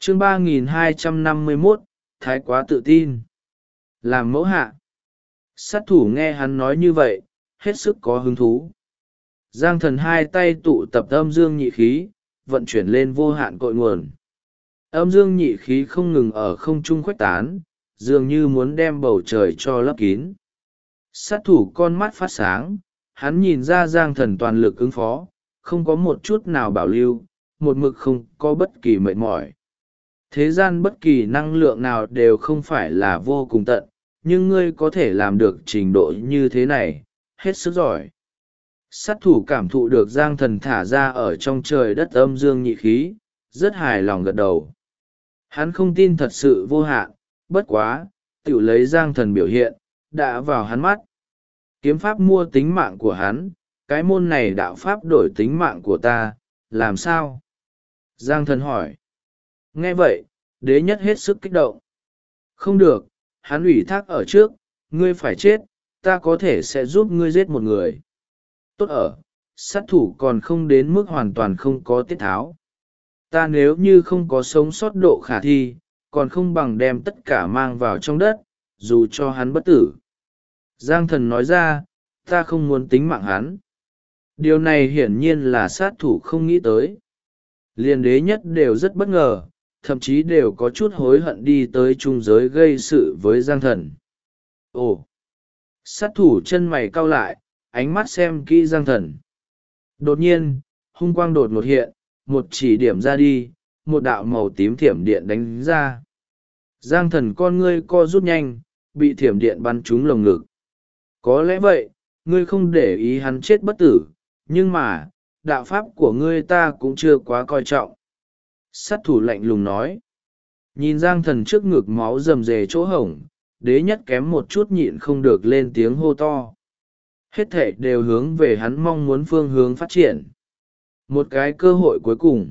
chương 3251, thái quá tự tin. Làm mẫu hạ. Sát thủ nghe hắn nói như vậy, hết sức có hứng thú. Giang thần hai tay tụ tập âm dương nhị khí, vận chuyển lên vô hạn cội nguồn. Âm dương nhị khí không ngừng ở không trung khuếch tán, dường như muốn đem bầu trời cho lấp kín. Sát thủ con mắt phát sáng, hắn nhìn ra Giang thần toàn lực ứng phó, không có một chút nào bảo lưu, một mực không có bất kỳ mệt mỏi. Thế gian bất kỳ năng lượng nào đều không phải là vô cùng tận, nhưng ngươi có thể làm được trình độ như thế này, hết sức giỏi. Sát thủ cảm thụ được Giang thần thả ra ở trong trời đất âm dương nhị khí, rất hài lòng gật đầu. Hắn không tin thật sự vô hạn, bất quá, tự lấy Giang thần biểu hiện, đã vào hắn mắt. Kiếm pháp mua tính mạng của hắn, cái môn này đạo pháp đổi tính mạng của ta, làm sao? Giang thần hỏi. Nghe vậy, đế nhất hết sức kích động. Không được, hắn ủy thác ở trước, ngươi phải chết, ta có thể sẽ giúp ngươi giết một người. Tốt ở, sát thủ còn không đến mức hoàn toàn không có tiết tháo. Ta nếu như không có sống sót độ khả thi, còn không bằng đem tất cả mang vào trong đất, dù cho hắn bất tử. Giang thần nói ra, ta không muốn tính mạng hắn. Điều này hiển nhiên là sát thủ không nghĩ tới. Liên đế nhất đều rất bất ngờ, thậm chí đều có chút hối hận đi tới trung giới gây sự với Giang thần. Ồ! Sát thủ chân mày cau lại, ánh mắt xem kỹ Giang thần. Đột nhiên, hung quang đột ngột hiện, một chỉ điểm ra đi, một đạo màu tím thiểm điện đánh ra. Giang thần con ngươi co rút nhanh, bị thiểm điện bắn trúng lồng ngực. Có lẽ vậy, ngươi không để ý hắn chết bất tử, nhưng mà, đạo pháp của ngươi ta cũng chưa quá coi trọng. Sát thủ lạnh lùng nói. Nhìn Giang thần trước ngực máu rầm rề chỗ hổng, đế nhất kém một chút nhịn không được lên tiếng hô to. Hết thể đều hướng về hắn mong muốn phương hướng phát triển. Một cái cơ hội cuối cùng.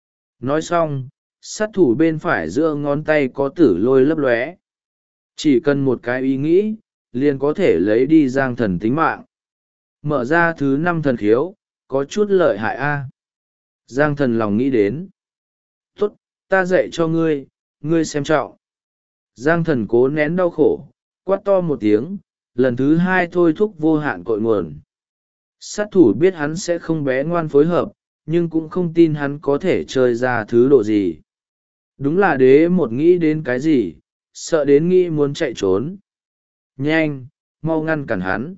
Nói xong, sát thủ bên phải giữa ngón tay có tử lôi lấp lóe. Chỉ cần một cái ý nghĩ, liền có thể lấy đi Giang thần tính mạng. Mở ra thứ 5 thần khiếu, có chút lợi hại a. Giang thần lòng nghĩ đến. Tốt, ta dạy cho ngươi, ngươi xem trọng. Giang thần cố nén đau khổ, quát to một tiếng, lần thứ 2 thôi thúc vô hạn cội nguồn. Sát thủ biết hắn sẽ không bé ngoan phối hợp, nhưng cũng không tin hắn có thể chơi ra thứ độ gì. Đúng là đế một nghĩ đến cái gì, sợ đến nghĩ muốn chạy trốn. Nhanh, mau ngăn cản hắn.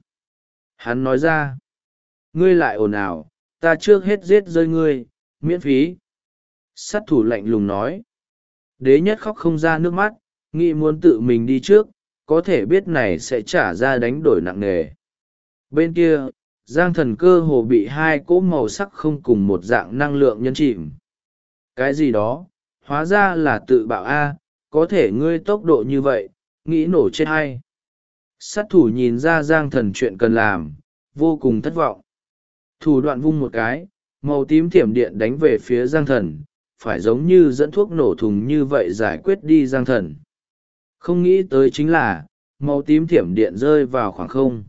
Hắn nói ra. Ngươi lại ồn ào, ta trước hết giết rơi ngươi, miễn phí. Sát thủ lạnh lùng nói. Đế nhất khóc không ra nước mắt, nghĩ muốn tự mình đi trước, có thể biết này sẽ trả ra đánh đổi nặng nề. Bên kia, Giang thần cơ hồ bị 2 cỗ màu sắc không cùng một dạng năng lượng nhấn chìm. Cái gì đó, hóa ra là tự bạo A, có thể ngươi tốc độ như vậy, nghĩ nổ chết hay. Sát thủ nhìn ra Giang thần chuyện cần làm, vô cùng thất vọng. Thủ đoạn vung một cái, màu tím thiểm điện đánh về phía Giang thần, phải giống như dẫn thuốc nổ thùng như vậy giải quyết đi Giang thần. Không nghĩ tới chính là, màu tím thiểm điện rơi vào khoảng không.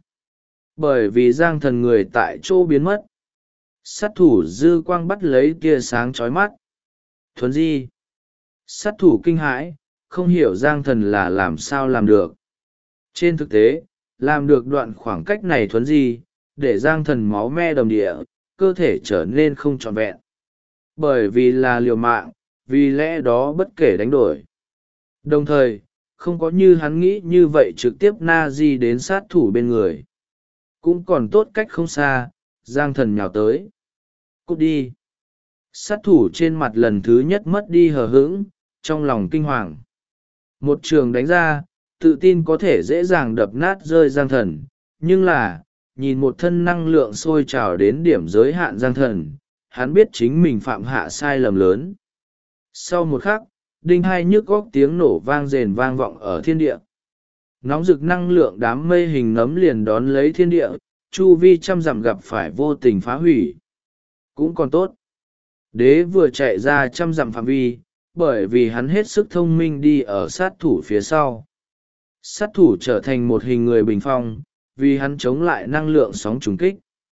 Bởi vì Giang thần người tại chỗ biến mất. Sát thủ dư quang bắt lấy tia sáng chói mắt. Thuấn di. Sát thủ kinh hãi, không hiểu Giang thần là làm sao làm được. Trên thực tế, làm được đoạn khoảng cách này thuấn di, để Giang thần máu me đầm địa, cơ thể trở nên không trọn vẹn. Bởi vì là liều mạng, vì lẽ đó bất kể đánh đổi. Đồng thời, không có như hắn nghĩ như vậy trực tiếp na di đến sát thủ bên người. Cũng còn tốt cách không xa, Giang thần nhào tới. Cút đi. Sát thủ trên mặt lần thứ nhất mất đi hờ hững, trong lòng kinh hoàng. Một trường đánh ra, tự tin có thể dễ dàng đập nát rơi Giang thần, nhưng là, nhìn một thân năng lượng sôi trào đến điểm giới hạn Giang thần, hắn biết chính mình phạm hạ sai lầm lớn. Sau một khắc, đinh hai nhức góc tiếng nổ vang rền vang vọng ở thiên địa. Nóng rực năng lượng đám mây hình nấm liền đón lấy thiên địa, chu vi trăm dặm gặp phải vô tình phá hủy. Cũng còn tốt. Đế vừa chạy ra trăm dặm phạm vi, bởi vì hắn hết sức thông minh đi ở sát thủ phía sau. Sát thủ trở thành một hình người bình phong, vì hắn chống lại năng lượng sóng trùng kích.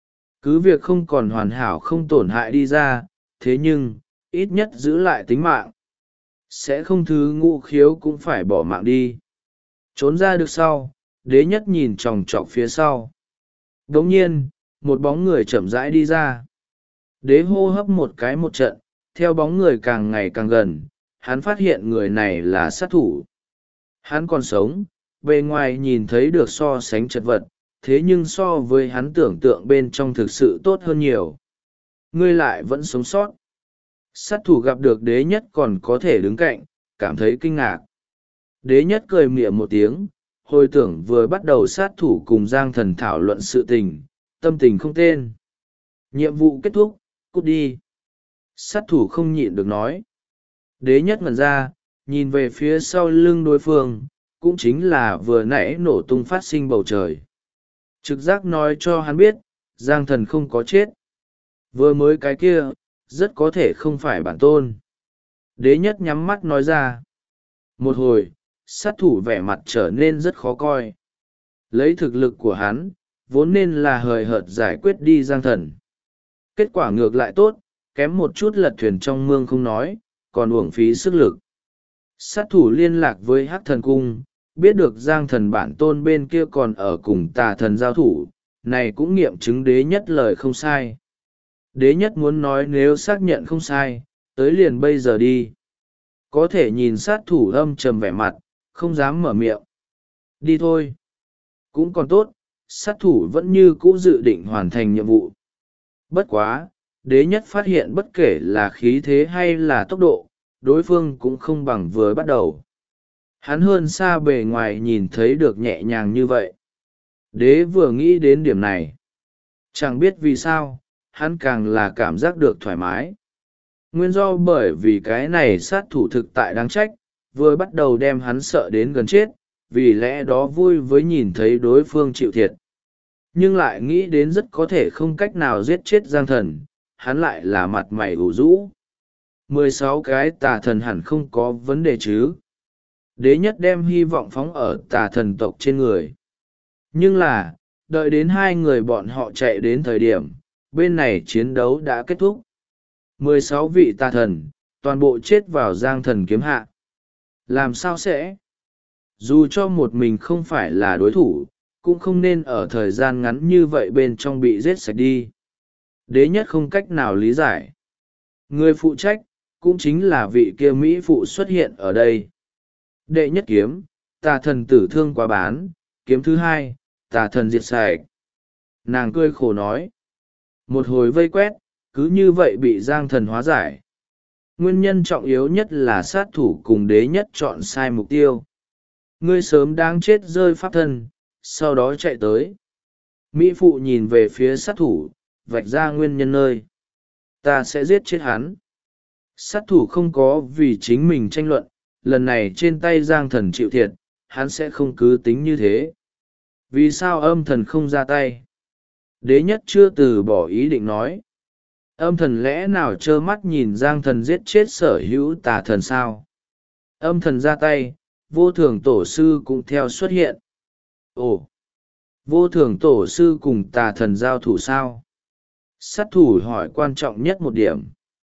Cứ việc không còn hoàn hảo không tổn hại đi ra, thế nhưng, ít nhất giữ lại tính mạng. sẽ không thứ ngũ khiếu cũng phải bỏ mạng đi. Trốn ra được sau, đế nhất nhìn chòng chọc phía sau. đ ỗ n g nhiên một bóng người chậm rãi đi ra. Đế hô hấp một cái một trận, theo bóng người càng ngày càng gần, hắn phát hiện người này là sát thủ. Hắn còn sống, bề ngoài nhìn thấy được so sánh chật vật, thế nhưng so với hắn tưởng tượng bên trong thực sự tốt hơn nhiều. Ngươi lại vẫn sống sót. Sát thủ gặp được đế nhất còn có thể đứng cạnh, cảm thấy kinh ngạc. Đế nhất cười mỉa một tiếng, hồi tưởng vừa bắt đầu sát thủ cùng Giang Thần thảo luận sự tình, tâm tình không tên. Nhiệm vụ kết thúc, cút đi. Sát thủ không nhịn được nói. Đế nhất ngẩn ra, nhìn về phía sau lưng đối phương, cũng chính là vừa nãy nổ tung phát sinh bầu trời. Trực giác nói cho hắn biết, Giang Thần không có chết. Vừa mới cái kia, rất có thể không phải bản tôn. Đế nhất nhắm mắt nói ra. Một hồi, sát thủ vẻ mặt trở nên rất khó coi. Lấy thực lực của hắn, vốn nên là hời hợt giải quyết đi Giang Thần. Kết quả ngược lại tốt, kém một chút lật thuyền trong mương không nói, còn uổng phí sức lực. Sát thủ liên lạc với Hắc Thần Cung, biết được Giang Thần bản tôn bên kia còn ở cùng Tà Thần giao thủ, này cũng nghiệm chứng đế nhất lời không sai. Đế nhất muốn nói nếu xác nhận không sai, tới liền bây giờ đi. Có thể nhìn sát thủ âm trầm vẻ mặt, không dám mở miệng. Đi thôi. Cũng còn tốt, sát thủ vẫn như cũ dự định hoàn thành nhiệm vụ. Bất quá, đế nhất phát hiện bất kể là khí thế hay là tốc độ, đối phương cũng không bằng vừa bắt đầu. Hắn hơn xa bề ngoài nhìn thấy được nhẹ nhàng như vậy. Đế vừa nghĩ đến điểm này. Chẳng biết vì sao, hắn càng là cảm giác được thoải mái. Nguyên do bởi vì cái này sát thủ thực tại đáng trách, vừa bắt đầu đem hắn sợ đến gần chết, vì lẽ đó vui với nhìn thấy đối phương chịu thiệt. Nhưng lại nghĩ đến rất có thể không cách nào giết chết Giang Thần, hắn lại là mặt mày ủ rũ. 16 cái tà thần hẳn không có vấn đề chứ. Đế nhất đem hy vọng phóng ở tà thần tộc trên người. Nhưng là, đợi đến hai người bọn họ chạy đến thời điểm, bên này chiến đấu đã kết thúc. 16 vị tà thần, toàn bộ chết vào Giang Thần kiếm hạ. Làm sao sẽ? Dù cho một mình không phải là đối thủ, cũng không nên ở thời gian ngắn như vậy bên trong bị giết sạch đi. Đế nhất không cách nào lý giải. Người phụ trách, cũng chính là vị kia Mỹ phụ xuất hiện ở đây. Đệ nhất kiếm, tà thần tử thương quá bán, kiếm thứ hai, tà thần diệt sạch. Nàng cười khổ nói. Một hồi vây quét, cứ như vậy bị Giang Thần hóa giải. Nguyên nhân trọng yếu nhất là sát thủ cùng đế nhất chọn sai mục tiêu. Ngươi sớm đang chết rơi pháp thân, sau đó chạy tới. Mỹ phụ nhìn về phía sát thủ, vạch ra nguyên nhân nơi. Ta sẽ giết chết hắn. Sát thủ không có vì chính mình tranh luận, lần này trên tay Giang Thần chịu thiệt, hắn sẽ không cứ tính như thế. Vì sao âm thần không ra tay? Đế nhất chưa từ bỏ ý định nói. Âm thần lẽ nào trơ mắt nhìn Giang Thần giết chết sở hữu tà thần sao? Âm thần ra tay, vô thường tổ sư cũng theo xuất hiện. Ồ! Vô thường tổ sư cùng tà thần giao thủ sao? Sát thủ hỏi quan trọng nhất một điểm.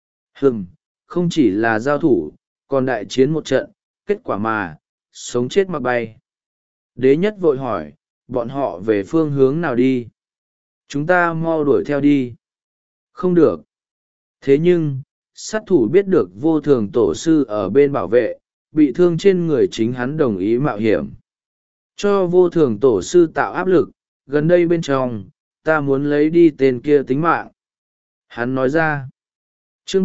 Không chỉ là giao thủ, còn đại chiến một trận, kết quả mà, sống chết mặc bay. Đế nhất vội hỏi, bọn họ về phương hướng nào đi? Chúng ta mau đuổi theo đi. Không được. Thế nhưng, sát thủ biết được vô thường tổ sư ở bên bảo vệ, bị thương trên người chính hắn đồng ý mạo hiểm. Cho vô thường tổ sư tạo áp lực, gần đây bên trong, ta muốn lấy đi tên kia tính mạng. Hắn nói ra. Chương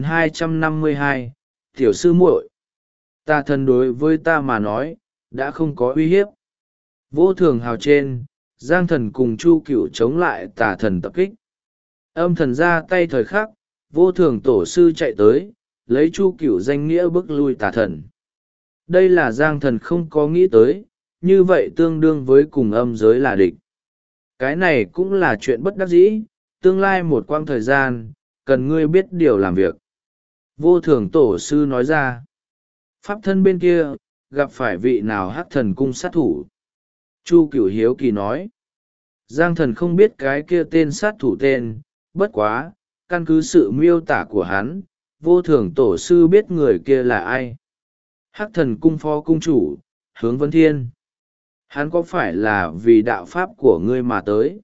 3252, Tiểu sư muội, ta thần đối với ta mà nói, đã không có uy hiếp. Vô thường hào trên, Giang Thần cùng Chu Cửu chống lại tà thần tập kích. Âm thần ra tay thời khắc, vô thường tổ sư chạy tới, lấy Chu Cửu danh nghĩa bức lui tà thần. Đây là Giang Thần không có nghĩ tới, như vậy tương đương với cùng âm giới là địch. Cái này cũng là chuyện bất đắc dĩ, tương lai một quãng thời gian, cần ngươi biết điều làm việc. Vô thường tổ sư nói ra. Pháp thân bên kia, gặp phải vị nào Hắc Thần cung sát thủ. Chu Cửu hiếu kỳ nói. Giang Thần không biết cái kia tên sát thủ tên, bất quá, căn cứ sự miêu tả của hắn, vô thường tổ sư biết người kia là ai. Hắc thần cung phó cung chủ, Hướng Vấn Thiên. Hắn có phải là vì đạo pháp của ngươi mà tới?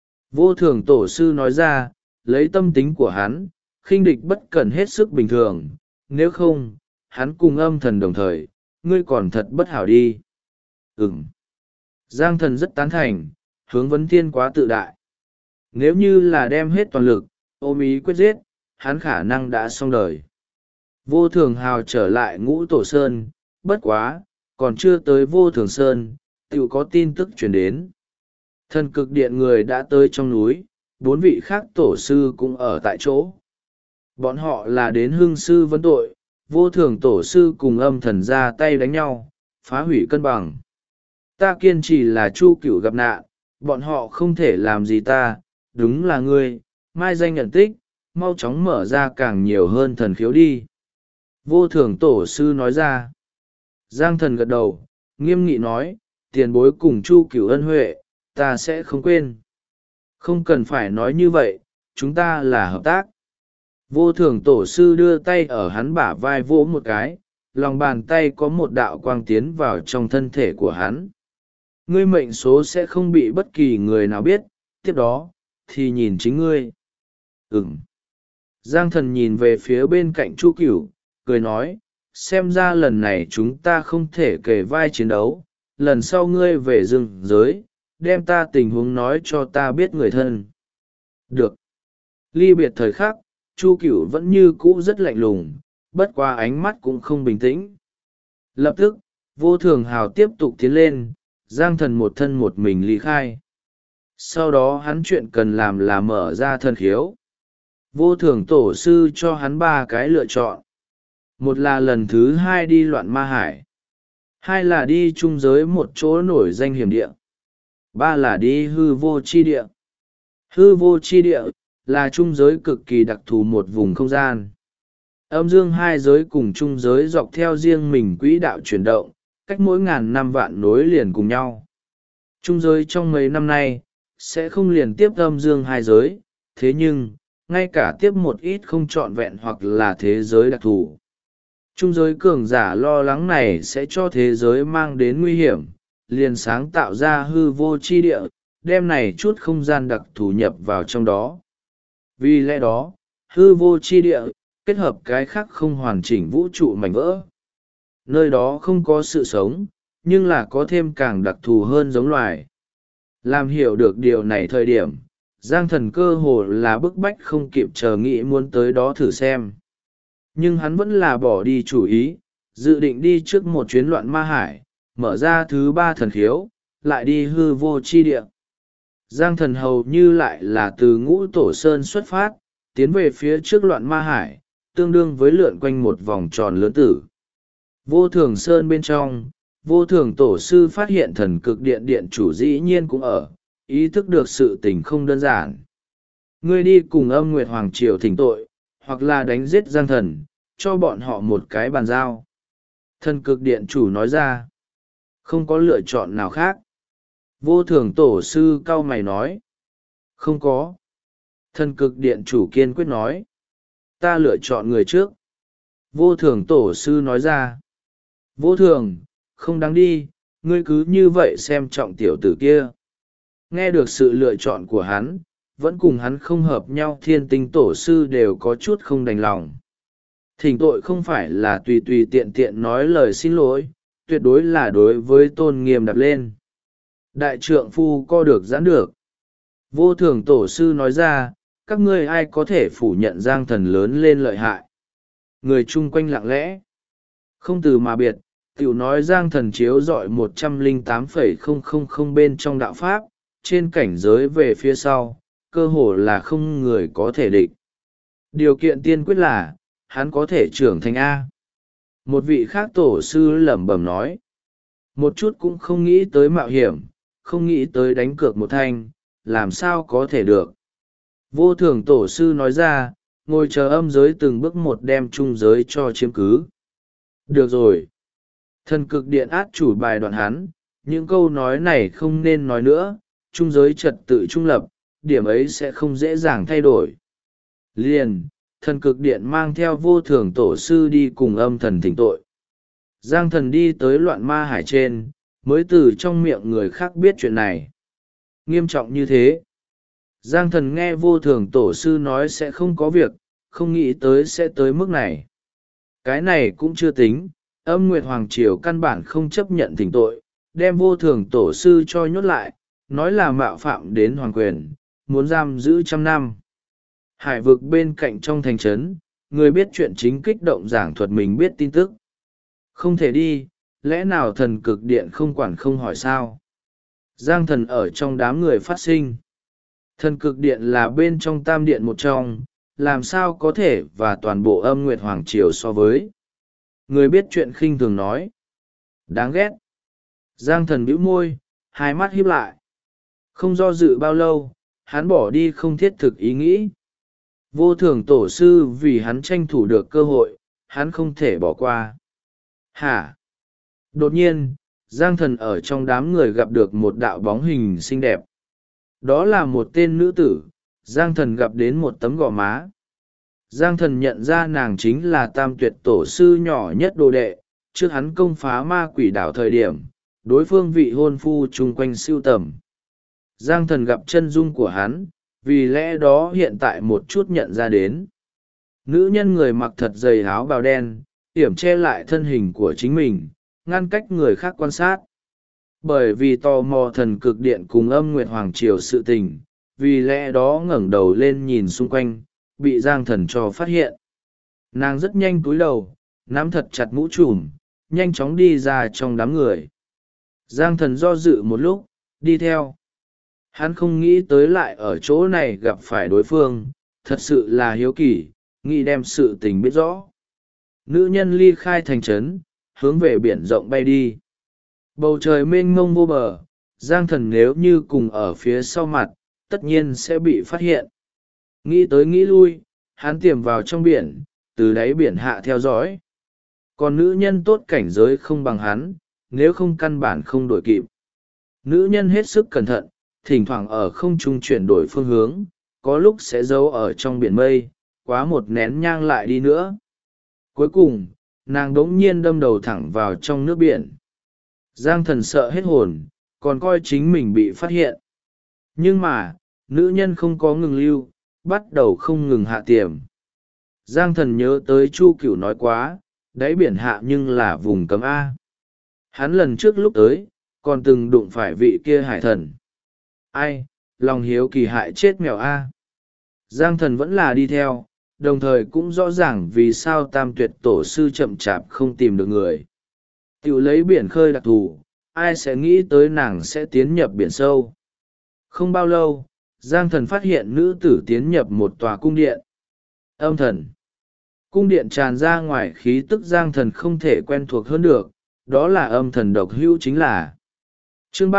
Vô thường tổ sư nói ra, lấy tâm tính của hắn, khinh địch bất cẩn hết sức bình thường, nếu không, hắn cùng âm thần đồng thời, ngươi còn thật bất hảo đi. Ừm. Giang thần rất tán thành, Hướng Vấn Thiên quá tự đại. Nếu như là đem hết toàn lực, ôm ý quyết giết, hắn khả năng đã xong đời. Vô thường hào trở lại Ngũ Tổ Sơn, bất quá, còn chưa tới Vô thường Sơn, tự có tin tức truyền đến. Thần cực điện người đã tới trong núi, 4 vị khác tổ sư cũng ở tại chỗ. Bọn họ là đến hương sư vấn tội, vô thường tổ sư cùng âm thần ra tay đánh nhau, phá hủy cân bằng. Ta kiên trì là Chu Cửu gặp nạn, bọn họ không thể làm gì ta, đúng là ngươi, mai danh nhận tích, mau chóng mở ra càng nhiều hơn thần khiếu đi. Vô thường tổ sư nói ra. Giang thần gật đầu, nghiêm nghị nói, tiền bối cùng Chu Cửu ân huệ, ta sẽ không quên. Không cần phải nói như vậy, chúng ta là hợp tác. Vô thường tổ sư đưa tay ở hắn bả vai vỗ một cái, lòng bàn tay có một đạo quang tiến vào trong thân thể của hắn. Ngươi mệnh số sẽ không bị bất kỳ người nào biết, tiếp đó, thì nhìn chính ngươi. Ừm. Giang thần nhìn về phía bên cạnh Chu Cửu, cười nói, xem ra lần này chúng ta không thể kề vai chiến đấu, lần sau ngươi về rừng giới, đem ta tình huống nói cho ta biết người thân. Được. Ly biệt thời khắc, Chu Cửu vẫn như cũ rất lạnh lùng, bất qua ánh mắt cũng không bình tĩnh. Lập tức, vô thường hào tiếp tục tiến lên, Giang thần một thân một mình ly khai. Sau đó hắn chuyện cần làm là mở ra thần khiếu. Vô thường tổ sư cho hắn 3 cái lựa chọn. Một là lần thứ 2 đi loạn ma hải. 2 là đi trung giới một chỗ nổi danh hiểm địa. 3 là đi hư vô chi địa. Hư vô chi địa là trung giới cực kỳ đặc thù một vùng không gian. Âm dương 2 giới cùng trung giới dọc theo riêng mình quỹ đạo chuyển động, cách mỗi ngàn năm vạn nối liền cùng nhau. Trung giới trong mấy năm nay, sẽ không liền tiếp âm dương 2 giới, thế nhưng, ngay cả tiếp một ít không trọn vẹn hoặc là thế giới đặc thù. Trung giới cường giả lo lắng này sẽ cho thế giới mang đến nguy hiểm, liền sáng tạo ra hư vô chi địa, đem này chút không gian đặc thù nhập vào trong đó. Vì lẽ đó, hư vô chi địa, kết hợp cái khác không hoàn chỉnh vũ trụ mảnh vỡ. Nơi đó không có sự sống, nhưng là có thêm càng đặc thù hơn giống loài. Làm hiểu được điều này thời điểm, Giang thần cơ hồ là bức bách không kịp chờ nghĩ muốn tới đó thử xem. Nhưng hắn vẫn là bỏ đi chủ ý, dự định đi trước một chuyến loạn ma hải, mở ra thứ 3 thần khiếu, lại đi hư vô chi địa. Giang thần hầu như lại là từ Ngũ Tổ Sơn xuất phát, tiến về phía trước loạn ma hải, tương đương với lượn quanh một vòng tròn lớn tử. Vô thường Sơn bên trong, vô thường tổ sư phát hiện thần cực điện điện chủ dĩ nhiên cũng ở, ý thức được sự tình không đơn giản. Ngươi đi cùng Âm Nguyệt Hoàng Triều thỉnh tội, hoặc là đánh giết Giang thần, cho bọn họ một cái bàn giao. Thần cực điện chủ nói ra, không có lựa chọn nào khác. Vô thường tổ sư cau mày nói, không có. Thần cực điện chủ kiên quyết nói, ta lựa chọn người trước. Vô thường tổ sư nói ra, vô thường, không đáng đi, ngươi cứ như vậy xem trọng tiểu tử kia. Nghe được sự lựa chọn của hắn, vẫn cùng hắn không hợp nhau thiên tinh tổ sư đều có chút không đành lòng. Thỉnh tội không phải là tùy tùy tiện tiện nói lời xin lỗi, tuyệt đối là đối với tôn nghiêm đập lên. Đại trượng phu co được giãn được. Vô thường tổ sư nói ra, các ngươi ai có thể phủ nhận Giang thần lớn lên lợi hại. Người chung quanh lặng lẽ. Không từ mà biệt, tiểu nói Giang thần chiếu dọi 108,000 bên trong đạo pháp, trên cảnh giới về phía sau, cơ hồ là không người có thể địch. Điều kiện tiên quyết là, hắn có thể trưởng thành A. Một vị khác tổ sư lẩm bẩm nói. Một chút cũng không nghĩ tới mạo hiểm, không nghĩ tới đánh cược một thanh, làm sao có thể được. Vô thường tổ sư nói ra, ngồi chờ âm giới từng bước một đem trung giới cho chiếm cứ. Được rồi. Thần cực điện át chủ bài đoạn hắn, những câu nói này không nên nói nữa, trung giới trật tự trung lập, điểm ấy sẽ không dễ dàng thay đổi. Liền, thần cực điện mang theo vô thường tổ sư đi cùng âm thần thỉnh tội. Giang thần đi tới loạn ma hải trên, mới từ trong miệng người khác biết chuyện này. Nghiêm trọng như thế. Giang thần nghe vô thường tổ sư nói sẽ không có việc, không nghĩ tới sẽ tới mức này. Cái này cũng chưa tính, âm nguyệt hoàng triều căn bản không chấp nhận thỉnh tội, đem vô thường tổ sư cho nhốt lại, nói là mạo phạm đến hoàng quyền, muốn giam giữ 100 năm. Hải vực bên cạnh trong thành trấn, người biết chuyện chính kích động giảng thuật mình biết tin tức. Không thể đi, lẽ nào thần cực điện không quản không hỏi sao? Giang thần ở trong đám người phát sinh. Thần cực điện là bên trong tam điện một trong, làm sao có thể và toàn bộ âm nguyệt hoàng triều so với. Người biết chuyện khinh thường nói. Đáng ghét. Giang thần bĩu môi, hai mắt híp lại. Không do dự bao lâu, hắn bỏ đi không thiết thực ý nghĩ. Vô thường tổ sư vì hắn tranh thủ được cơ hội, hắn không thể bỏ qua. Hả? Đột nhiên, Giang thần ở trong đám người gặp được một đạo bóng hình xinh đẹp. Đó là một tên nữ tử, Giang thần gặp đến một tấm gò má. Giang thần nhận ra nàng chính là tam tuyệt tổ sư nhỏ nhất đồ đệ, trước hắn công phá ma quỷ đảo thời điểm, đối phương vị hôn phu chung quanh siêu tầm. Giang thần gặp chân dung của hắn, vì lẽ đó hiện tại một chút nhận ra đến. Nữ nhân người mặc thật dày áo bào đen, yểm che lại thân hình của chính mình, ngăn cách người khác quan sát. Bởi vì tò mò thần cực điện cùng âm nguyệt hoàng triều sự tình, vì lẽ đó ngẩng đầu lên nhìn xung quanh, bị Giang thần cho phát hiện. Nàng rất nhanh cúi đầu, nắm thật chặt mũ trùm, nhanh chóng đi ra trong đám người. Giang thần do dự một lúc, đi theo. Hắn không nghĩ tới lại ở chỗ này gặp phải đối phương, thật sự là hiếu kỳ, nghĩ đem sự tình biết rõ. Nữ nhân ly khai thành trấn, hướng về biển rộng bay đi. Bầu trời mênh mông vô bờ, Giang thần nếu như cùng ở phía sau mặt, tất nhiên sẽ bị phát hiện. Nghĩ tới nghĩ lui, hắn tiềm vào trong biển, từ đáy biển hạ theo dõi. Còn nữ nhân tốt cảnh giới không bằng hắn, nếu không căn bản không đổi kịp. Nữ nhân hết sức cẩn thận, thỉnh thoảng ở không trung chuyển đổi phương hướng, có lúc sẽ giấu ở trong biển mây, quá một nén nhang lại đi nữa. Cuối cùng, nàng đống nhiên đâm đầu thẳng vào trong nước biển. Giang thần sợ hết hồn, còn coi chính mình bị phát hiện. Nhưng mà, nữ nhân không có ngừng lưu, bắt đầu không ngừng hạ tiềm. Giang thần nhớ tới Chu Cửu nói quá, đáy biển hạ nhưng là vùng cấm A. Hắn lần trước lúc tới, còn từng đụng phải vị kia hải thần. Ai, lòng hiếu kỳ hại chết mèo A. Giang thần vẫn là đi theo, đồng thời cũng rõ ràng vì sao tam tuyệt tổ sư chậm chạp không tìm được người. Tiểu lấy biển khơi đặc thù, ai sẽ nghĩ tới nàng sẽ tiến nhập biển sâu. Không bao lâu, Giang thần phát hiện nữ tử tiến nhập một tòa cung điện. Âm thần. Cung điện tràn ra ngoài khí tức Giang thần không thể quen thuộc hơn được, đó là âm thần độc hữu chính là. Chương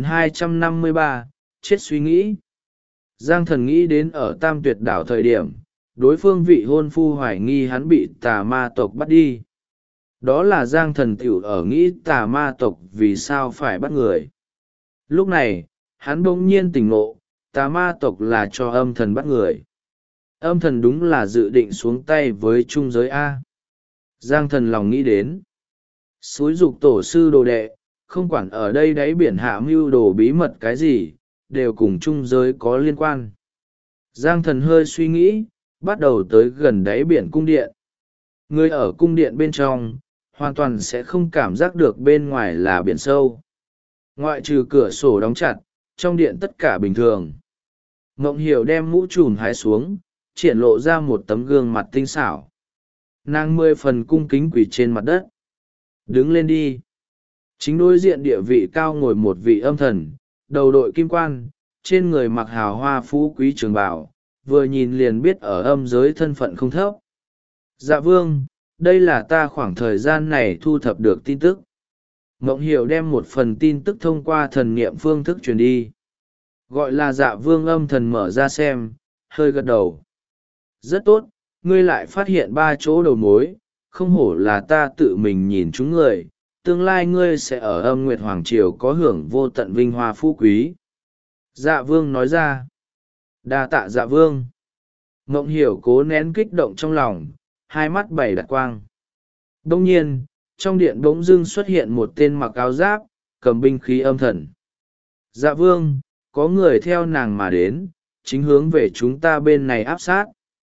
3253, chết suy nghĩ. Giang thần nghĩ đến ở Tam Tuyệt đảo thời điểm, đối phương vị hôn phu hoài nghi hắn bị tà ma tộc bắt đi. Đó là Giang thần tiểu ở nghĩ tà ma tộc vì sao phải bắt người. Lúc này, hắn bỗng nhiên tỉnh ngộ, tà ma tộc là cho âm thần bắt người. Âm thần đúng là dự định xuống tay với trung giới A. Giang thần lòng nghĩ đến. Xúi dục tổ sư đồ đệ, không quản ở đây đáy biển hạ mưu đồ bí mật cái gì, đều cùng trung giới có liên quan. Giang thần hơi suy nghĩ, bắt đầu tới gần đáy biển cung điện. Người ở cung điện bên trong, hoàn toàn sẽ không cảm giác được bên ngoài là biển sâu. Ngoại trừ cửa sổ đóng chặt, trong điện tất cả bình thường. Mộng Hiểu đem mũ trùm hái xuống, triển lộ ra một tấm gương mặt tinh xảo. Nàng 10 phần cung kính quỳ trên mặt đất. Đứng lên đi. Chính đối diện địa vị cao ngồi một vị âm thần, đầu đội kim quan, trên người mặc hào hoa phú quý trường bào, vừa nhìn liền biết ở âm giới thân phận không thấp. Dạ vương, đây là ta khoảng thời gian này thu thập được tin tức. Mộng Hiểu đem một phần tin tức thông qua thần niệm phương thức truyền đi. Gọi là Dạ vương âm thần mở ra xem, hơi gật đầu. Rất tốt, ngươi lại phát hiện 3 chỗ đầu mối, không hổ là ta tự mình nhìn chúng người, tương lai ngươi sẽ ở âm nguyệt hoàng triều có hưởng vô tận vinh hoa phú quý. Dạ vương nói ra. Đa tạ dạ vương. Mộng hiểu cố nén kích động trong lòng, hai mắt bảy đặt quang. Đông nhiên, trong điện bỗng dưng xuất hiện một tên mặc áo giáp, cầm binh khí âm thần. Dạ vương, có người theo nàng mà đến, chính hướng về chúng ta bên này áp sát.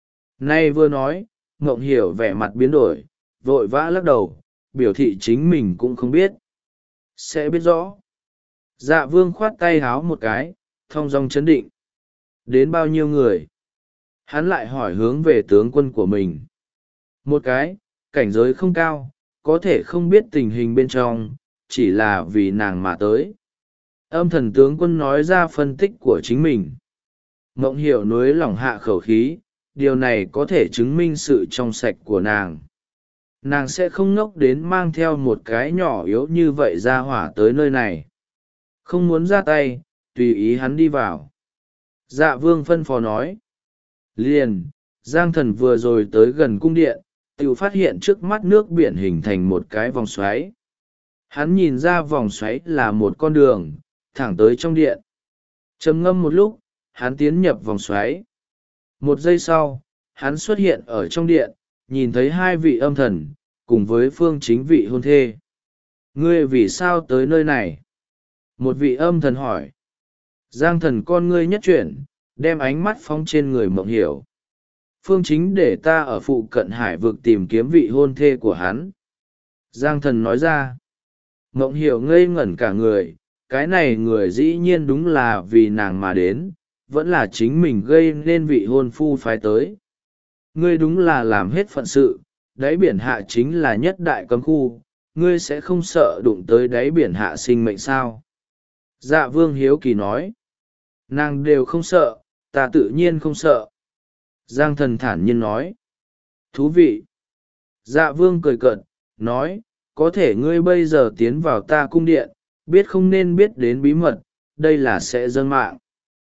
Nay vừa nói, Mộng hiểu vẻ mặt biến đổi, vội vã lắc đầu, biểu thị chính mình cũng không biết. Sẽ biết rõ. Dạ vương khoát tay háo một cái, thong dong chấn định. Đến bao nhiêu người? Hắn lại hỏi hướng về tướng quân của mình. Một cái, cảnh giới không cao, có thể không biết tình hình bên trong, chỉ là vì nàng mà tới. Âm thần tướng quân nói ra phân tích của chính mình. Mộng hiểu nối lỏng hạ khẩu khí, điều này có thể chứng minh sự trong sạch của nàng. Nàng sẽ không ngốc đến mang theo một cái nhỏ yếu như vậy ra hỏa tới nơi này. Không muốn ra tay, tùy ý hắn đi vào. Dạ vương phân phó nói. Liền, Giang Thần vừa rồi tới gần cung điện, tự phát hiện trước mắt nước biển hình thành một cái vòng xoáy. Hắn nhìn ra vòng xoáy là một con đường, thẳng tới trong điện. Trầm ngâm một lúc, hắn tiến nhập vòng xoáy. Một giây sau, hắn xuất hiện ở trong điện, nhìn thấy hai vị âm thần, cùng với Phương Chính vị hôn thê. Ngươi vì sao tới nơi này? Một vị âm thần hỏi. Giang Thần con ngươi nhất chuyển, đem ánh mắt phóng trên người Mộng hiểu. Phương Chính để ta ở phụ cận hải vực tìm kiếm vị hôn thê của hắn. Giang Thần nói ra. Mộng hiểu ngây ngẩn cả người, cái này người dĩ nhiên đúng là vì nàng mà đến, vẫn là chính mình gây nên vị hôn phu phái tới. Ngươi đúng là làm hết phận sự, đáy biển hạ chính là nhất đại cấm khu, ngươi sẽ không sợ đụng tới đáy biển hạ sinh mệnh sao? Dạ vương hiếu kỳ nói. Nàng đều không sợ, ta tự nhiên không sợ. Giang Thần thản nhiên nói. Thú vị. Dạ vương cười cợt, nói, có thể ngươi bây giờ tiến vào ta cung điện, biết không nên biết đến bí mật, đây là sẽ dâng mạng.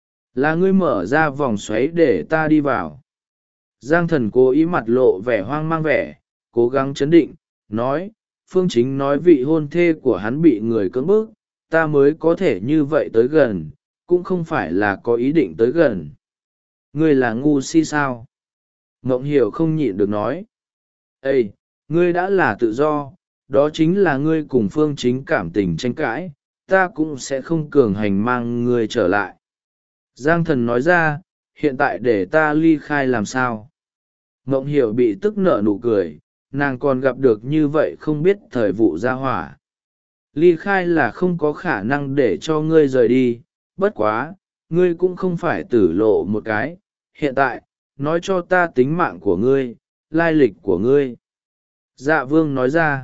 Là ngươi mở ra vòng xoáy để ta đi vào. Giang Thần cố ý mặt lộ vẻ hoang mang vẻ, cố gắng chấn định, nói, Phương Chính nói vị hôn thê của hắn bị người cưỡng bức, ta mới có thể như vậy tới gần, cũng không phải là có ý định tới gần. Ngươi là ngu si sao? Mộng hiểu không nhịn được nói. Ê, ngươi đã là tự do, đó chính là ngươi cùng Phương Chính cảm tình tranh cãi, ta cũng sẽ không cường hành mang ngươi trở lại. Giang Thần nói ra, hiện tại để ta ly khai làm sao? Mộng hiểu bị tức nở nụ cười, nàng còn gặp được như vậy không biết thời vụ ra hỏa. Ly khai là không có khả năng để cho ngươi rời đi, bất quá, ngươi cũng không phải tử lộ một cái. Hiện tại, nói cho ta tính mạng của ngươi, lai lịch của ngươi. Dạ vương nói ra,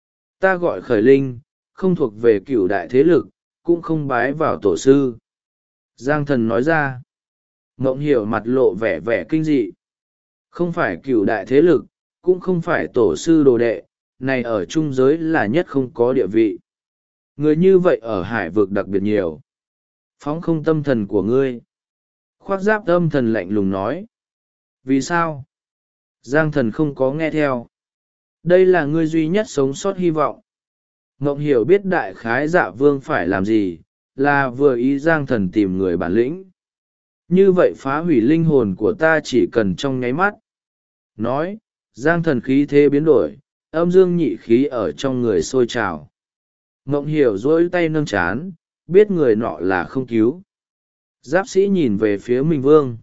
ta gọi Khởi Linh, không thuộc về cửu đại thế lực, cũng không bái vào tổ sư. Giang Thần nói ra, Mộng hiểu mặt lộ vẻ vẻ kinh dị. Không phải cửu đại thế lực, cũng không phải tổ sư đồ đệ, này ở trung giới là nhất không có địa vị. Người như vậy ở hải vực đặc biệt nhiều. Phóng không tâm thần của ngươi. Khoác giáp âm thần lạnh lùng nói. Vì sao? Giang Thần không có nghe theo. Đây là ngươi duy nhất sống sót hy vọng. Ngộng hiểu biết đại khái Dạ vương phải làm gì, là vừa ý Giang Thần tìm người bản lĩnh. Như vậy phá hủy linh hồn của ta chỉ cần trong nháy mắt. Nói, Giang Thần khí thế biến đổi, âm dương nhị khí ở trong người sôi trào. Ngộng hiểu dỗi tay nâng chán, biết người nọ là không cứu. Giáp sĩ nhìn về phía Minh Vương.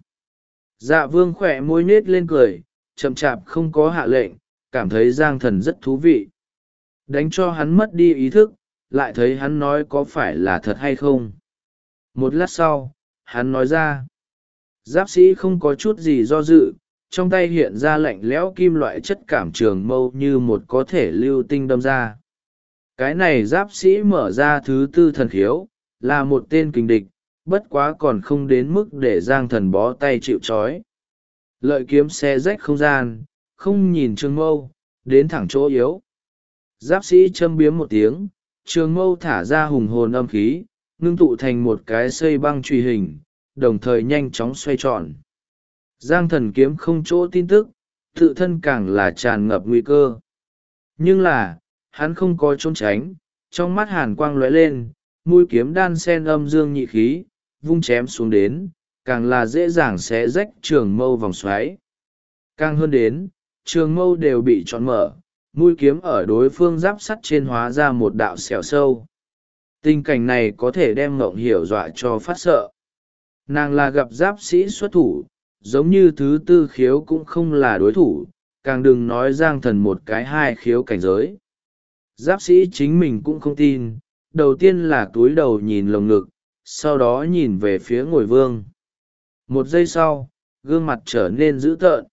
Dạ vương khỏe môi nết lên cười, chậm chạp không có hạ lệnh, cảm thấy Giang Thần rất thú vị. Đánh cho hắn mất đi ý thức, lại thấy hắn nói có phải là thật hay không. Một lát sau, hắn nói ra. Giáp sĩ không có chút gì do dự, trong tay hiện ra lạnh lẽo kim loại chất cảm trường mâu như một có thể lưu tinh đâm ra. Cái này giáp sĩ mở ra thứ tư thần khiếu, là một tên kình địch, bất quá còn không đến mức để Giang Thần bó tay chịu trói. Lợi kiếm xé rách không gian, không nhìn trường mâu, đến thẳng chỗ yếu. Giáp sĩ châm biếm một tiếng, trường mâu thả ra hùng hồn âm khí, ngưng tụ thành một cái xây băng truy hình, đồng thời nhanh chóng xoay tròn. Giang Thần kiếm không chỗ tin tức, tự thân càng là tràn ngập nguy cơ. Nhưng là, hắn không có trốn tránh, trong mắt hàn quang lóe lên, mũi kiếm đan sen âm dương nhị khí, vung chém xuống đến, càng là dễ dàng xé rách trường mâu vòng xoáy. Càng hơn đến, trường mâu đều bị tròn mở, mũi kiếm ở đối phương giáp sắt trên hóa ra một đạo xẻo sâu. Tình cảnh này có thể đem Mộng Hiểu dọa cho phát sợ. Nàng là gặp giáp sĩ xuất thủ, giống như thứ tư khiếu cũng không là đối thủ, càng đừng nói Giang Thần một cái hai khiếu cảnh giới. Giáp sĩ chính mình cũng không tin, đầu tiên là cúi đầu nhìn lồng ngực, sau đó nhìn về phía Ngồi Vương. Một giây sau, gương mặt trở nên dữ tợn.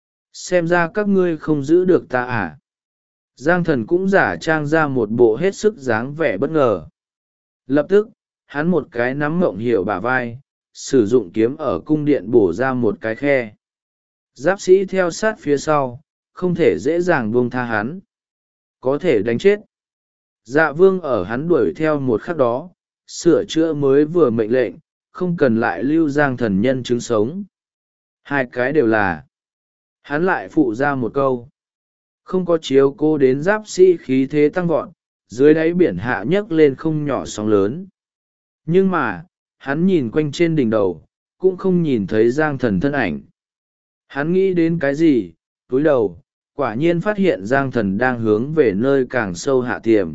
Xem ra các ngươi không giữ được ta à? Giang Thần cũng giả trang ra một bộ hết sức dáng vẻ bất ngờ. Lập tức, hắn một cái nắm Mộng Hiểu bả vai, sử dụng kiếm ở cung điện bổ ra một cái khe. Giáp sĩ theo sát phía sau, không thể dễ dàng buông tha hắn. Có thể đánh chết. Dạ Vương ở hắn đuổi theo một khắc đó, sửa chữa mới vừa mệnh lệnh, không cần lại lưu Giang Thần nhân chứng sống. Hai cái đều là. Hắn lại phụ ra một câu. Không có chiếu cô đến giáp sĩ khí thế tăng vọt, dưới đáy biển hạ nhấc lên không nhỏ sóng lớn. Nhưng mà, hắn nhìn quanh trên đỉnh đầu, cũng không nhìn thấy Giang Thần thân ảnh. Hắn nghĩ đến cái gì, túi đầu, quả nhiên phát hiện Giang Thần đang hướng về nơi càng sâu hạ tiềm.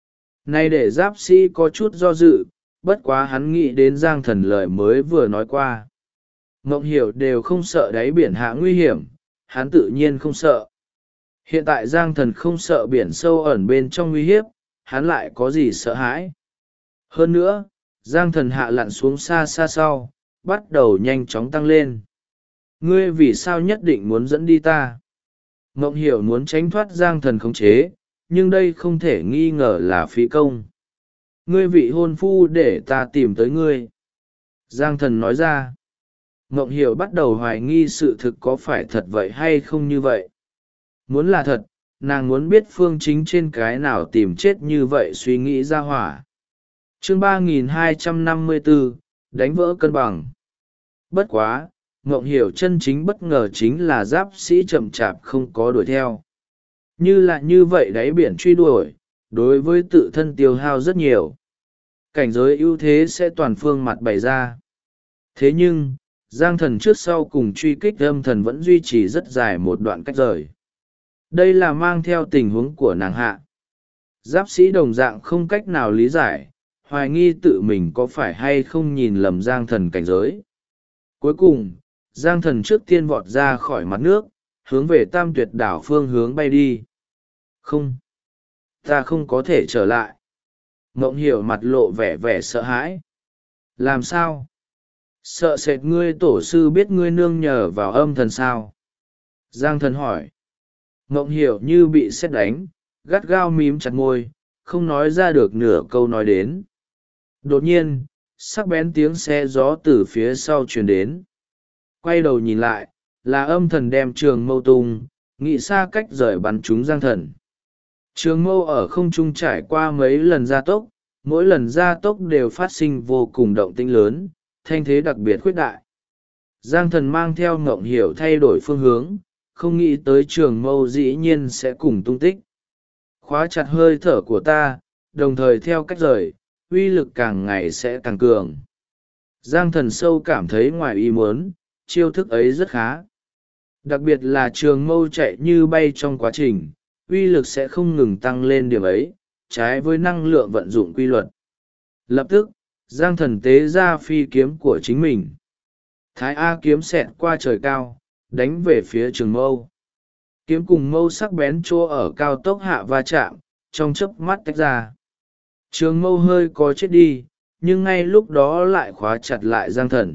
Nay để giáp sĩ có chút do dự, bất quá hắn nghĩ đến Giang Thần lời mới vừa nói qua. Mộng Hiểu đều không sợ đáy biển hạ nguy hiểm, hắn tự nhiên không sợ. Hiện tại Giang Thần không sợ biển sâu ẩn bên trong nguy hiếp, hắn lại có gì sợ hãi. Hơn nữa, Giang Thần hạ lặn xuống xa xa sau, bắt đầu nhanh chóng tăng lên. Ngươi vì sao nhất định muốn dẫn đi ta? Mộng Hiểu muốn tránh thoát Giang Thần khống chế, nhưng đây không thể nghi ngờ là phí công. Ngươi vị hôn phu để ta tìm tới ngươi. Giang Thần nói ra. Mộng Hiểu bắt đầu hoài nghi sự thực có phải thật vậy hay không như vậy. Muốn là thật, nàng muốn biết phương chính trên cái nào tìm chết như vậy suy nghĩ ra hỏa. Chương 3254, đánh vỡ cân bằng. Bất quá, Mộng Hiểu chân chính bất ngờ chính là giáp sĩ chậm chạp không có đuổi theo. Như là như vậy đáy biển truy đuổi, đối với tự thân tiêu hao rất nhiều. Cảnh giới ưu thế sẽ toàn phương mặt bày ra. Thế nhưng, Giang Thần trước sau cùng truy kích Âm Thần vẫn duy trì rất dài một đoạn cách rời. Đây là mang theo tình huống của nàng hạ. Giáp sĩ đồng dạng không cách nào lý giải, hoài nghi tự mình có phải hay không nhìn lầm Giang Thần cảnh giới. Cuối cùng, Giang Thần trước tiên vọt ra khỏi mặt nước, hướng về Tam Tuyệt đảo phương hướng bay đi. Không, ta không có thể trở lại. Mộng Hiểu mặt lộ vẻ vẻ sợ hãi. Làm sao? Sợ sệt ngươi tổ sư biết ngươi nương nhờ vào Âm Thần sao? Giang Thần hỏi. Mộng Hiểu như bị sét đánh, gắt gao mím chặt môi, không nói ra được nửa câu nói đến. Đột nhiên, sắc bén tiếng xe gió từ phía sau truyền đến. Quay đầu nhìn lại, là Âm Thần đem trường mâu tung, nghĩ xa cách rời bắn trúng Giang Thần. Trường mâu ở không trung trải qua mấy lần gia tốc, mỗi lần gia tốc đều phát sinh vô cùng động tĩnh lớn, thanh thế đặc biệt khuyết đại. Giang Thần mang theo Mộng Hiểu thay đổi phương hướng, không nghĩ tới trường mâu dĩ nhiên sẽ cùng tung tích. Khóa chặt hơi thở của ta, đồng thời theo cách rời, uy lực càng ngày sẽ càng cường. Giang Thần sâu cảm thấy ngoài ý muốn, chiêu thức ấy rất khá. Đặc biệt là trường mâu chạy như bay trong quá trình, uy lực sẽ không ngừng tăng lên điểm ấy, trái với năng lượng vận dụng quy luật. Lập tức, Giang Thần tế ra phi kiếm của chính mình. Thái A kiếm xẹt qua trời cao, đánh về phía trường mâu. Kiếm cùng mâu sắc bén chỗ ở cao tốc hạ va chạm, trong chớp mắt tách ra. Trường mâu hơi có chết đi, nhưng ngay lúc đó lại khóa chặt lại Giang Thần.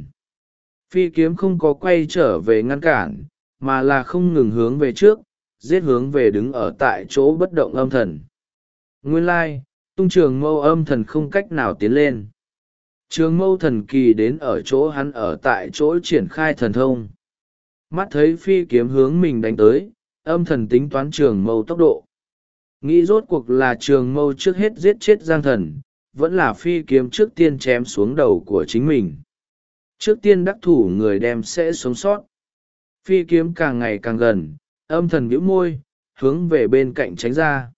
Phi kiếm không có quay trở về ngăn cản, mà là không ngừng hướng về trước, giết hướng về đứng ở tại chỗ bất động Âm Thần. Nguyên lai, tung trường mâu Âm Thần không cách nào tiến lên. Trường mâu thần kỳ đến ở chỗ hắn ở tại chỗ triển khai thần thông. Mắt thấy phi kiếm hướng mình đánh tới, Âm Thần tính toán trường mâu tốc độ. Nghĩ rốt cuộc là trường mâu trước hết giết chết Giang Thần, vẫn là phi kiếm trước tiên chém xuống đầu của chính mình. Trước tiên đắc thủ người đem sẽ sống sót. Phi kiếm càng ngày càng gần, Âm Thần bĩu môi, hướng về bên cạnh tránh ra.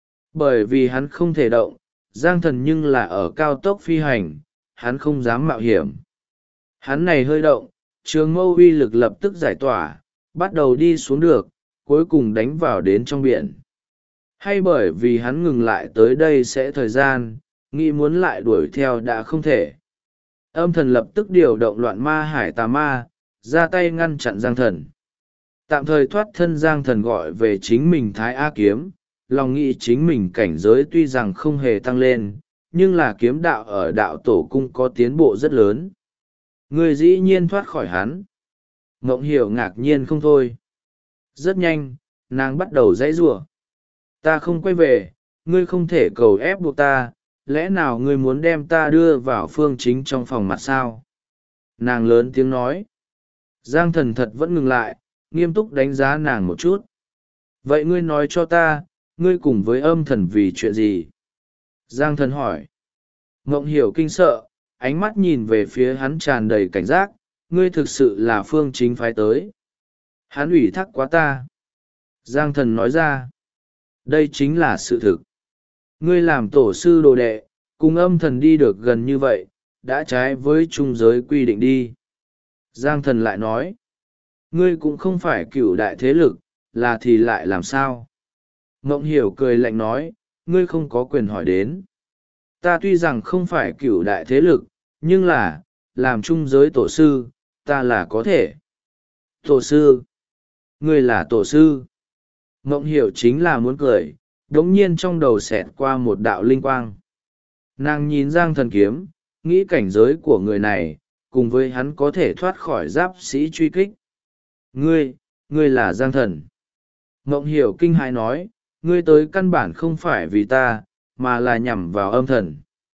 Bởi vì hắn không thể động, Giang Thần nhưng là ở cao tốc phi hành, hắn không dám mạo hiểm. Hắn này hơi động, trường mâu uy lực lập tức giải tỏa, bắt đầu đi xuống được, cuối cùng đánh vào đến trong biển. Hay bởi vì hắn ngừng lại tới đây sẽ thời gian, nghĩ muốn lại đuổi theo đã không thể. Âm thần lập tức điều động loạn ma hải tà ma, ra tay ngăn chặn Giang Thần. Tạm thời thoát thân Giang Thần gọi về chính mình Thái A Kiếm, lòng nghĩ chính mình cảnh giới tuy rằng không hề tăng lên, nhưng là kiếm đạo ở đạo tổ cung có tiến bộ rất lớn. Người dĩ nhiên thoát khỏi hắn. Mộng Hiểu ngạc nhiên không thôi. Rất nhanh, nàng bắt đầu dãy giụa. Ta không quay về, ngươi không thể cầu ép buộc ta, lẽ nào ngươi muốn đem ta đưa vào phương chính trong phòng mặt sao? Nàng lớn tiếng nói. Giang Thần thật vẫn ngừng lại, nghiêm túc đánh giá nàng một chút. Vậy ngươi nói cho ta, ngươi cùng với âm thần vì chuyện gì? Giang Thần hỏi. Mộng Hiểu kinh sợ, ánh mắt nhìn về phía hắn tràn đầy cảnh giác, ngươi thực sự là phương chính phái tới. Hắn ủy thác quá ta. Giang Thần nói ra. Đây chính là sự thực. Ngươi làm tổ sư đồ đệ, cùng âm thần đi được gần như vậy, đã trái với trung giới quy định đi. Giang Thần lại nói. Ngươi cũng không phải cửu đại thế lực, là thì lại làm sao? Mộng Hiểu cười lạnh nói, ngươi không có quyền hỏi đến. Ta tuy rằng không phải cửu đại thế lực, nhưng là, làm trung giới tổ sư, ta là có thể. Tổ sư? Ngươi là tổ sư? Mộng Hiểu chính là muốn cười, đống nhiên trong đầu xẹt qua một đạo linh quang. Nàng nhìn Giang Thần kiếm, nghĩ cảnh giới của người này, cùng với hắn có thể thoát khỏi giáp sĩ truy kích. Ngươi là Giang Thần. Mộng Hiểu kinh hãi nói, ngươi tới căn bản không phải vì ta, mà là nhằm vào âm thần.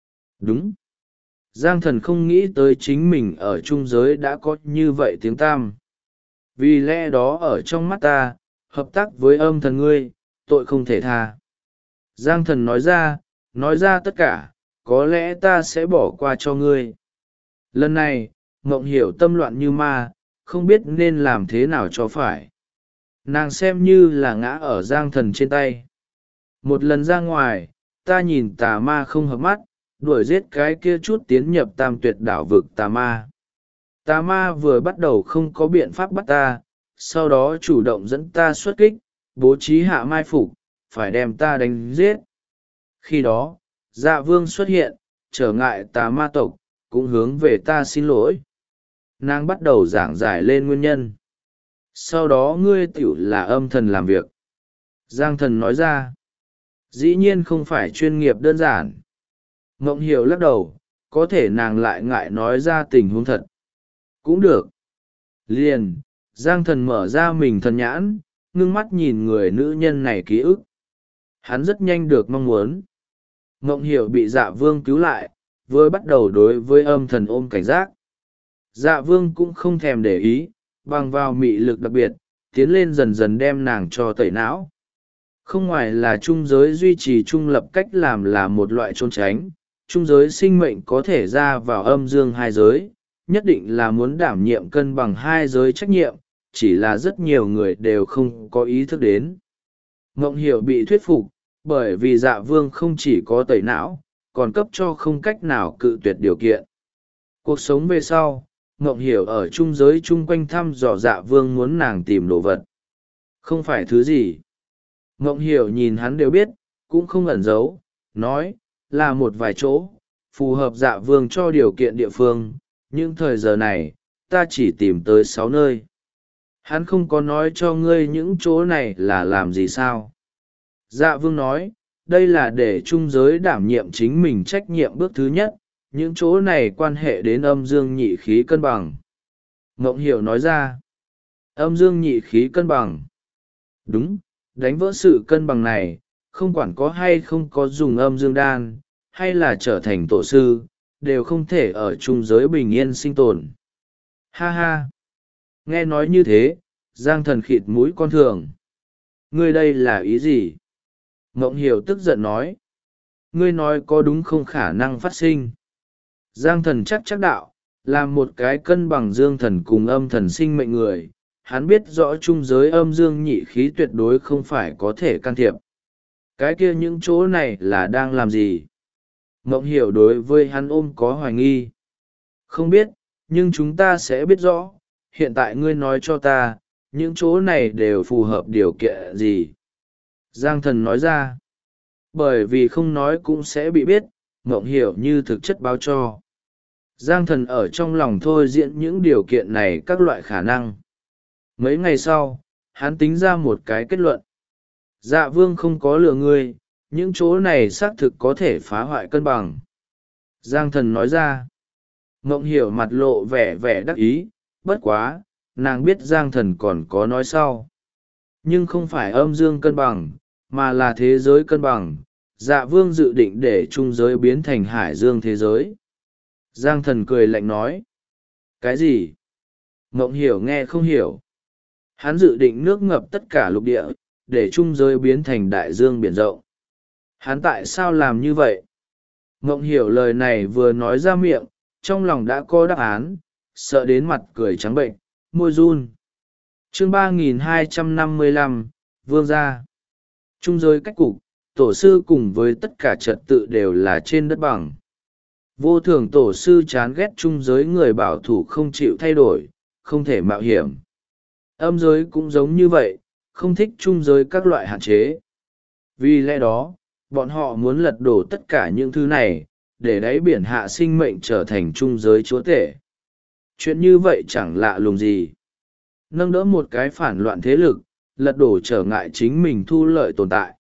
Đúng. Giang Thần không nghĩ tới chính mình ở trung giới đã có như vậy tiếng tam. Vì lẽ đó ở trong mắt ta, hợp tác với âm thần ngươi, tội không thể tha. Giang Thần nói ra tất cả, có lẽ ta sẽ bỏ qua cho ngươi. Lần này, Mộng Hiểu tâm loạn như ma, không biết nên làm thế nào cho phải. Nàng xem như là ngã ở Giang Thần trên tay. Một lần ra ngoài, ta nhìn tà ma không hợp mắt, đuổi giết cái kia chút tiến nhập tam tuyệt đảo vực tà ma. Tà ma vừa bắt đầu không có biện pháp bắt ta, sau đó chủ động dẫn ta xuất kích, bố trí hạ mai phục, phải đem ta đánh giết. Khi đó, Dạ Vương xuất hiện, trở ngại tà ma tộc, cũng hướng về ta xin lỗi. Nàng bắt đầu giảng giải lên nguyên nhân. Sau đó ngươi tiểu là âm thần làm việc. Giang Thần nói ra. Dĩ nhiên không phải chuyên nghiệp đơn giản. Mộng Hiểu lắc đầu, có thể nàng lại ngại nói ra tình huống thật. Cũng được. Liền, Giang Thần mở ra mình thần nhãn, ngưng mắt nhìn người nữ nhân này ký ức. Hắn rất nhanh được mong muốn. Mộng Hiểu bị Dạ Vương cứu lại, vừa bắt đầu đối với âm thần ôm cảnh giác. Dạ Vương cũng không thèm để ý, bằng vào mị lực đặc biệt, tiến lên dần dần đem nàng cho tẩy não. Không ngoài là trung giới duy trì trung lập cách làm là một loại trốn tránh, trung giới sinh mệnh có thể ra vào âm dương hai giới, nhất định là muốn đảm nhiệm cân bằng hai giới trách nhiệm, chỉ là rất nhiều người đều không có ý thức đến. Mộng Hiểu bị thuyết phục, bởi vì Dạ Vương không chỉ có tẩy não, còn cấp cho không cách nào cự tuyệt điều kiện. Cuộc sống về sau, Mộng Hiểu ở trung giới chung quanh thăm dò Dạ Vương muốn nàng tìm đồ vật. Không phải thứ gì. Mộng Hiểu nhìn hắn đều biết, cũng không ẩn giấu, nói, là một vài chỗ, phù hợp Dạ Vương cho điều kiện địa phương, nhưng thời giờ này, ta chỉ tìm tới 6 nơi. Hắn không có nói cho ngươi những chỗ này là làm gì sao. Dạ Vương nói, đây là để trung giới đảm nhiệm chính mình trách nhiệm bước thứ nhất, những chỗ này quan hệ đến âm dương nhị khí cân bằng. Mộng Hiểu nói ra, âm dương nhị khí cân bằng. Đúng, đánh vỡ sự cân bằng này, không quản có hay không có dùng âm dương đan, hay là trở thành tổ sư, đều không thể ở trung giới bình yên sinh tồn. Ha ha! Nghe nói như thế, Giang Thần khịt mũi con thường. Ngươi đây là ý gì? Mộng Hiểu tức giận nói. Ngươi nói có đúng không khả năng phát sinh? Giang Thần chắc đạo, là một cái cân bằng dương thần cùng âm thần sinh mệnh người, hắn biết rõ trung giới âm dương nhị khí tuyệt đối không phải có thể can thiệp. Cái kia những chỗ này là đang làm gì? Mộng Hiểu đối với hắn ôm có hoài nghi. Không biết, nhưng chúng ta sẽ biết rõ. Hiện tại ngươi nói cho ta, những chỗ này đều phù hợp điều kiện gì? Giang thần nói ra. Bởi vì không nói cũng sẽ bị biết, Mộng Hiểu như thực chất báo cho. Giang thần ở trong lòng thôi diễn những điều kiện này các loại khả năng. Mấy ngày sau, hắn tính ra một cái kết luận. Dạ vương không có lừa ngươi, những chỗ này xác thực có thể phá hoại cân bằng. Giang thần nói ra. Mộng Hiểu mặt lộ vẻ vẻ đắc ý, bất quá, nàng biết Giang thần còn có nói sau. Nhưng không phải âm dương cân bằng, mà là thế giới cân bằng. Dạ vương dự định để trung giới biến thành hải dương thế giới. Giang thần cười lạnh nói. Cái gì? Mộng Hiểu nghe không hiểu. Hắn dự định nước ngập tất cả lục địa, để trung giới biến thành đại dương biển rộng. Hắn tại sao làm như vậy? Mộng Hiểu lời này vừa nói ra miệng, trong lòng đã có đáp án, sợ đến mặt cười trắng bệnh, môi run. Chương 3255, Vương gia. Trung giới cách cục, tổ sư cùng với tất cả trật tự đều là trên đất bằng. Vô thường tổ sư chán ghét trung giới người bảo thủ không chịu thay đổi, không thể mạo hiểm. Âm giới cũng giống như vậy, không thích trung giới các loại hạn chế. Vì lẽ đó, bọn họ muốn lật đổ tất cả những thứ này, để đáy biển hạ sinh mệnh trở thành trung giới chúa tể. Chuyện như vậy chẳng lạ lùng gì. Nâng đỡ một cái phản loạn thế lực, lật đổ trở ngại chính mình thu lợi tồn tại.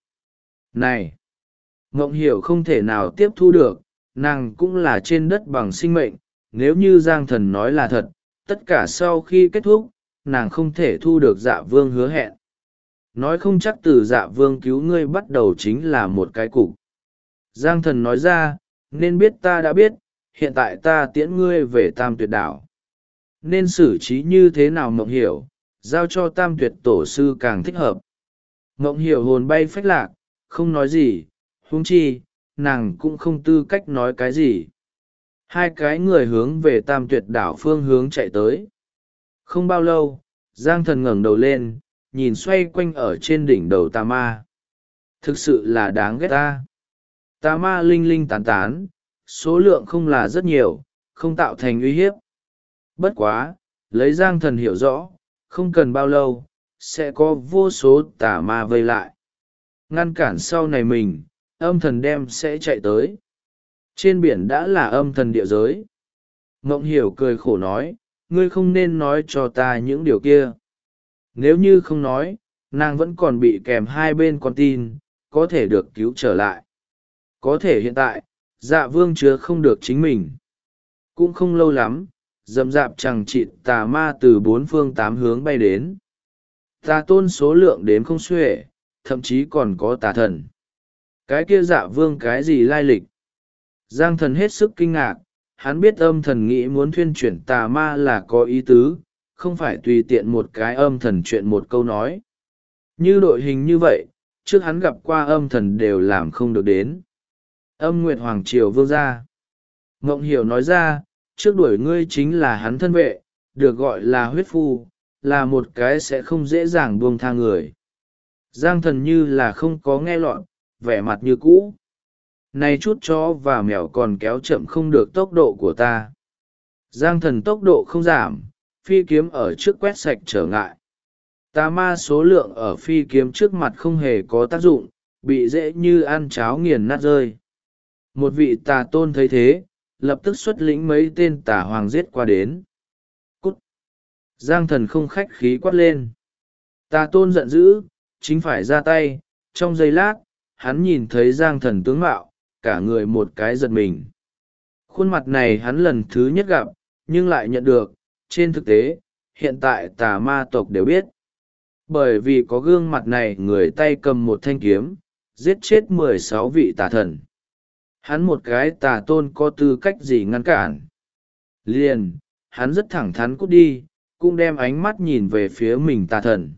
Này! Mộng Hiểu không thể nào tiếp thu được, nàng cũng là trên đất bằng sinh mệnh, nếu như Giang thần nói là thật, tất cả sau khi kết thúc, nàng không thể thu được Dạ vương hứa hẹn. Nói không chắc từ Dạ vương cứu ngươi bắt đầu chính là một cái cục. Giang thần nói ra, nên biết ta đã biết, hiện tại ta tiễn ngươi về Tam Tuyệt đảo. Nên xử trí như thế nào Mộng Hiểu, giao cho Tam Tuyệt tổ sư càng thích hợp. Mộng Hiểu hồn bay phách lạc, không nói gì, huống chi, nàng cũng không tư cách nói cái gì. Hai cái người hướng về Tam Tuyệt đảo phương hướng chạy tới. Không bao lâu, Giang thần ngẩng đầu lên, nhìn xoay quanh ở trên đỉnh đầu tà ma. Thực sự là đáng ghét ta. Tà ma linh linh tán tán, số lượng không là rất nhiều, không tạo thành uy hiếp. Bất quá, lấy Giang thần hiểu rõ, không cần bao lâu, sẽ có vô số tà ma vây lại. Ngăn cản sau này mình, âm thần đem sẽ chạy tới. Trên biển đã là âm thần địa giới. Mộng Hiểu cười khổ nói, ngươi không nên nói cho ta những điều kia. Nếu như không nói, nàng vẫn còn bị kèm hai bên con tin, có thể được cứu trở lại. Có thể hiện tại, Dạ vương chứa không được chính mình. Cũng không lâu lắm, rậm rạp chẳng chịt tà ma từ bốn phương tám hướng bay đến. Tà tôn số lượng đếm không xuể, thậm chí còn có tà thần. Cái kia Dạ vương cái gì lai lịch? Giang thần hết sức kinh ngạc, hắn biết âm thần nghĩ muốn thuyên chuyển tà ma là có ý tứ, không phải tùy tiện một cái âm thần chuyện một câu nói. Như đội hình như vậy, trước hắn gặp qua âm thần đều làm không được đến. Âm Nguyệt Hoàng Triều vương gia. Mộng Hiểu nói ra, trước đuổi ngươi chính là hắn thân vệ, được gọi là huyết phu, là một cái sẽ không dễ dàng buông tha người. Giang thần như là không có nghe lọt, vẻ mặt như cũ. Này chút chó và mèo còn kéo chậm không được tốc độ của ta. Giang thần tốc độ không giảm, phi kiếm ở trước quét sạch trở ngại. Tà ma số lượng ở phi kiếm trước mặt không hề có tác dụng, bị dễ như ăn cháo nghiền nát rơi. Một vị tà tôn thấy thế, lập tức xuất lĩnh mấy tên tà hoàng giết qua đến. Cút! Giang thần không khách khí quát lên. Tà tôn giận dữ, chính phải ra tay, trong giây lát, hắn nhìn thấy Giang thần tướng mạo, cả người một cái giật mình. Khuôn mặt này hắn lần thứ nhất gặp, nhưng lại nhận được, trên thực tế, hiện tại tà ma tộc đều biết. Bởi vì có gương mặt này người tay cầm một thanh kiếm, giết chết 16 vị tà thần. Hắn một cái tà tôn có tư cách gì ngăn cản. Liền, hắn rất thẳng thắn cút đi, cũng đem ánh mắt nhìn về phía mình tà thần.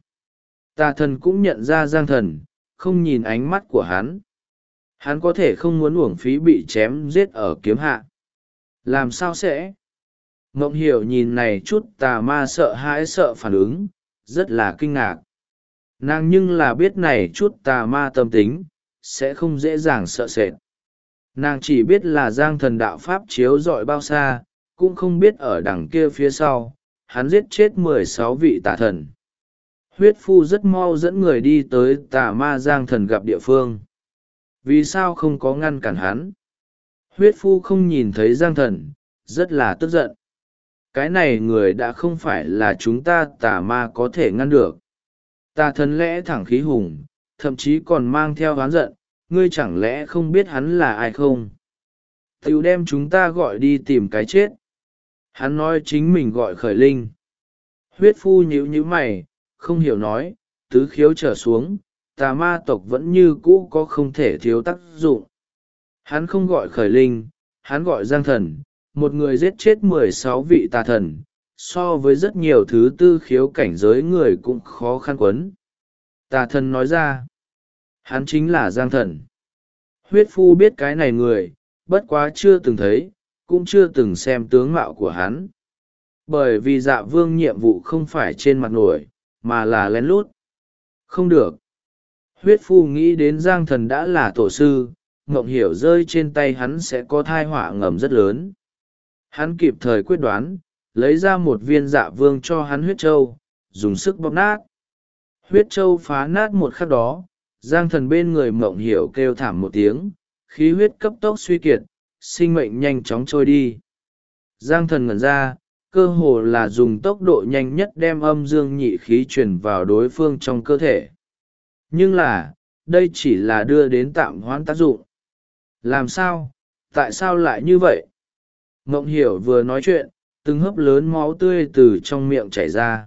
Tà thần cũng nhận ra Giang thần, không nhìn ánh mắt của hắn. Hắn có thể không muốn uổng phí bị chém giết ở kiếm hạ. Làm sao sẽ? Mộng Hiểu nhìn này chút tà ma sợ hãi sợ phản ứng, rất là kinh ngạc. Nàng nhưng là biết này chút tà ma tâm tính, sẽ không dễ dàng sợ sệt. Nàng chỉ biết là Giang thần đạo pháp chiếu rọi bao xa, cũng không biết ở đằng kia phía sau hắn giết chết 16 vị tà thần. Huyết phu rất mau dẫn người đi tới tà ma Giang Thần gặp địa phương. Vì sao không có ngăn cản hắn? Huyết phu không nhìn thấy Giang Thần, rất là tức giận. Cái này người đã không phải là chúng ta tà ma có thể ngăn được. Tà thần lẽ thẳng khí hùng, thậm chí còn mang theo oán giận, ngươi chẳng lẽ không biết hắn là ai không? Tiểu đem chúng ta gọi đi tìm cái chết. Hắn nói chính mình gọi khởi linh. Huyết phu nhíu nhíu mày, không hiểu nói, tứ khiếu trở xuống, tà ma tộc vẫn như cũ có không thể thiếu tác dụng. Hắn không gọi khởi linh, hắn gọi Giang Thần, một người giết chết 16 vị tà thần, so với rất nhiều thứ tư khiếu cảnh giới người cũng khó khăn quấn. Tà thần nói ra, hắn chính là Giang Thần. Huyết phu biết cái này người, bất quá chưa từng thấy, cũng chưa từng xem tướng mạo của hắn. Bởi vì Dạ Vương nhiệm vụ không phải trên mặt nổi, mà là lén lút. Không được. Huyết phu nghĩ đến Giang Thần đã là tổ sư, Ngộng Hiểu rơi trên tay hắn sẽ có thai họa ngầm rất lớn. Hắn kịp thời quyết đoán, lấy ra một viên Dạ Vương cho hắn huyết châu, dùng sức bóp nát. Huyết châu phá nát một khắc đó, Giang Thần bên người Ngộng Hiểu kêu thảm một tiếng, khí huyết cấp tốc suy kiệt, sinh mệnh nhanh chóng trôi đi. Giang Thần ngẩn ra, cơ hồ là dùng tốc độ nhanh nhất đem âm dương nhị khí truyền vào đối phương trong cơ thể. Nhưng là, đây chỉ là đưa đến tạm hoãn tác dụng. Làm sao? Tại sao lại như vậy? Ngộng Hiểu vừa nói chuyện, từng hớp lớn máu tươi từ trong miệng chảy ra.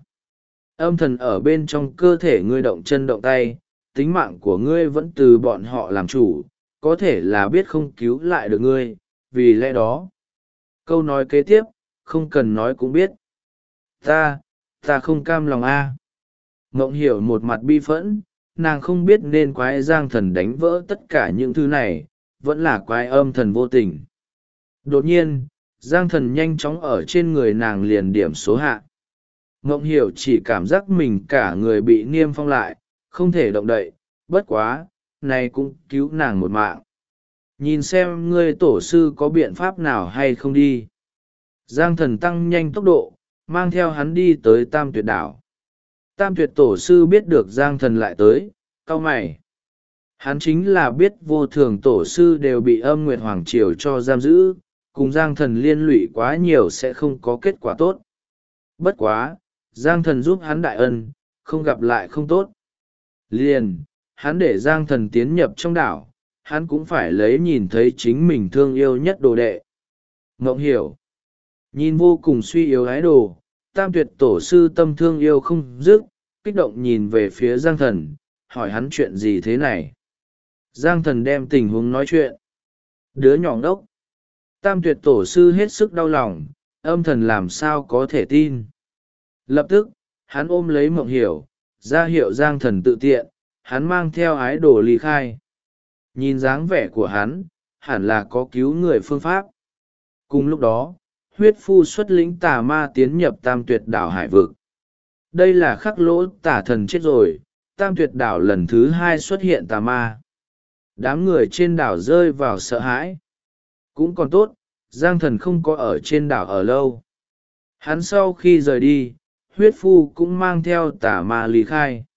Âm thần ở bên trong cơ thể ngươi động chân động tay, tính mạng của ngươi vẫn từ bọn họ làm chủ, có thể là biết không cứu lại được ngươi, vì lẽ đó. Câu nói kế tiếp, không cần nói cũng biết. Ta không cam lòng a. Ngộng Hiểu một mặt bi phẫn, nàng không biết nên quái Giang Thần đánh vỡ tất cả những thứ này, vẫn là quái âm thần vô tình. Đột nhiên, Giang Thần nhanh chóng ở trên người nàng liền điểm số hạ. Ngộng Hiểu chỉ cảm giác mình cả người bị niêm phong lại, không thể động đậy, bất quá, này cũng cứu nàng một mạng. Nhìn xem ngươi tổ sư có biện pháp nào hay không đi. Giang Thần tăng nhanh tốc độ, mang theo hắn đi tới Tam Tuyệt đảo. Tam Tuyệt tổ sư biết được Giang Thần lại tới, cau mày. Hắn chính là biết vô thường tổ sư đều bị Âm Nguyệt Hoàng Triều cho giam giữ, cùng Giang Thần liên lụy quá nhiều sẽ không có kết quả tốt. Bất quá, Giang Thần giúp hắn đại ân, không gặp lại không tốt. Liền, hắn để Giang Thần tiến nhập trong đảo, hắn cũng phải lấy nhìn thấy chính mình thương yêu nhất đồ đệ. Ngộng Hiểu. Nhìn vô cùng suy yếu ái đồ, Tam Tuyệt tổ sư tâm thương yêu không dứt, kích động nhìn về phía Giang Thần, hỏi hắn chuyện gì thế này. Giang Thần đem tình huống nói chuyện. Đứa nhỏ đốc. Tam Tuyệt tổ sư hết sức đau lòng, âm thần làm sao có thể tin. Lập tức, hắn ôm lấy Ngộng Hiểu, ra hiệu Giang Thần tự tiện, hắn mang theo ái đồ ly khai. Nhìn dáng vẻ của hắn, hẳn là có cứu người phương pháp. Cùng lúc đó, huyết phu xuất lĩnh tà ma tiến nhập Tam Tuyệt đảo hải vực. Đây là khắc lỗ tà thần chết rồi, Tam Tuyệt đảo lần thứ 2 xuất hiện tà ma. Đám người trên đảo rơi vào sợ hãi. Cũng còn tốt, Giang Thần không có ở trên đảo ở lâu. Hắn sau khi rời đi, huyết phu cũng mang theo tà ma ly khai.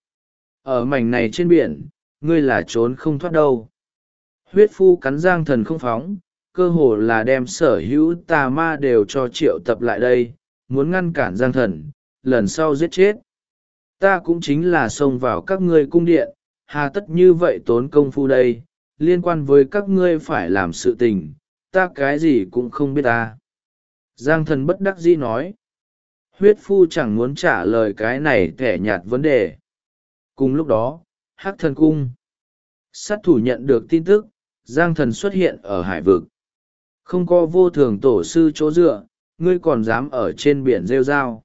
Ở mảnh này trên biển, ngươi là trốn không thoát đâu. Huyết phu cắn Giang Thần không phóng, cơ hồ là đem sở hữu tà ma đều cho triệu tập lại đây, muốn ngăn cản Giang Thần, lần sau giết chết. Ta cũng chính là xông vào các ngươi cung điện, hà tất như vậy tốn công phu đây, liên quan với các ngươi phải làm sự tình, ta cái gì cũng không biết ta. Giang Thần bất đắc dĩ nói. Huyết phu chẳng muốn trả lời cái này kẻ nhạt vấn đề. Cùng lúc đó, Hắc Thần cung. Sát thủ nhận được tin tức, Giang Thần xuất hiện ở hải vực. Không có vô thường tổ sư chỗ dựa, ngươi còn dám ở trên biển rêu rao.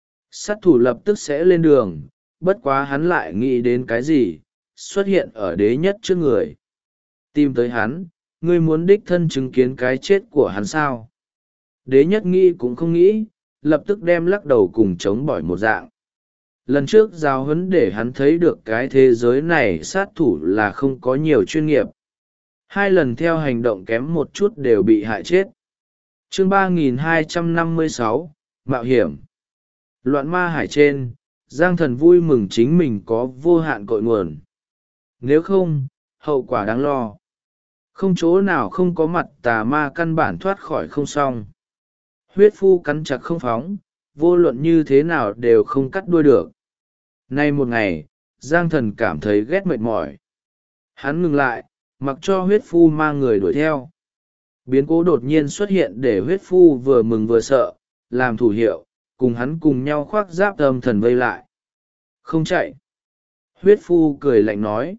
Sát thủ lập tức sẽ lên đường, bất quá hắn lại nghĩ đến cái gì, xuất hiện ở đế nhất trước người. Tìm tới hắn, ngươi muốn đích thân chứng kiến cái chết của hắn sao? Đế nhất nghĩ cũng không nghĩ, lập tức đem lắc đầu cùng chống bỏi một dạng. Lần trước giáo huấn để hắn thấy được cái thế giới này sát thủ là không có nhiều chuyên nghiệp. 2 lần theo hành động kém một chút đều bị hại chết. Chương 3256, Mạo hiểm. Loạn ma hải trên, Giang Thần vui mừng chính mình có vô hạn cội nguồn. Nếu không, hậu quả đáng lo. Không chỗ nào không có mặt tà ma căn bản thoát khỏi không xong. Huyết phu cắn chặt không phóng, vô luận như thế nào đều không cắt đuôi được. Nay một ngày, Giang Thần cảm thấy ghét mệt mỏi. Hắn ngừng lại, mặc cho huyết phu mang người đuổi theo. Biến cố đột nhiên xuất hiện để huyết phu vừa mừng vừa sợ, làm thủ hiệu, cùng hắn cùng nhau khoác giáp âm thần vây lại. Không chạy. Huyết phu cười lạnh nói.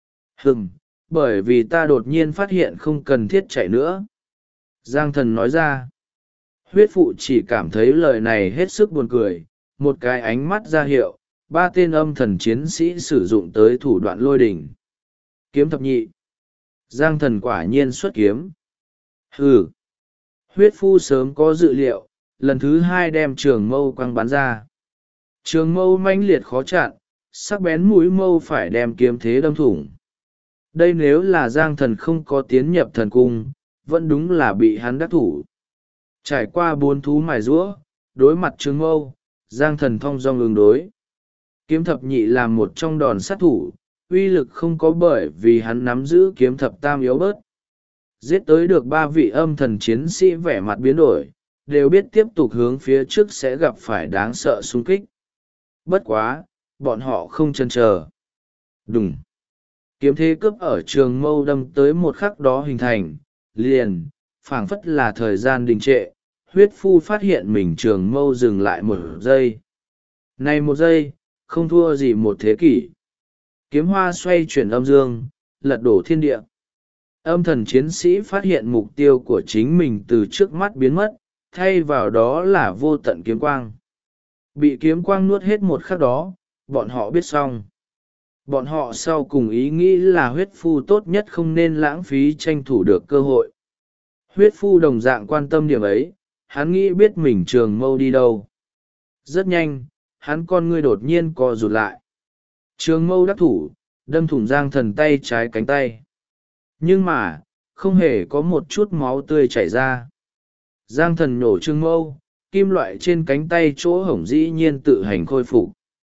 Bởi vì ta đột nhiên phát hiện không cần thiết chạy nữa. Giang Thần nói ra. Huyết phụ chỉ cảm thấy lời này hết sức buồn cười, một cái ánh mắt ra hiệu, ba tên âm thần chiến sĩ sử dụng tới thủ đoạn lôi đỉnh. Kiếm thập nhị. Giang Thần quả nhiên xuất kiếm. Huyết phu sớm có dự liệu, lần thứ hai đem trường mâu quăng bắn ra. Trường mâu mãnh liệt khó chặn, sắc bén mũi mâu phải đem kiếm thế đâm thủng. Đây nếu là Giang Thần không có tiến nhập thần cung, vẫn đúng là bị hắn đắc thủ. Trải qua 4 thú mài giũa, đối mặt trường mâu, Giang Thần thong dong ứng đối. Kiếm thập nhị là một trong đòn sát thủ, uy lực không có bởi vì hắn nắm giữ kiếm thập tam yếu bớt. Giết tới được 3 vị âm thần chiến sĩ vẻ mặt biến đổi, đều biết tiếp tục hướng phía trước sẽ gặp phải đáng sợ xung kích. Bất quá, bọn họ không chần chờ. Đùng. Kiếm thế cướp ở trường mâu đâm tới một khắc đó hình thành, liền, phảng phất là thời gian đình trệ, huyết phu phát hiện mình trường mâu dừng lại 1 giây. Này 1 giây, không thua gì một thế kỷ. Kiếm hoa xoay chuyển âm dương, lật đổ thiên địa. Âm thần chiến sĩ phát hiện mục tiêu của chính mình từ trước mắt biến mất, thay vào đó là vô tận kiếm quang. Bị kiếm quang nuốt hết một khắc đó, bọn họ biết xong. Bọn họ sau cùng ý nghĩ là huyết phu tốt nhất không nên lãng phí tranh thủ được cơ hội. Huyết phu đồng dạng quan tâm điểm ấy, hắn nghĩ biết mình trường mâu đi đâu. Rất nhanh, hắn con ngươi đột nhiên co rụt lại. Trường mâu đắc thủ, đâm thủng Giang Thần tay trái cánh tay. Nhưng mà, không hề có một chút máu tươi chảy ra. Giang Thần nổ trường mâu, kim loại trên cánh tay chỗ hổng dĩ nhiên tự hành khôi phục.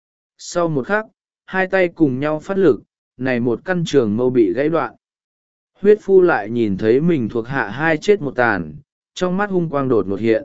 Sau một khắc, hai tay cùng nhau phát lực, này một căn trường mâu bị gãy đoạn. Huyết phu lại nhìn thấy mình thuộc hạ 2 chết 1 tàn, trong mắt hung quang đột ngột hiện.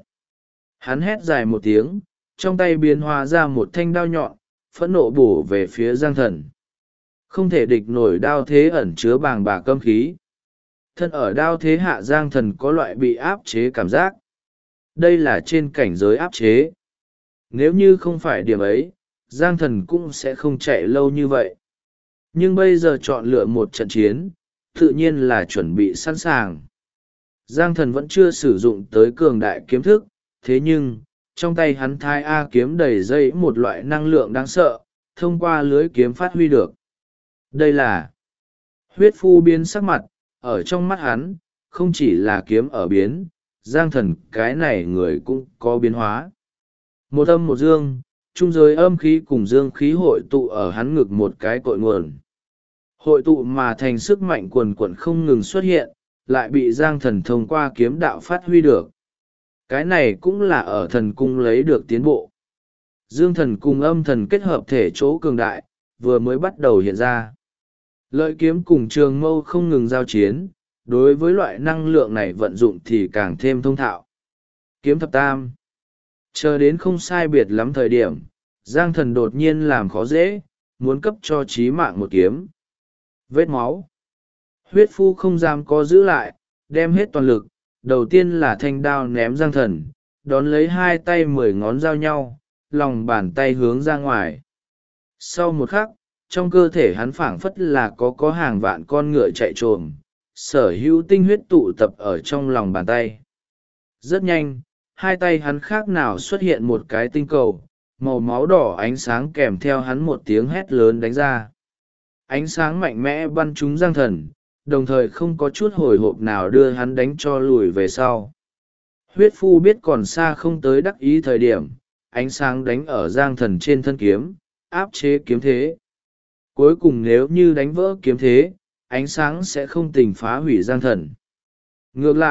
Hắn hét dài một tiếng, trong tay biến hóa ra một thanh đao nhọn, phẫn nộ bổ về phía Giang Thần. Không thể địch nổi đao thế ẩn chứa bàng bạc câm khí. Thân ở đao thế hạ Giang Thần có loại bị áp chế cảm giác. Đây là trên cảnh giới áp chế. Nếu như không phải điểm ấy, Giang Thần cũng sẽ không chạy lâu như vậy. Nhưng bây giờ chọn lựa một trận chiến, tự nhiên là chuẩn bị sẵn sàng. Giang Thần vẫn chưa sử dụng tới cường đại kiếm thức, thế nhưng, trong tay hắn thai A kiếm đầy dây một loại năng lượng đáng sợ, thông qua lưới kiếm phát huy được. Đây là huyết phu biến sắc mặt, ở trong mắt hắn, không chỉ là kiếm ở biến, Giang Thần cái này người cũng có biến hóa. Một âm một dương, trung giới âm khí cùng dương khí hội tụ ở hắn ngực một cái cội nguồn. Hội tụ mà thành sức mạnh quần quần không ngừng xuất hiện, lại bị Giang Thần thông qua kiếm đạo phát huy được. Cái này cũng là ở thần cung lấy được tiến bộ. Dương thần cùng âm thần kết hợp thể chỗ cường đại, vừa mới bắt đầu hiện ra. Lợi kiếm cùng trường mâu không ngừng giao chiến, đối với loại năng lượng này vận dụng thì càng thêm thông thạo. Kiếm thập tam. Chờ đến không sai biệt lắm thời điểm, Giang Thần đột nhiên làm khó dễ, muốn cấp cho chí mạng một kiếm. Vết máu. Huyết phu không dám có giữ lại, đem hết toàn lực, đầu tiên là thanh đao ném Giang Thần, đón lấy 2 tay 10 ngón giao nhau, lòng bàn tay hướng ra ngoài. Sau một khắc, trong cơ thể hắn phảng phất là có hàng vạn con ngựa chạy trồm, sở hữu tinh huyết tụ tập ở trong lòng bàn tay. Rất nhanh, 2 tay hắn khác nào xuất hiện một cái tinh cầu, màu máu đỏ ánh sáng kèm theo hắn một tiếng hét lớn đánh ra. Ánh sáng mạnh mẽ bắn trúng Giang Thần, đồng thời không có chút hồi hộp nào đưa hắn đánh cho lùi về sau. Huyết phu biết còn xa không tới đắc ý thời điểm, ánh sáng đánh ở Giang Thần trên thân kiếm, áp chế kiếm thế. Cuối cùng nếu như đánh vỡ kiếm thế, ánh sáng sẽ không tình phá hủy Giang Thần. Ngược lại,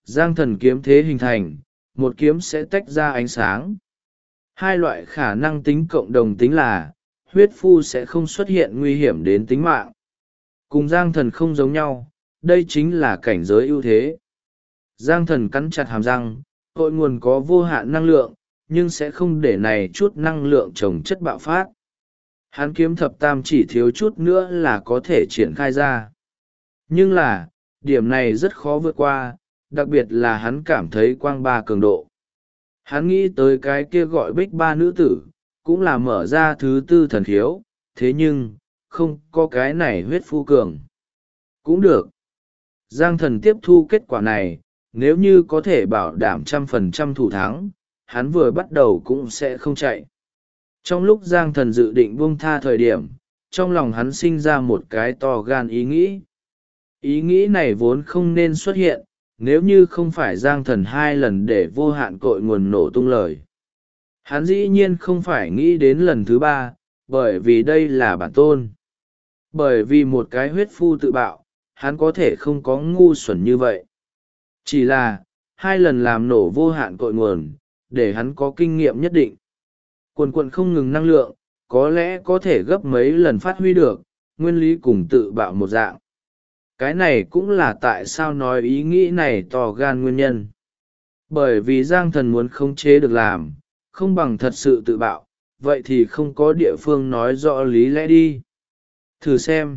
giang thần kiếm thế hình thành, một kiếm sẽ tách ra ánh sáng. Hai loại khả năng tính cộng đồng tính là huyết phu sẽ không xuất hiện nguy hiểm đến tính mạng. Cùng giang thần không giống nhau, đây chính là cảnh giới ưu thế. Giang thần cắn chặt hàm răng, cội nguồn có vô hạn năng lượng, nhưng sẽ không để này chút năng lượng trồng chất bạo phát. Hắn kiếm thập tam chỉ thiếu chút nữa là có thể triển khai ra. Nhưng là, điểm này rất khó vượt qua, đặc biệt là hắn cảm thấy quang ba cường độ. Hắn nghĩ tới cái kia gọi bích ba nữ tử, cũng là mở ra thứ tư thần khiếu, thế nhưng, không có cái này huyết phu cường. Cũng được. Giang thần tiếp thu kết quả này, nếu như có thể bảo đảm 100% thủ thắng, hắn vừa bắt đầu cũng sẽ không chạy. Trong lúc Giang thần dự định buông tha thời điểm, trong lòng hắn sinh ra một cái to gan ý nghĩ. Ý nghĩ này vốn không nên xuất hiện, nếu như không phải Giang thần 2 lần để vô hạn cội nguồn nổ tung lời. Hắn dĩ nhiên không phải nghĩ đến lần thứ 3, bởi vì đây là bản tôn. Bởi vì một cái huyết phu tự bạo, hắn có thể không có ngu xuẩn như vậy. Chỉ là, 2 lần làm nổ vô hạn cội nguồn, để hắn có kinh nghiệm nhất định. Quần quần không ngừng năng lượng, có lẽ có thể gấp mấy lần phát huy được, nguyên lý cùng tự bạo một dạng. Cái này cũng là tại sao nói ý nghĩ này to gan nguyên nhân. Bởi vì Giang thần muốn khống chế được làm, không bằng thật sự tự bạo, vậy thì không có địa phương nói rõ lý lẽ đi. Thử xem.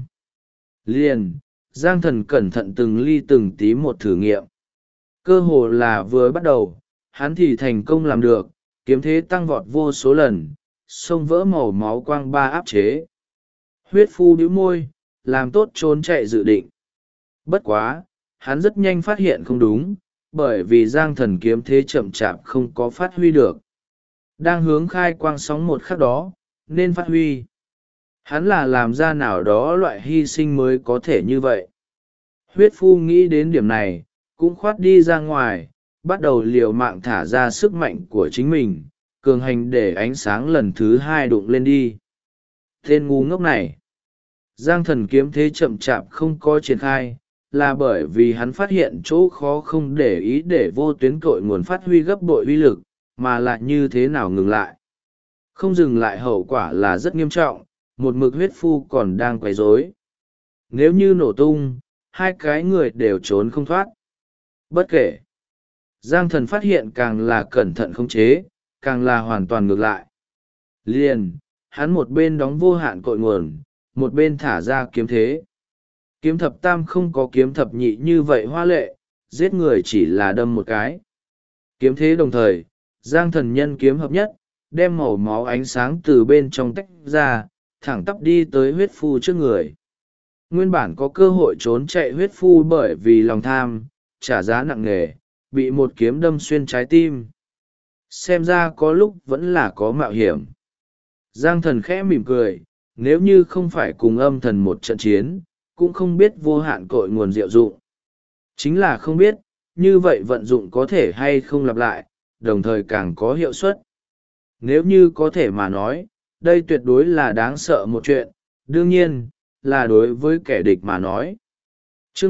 Liền, Giang thần cẩn thận từng ly từng tí một thử nghiệm. Cơ hồ là vừa bắt đầu, hắn thì thành công làm được, kiếm thế tăng vọt vô số lần, xông vỡ màu máu quang ba áp chế. Huyết phu bĩu môi, làm tốt trốn chạy dự định. Bất quá, hắn rất nhanh phát hiện không đúng, bởi vì giang thần kiếm thế chậm chạp không có phát huy được. Đang hướng khai quang sóng một khắc đó, nên phát huy. Hắn là làm ra nào đó loại hy sinh mới có thể như vậy. Huyết phu nghĩ đến điểm này, cũng khoát đi ra ngoài, bắt đầu liều mạng thả ra sức mạnh của chính mình, cường hành để ánh sáng lần thứ 2 đụng lên đi. Tên ngu ngốc này. Giang thần kiếm thế chậm chạp không có triển khai, là bởi vì hắn phát hiện chỗ khó không để ý để vô tuyến cội nguồn phát huy gấp bội uy lực, mà lại như thế nào ngừng lại. Không dừng lại hậu quả là rất nghiêm trọng, một mực huyết phu còn đang quấy rối. Nếu như nổ tung, 2 cái người đều trốn không thoát. Bất kể, Giang thần phát hiện càng là cẩn thận khống chế, càng là hoàn toàn ngược lại. Liền, hắn một bên đóng vô hạn cội nguồn, một bên thả ra kiếm thế. Kiếm thập tam không có kiếm thập nhị như vậy hoa lệ, giết người chỉ là đâm một cái. Kiếm thế đồng thời, Giang thần nhân kiếm hợp nhất, đem màu máu ánh sáng từ bên trong tách ra, thẳng tắp đi tới huyết phu trước người. Nguyên bản có cơ hội trốn chạy huyết phu bởi vì lòng tham, trả giá nặng nề, bị một kiếm đâm xuyên trái tim. Xem ra có lúc vẫn là có mạo hiểm. Giang thần khẽ mỉm cười, nếu như không phải cùng âm thần một trận chiến, cũng không biết vô hạn cội nguồn diệu dụng. Chính là không biết, như vậy vận dụng có thể hay không lặp lại, đồng thời càng có hiệu suất. Nếu như có thể mà nói, đây tuyệt đối là đáng sợ một chuyện, đương nhiên, là đối với kẻ địch mà nói. Chương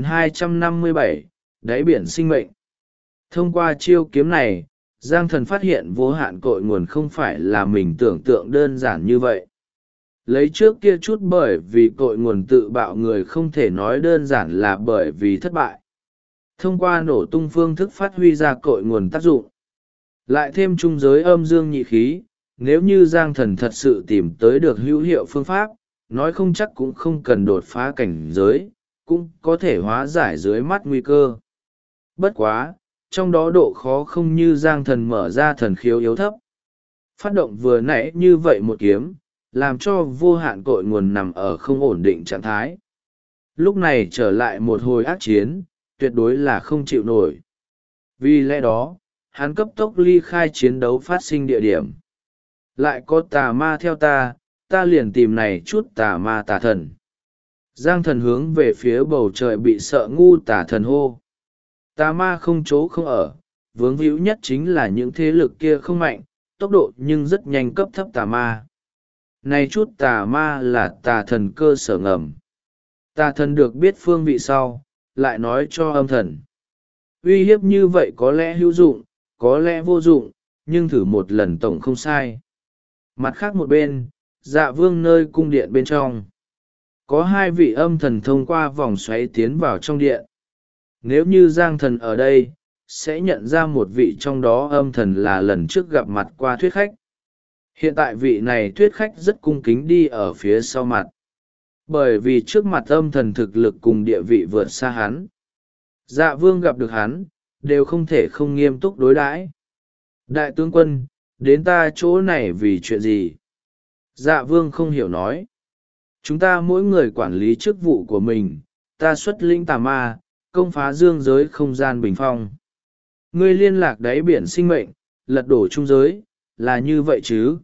3257, đáy biển sinh mệnh. Thông qua chiêu kiếm này, Giang thần phát hiện vô hạn cội nguồn không phải là mình tưởng tượng đơn giản như vậy. Lấy trước kia chút bởi vì cội nguồn tự bạo người không thể nói đơn giản là bởi vì thất bại. Thông qua nổ tung phương thức phát huy ra cội nguồn tác dụng. Lại thêm trung giới âm dương nhị khí, nếu như Giang thần thật sự tìm tới được hữu hiệu phương pháp, nói không chắc cũng không cần đột phá cảnh giới, cũng có thể hóa giải dưới mắt nguy cơ. Bất quá, trong đó độ khó không như Giang thần mở ra thần khiếu yếu thấp. Phát động vừa nãy như vậy một kiếm, làm cho vô hạn cội nguồn nằm ở không ổn định trạng thái. Lúc này trở lại một hồi ác chiến, tuyệt đối là không chịu nổi. Vì lẽ đó, hắn cấp tốc ly khai chiến đấu phát sinh địa điểm. Lại có tà ma theo ta, ta liền tìm này chút tà ma tà thần. Giang thần hướng về phía bầu trời bị sợ ngu tà thần hô. Tà ma không chỗ không ở, vướng víu nhất chính là những thế lực kia không mạnh, tốc độ nhưng rất nhanh cấp thấp tà ma. Này chút tà ma là tà thần cơ sở ngầm. Tà thần được biết phương vị sau, lại nói cho âm thần. Uy hiếp như vậy có lẽ hữu dụng, có lẽ vô dụng, nhưng thử một lần tổng không sai. Mặt khác một bên, Dạ Vương nơi cung điện bên trong, có hai vị âm thần thông qua vòng xoáy tiến vào trong điện. Nếu như Giang Thần ở đây, sẽ nhận ra một vị trong đó âm thần là lần trước gặp mặt qua thuyết khách. Hiện tại vị này thuyết khách rất cung kính đi ở phía sau mặt. Bởi vì trước mặt âm thần thực lực cùng địa vị vượt xa hắn. Dạ Vương gặp được hắn, đều không thể không nghiêm túc đối đãi. Đại tướng quân, đến ta chỗ này vì chuyện gì? Dạ Vương không hiểu nói. Chúng ta mỗi người quản lý chức vụ của mình, ta xuất lĩnh tà ma, công phá dương giới không gian bình phong. Ngươi liên lạc đáy biển sinh mệnh, lật đổ trung giới, là như vậy chứ?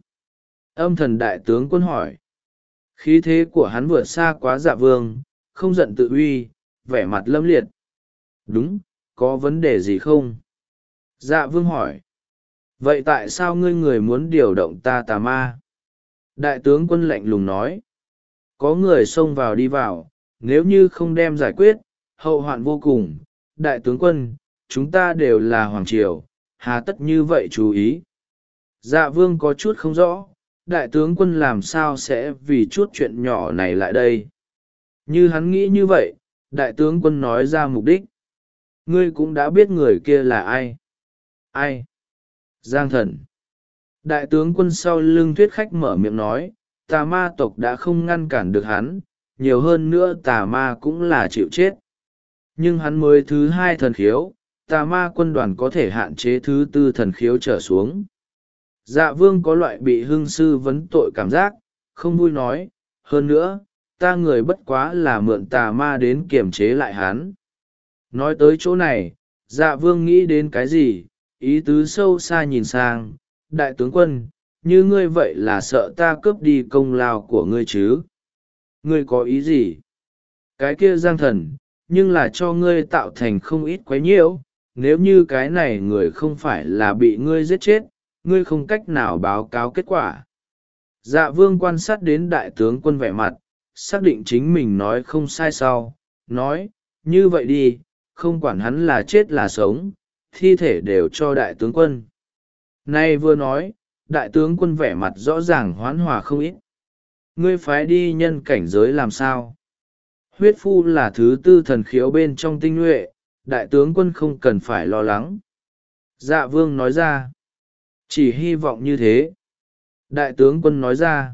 Âm thần đại tướng quân hỏi. Khí thế của hắn vượt xa quá Dạ Vương, không giận tự uy, vẻ mặt lâm liệt. Đúng, có vấn đề gì không? Dạ Vương hỏi. Vậy tại sao ngươi người muốn điều động ta tà ma? Đại tướng quân lạnh lùng nói. Có người xông vào đi vào, nếu như không đem giải quyết, hậu hoạn vô cùng. Đại tướng quân, chúng ta đều là hoàng triều, hà tất như vậy chú ý? Dạ Vương có chút không rõ, đại tướng quân làm sao sẽ vì chút chuyện nhỏ này lại đây? Như hắn nghĩ như vậy, đại tướng quân nói ra mục đích. Ngươi cũng đã biết người kia là ai? Ai? Giang Thần. Đại tướng quân sau lưng thuyết khách mở miệng nói, tà ma tộc đã không ngăn cản được hắn, nhiều hơn nữa tà ma cũng là chịu chết. Nhưng hắn mới thứ hai thần khiếu, tà ma quân đoàn có thể hạn chế thứ tư thần khiếu trở xuống. Dạ Vương có loại bị hưng sư vấn tội cảm giác, không vui nói, hơn nữa, ta người bất quá là mượn tà ma đến kiềm chế lại hắn. Nói tới chỗ này, Dạ Vương nghĩ đến cái gì, ý tứ sâu xa nhìn sang, đại tướng quân, như ngươi vậy là sợ ta cướp đi công lao của ngươi chứ? Ngươi có ý gì? Cái kia Giang Thần, nhưng là cho ngươi tạo thành không ít quấy nhiễu, nếu như cái này người không phải là bị ngươi giết chết, ngươi không cách nào báo cáo kết quả. Dạ Vương quan sát đến đại tướng quân vẻ mặt, xác định chính mình nói không sai sau, nói, như vậy đi, không quản hắn là chết là sống, thi thể đều cho đại tướng quân. Nay vừa nói, đại tướng quân vẻ mặt rõ ràng hoán hòa không ít. Ngươi phái đi nhân cảnh giới làm sao? Huyết phu là thứ tư thần khiếu bên trong tinh nhuệ, đại tướng quân không cần phải lo lắng. Dạ Vương nói ra. Chỉ hy vọng như thế. Đại tướng quân nói ra.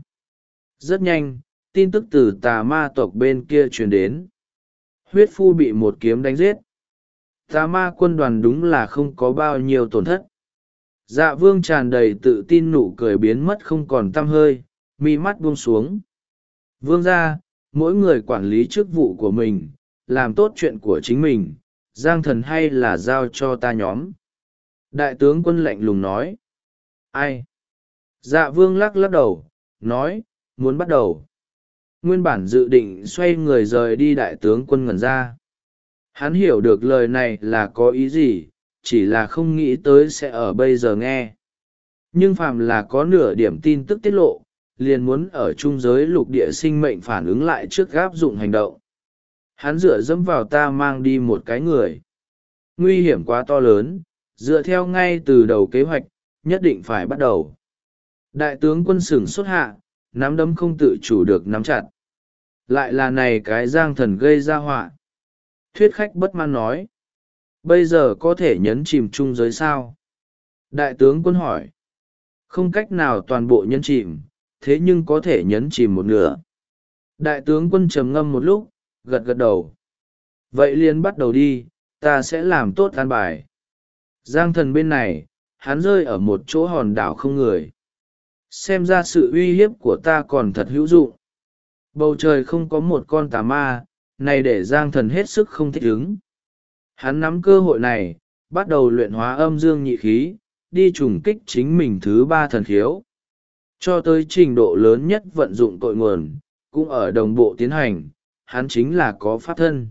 Rất nhanh, tin tức từ tà ma tộc bên kia truyền đến. Huyết phu bị một kiếm đánh giết. Tà ma quân đoàn đúng là không có bao nhiêu tổn thất. Dạ Vương tràn đầy tự tin nụ cười biến mất không còn tăm hơi, mi mắt buông xuống. Vương ra, mỗi người quản lý chức vụ của mình, làm tốt chuyện của chính mình, Giang Thần hay là giao cho ta nhóm. Đại tướng quân lạnh lùng nói. Ai? Dạ Vương lắc lắc đầu, nói, muốn bắt đầu. Nguyên bản dự định xoay người rời đi đại tướng quân ngẩn ra. Hắn hiểu được lời này là có ý gì, chỉ là không nghĩ tới sẽ ở bây giờ nghe. Nhưng phàm là có nửa điểm tin tức tiết lộ, liền muốn ở trung giới lục địa sinh mệnh phản ứng lại trước áp dụng hành động. Hắn dựa dẫm vào ta mang đi một cái người. Nguy hiểm quá to lớn, dựa theo ngay từ đầu kế hoạch, nhất định phải bắt đầu. Đại tướng quân sửng sốt hạ, nắm đấm không tự chủ được nắm chặt. Lại là này cái Giang Thần gây ra họa. Thuyết khách bất mãn nói. Bây giờ có thể nhấn chìm trung giới sao? Đại tướng quân hỏi. Không cách nào toàn bộ nhấn chìm, thế nhưng có thể nhấn chìm một nửa. Đại tướng quân trầm ngâm một lúc, gật gật đầu. Vậy liền bắt đầu đi, ta sẽ làm tốt an bài. Giang Thần bên này, hắn rơi ở một chỗ hòn đảo không người. Xem ra sự uy hiếp của ta còn thật hữu dụng. Bầu trời không có một con tà ma, này để Giang Thần hết sức không thích ứng. Hắn nắm cơ hội này, bắt đầu luyện hóa âm dương nhị khí, đi trùng kích chính mình thứ ba thần khiếu. Cho tới trình độ lớn nhất vận dụng cội nguồn, cũng ở đồng bộ tiến hành, hắn chính là có pháp thân.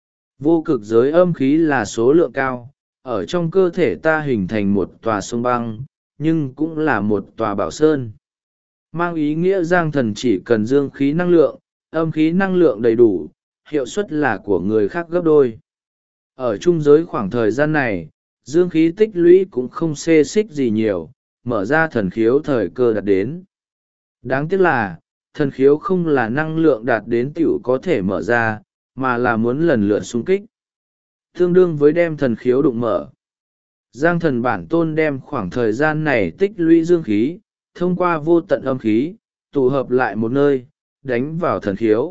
Vô cực giới âm khí là số lượng cao, ở trong cơ thể ta hình thành một tòa sông băng, nhưng cũng là một tòa bảo sơn. Mang ý nghĩa Giang Thần chỉ cần dương khí năng lượng, âm khí năng lượng đầy đủ, hiệu suất là của người khác gấp đôi. Ở trung giới khoảng thời gian này, dương khí tích lũy cũng không xê xích gì nhiều, mở ra thần khiếu thời cơ đạt đến. Đáng tiếc là, thần khiếu không là năng lượng đạt đến tiểu có thể mở ra, mà là muốn lần lượt xung kích. Tương đương với đem thần khiếu đụng mở. Giang thần bản tôn đem khoảng thời gian này tích lũy dương khí, thông qua vô tận âm khí, tụ hợp lại một nơi, đánh vào thần khiếu.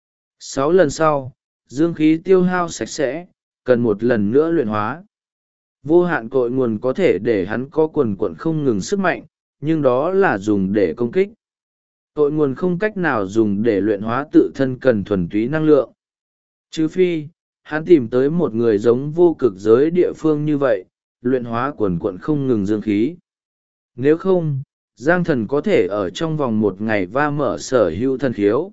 6 lần sau, dương khí tiêu hao sạch sẽ, cần một lần nữa luyện hóa. Vô hạn cội nguồn có thể để hắn có quần quận không ngừng sức mạnh, nhưng đó là dùng để công kích. Cội nguồn không cách nào dùng để luyện hóa tự thân cần thuần túy năng lượng. Trừ phi, hắn tìm tới một người giống vô cực giới địa phương như vậy, luyện hóa quần quận không ngừng dương khí. Nếu không, Giang thần có thể ở trong vòng 1 ngày va mở sở hữu thần khiếu.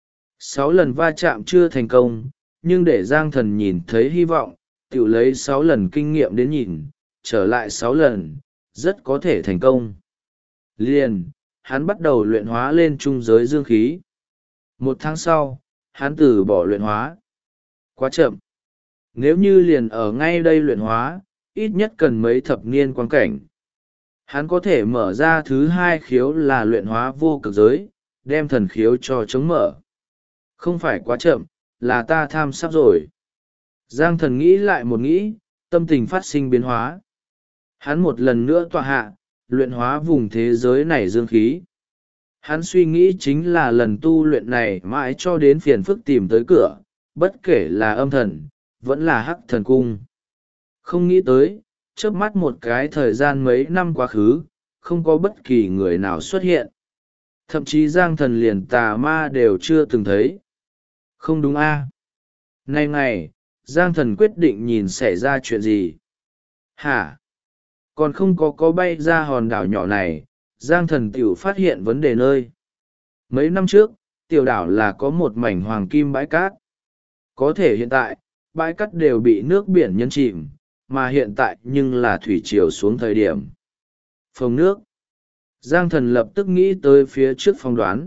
6 lần va chạm chưa thành công, nhưng để Giang thần nhìn thấy hy vọng, tự lấy 6 lần kinh nghiệm đến nhìn, trở lại 6 lần, rất có thể thành công. Liền, hắn bắt đầu luyện hóa lên trung giới dương khí. 1 tháng sau, hắn từ bỏ luyện hóa. Quá chậm. Nếu như liền ở ngay đây luyện hóa, ít nhất cần mấy thập niên quang cảnh. Hắn có thể mở ra thứ 2 khiếu là luyện hóa vô cực giới, đem thần khiếu cho chống mở. Không phải quá chậm, là ta tham sắp rồi. Giang thần nghĩ lại một nghĩ, tâm tình phát sinh biến hóa. Hắn một lần nữa tọa hạ, luyện hóa vùng thế giới này dương khí. Hắn suy nghĩ chính là lần tu luyện này mãi cho đến phiền phức tìm tới cửa, bất kể là âm thần, vẫn là hắc thần cung. Không nghĩ tới, chớp mắt một cái thời gian mấy năm quá khứ, không có bất kỳ người nào xuất hiện. Thậm chí Giang thần liền tà ma đều chưa từng thấy. Không đúng a? Nay ngày, Giang thần quyết định nhìn xảy ra chuyện gì. Hả? Còn không có bay ra hòn đảo nhỏ này, Giang thần tiểu phát hiện vấn đề nơi. Mấy năm trước, tiểu đảo là có một mảnh hoàng kim bãi cát. Có thể hiện tại, bãi cát đều bị nước biển nhấn chìm, mà hiện tại nhưng là thủy triều xuống thời điểm. Phồng nước. Giang thần lập tức nghĩ tới phía trước phỏng đoán.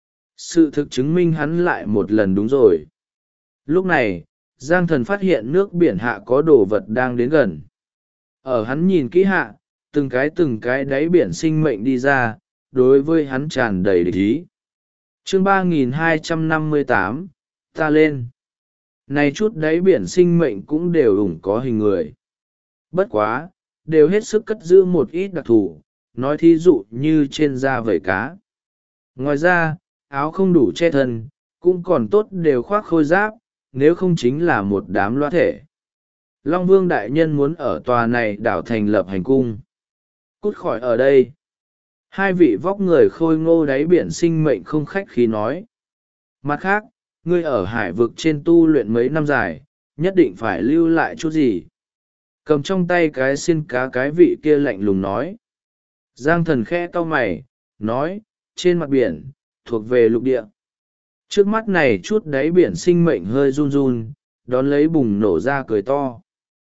Sự thực chứng minh hắn lại một lần đúng rồi. Lúc này, Giang thần phát hiện nước biển hạ có đồ vật đang đến gần. Ở hắn nhìn kỹ hạ, từng cái đáy biển sinh mệnh đi ra, đối với hắn tràn đầy địch ý. Chương 3258, ta lên. Này chút đáy biển sinh mệnh cũng đều ủng có hình người. Bất quá, đều hết sức cất giữ một ít đặc thù, nói thí dụ như trên da vảy cá. Ngoài ra, áo không đủ che thân, cũng còn tốt đều khoác khôi giáp, nếu không chính là một đám loa thể. Long Vương đại nhân muốn ở tòa này đảo thành lập hành cung. Cút khỏi ở đây. 2 vị vóc người khôi ngô đáy biển sinh mệnh không khách khí nói. Mặt khác, ngươi ở hải vực trên tu luyện mấy năm dài, nhất định phải lưu lại chút gì. Cầm trong tay cái xin cá cái vị kia lạnh lùng nói. Giang thần khẽ cau mày, nói, trên mặt biển, thuộc về lục địa. Trước mắt này chút đáy biển sinh mệnh hơi run run, đón lấy bùng nổ ra cười to.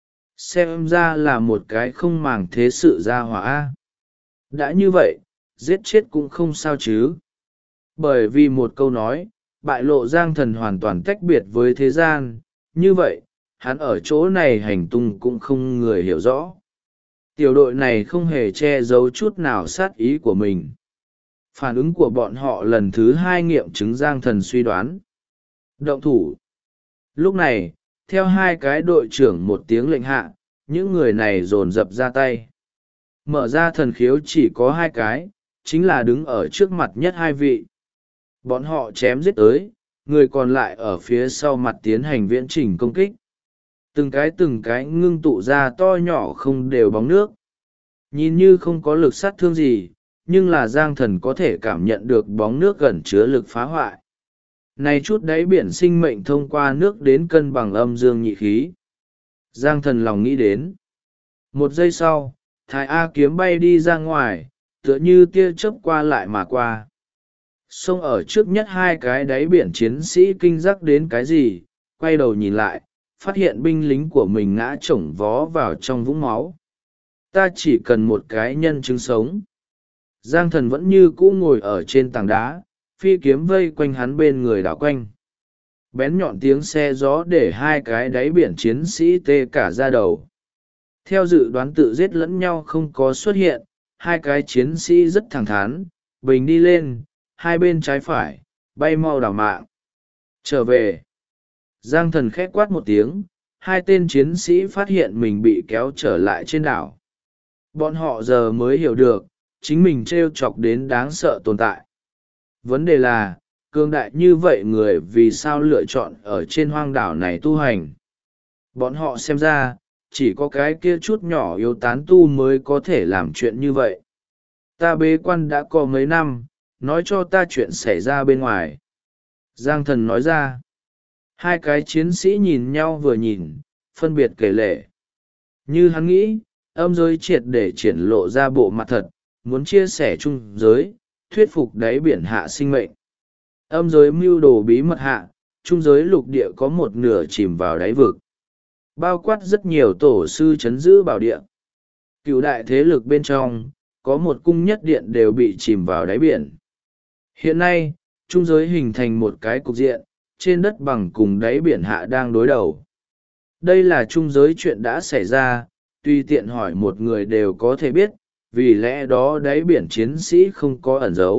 Xem ra là một cái không màng thế sự ra hỏa. Đã như vậy, giết chết cũng không sao chứ. Bởi vì một câu nói, bại lộ Giang thần hoàn toàn tách biệt với thế gian, như vậy, hắn ở chỗ này hành tung cũng không người hiểu rõ. Tiểu đội này không hề che giấu chút nào sát ý của mình. Phản ứng của bọn họ lần thứ 2 nghiệm chứng Giang thần suy đoán. Động thủ. Lúc này, theo 2 cái đội trưởng một tiếng lệnh hạ, những người này dồn dập ra tay. Mở ra thần khiếu chỉ có 2 cái, chính là đứng ở trước mặt nhất 2 vị. Bọn họ chém giết tới, người còn lại ở phía sau mặt tiến hành viễn trình công kích. Từng cái ngưng tụ ra to nhỏ không đều bóng nước. Nhìn như không có lực sát thương gì, nhưng là Giang thần có thể cảm nhận được bóng nước gần chứa lực phá hoại. Này chút đáy biển sinh mệnh thông qua nước đến cân bằng âm dương nhị khí. Giang thần lòng nghĩ đến. 1 giây sau, Thái A kiếm bay đi ra ngoài, tựa như tia chớp qua lại mà qua. Xông ở trước nhất 2 cái đáy biển chiến sĩ kinh giác đến cái gì, quay đầu nhìn lại, phát hiện binh lính của mình ngã chổng vó vào trong vũng máu. Ta chỉ cần một cái nhân chứng sống. Giang thần vẫn như cũ ngồi ở trên tảng đá, phi kiếm vây quanh hắn bên người đảo quanh. bén nhọn tiếng xe gió để hai cái đáy biển chiến sĩ tê cả da đầu. Theo dự đoán tự giết lẫn nhau không có xuất hiện, hai cái chiến sĩ rất thẳng thắn, bình đi lên, hai bên trái phải, bay mau đảo mạng. Trở về. Giang Thần khét quát một tiếng, hai tên chiến sĩ phát hiện mình bị kéo trở lại trên đảo. Bọn họ giờ mới hiểu được, chính mình t r e o chọc đến đáng sợ tồn tại. Vấn đề là, cường đại như vậy người vì sao lựa chọn ở trên hoang đảo này tu hành. Bọn họ xem ra, chỉ có cái kia chút nhỏ yếu tán tu mới có thể làm chuyện như vậy. Ta bế quan đã có mấy năm, nói cho ta chuyện xảy ra bên ngoài. Giang Thần nói ra. Hai cái chiến sĩ nhìn nhau vừa nhìn, phân biệt kể lể. Như hắn nghĩ, âm giới triệt để triển lộ ra bộ mặt thật, muốn chia sẻ trung giới, thuyết phục đáy biển hạ sinh mệnh. Âm giới mưu đồ bí mật hạ, trung giới lục địa có một nửa chìm vào đáy vực. Bao quát rất nhiều tổ sư chấn giữ bảo địa. Cựu đại thế lực bên trong, có một cung nhất điện đều bị chìm vào đáy biển. Hiện nay, trung giới hình thành một cái cục diện, trên đất bằng cùng đáy biển hạ đang đối đầu. Đây là trung giới chuyện đã xảy ra, tùy tiện hỏi một người đều có thể biết, vì lẽ đó đáy biển chiến sĩ không có ẩn giấu.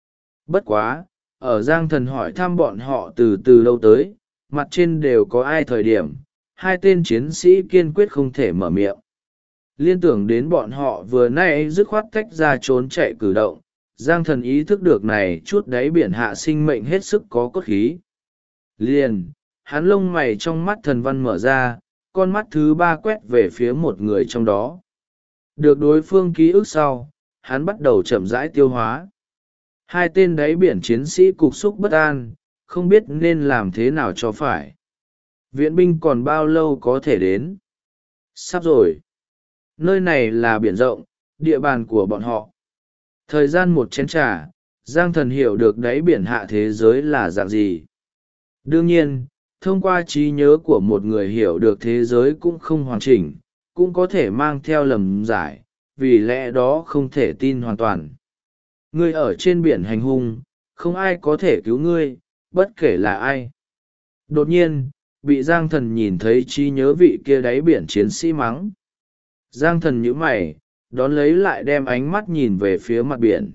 Bất quá, ở Giang Thần hỏi thăm bọn họ từ lâu tới, mặt trên đều có ai thời điểm, hai tên chiến sĩ kiên quyết không thể mở miệng. Liên tưởng đến bọn họ vừa nay dứt khoát tách ra trốn chạy cử động, Giang Thần ý thức được này chút đáy biển hạ sinh mệnh hết sức có cốt khí. Liền, hắn lông mày trong mắt thần văn mở ra, con mắt thứ ba quét về phía một người trong đó. Được đối phương ký ức sau, hắn bắt đầu chậm rãi tiêu hóa. Hai tên đáy biển chiến sĩ cục xúc bất an, không biết nên làm thế nào cho phải. Viện binh còn bao lâu có thể đến? Sắp rồi. Nơi này là biển rộng, địa bàn của bọn họ. Thời gian một chén trà, Giang Thần hiểu được đáy biển hạ thế giới là dạng gì. Đương nhiên, thông qua trí nhớ của một người hiểu được thế giới cũng không hoàn chỉnh, cũng có thể mang theo lầm giải, vì lẽ đó không thể tin hoàn toàn. Ngươi ở trên biển hành hung, không ai có thể cứu ngươi, bất kể là ai. Đột nhiên, bị Giang Thần nhìn thấy trí nhớ vị kia đáy biển chiến sĩ mắng. Giang Thần nhíu mày, đón lấy lại đem ánh mắt nhìn về phía mặt biển.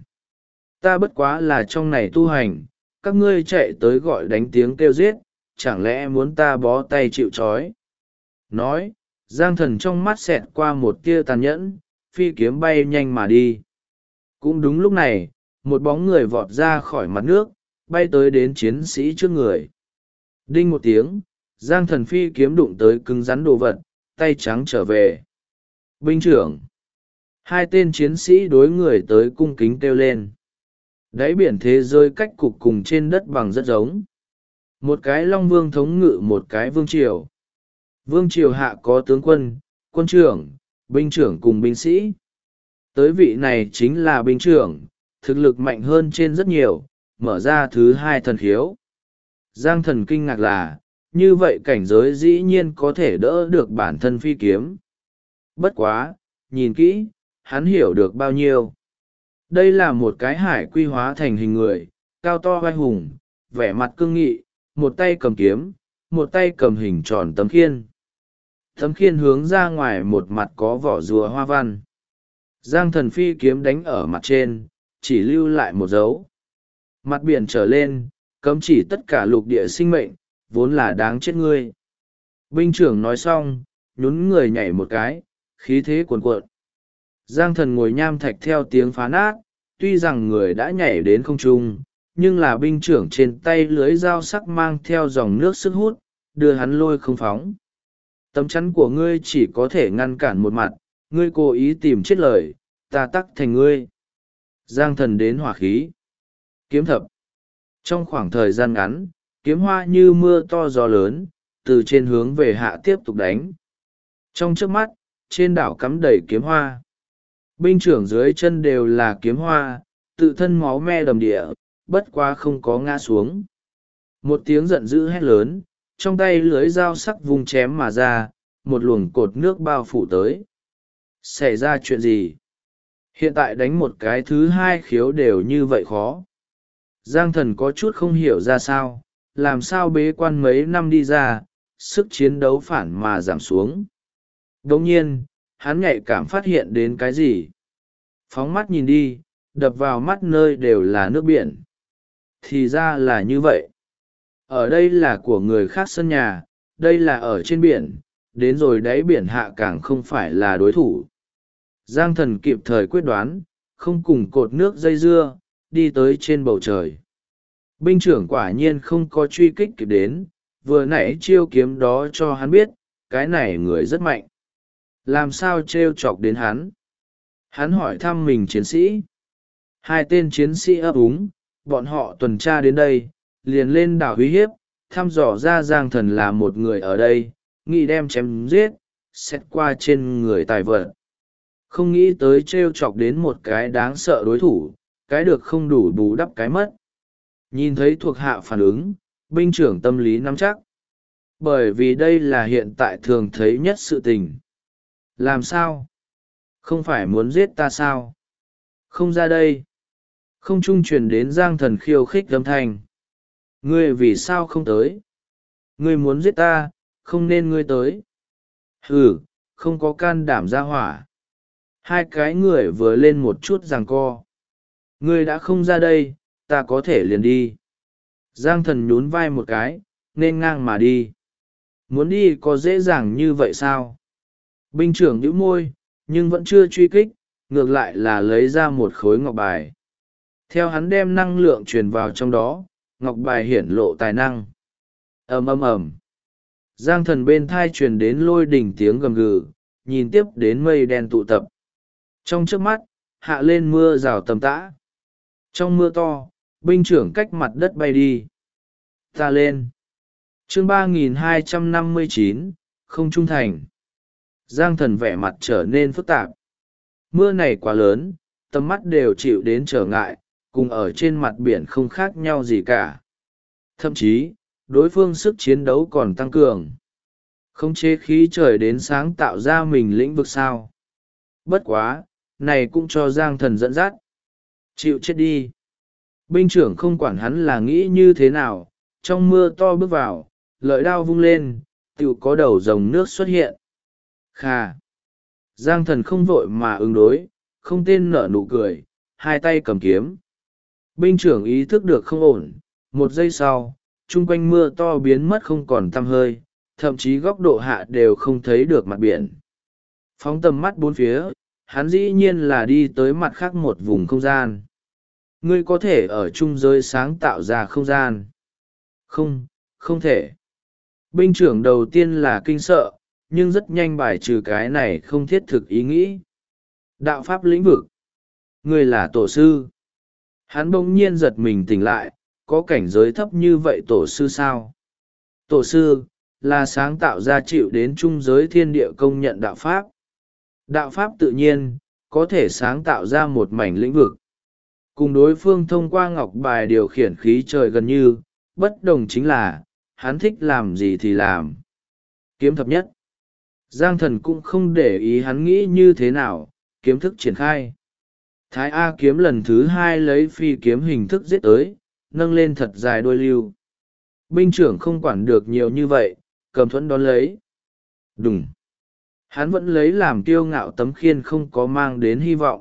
Ta bất quá là trong này tu hành, các ngươi chạy tới gọi đánh tiếng kêu giết, chẳng lẽ muốn ta bó tay chịu trói. Nói, Giang Thần trong mắt xẹt qua một tia tàn nhẫn, phi kiếm bay nhanh mà đi. Cũng đúng lúc này, một bóng người vọt ra khỏi mặt nước, bay tới đến chiến sĩ trước người. Đinh một tiếng, Giang Thần phi kiếm đụng tới cứng rắn đồ vật, tay trắng trở về. Binh trưởng. Hai tên chiến sĩ đối người tới cung kính kêu lên. Đáy biển thế giới cách cục cùng trên đất bằng rất giống. Một cái long vương thống ngự một cái vương triều. Vương triều hạ có tướng quân, quân trưởng, binh trưởng cùng binh sĩ. Tới vị này chính là binh trưởng, thực lực mạnh hơn trên rất nhiều, mở ra thứ hai thần khiếu. Giang Thần kinh ngạc là, như vậy cảnh giới dĩ nhiên có thể đỡ được bản thân phi kiếm. Bất quá, nhìn kỹ, hắn hiểu được bao nhiêu. Đây là một cái hải quy hóa thành hình người, cao to vai hùng, vẻ mặt cương nghị, một tay cầm kiếm, một tay cầm hình tròn tấm khiên. Tấm khiên hướng ra ngoài một mặt có vỏ rùa hoa văn. Giang Thần phi kiếm đánh ở mặt trên, chỉ lưu lại một dấu. Mặt biển trở lên, cấm chỉ tất cả lục địa sinh mệnh, vốn là đáng chết ngươi. Binh trưởng nói xong, nhún người nhảy một cái, khí thế cuồn cuộn. Giang Thần ngồi nham thạch theo tiếng phá nát, tuy rằng người đã nhảy đến không trung, nhưng là binh trưởng trên tay lưới dao sắc mang theo dòng nước sức hút, đưa hắn lôi không phóng. Tấm chắn của ngươi chỉ có thể ngăn cản một mặt, ngươi cố ý tìm chết lời, ta tắc thành ngươi. Giang Thần đến hỏa khí. Kiếm thập. Trong khoảng thời gian ngắn, kiếm hoa như mưa to gió lớn, từ trên hướng về hạ tiếp tục đánh. Trong trước mắt, trên đảo cắm đầy kiếm hoa. Binh trưởng dưới chân đều là kiếm hoa, tự thân máu me đầm địa, bất quá không có ngã xuống. Một tiếng giận dữ hét lớn, trong tay lưới dao sắc vung chém mà ra, một luồng cột nước bao phủ tới. Xảy ra chuyện gì? Hiện tại đánh một cái thứ hai khiếu đều như vậy khó. Giang Thần có chút không hiểu ra sao, làm sao bế quan mấy năm đi ra, sức chiến đấu phản mà giảm xuống. Đồng nhiên, hắn nhạy cảm phát hiện đến cái gì. Phóng mắt nhìn đi, đập vào mắt nơi đều là nước biển. Thì ra là như vậy. Ở đây là của người khác sân nhà, đây là ở trên biển, đến rồi đáy biển hạ càng không phải là đối thủ. Giang Thần kịp thời quyết đoán, không cùng cột nước dây dưa, đi tới trên bầu trời. Binh trưởng quả nhiên không có truy kích kịp đến, vừa nãy chiêu kiếm đó cho hắn biết, cái này người rất mạnh. Làm sao trêu chọc đến hắn? Hắn hỏi thăm mình chiến sĩ. Hai tên chiến sĩ ấp úng, bọn họ tuần tra đến đây, liền lên đảo uy hiếp, thăm dò ra Giang Thần là một người ở đây, nghĩ đem chém giết, xét qua trên người tài vật. Không nghĩ tới trêu chọc đến một cái đáng sợ đối thủ, cái được không đủ bù đắp cái mất. Nhìn thấy thuộc hạ phản ứng, binh trưởng tâm lý nắm chắc. Bởi vì đây là hiện tại thường thấy nhất sự tình. Làm sao? Không phải muốn giết ta sao? Không ra đây. Không trung truyền đến Giang Thần khiêu khích âm thanh. Ngươi vì sao không tới? Ngươi muốn giết ta, không nên ngươi tới. Hừ, không có can đảm ra hỏa. Hai cái người vừa lên một chút giằng co. Ngươi đã không ra đây, ta có thể liền đi. Giang Thần nhún vai một cái, nên ngang mà đi. Muốn đi có dễ dàng như vậy sao? Binh trưởng nhíu môi, nhưng vẫn chưa truy kích, ngược lại là lấy ra một khối ngọc bài. Theo hắn đem năng lượng truyền vào trong đó, ngọc bài hiển lộ tài năng. Ầm ầm ầm. Giang Thần bên thai truyền đến lôi đỉnh tiếng gầm gừ, nhìn tiếp đến mây đen tụ tập. Trong chớp mắt, hạ lên mưa rào tầm tã. Trong mưa to, binh trưởng cách mặt đất bay đi. Ta lên. Chương 3259, không trung thành. Giang Thần vẻ mặt trở nên phức tạp. Mưa này quá lớn, tầm mắt đều chịu đến trở ngại, cùng ở trên mặt biển không khác nhau gì cả. Thậm chí, đối phương sức chiến đấu còn tăng cường. Khống chế khí trời đến sáng tạo ra mình lĩnh vực sao. Bất quá, này cũng cho Giang Thần dẫn dắt. Chịu chết đi. Binh trưởng không quản hắn là nghĩ như thế nào, trong mưa to bước vào, lợi đao vung lên, tựu có đầu rồng nước xuất hiện. Khà. Giang Thần không vội mà ứng đối, không tên nở nụ cười, hai tay cầm kiếm. Binh trưởng ý thức được không ổn, một giây sau, chung quanh mưa to biến mất không còn tăm hơi, thậm chí góc độ hạ đều không thấy được mặt biển. Phóng tầm mắt bốn phía, hắn dĩ nhiên là đi tới mặt khác một vùng không gian. Ngươi có thể ở trung giới sáng tạo ra không gian. Không, không thể. Binh trưởng đầu tiên là kinh sợ, nhưng rất nhanh bài trừ cái này không thiết thực ý nghĩ. Đạo pháp lĩnh vực. Ngươi là tổ sư. Hắn bỗng nhiên giật mình tỉnh lại, có cảnh giới thấp như vậy tổ sư sao? Tổ sư, là sáng tạo ra chịu đến trung giới thiên địa công nhận đạo pháp. Đạo pháp tự nhiên, có thể sáng tạo ra một mảnh lĩnh vực. Cùng đối phương thông qua ngọc bài điều khiển khí trời gần như, bất đồng chính là, hắn thích làm gì thì làm. Kiếm thập nhất. Giang Thần cũng không để ý hắn nghĩ như thế nào, kiếm thức triển khai. Thái A kiếm lần thứ hai lấy phi kiếm hình thức giết tới, nâng lên thật dài đôi lưu. Binh trưởng không quản được nhiều như vậy, cầm thuẫn đón lấy. Đùng. Hắn vẫn lấy làm kiêu ngạo tấm khiên không có mang đến hy vọng.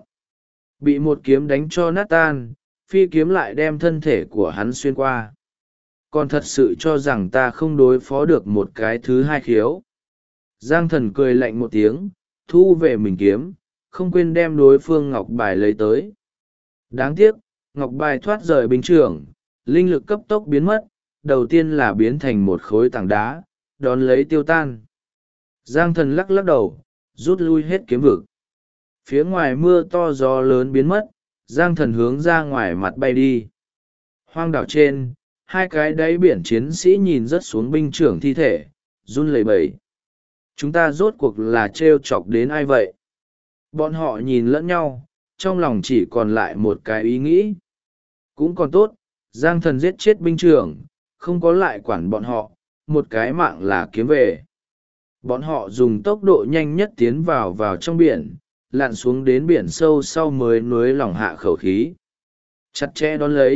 Bị một kiếm đánh cho nát tan, phi kiếm lại đem thân thể của hắn xuyên qua. Còn thật sự cho rằng ta không đối phó được một cái thứ hai khiếu. Giang Thần cười lạnh một tiếng, thu về mình kiếm, không quên đem đối phương ngọc bài lấy tới. Đáng tiếc, ngọc bài thoát rời binh trưởng, linh lực cấp tốc biến mất, đầu tiên là biến thành một khối tảng đá, đón lấy tiêu tan. Giang Thần lắc lắc đầu, rút lui hết kiếm vực. Phía ngoài mưa to gió lớn biến mất, Giang Thần hướng ra ngoài mặt bay đi. Hoang đảo trên, hai cái đáy biển chiến sĩ nhìn rất xuống binh trưởng thi thể, run lẩy bẩy. Chúng ta rốt cuộc là trêu chọc đến ai vậy? Bọn họ nhìn lẫn nhau, trong lòng chỉ còn lại một cái ý nghĩ. Cũng còn tốt, Giang Thần giết chết binh trưởng, không có lại quản bọn họ, một cái mạng là kiếm về. Bọn họ dùng tốc độ nhanh nhất tiến vào trong biển, lặn xuống đến biển sâu sau mới nuối lỏng hạ khẩu khí. Chặt chẽ đón lấy,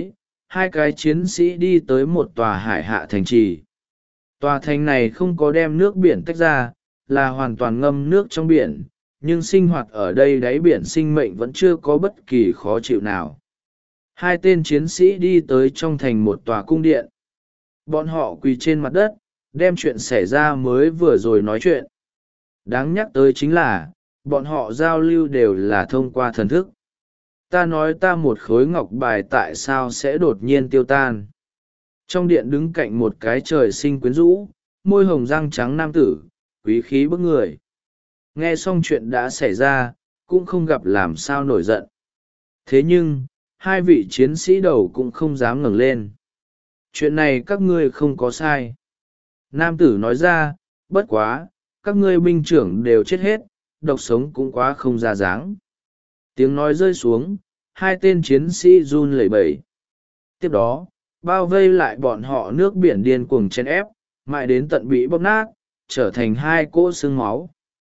hai cái chiến sĩ đi tới một tòa hải hạ thành trì. Tòa thành này không có đem nước biển tách ra, là hoàn toàn ngâm nước trong biển, nhưng sinh hoạt ở đây đáy biển sinh mệnh vẫn chưa có bất kỳ khó chịu nào. Hai tên chiến sĩ đi tới trong thành một tòa cung điện. Bọn họ quỳ trên mặt đất, đem chuyện xảy ra mới vừa rồi nói chuyện. Đáng nhắc tới chính là, bọn họ giao lưu đều là thông qua thần thức. Ta nói ta một khối ngọc bài tại sao sẽ đột nhiên tiêu tan. Trong điện đứng cạnh một cái trời sinh quyến rũ, môi hồng răng trắng nam tử, quý khí bức người. Nghe xong chuyện đã xảy ra, cũng không gặp làm sao nổi giận. Thế nhưng, hai vị chiến sĩ đầu cũng không dám ngẩng lên. Chuyện này các ngươi không có sai. Nam tử nói ra, bất quá, các ngươi binh trưởng đều chết hết, độc sống cũng quá không ra dáng. Tiếng nói rơi xuống, hai tên chiến sĩ run lẩy bẩy. Tiếp đó, bao vây lại bọn họ nước biển điên cuồng chen ép, mãi đến tận bị bóp nát, trở thành hai cỗ xương máu.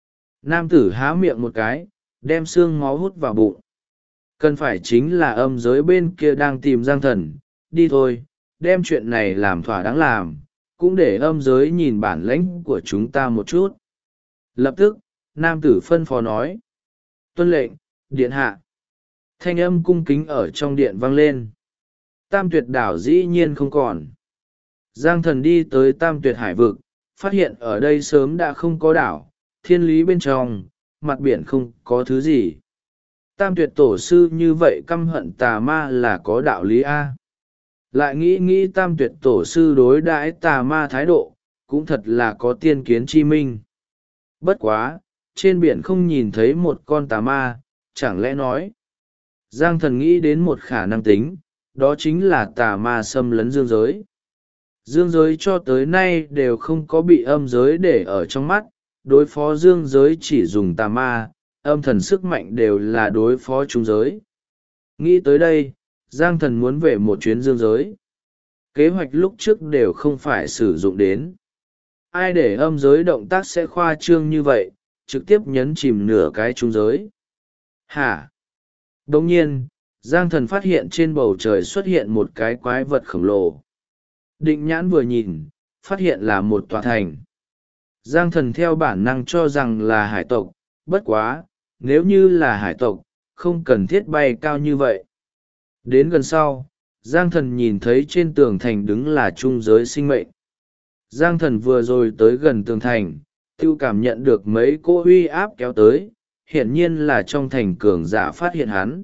Nam tử há miệng một cái, đem xương máu hút vào bụng. Cần phải chính là âm giới bên kia đang tìm Giang Thần, đi thôi, đem chuyện này làm thỏa đáng làm, cũng để âm giới nhìn bản lãnh của chúng ta một chút. Lập tức, nam tử phân phó nói. Tuân lệnh, điện hạ. Thanh âm cung kính ở trong điện vang lên. Tam tuyệt đảo dĩ nhiên không còn. Giang Thần đi tới Tam tuyệt hải vực, phát hiện ở đây sớm đã không có đảo, thiên lý bên trong, mặt biển không có thứ gì. Tam tuyệt tổ sư như vậy căm hận tà ma là có đạo lý A. Lại nghĩ tam tuyệt tổ sư đối đãi tà ma thái độ, cũng thật là có tiên kiến chi minh. Bất quá, trên biển không nhìn thấy một con tà ma, chẳng lẽ nói. Giang Thần nghĩ đến một khả năng tính, đó chính là tà ma xâm lấn dương giới. Dương giới cho tới nay đều không có bị âm giới để ở trong mắt, đối phó dương giới chỉ dùng tà ma, âm thần sức mạnh đều là đối phó trung giới. Nghĩ tới đây, Giang Thần muốn về một chuyến dương giới. Kế hoạch lúc trước đều không phải sử dụng đến. Ai để âm giới động tác sẽ khoa trương như vậy, trực tiếp nhấn chìm nửa cái trung giới. Hả? Đồng nhiên, Giang Thần phát hiện trên bầu trời xuất hiện một cái quái vật khổng lồ. Định nhãn vừa nhìn, phát hiện là một tòa thành. Giang Thần theo bản năng cho rằng là hải tộc, bất quá, nếu như là hải tộc, không cần thiết bay cao như vậy. Đến gần sau, Giang Thần nhìn thấy trên tường thành đứng là trung giới sinh mệnh. Giang Thần vừa rồi tới gần tường thành, tiêu cảm nhận được mấy cỗ uy áp kéo tới, hiển nhiên là trong thành cường giả phát hiện hắn.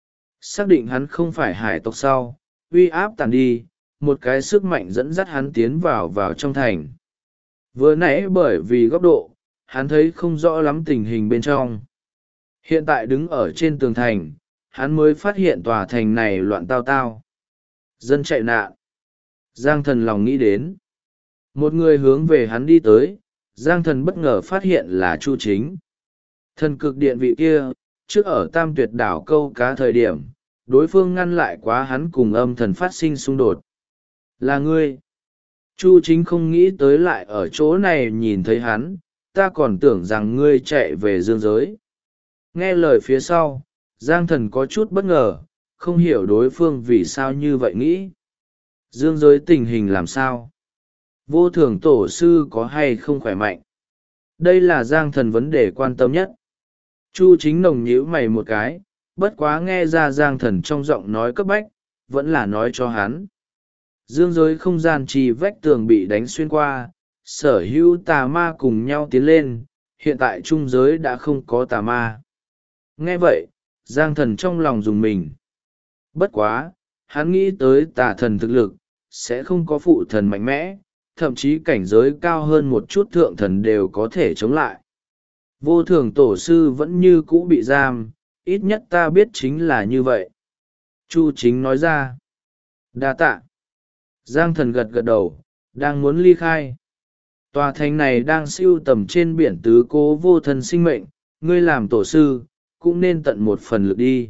Xác định hắn không phải hải tộc sau, uy áp tàn đi, một cái sức mạnh dẫn dắt hắn tiến vào trong thành. Vừa nãy bởi vì góc độ, hắn thấy không rõ lắm tình hình bên trong. Hiện tại đứng ở trên tường thành, hắn mới phát hiện tòa thành này loạn tao tao. Dân chạy nạn. Giang Thần lòng nghĩ đến. Một người hướng về hắn đi tới, Giang Thần bất ngờ phát hiện là Chu Chính. Thần cực điện vị kia, trước ở Tam Tuyệt đảo câu cá thời điểm, đối phương ngăn lại quá hắn cùng âm thần phát sinh xung đột. Là ngươi. Chu Chính không nghĩ tới lại ở chỗ này nhìn thấy hắn, ta còn tưởng rằng ngươi chạy về dương giới. Nghe lời phía sau, Giang Thần có chút bất ngờ, không hiểu đối phương vì sao như vậy nghĩ. Dương giới tình hình làm sao? Vô thường tổ sư có hay không khỏe mạnh? Đây là Giang Thần vấn đề quan tâm nhất. Chu Chính nồng nhíu mày một cái, bất quá nghe ra Giang Thần trong giọng nói cấp bách, vẫn là nói cho hắn. Dương giới không gian trì vách tường bị đánh xuyên qua, sở hữu tà ma cùng nhau tiến lên, hiện tại trung giới đã không có tà ma. Nghe vậy, Giang Thần trong lòng dùng mình. Bất quá, hắn nghĩ tới tà thần thực lực, sẽ không có phụ thần mạnh mẽ, thậm chí cảnh giới cao hơn một chút thượng thần đều có thể chống lại. Vô thường tổ sư vẫn như cũ bị giam, ít nhất ta biết chính là như vậy. Chu Chính nói ra. Đa tạ. Giang Thần gật gật đầu, đang muốn ly khai. Tòa thành này đang siêu tầm trên biển tứ cố vô thần sinh mệnh, ngươi làm tổ sư, cũng nên tận một phần lực đi.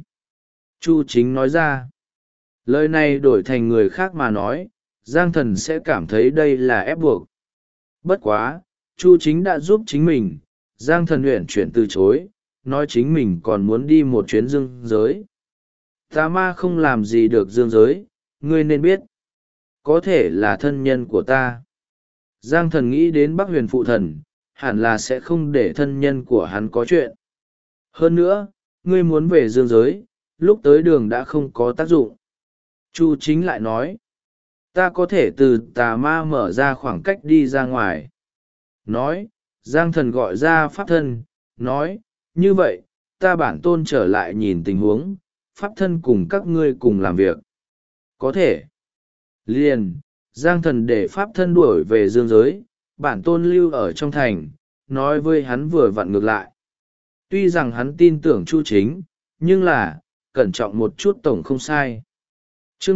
Chu Chính nói ra. Lời này đổi thành người khác mà nói, Giang Thần sẽ cảm thấy đây là ép buộc. Bất quá, Chu Chính đã giúp chính mình, Giang Thần uyển chuyển từ chối, nói chính mình còn muốn đi một chuyến dương giới. Tà ma không làm gì được dương giới, ngươi nên biết có thể là thân nhân của ta. Giang Thần nghĩ đến Bắc Huyền phụ thần, hẳn là sẽ không để thân nhân của hắn có chuyện. Hơn nữa, ngươi muốn về dương giới, lúc tới đường đã không có tác dụng. Chu Chính lại nói, ta có thể từ tà ma mở ra khoảng cách đi ra ngoài. Nói, Giang Thần gọi ra pháp thân, nói, như vậy, ta bản tôn trở lại nhìn tình huống, pháp thân cùng các ngươi cùng làm việc. Có thể. Liền, Giang Thần để pháp thân đuổi về dương giới, bản tôn lưu ở trong thành, nói với hắn vừa vặn ngược lại. Tuy rằng hắn tin tưởng Chu Chính, nhưng là, cẩn trọng một chút tổng không sai. Chương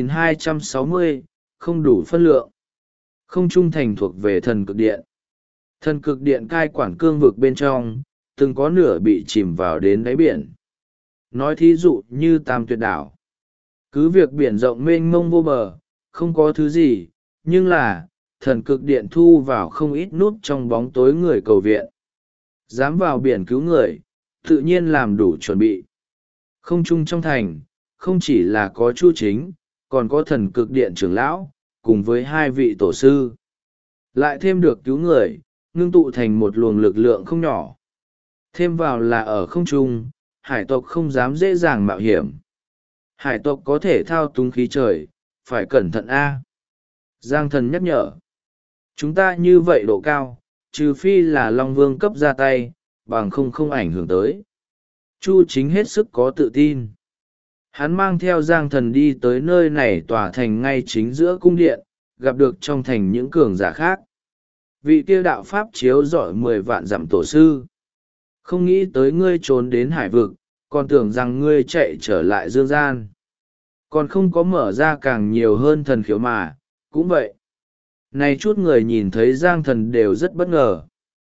3260, không đủ phân lượng. Không trung thành thuộc về thần cực điện. Thần cực điện cai quản cương vực bên trong, từng có nửa bị chìm vào đến đáy biển. Nói thí dụ như Tam Tuyệt Đảo. Cứ việc biển rộng mênh mông vô bờ, không có thứ gì, nhưng là, thần cực điện thu vào không ít nút trong bóng tối người cầu viện. Dám vào biển cứu người, tự nhiên làm đủ chuẩn bị. Không chung trong thành, không chỉ là có Chu Chính, còn có thần cực điện trưởng lão, cùng với hai vị tổ sư. Lại thêm được cứu người, ngưng tụ thành một luồng lực lượng không nhỏ. Thêm vào là ở không trung, hải tộc không dám dễ dàng mạo hiểm. Hải tộc có thể thao túng khí trời, phải cẩn thận a. Giang Thần nhắc nhở. Chúng ta như vậy độ cao, trừ phi là Long Vương cấp ra tay, bằng không ảnh hưởng tới. Chu Chính hết sức có tự tin. Hắn mang theo Giang Thần đi tới nơi này tòa thành ngay chính giữa cung điện, gặp được trong thành những cường giả khác. Vị kia đạo pháp chiếu rọi 10 vạn dặm tổ sư. Không nghĩ tới ngươi trốn đến hải vực, còn tưởng rằng ngươi chạy trở lại dương gian. Còn không có mở ra càng nhiều hơn thần khiếu mà, cũng vậy. Này chút người nhìn thấy Giang Thần đều rất bất ngờ.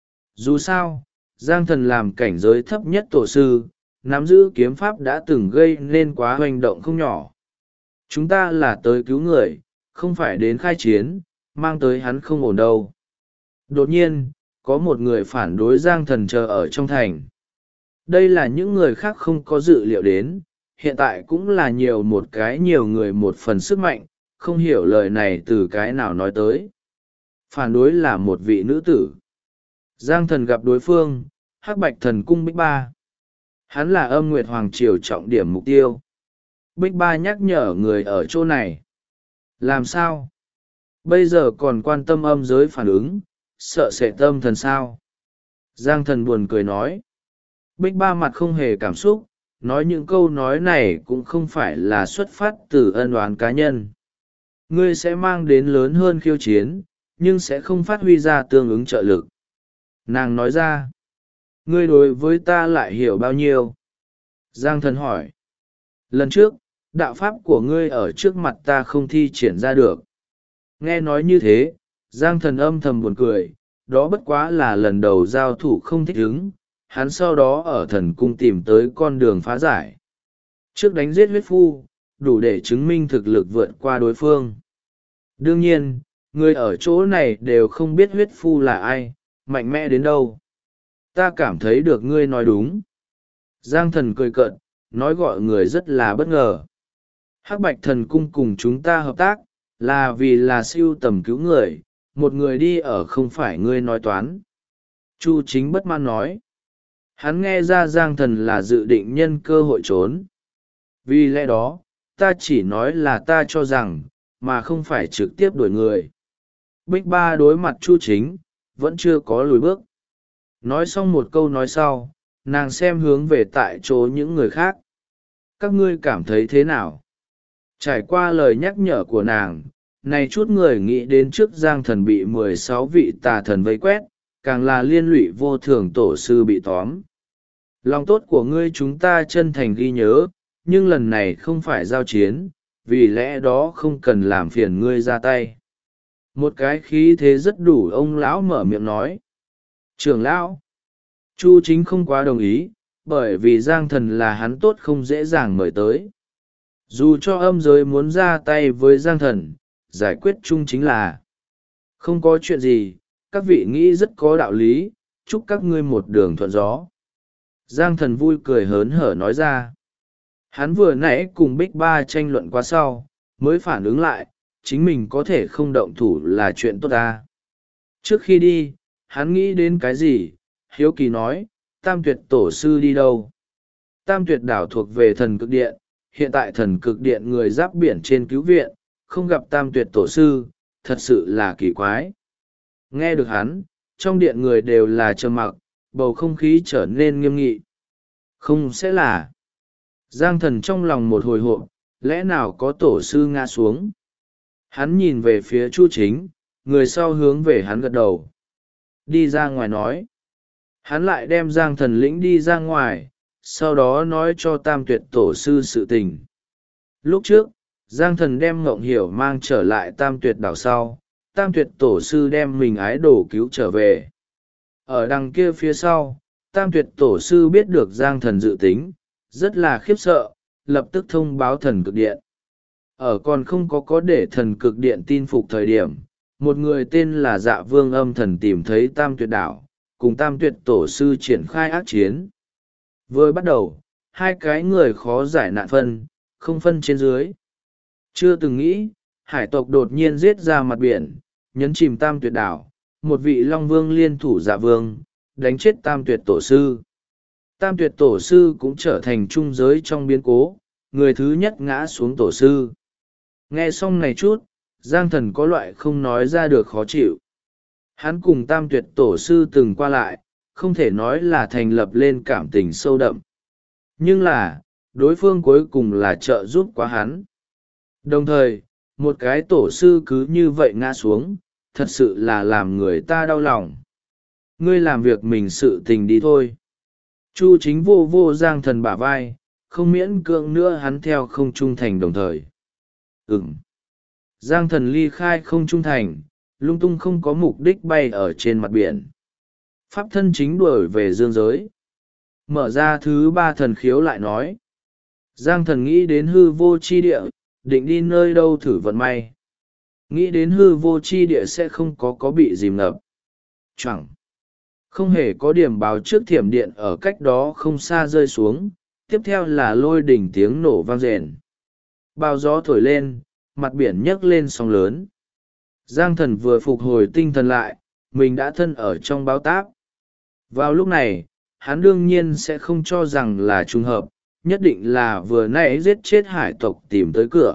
Dù sao, Giang Thần làm cảnh giới thấp nhất tổ sư, nắm giữ kiếm pháp đã từng gây nên quá hoành động không nhỏ. Chúng ta là tới cứu người, không phải đến khai chiến, mang tới hắn không ổn đâu. Đột nhiên, có một người phản đối Giang Thần chờ ở trong thành. Đây là những người khác không có dự liệu đến, hiện tại cũng là nhiều người một phần sức mạnh, không hiểu lời này từ cái nào nói tới. Phản đối là một vị nữ tử. Giang Thần gặp đối phương, Hắc Bạch Thần Cung Bích Ba. Hắn là Âm Nguyệt Hoàng Triều trọng điểm mục tiêu. Bích Ba nhắc nhở người ở chỗ này. Làm sao? Bây giờ còn quan tâm âm giới phản ứng, sợ sệt tâm thần sao? Giang Thần buồn cười nói. Bích Ba mặt không hề cảm xúc, nói những câu nói này cũng không phải là xuất phát từ ân oán cá nhân. Ngươi sẽ mang đến lớn hơn khiêu chiến, nhưng sẽ không phát huy ra tương ứng trợ lực. Nàng nói ra. Ngươi đối với ta lại hiểu bao nhiêu? Giang Thần hỏi. Lần trước, đạo pháp của ngươi ở trước mặt ta không thi triển ra được. Nghe nói như thế, Giang Thần âm thầm buồn cười, đó bất quá là lần đầu giao thủ không thích ứng, hắn sau đó ở thần cung tìm tới con đường phá giải. Trước đánh giết huyết phu, đủ để chứng minh thực lực vượt qua đối phương. Đương nhiên, người ở chỗ này đều không biết huyết phu là ai, mạnh mẽ đến đâu. Ta cảm thấy được ngươi nói đúng. Giang Thần cười cợt, nói gọi người rất là bất ngờ. Hắc Bạch Thần Cung cùng chúng ta hợp tác, là vì là siêu tầm cứu người, một người đi ở không phải ngươi nói toán. Chu Chính bất mãn nói. Hắn nghe ra Giang Thần là dự định nhân cơ hội trốn. Vì lẽ đó, ta chỉ nói là ta cho rằng, mà không phải trực tiếp đuổi người. Bích Ba đối mặt Chu Chính, vẫn chưa có lùi bước. Nói xong một câu nói sau, nàng xem hướng về tại chỗ những người khác. Các ngươi cảm thấy thế nào? Trải qua lời nhắc nhở của nàng, này chút người nghĩ đến trước Giang Thần bị 16 vị tà thần vây quét, càng là liên lụy vô thường tổ sư bị tóm. Lòng tốt của ngươi chúng ta chân thành ghi nhớ, nhưng lần này không phải giao chiến, vì lẽ đó không cần làm phiền ngươi ra tay. Một cái khí thế rất đủ ông lão mở miệng nói. Trưởng lão, Chu Chính không quá đồng ý, bởi vì Giang Thần là hắn tốt không dễ dàng mời tới. Dù cho âm giới muốn ra tay với Giang Thần, giải quyết chung chính là không có chuyện gì, các vị nghĩ rất có đạo lý, chúc các ngươi một đường thuận gió. Giang Thần vui cười hớn hở nói ra. Hắn vừa nãy cùng Bích Ba tranh luận qua sau, mới phản ứng lại, chính mình có thể không động thủ là chuyện tốt ta. Trước khi đi, hắn nghĩ đến cái gì, hiếu kỳ nói, Tam Tuyệt Tổ sư đi đâu? Tam Tuyệt đảo thuộc về Thần Cực Điện, hiện tại Thần Cực Điện người giáp biển trên cứu viện, không gặp Tam Tuyệt Tổ sư, thật sự là kỳ quái. Nghe được hắn, trong điện người đều là trầm mặc, bầu không khí trở nên nghiêm nghị. Không sẽ là... Giang Thần trong lòng một hồi hộp, lẽ nào có tổ sư ngã xuống? Hắn nhìn về phía Chu Chính, người sau hướng về hắn gật đầu. Đi ra ngoài nói. Hắn lại đem Giang Thần lĩnh đi ra ngoài, sau đó nói cho Tam Tuyệt Tổ sư sự tình. Lúc trước, Giang Thần đem Ngộng Hiểu mang trở lại Tam Tuyệt đảo sau, Tam Tuyệt Tổ sư đem mình ái đồ cứu trở về. Ở đằng kia phía sau, Tam Tuyệt Tổ sư biết được Giang Thần dự tính, rất là khiếp sợ, lập tức thông báo Thần Cực Điện. Ở còn không có để Thần Cực Điện tin phục thời điểm, một người tên là Dạ Vương Âm Thần tìm thấy Tam Tuyệt đảo, cùng Tam Tuyệt Tổ sư triển khai ác chiến. Vừa bắt đầu, hai cái người khó giải nạn phân, không phân trên dưới. Chưa từng nghĩ, hải tộc đột nhiên giết ra mặt biển, nhấn chìm Tam Tuyệt đảo, một vị Long Vương liên thủ Dạ Vương, đánh chết Tam Tuyệt Tổ sư. Tam Tuyệt Tổ sư cũng trở thành trung giới trong biến cố, người thứ nhất ngã xuống tổ sư. Nghe xong này chút, Giang Thần có loại không nói ra được khó chịu. Hắn cùng Tam Tuyệt Tổ sư từng qua lại, không thể nói là thành lập lên cảm tình sâu đậm. Nhưng là, đối phương cuối cùng là trợ giúp quá hắn. Đồng thời, một cái tổ sư cứ như vậy ngã xuống, thật sự là làm người ta đau lòng. Ngươi làm việc mình sự tình đi thôi. Chu Chính vô vô Giang Thần bả vai, không miễn cưỡng nữa hắn theo không trung thành đồng thời. Giang Thần ly khai không trung thành, lung tung không có mục đích bay ở trên mặt biển. Pháp thân chính đuổi về dương giới. Mở ra thứ ba thần khiếu lại nói. Giang Thần nghĩ đến hư vô chi địa, định đi nơi đâu thử vận may. Nghĩ đến hư vô chi địa sẽ không có bị dìm ngập. Chẳng. Không hề có điểm báo trước thiểm điện ở cách đó không xa rơi xuống, tiếp theo là lôi đỉnh tiếng nổ vang rền. Bao gió thổi lên, mặt biển nhấc lên sóng lớn. Giang Thần vừa phục hồi tinh thần lại, mình đã thân ở trong báo táp. Vào lúc này, hắn đương nhiên sẽ không cho rằng là trùng hợp, nhất định là vừa nãy giết chết hải tộc tìm tới cửa.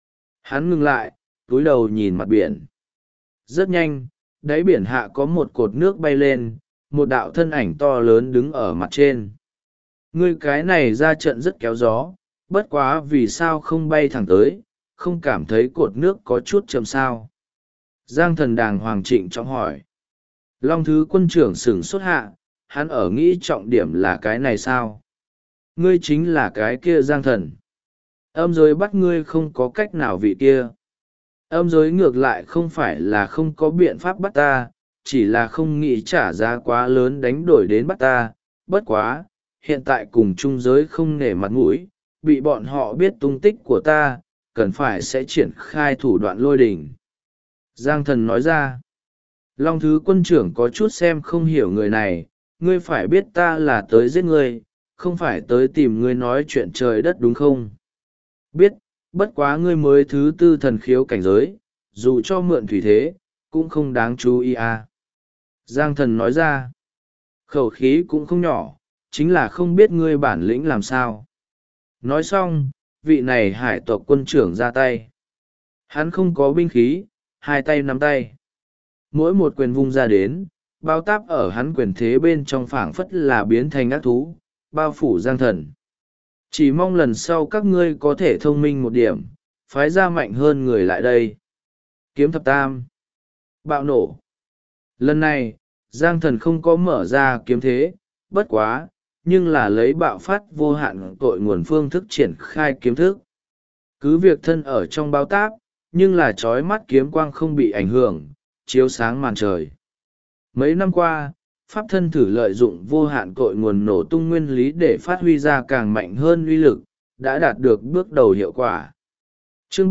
Hắn ngừng lại, cúi đầu nhìn mặt biển. Rất nhanh, đáy biển hạ có một cột nước bay lên, một đạo thân ảnh to lớn đứng ở mặt trên. Ngươi cái này ra trận rất kéo gió, bất quá vì sao không bay thẳng tới, không cảm thấy cột nước có chút chậm sao. Giang Thần đàng hoàng trịnh trọng hỏi. Long Thứ Quân trưởng sửng sốt hạ, hắn ở nghĩ trọng điểm là cái này sao? Ngươi chính là cái kia Giang Thần. Âm giới bắt ngươi không có cách nào vị kia. Âm giới ngược lại không phải là không có biện pháp bắt ta, chỉ là không nghĩ trả giá quá lớn đánh đổi đến bắt ta. Bất quá, hiện tại cùng trung giới không nể mặt mũi, bị bọn họ biết tung tích của ta, cần phải sẽ triển khai thủ đoạn lôi đình. Giang Thần nói ra. Long Thứ Quân trưởng có chút xem không hiểu người này, ngươi phải biết ta là tới giết ngươi, không phải tới tìm ngươi nói chuyện trời đất đúng không? Biết, bất quá ngươi mới thứ tư thần khiếu cảnh giới, dù cho mượn thủy thế, cũng không đáng chú ý à. Giang Thần nói ra. Khẩu khí cũng không nhỏ, chính là không biết ngươi bản lĩnh làm sao. Nói xong, vị này hải tộc quân trưởng ra tay. Hắn không có binh khí, hai tay nắm tay. Mỗi một quyền vung ra đến, bao táp ở hắn quyền thế bên trong phảng phất là biến thành ác thú, bao phủ Giang Thần. Chỉ mong lần sau các ngươi có thể thông minh một điểm, phái ra mạnh hơn người lại đây. Kiếm thập tam. Bạo nổ. Lần này, Giang Thần không có mở ra kiếm thế, bất quá, nhưng là lấy bạo phát vô hạn tội nguồn phương thức triển khai kiếm thức. Cứ việc thân ở trong bao táp, nhưng là trói mắt kiếm quang không bị ảnh hưởng, chiếu sáng màn trời. Mấy năm qua, pháp thân thử lợi dụng vô hạn cội nguồn nổ tung nguyên lý để phát huy ra càng mạnh hơn uy lực, đã đạt được bước đầu hiệu quả. Chương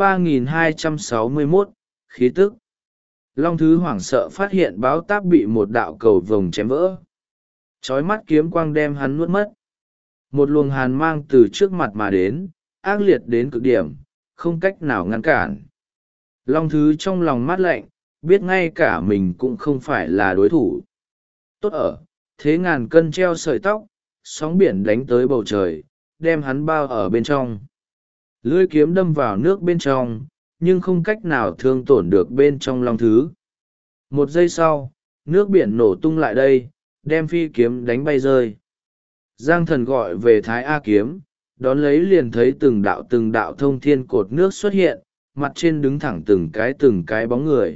3261, khí tức. Long Thứ hoảng sợ phát hiện báo táp bị một đạo cầu vồng chém vỡ. Chói mắt kiếm quang đem hắn nuốt mất. Một luồng hàn mang từ trước mặt mà đến, ác liệt đến cực điểm, không cách nào ngăn cản. Long Thứ trong lòng mát lạnh, biết ngay cả mình cũng không phải là đối thủ. Tốt ở, thế ngàn cân treo sợi tóc, sóng biển đánh tới bầu trời, đem hắn bao ở bên trong. Lưỡi kiếm đâm vào nước bên trong, nhưng không cách nào thương tổn được bên trong Long Thứ. Một giây sau, nước biển nổ tung lại đây, đem phi kiếm đánh bay rơi. Giang Thần gọi về Thái A kiếm, đón lấy liền thấy từng đạo thông thiên cột nước xuất hiện, mặt trên đứng thẳng từng cái bóng người.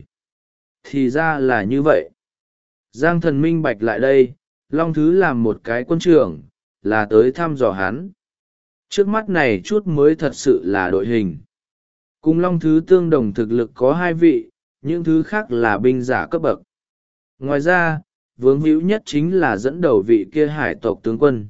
Thì ra là như vậy. Giang Thần minh bạch lại đây, Long Thứ làm một cái quân trưởng, là tới thăm dò hắn. Trước mắt này chút mới thật sự là đội hình. Cùng Long Thứ tương đồng thực lực có 2 vị, những thứ khác là binh giả cấp bậc. Ngoài ra, vướng hữu nhất chính là dẫn đầu vị kia hải tộc tướng quân.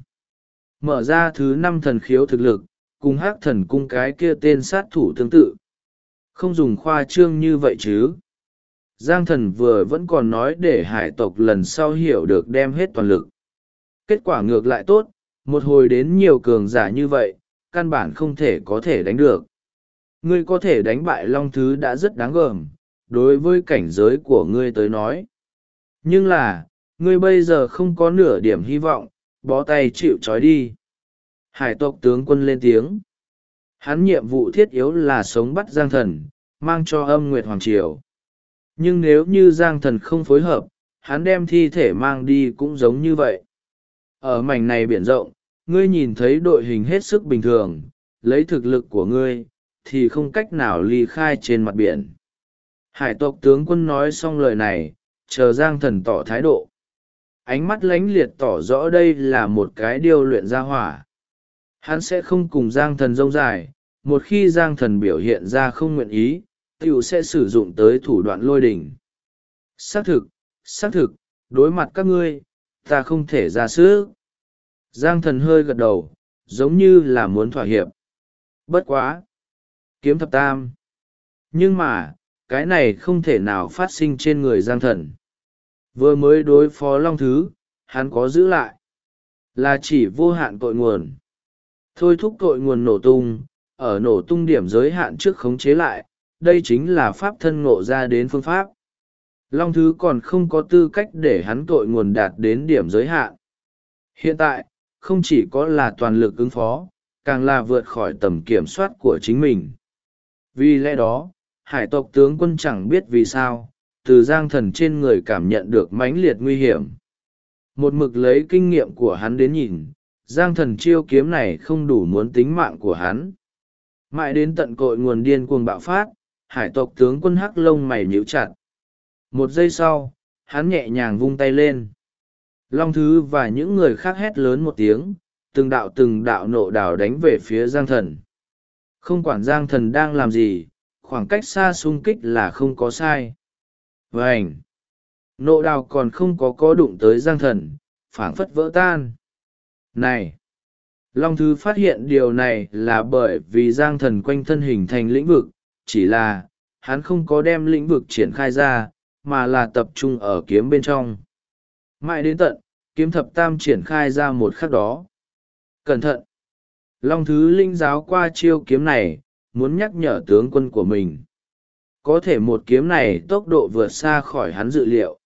Mở ra thứ 5 thần khiếu thực lực, cùng hắc thần cung cái kia tên sát thủ tương tự. Không dùng khoa trương như vậy chứ. Giang Thần vừa vẫn còn nói để hải tộc lần sau hiểu được đem hết toàn lực. Kết quả ngược lại tốt, một hồi đến nhiều cường giả như vậy, căn bản không thể có thể đánh được. Ngươi có thể đánh bại Long Thứ đã rất đáng gờm, đối với cảnh giới của ngươi tới nói. Nhưng là, ngươi bây giờ không có nửa điểm hy vọng, bó tay chịu trói đi. Hải tộc tướng quân lên tiếng. Hắn nhiệm vụ thiết yếu là sống bắt Giang Thần, mang cho Âm Nguyệt Hoàng Triều. Nhưng nếu như Giang Thần không phối hợp, hắn đem thi thể mang đi cũng giống như vậy. Ở mảnh này biển rộng, ngươi nhìn thấy đội hình hết sức bình thường, lấy thực lực của ngươi, thì không cách nào ly khai trên mặt biển. Hải tộc tướng quân nói xong lời này, chờ Giang Thần tỏ thái độ. Ánh mắt lánh liệt tỏ rõ đây là một cái điêu luyện ra hỏa. Hắn sẽ không cùng Giang Thần rông dài, một khi Giang Thần biểu hiện ra không nguyện ý, tiểu sẽ sử dụng tới thủ đoạn lôi đỉnh. Xác thực, đối mặt các ngươi, ta không thể ra sức. Giang Thần hơi gật đầu, giống như là muốn thỏa hiệp. Bất quá. Kiếm thập tam. Nhưng mà, cái này không thể nào phát sinh trên người Giang Thần. Vừa mới đối phó Long Thứ, hắn có giữ lại. Là chỉ vô hạn cội nguồn. Thôi thúc cội nguồn nổ tung, ở nổ tung điểm giới hạn trước khống chế lại, đây chính là pháp thân ngộ ra đến phương pháp. Long Thứ còn không có tư cách để hắn cội nguồn đạt đến điểm giới hạn. Hiện tại, không chỉ có là toàn lực ứng phó, càng là vượt khỏi tầm kiểm soát của chính mình. Vì lẽ đó, hải tộc tướng quân chẳng biết vì sao, từ Giang Thần trên người cảm nhận được mãnh liệt nguy hiểm. Một mực lấy kinh nghiệm của hắn đến nhìn, Giang Thần chiêu kiếm này không đủ muốn tính mạng của hắn. Mãi đến tận cội nguồn điên cuồng bạo phát, hải tộc tướng quân hắc lông mày nhíu chặt. Một giây sau, hắn nhẹ nhàng vung tay lên. Long Thứ và những người khác hét lớn một tiếng, từng đạo nộ đảo đánh về phía Giang Thần. Không quản Giang Thần đang làm gì, khoảng cách xa xung kích là không có sai. Vành! Nộ đào còn không có đụng tới Giang Thần, phảng phất vỡ tan. Này! Long Thứ phát hiện điều này là bởi vì Giang Thần quanh thân hình thành lĩnh vực, chỉ là, hắn không có đem lĩnh vực triển khai ra, mà là tập trung ở kiếm bên trong. Mãi đến tận, kiếm thập tam triển khai ra một khắc đó. Cẩn thận! Long Thứ linh giáo qua chiêu kiếm này, muốn nhắc nhở tướng quân của mình. Có thể một kiếm này tốc độ vượt xa khỏi hắn dự liệu.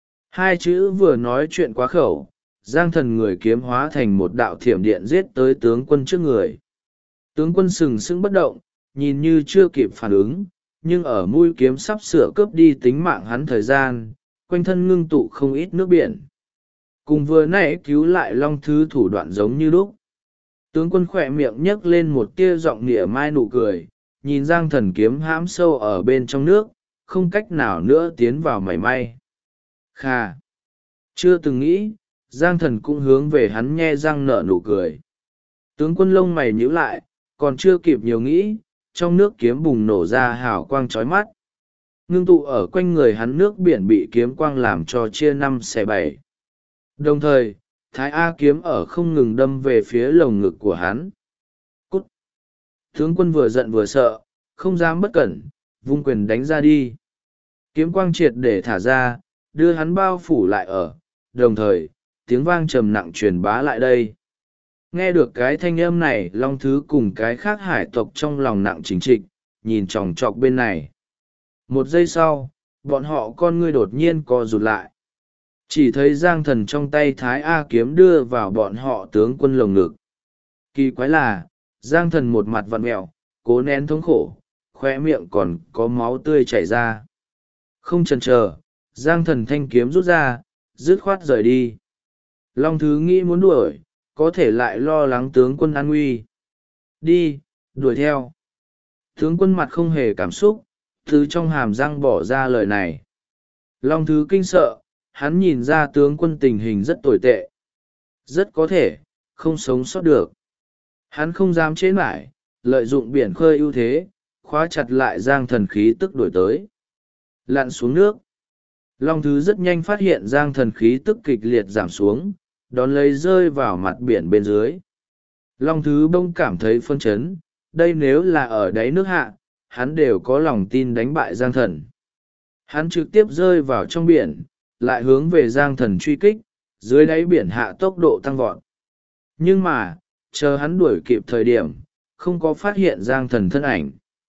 2 chữ vừa nói chuyện quá khẩu, Giang Thần người kiếm hóa thành một đạo thiểm điện giết tới tướng quân trước người. Tướng quân sừng sững bất động, nhìn như chưa kịp phản ứng, nhưng ở mũi kiếm sắp sửa cướp đi tính mạng hắn thời gian, quanh thân ngưng tụ không ít nước biển. Cùng vừa nãy cứu lại Long Thứ thủ đoạn giống như lúc. Tướng quân khỏe miệng nhấc lên một tia giọng nịa mai nụ cười, nhìn Giang Thần kiếm hãm sâu ở bên trong nước, không cách nào nữa tiến vào mảy may. Khà! Chưa từng nghĩ, Giang Thần cũng hướng về hắn nhe răng nở nụ cười. Tướng quân lông mày nhíu lại, còn chưa kịp nhiều nghĩ, trong nước kiếm bùng nổ ra hào quang chói mắt. Ngưng tụ ở quanh người hắn nước biển bị kiếm quang làm cho chia 5 xẻ 7. Đồng thời, Thái A kiếm ở không ngừng đâm về phía lồng ngực của hắn. Cút! Tướng quân vừa giận vừa sợ, không dám bất cẩn, vung quyền đánh ra đi. Kiếm quang triệt để thả ra, đưa hắn bao phủ lại ở, đồng thời, tiếng vang trầm nặng truyền bá lại đây. Nghe được cái thanh âm này, Long Thứ cùng cái khác hải tộc trong lòng nặng chính trịch, nhìn chòng chọc bên này. Một giây sau, bọn họ con ngươi đột nhiên co rụt lại. Chỉ thấy Giang Thần trong tay Thái A kiếm đưa vào bọn họ tướng quân lồng ngực. Kỳ quái là, Giang Thần một mặt vặn mẹo, cố nén thống khổ, khóe miệng còn có máu tươi chảy ra. Không chần chờ, Giang Thần thanh kiếm rút ra, dứt khoát rời đi. Long Thứ nghĩ muốn đuổi, có thể lại lo lắng tướng quân an nguy. Đi, đuổi theo. Tướng quân mặt không hề cảm xúc, từ trong hàm răng bỏ ra lời này. Long Thứ kinh sợ, hắn nhìn ra tướng quân tình hình rất tồi tệ. Rất có thể, không sống sót được. Hắn không dám chế mãi, lợi dụng biển khơi ưu thế, khóa chặt lại Giang Thần khí tức đuổi tới. Lặn xuống nước. Long Thứ rất nhanh phát hiện Giang Thần khí tức kịch liệt giảm xuống, đón lấy rơi vào mặt biển bên dưới. Long Thứ bỗng cảm thấy phân chấn, đây nếu là ở đáy nước hạ, hắn đều có lòng tin đánh bại Giang Thần. Hắn trực tiếp rơi vào trong biển, lại hướng về Giang Thần truy kích, dưới đáy biển hạ tốc độ tăng vọt. Nhưng mà, chờ hắn đuổi kịp thời điểm, không có phát hiện Giang Thần thân ảnh.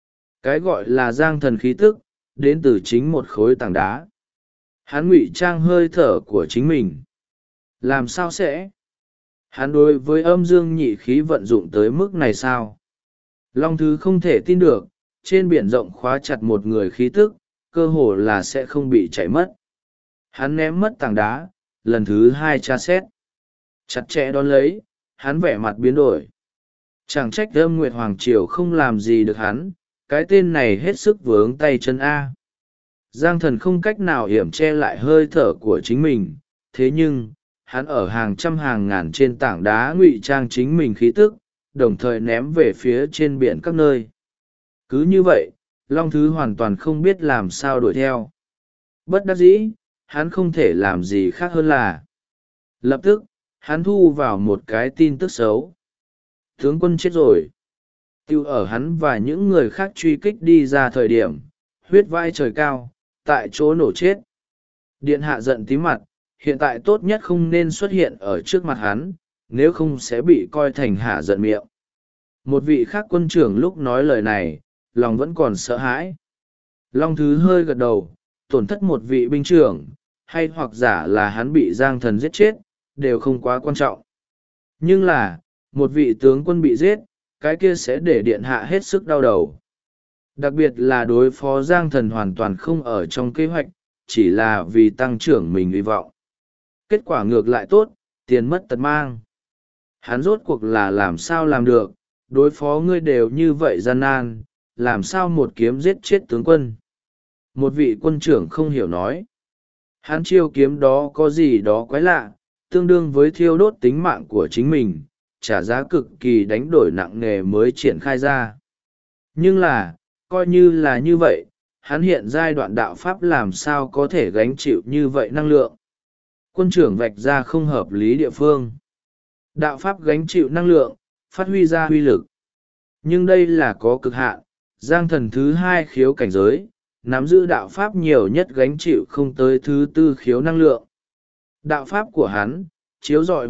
Cái gọi là Giang Thần khí tức, đến từ chính một khối tảng đá. Hắn ngụy trang hơi thở của chính mình. Làm sao sẽ? Hắn đối với âm dương nhị khí vận dụng tới mức này sao? Long Thứ không thể tin được, trên biển rộng khóa chặt một người khí tức, cơ hồ là sẽ không bị chạy mất. Hắn ném mất tảng đá, lần thứ hai tra xét. Chặt chẽ đón lấy, hắn vẻ mặt biến đổi. Chẳng trách Âm Nguyệt Hoàng Triều không làm gì được hắn, cái tên này hết sức vướng tay chân A. Giang Thần không cách nào hiểm che lại hơi thở của chính mình, thế nhưng, hắn ở hàng trăm hàng ngàn trên tảng đá ngụy trang chính mình khí tức, đồng thời ném về phía trên biển các nơi. Cứ như vậy, Long Thứ hoàn toàn không biết làm sao đuổi theo. Bất đắc dĩ, hắn không thể làm gì khác hơn là. Lập tức, hắn thu vào một cái tin tức xấu. Tướng quân chết rồi. Tiêu ở hắn và những người khác truy kích đi ra thời điểm, huyết vai trời cao, tại chỗ nổ chết. Điện hạ giận tí mặt, hiện tại tốt nhất không nên xuất hiện ở trước mặt hắn, nếu không sẽ bị coi thành hạ giận miệng. Một vị khác quân trưởng lúc nói lời này, lòng vẫn còn sợ hãi. Long Thứ hơi gật đầu, tổn thất một vị binh trưởng, hay hoặc giả là hắn bị Giang Thần giết chết, đều không quá quan trọng. Nhưng là, một vị tướng quân bị giết, cái kia sẽ để điện hạ hết sức đau đầu. Đặc biệt là đối phó Giang Thần hoàn toàn không ở trong kế hoạch, chỉ là vì tăng trưởng mình hy vọng. Kết quả ngược lại tốt, tiền mất tật mang. Hắn rốt cuộc là làm sao làm được, đối phó ngươi đều như vậy gian nan, làm sao một kiếm giết chết tướng quân. Một vị quân trưởng không hiểu nói. Hắn chiêu kiếm đó có gì đó quái lạ, tương đương với thiêu đốt tính mạng của chính mình, trả giá cực kỳ đánh đổi nặng nề mới triển khai ra. Nhưng là, coi như là như vậy, hắn hiện giai đoạn đạo pháp làm sao có thể gánh chịu như vậy năng lượng. Quân trưởng vạch ra không hợp lý địa phương. Đạo pháp gánh chịu năng lượng, phát huy ra huy lực. Nhưng đây là có cực hạn, Giang Thần thứ hai khiếu cảnh giới, nắm giữ đạo pháp nhiều nhất gánh chịu không tới thứ tư khiếu năng lượng. Đạo pháp của hắn, chiếu rọi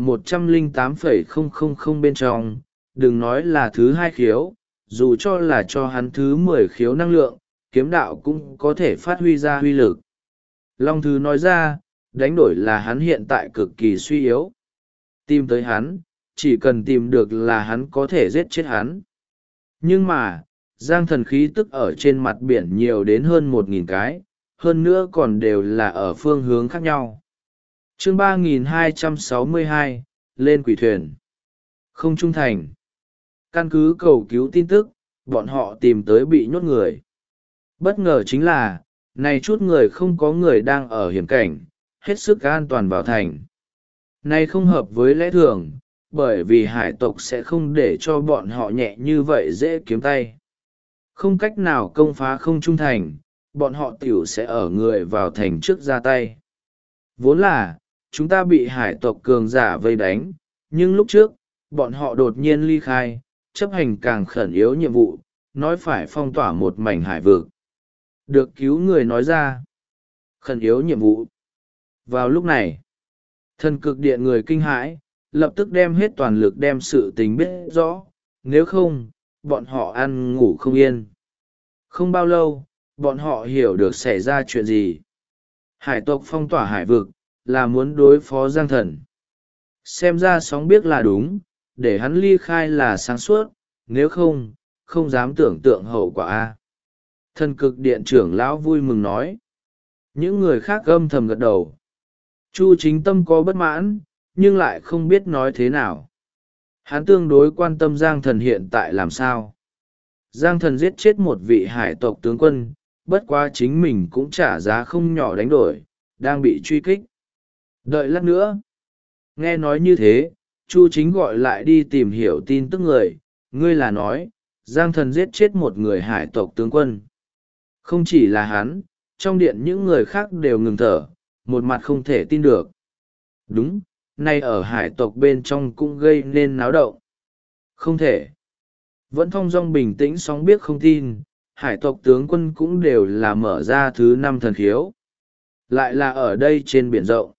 108,000 bên trong, đừng nói là thứ hai khiếu, dù cho là cho hắn thứ 10 khiếu năng lượng, kiếm đạo cũng có thể phát huy ra huy lực. Long Thứ nói ra, đánh đổi là hắn hiện tại cực kỳ suy yếu. Tìm tới hắn, chỉ cần tìm được là hắn có thể giết chết hắn. Nhưng mà, Giang Thần khí tức ở trên mặt biển nhiều đến hơn 1.000 cái, hơn nữa còn đều là ở phương hướng khác nhau. Chương 3262, lên quỷ thuyền. Không trung thành. Căn cứ cầu cứu tin tức, bọn họ tìm tới bị nhốt người. Bất ngờ chính là, này chút người không có người đang ở hiểm cảnh, hết sức an toàn vào thành. Này không hợp với lẽ thường, bởi vì hải tộc sẽ không để cho bọn họ nhẹ như vậy dễ kiếm tay. Không cách nào công phá không trung thành, bọn họ tiểu sẽ ở người vào thành trước ra tay. Vốn là, chúng ta bị hải tộc cường giả vây đánh, nhưng lúc trước, bọn họ đột nhiên ly khai, chấp hành càng khẩn yếu nhiệm vụ, nói phải phong tỏa một mảnh hải vực. Được cứu người nói ra. Khẩn yếu nhiệm vụ. Vào lúc này, thần cực điện người kinh hãi, lập tức đem hết toàn lực đem sự tình biết rõ, nếu không, bọn họ ăn ngủ không yên. Không bao lâu bọn họ hiểu được xảy ra chuyện gì. Hải tộc phong tỏa hải vực là muốn đối phó Giang Thần. Xem ra sóng biết là đúng, để hắn ly khai là sáng suốt, nếu không, không dám tưởng tượng hậu quả a. Thần cực điện trưởng lão vui mừng nói. Những người khác âm thầm gật đầu. Chu Chính Tâm có bất mãn, nhưng lại không biết nói thế nào. Hắn tương đối quan tâm Giang Thần hiện tại làm sao. Giang Thần giết chết một vị hải tộc tướng quân, bất quá chính mình cũng trả giá không nhỏ đánh đổi, đang bị truy kích. Đợi lát nữa. Nghe nói như thế, Chu Chính gọi lại đi tìm hiểu tin tức người, ngươi là nói, Giang Thần giết chết một người hải tộc tướng quân. Không chỉ là hắn, trong điện những người khác đều ngừng thở, một mặt không thể tin được. Đúng, nay ở hải tộc bên trong cũng gây nên náo động. Không thể. Vẫn thong dong bình tĩnh sóng biết không tin, hải tộc tướng quân cũng đều là mở ra thứ 5 thần khiếu. Lại là ở đây trên biển rộng.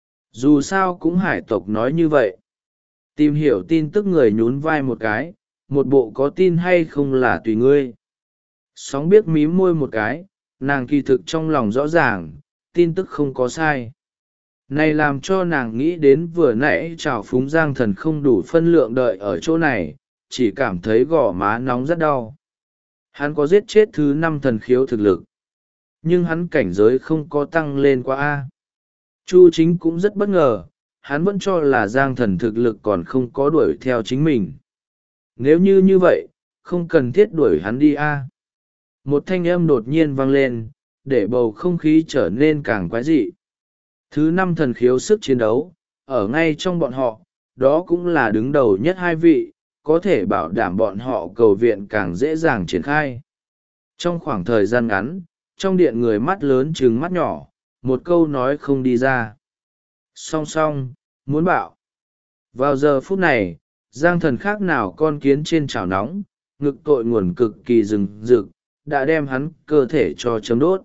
Dù sao cũng hải tộc nói như vậy. Tìm hiểu tin tức người nhún vai một cái, một bộ có tin hay không là tùy ngươi. Sóng biết mím môi một cái, nàng kỳ thực trong lòng rõ ràng, tin tức không có sai. Này làm cho nàng nghĩ đến vừa nãy trào phúng Giang Thần không đủ phân lượng đợi ở chỗ này, chỉ cảm thấy gò má nóng rất đau. Hắn có giết chết thứ 5 thần khiếu thực lực, nhưng hắn cảnh giới không có tăng lên quá a. Chu Chính cũng rất bất ngờ, hắn vẫn cho là Giang Thần thực lực còn không có đuổi theo chính mình. Nếu như vậy, không cần thiết đuổi hắn đi a. Một thanh âm đột nhiên vang lên, để bầu không khí trở nên càng quái dị. Thứ 5 thần khiếu sức chiến đấu, ở ngay trong bọn họ, đó cũng là đứng đầu nhất 2 vị, có thể bảo đảm bọn họ cầu viện càng dễ dàng triển khai. Trong khoảng thời gian ngắn, trong điện người mắt lớn trừng mắt nhỏ, một câu nói không đi ra. Song song, muốn bảo. Vào giờ phút này, Giang Thần khác nào con kiến trên chảo nóng, ngực tội nguồn cực kỳ rừng rực, đã đem hắn cơ thể cho chấm đốt.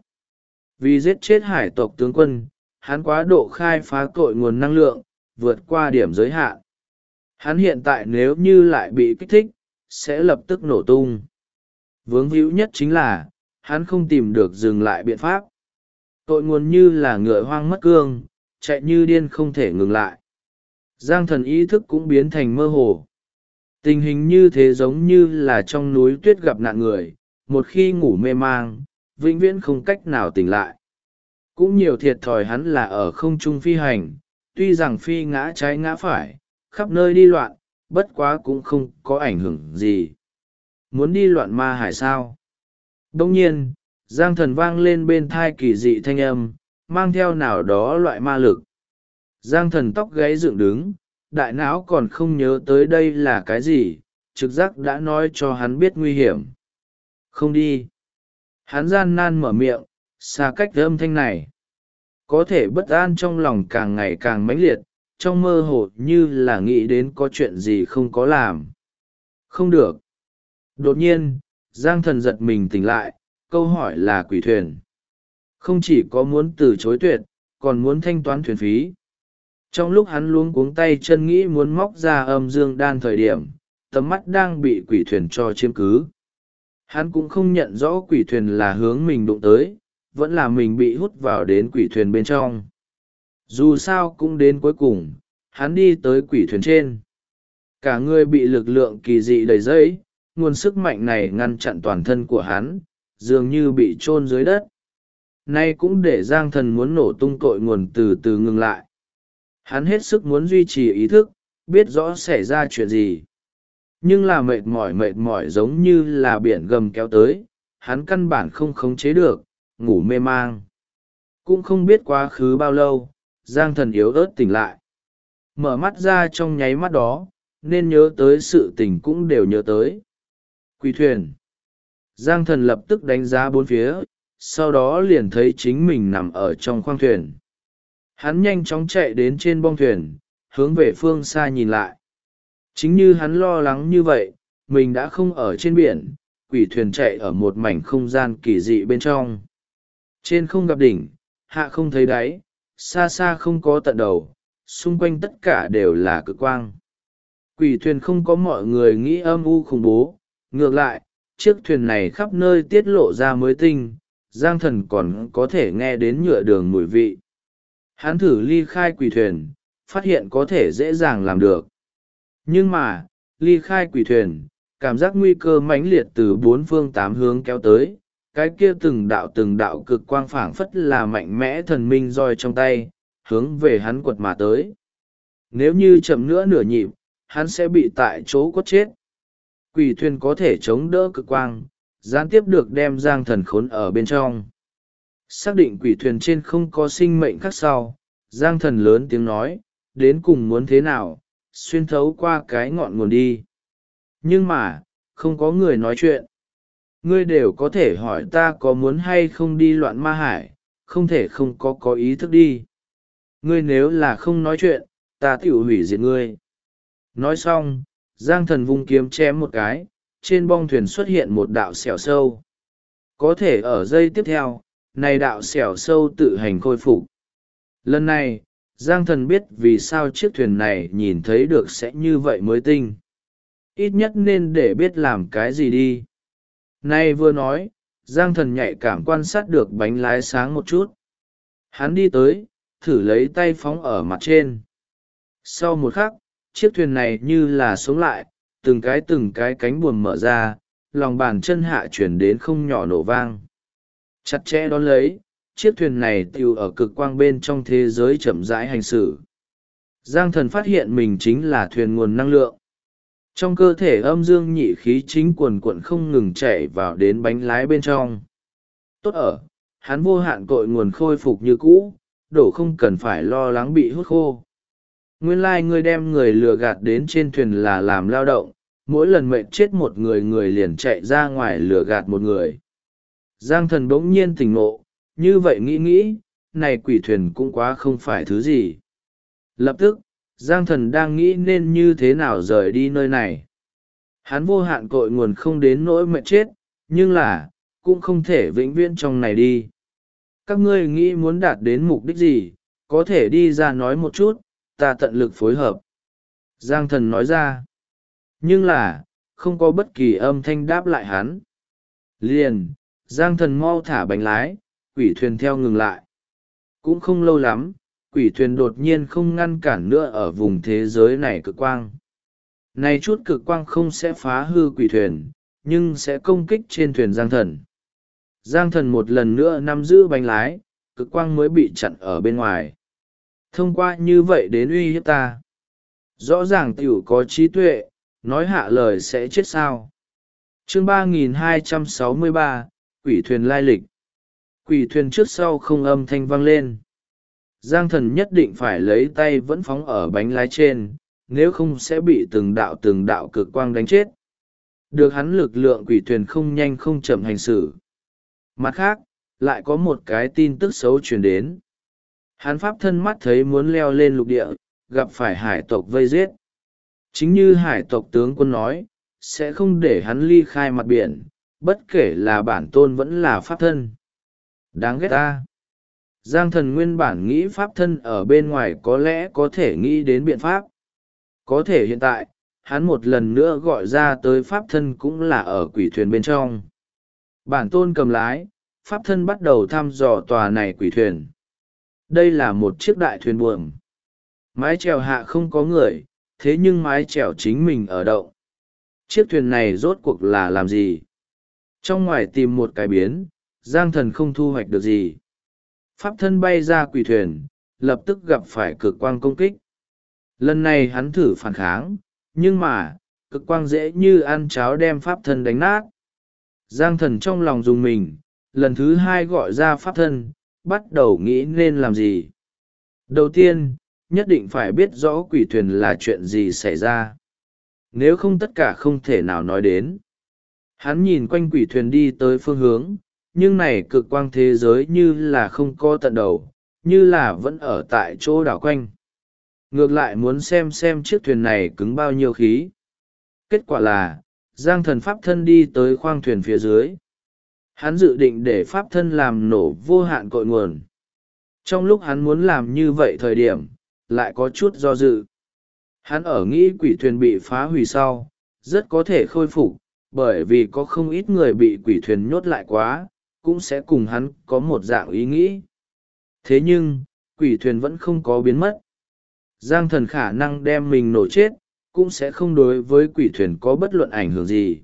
Vì giết chết hải tộc tướng quân, hắn quá độ khai phá tội nguồn năng lượng, vượt qua điểm giới hạn. Hắn hiện tại nếu như lại bị kích thích, sẽ lập tức nổ tung. Vướng víu nhất chính là, hắn không tìm được dừng lại biện pháp. Tội nguồn như là ngựa hoang mất cương, chạy như điên không thể ngừng lại. Giang Thần ý thức cũng biến thành mơ hồ. Tình hình như thế giống như là trong núi tuyết gặp nạn người, một khi ngủ mê mang, vĩnh viễn không cách nào tỉnh lại. Cũng nhiều thiệt thòi hắn là ở không trung phi hành, tuy rằng phi ngã trái ngã phải, khắp nơi đi loạn, bất quá cũng không có ảnh hưởng gì. Muốn đi loạn ma hải sao? Đông nhiên, Giang Thần vang lên bên thai kỳ dị thanh âm, mang theo nào đó loại ma lực. Giang Thần tóc gáy dựng đứng, đại não còn không nhớ tới đây là cái gì, trực giác đã nói cho hắn biết nguy hiểm. Không đi. Hắn gian nan mở miệng, xa cách âm thanh này. Có thể bất an trong lòng càng ngày càng mãnh liệt, trong mơ hồ như là nghĩ đến có chuyện gì không có làm. Không được. Đột nhiên, Giang Thần giật mình tỉnh lại, câu hỏi là quỷ thuyền. Không chỉ có muốn từ chối tuyệt, còn muốn thanh toán thuyền phí. Trong lúc hắn luống cuống tay chân nghĩ muốn móc ra âm dương đan thời điểm, tầm mắt đang bị quỷ thuyền cho chiếm cứ. Hắn cũng không nhận rõ quỷ thuyền là hướng mình đụng tới, vẫn là mình bị hút vào đến quỷ thuyền bên trong. Dù sao cũng đến cuối cùng, hắn đi tới quỷ thuyền trên. Cả người bị lực lượng kỳ dị đầy dẫy, nguồn sức mạnh này ngăn chặn toàn thân của hắn, dường như bị chôn dưới đất. Nay cũng để Giang Thần muốn nổ tung tội nguồn từ từ ngừng lại. Hắn hết sức muốn duy trì ý thức, biết rõ xảy ra chuyện gì. Nhưng là mệt mỏi giống như là biển gầm kéo tới, hắn căn bản không khống chế được, ngủ mê mang. Cũng không biết quá khứ bao lâu, Giang Thần yếu ớt tỉnh lại. Mở mắt ra trong nháy mắt đó, nên nhớ tới sự tình cũng đều nhớ tới. Quỷ thuyền. Giang Thần lập tức đánh giá bốn phía, sau đó liền thấy chính mình nằm ở trong khoang thuyền. Hắn nhanh chóng chạy đến trên bong thuyền, hướng về phương xa nhìn lại. Chính như hắn lo lắng như vậy, mình đã không ở trên biển, quỷ thuyền chạy ở một mảnh không gian kỳ dị bên trong. Trên không gặp đỉnh, hạ không thấy đáy, xa xa không có tận đầu, xung quanh tất cả đều là cực quang. Quỷ thuyền không có mọi người nghĩ âm u khủng bố, ngược lại, chiếc thuyền này khắp nơi tiết lộ ra mới tinh, Giang Thần còn có thể nghe đến nhựa đường mùi vị. Hắn thử ly khai quỷ thuyền, phát hiện có thể dễ dàng làm được. Nhưng mà, ly khai quỷ thuyền, cảm giác nguy cơ mãnh liệt từ bốn phương tám hướng kéo tới, cái kia từng đạo cực quang phảng phất là mạnh mẽ thần minh roi trong tay, hướng về hắn quật mà tới. Nếu như chậm nữa nửa nhịp, hắn sẽ bị tại chỗ quất chết. Quỷ thuyền có thể chống đỡ cực quang, gián tiếp được đem Giang Thần khốn ở bên trong. Xác định quỷ thuyền trên không có sinh mệnh khác sau, Giang Thần lớn tiếng nói, đến cùng muốn thế nào, xuyên thấu qua cái ngọn nguồn đi. Nhưng mà, không có người nói chuyện. Ngươi đều có thể hỏi ta có muốn hay không đi loạn ma hải, không thể không có ý thức đi. Ngươi nếu là không nói chuyện, ta tiểu hủy diệt ngươi. Nói xong, Giang Thần vung kiếm chém một cái, trên bong thuyền xuất hiện một đạo xẻo sâu. Có thể ở giây tiếp theo, này đạo xẻo sâu tự hành khôi phục. Lần này, Giang Thần biết vì sao chiếc thuyền này nhìn thấy được sẽ như vậy mới tinh. Ít nhất nên để biết làm cái gì đi. Nay vừa nói, Giang Thần nhạy cảm quan sát được bánh lái sáng một chút. Hắn đi tới, thử lấy tay phóng ở mặt trên. Sau một khắc, chiếc thuyền này như là sống lại, từng cái cánh buồm mở ra, lòng bàn chân hạ chuyển đến không nhỏ nổ vang. Chặt chẽ đón lấy, chiếc thuyền này tiêu ở cực quang bên trong thế giới chậm rãi hành xử. Giang Thần phát hiện mình chính là thuyền nguồn năng lượng. Trong cơ thể âm dương nhị khí chính cuồn cuộn không ngừng chảy vào đến bánh lái bên trong. Tốt ở, hắn vô hạn cội nguồn khôi phục như cũ, đổ không cần phải lo lắng bị hút khô. Nguyên lai ngươi đem người lừa gạt đến trên thuyền là làm lao động, mỗi lần mệt chết một người người liền chạy ra ngoài lừa gạt một người. Giang Thần bỗng nhiên tỉnh ngộ, như vậy nghĩ, này quỷ thuyền cũng quá không phải thứ gì. Lập tức, Giang Thần đang nghĩ nên như thế nào rời đi nơi này. Hắn vô hạn cội nguồn không đến nỗi mệt chết, nhưng là, cũng không thể vĩnh viễn trong này đi. Các ngươi nghĩ muốn đạt đến mục đích gì, có thể đi ra nói một chút, ta tận lực phối hợp. Giang Thần nói ra. Nhưng là, không có bất kỳ âm thanh đáp lại hắn. Liền, Giang Thần mau thả bánh lái, quỷ thuyền theo ngừng lại. Cũng không lâu lắm, quỷ thuyền đột nhiên không ngăn cản nữa ở vùng thế giới này cực quang. Này chút cực quang không sẽ phá hư quỷ thuyền, nhưng sẽ công kích trên thuyền Giang Thần. Giang Thần một lần nữa nắm giữ bánh lái, cực quang mới bị chặn ở bên ngoài. Thông qua như vậy đến uy hiếp ta. Rõ ràng tiểu có trí tuệ, nói hạ lời sẽ chết sao. Chương 3263, Quỷ thuyền lai lịch. Quỷ thuyền trước sau không âm thanh vang lên. Giang Thần nhất định phải lấy tay vẫn phóng ở bánh lái trên, nếu không sẽ bị từng đạo cực quang đánh chết. Được hắn lực lượng quỷ thuyền không nhanh không chậm hành xử. Mặt khác, lại có một cái tin tức xấu truyền đến. Hắn pháp thân mắt thấy muốn leo lên lục địa, gặp phải hải tộc vây giết. Chính như hải tộc tướng quân nói, sẽ không để hắn ly khai mặt biển, bất kể là bản tôn vẫn là pháp thân. Đáng ghét ta. Giang Thần nguyên bản nghĩ pháp thân ở bên ngoài có lẽ có thể nghĩ đến biện pháp. Có thể hiện tại, hắn một lần nữa gọi ra tới pháp thân cũng là ở quỷ thuyền bên trong. Bản tôn cầm lái, pháp thân bắt đầu thăm dò tòa này quỷ thuyền. Đây là một chiếc đại thuyền buồm. Mái chèo hạ không có người, thế nhưng mái chèo chính mình ở động. Chiếc thuyền này rốt cuộc là làm gì? Trong ngoài tìm một cái biến, Giang Thần không thu hoạch được gì. Pháp thân bay ra quỷ thuyền, lập tức gặp phải cực quang công kích. Lần này hắn thử phản kháng, nhưng mà, cực quang dễ như ăn cháo đem pháp thân đánh nát. Giang Thần trong lòng dùng mình, lần thứ hai gọi ra pháp thân, bắt đầu nghĩ nên làm gì. Đầu tiên, nhất định phải biết rõ quỷ thuyền là chuyện gì xảy ra. Nếu không tất cả không thể nào nói đến. Hắn nhìn quanh quỷ thuyền đi tới phương hướng, nhưng này cực quang thế giới như là không có tận đầu, như là vẫn ở tại chỗ đảo quanh. Ngược lại muốn xem chiếc thuyền này cứng bao nhiêu khí. Kết quả là, Giang Thần pháp thân đi tới khoang thuyền phía dưới. Hắn dự định để pháp thân làm nổ vô hạn cội nguồn. Trong lúc hắn muốn làm như vậy thời điểm, lại có chút do dự. Hắn ở nghĩ quỷ thuyền bị phá hủy sau, rất có thể khôi phục, bởi vì có không ít người bị quỷ thuyền nhốt lại quá, cũng sẽ cùng hắn có một dạng ý nghĩ. Thế nhưng, quỷ thuyền vẫn không có biến mất. Giang Thần khả năng đem mình nổ chết, cũng sẽ không đối với quỷ thuyền có bất luận ảnh hưởng gì.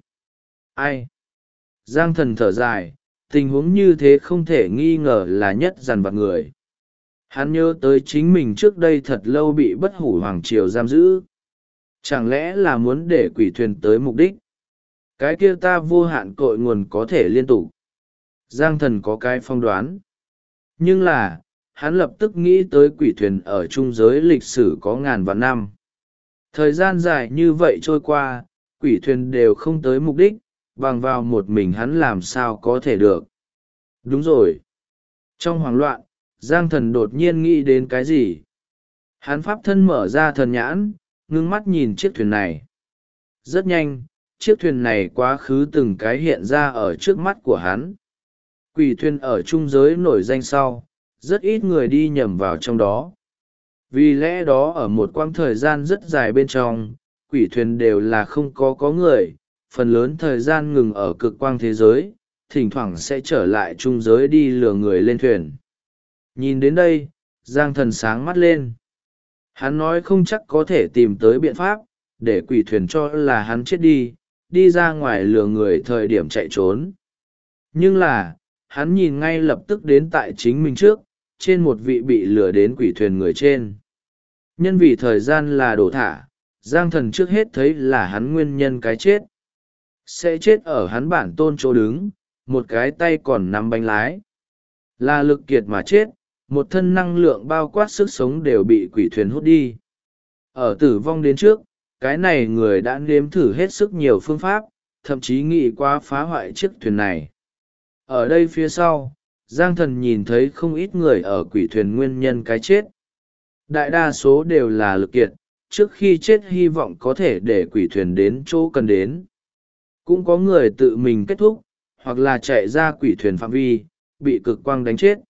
Ai? Giang Thần thở dài, tình huống như thế không thể nghi ngờ là nhất dằn vặt người. Hắn nhớ tới chính mình trước đây thật lâu bị bất hủ hoàng triều giam giữ. Chẳng lẽ là muốn để quỷ thuyền tới mục đích? Cái kia ta vô hạn cội nguồn có thể liên tục. Giang Thần có cái phong đoán. Nhưng là, hắn lập tức nghĩ tới quỷ thuyền ở trung giới lịch sử có ngàn vạn năm. Thời gian dài như vậy trôi qua, quỷ thuyền đều không tới mục đích, bằng vào một mình hắn làm sao có thể được. Đúng rồi. Trong hoảng loạn, Giang Thần đột nhiên nghĩ đến cái gì? Hắn pháp thân mở ra thần nhãn, ngưng mắt nhìn chiếc thuyền này. Rất nhanh, chiếc thuyền này quá khứ từng cái hiện ra ở trước mắt của hắn. Quỷ thuyền ở trung giới nổi danh sau, rất ít người đi nhầm vào trong đó. Vì lẽ đó ở một quãng thời gian rất dài bên trong, quỷ thuyền đều là không có người, phần lớn thời gian ngừng ở cực quang thế giới, thỉnh thoảng sẽ trở lại trung giới đi lừa người lên thuyền. Nhìn đến đây, Giang Thần sáng mắt lên. Hắn nói không chắc có thể tìm tới biện pháp, để quỷ thuyền cho là hắn chết đi ra ngoài lừa người thời điểm chạy trốn. Nhưng là, hắn nhìn ngay lập tức đến tại chính mình trước, trên một vị bị lừa đến quỷ thuyền người trên. Nhân vì thời gian là đổ thả, Giang Thần trước hết thấy là hắn nguyên nhân cái chết. Sẽ chết ở hắn bản tôn chỗ đứng, một cái tay còn nắm bánh lái. Là lực kiệt mà chết, một thân năng lượng bao quát sức sống đều bị quỷ thuyền hút đi. Ở tử vong đến trước, cái này người đã nếm thử hết sức nhiều phương pháp, thậm chí nghĩ qua phá hoại chiếc thuyền này. Ở đây phía sau, Giang Thần nhìn thấy không ít người ở quỷ thuyền nguyên nhân cái chết. Đại đa số đều là lực kiệt, trước khi chết hy vọng có thể để quỷ thuyền đến chỗ cần đến. Cũng có người tự mình kết thúc, hoặc là chạy ra quỷ thuyền phạm vi, bị cực quang đánh chết.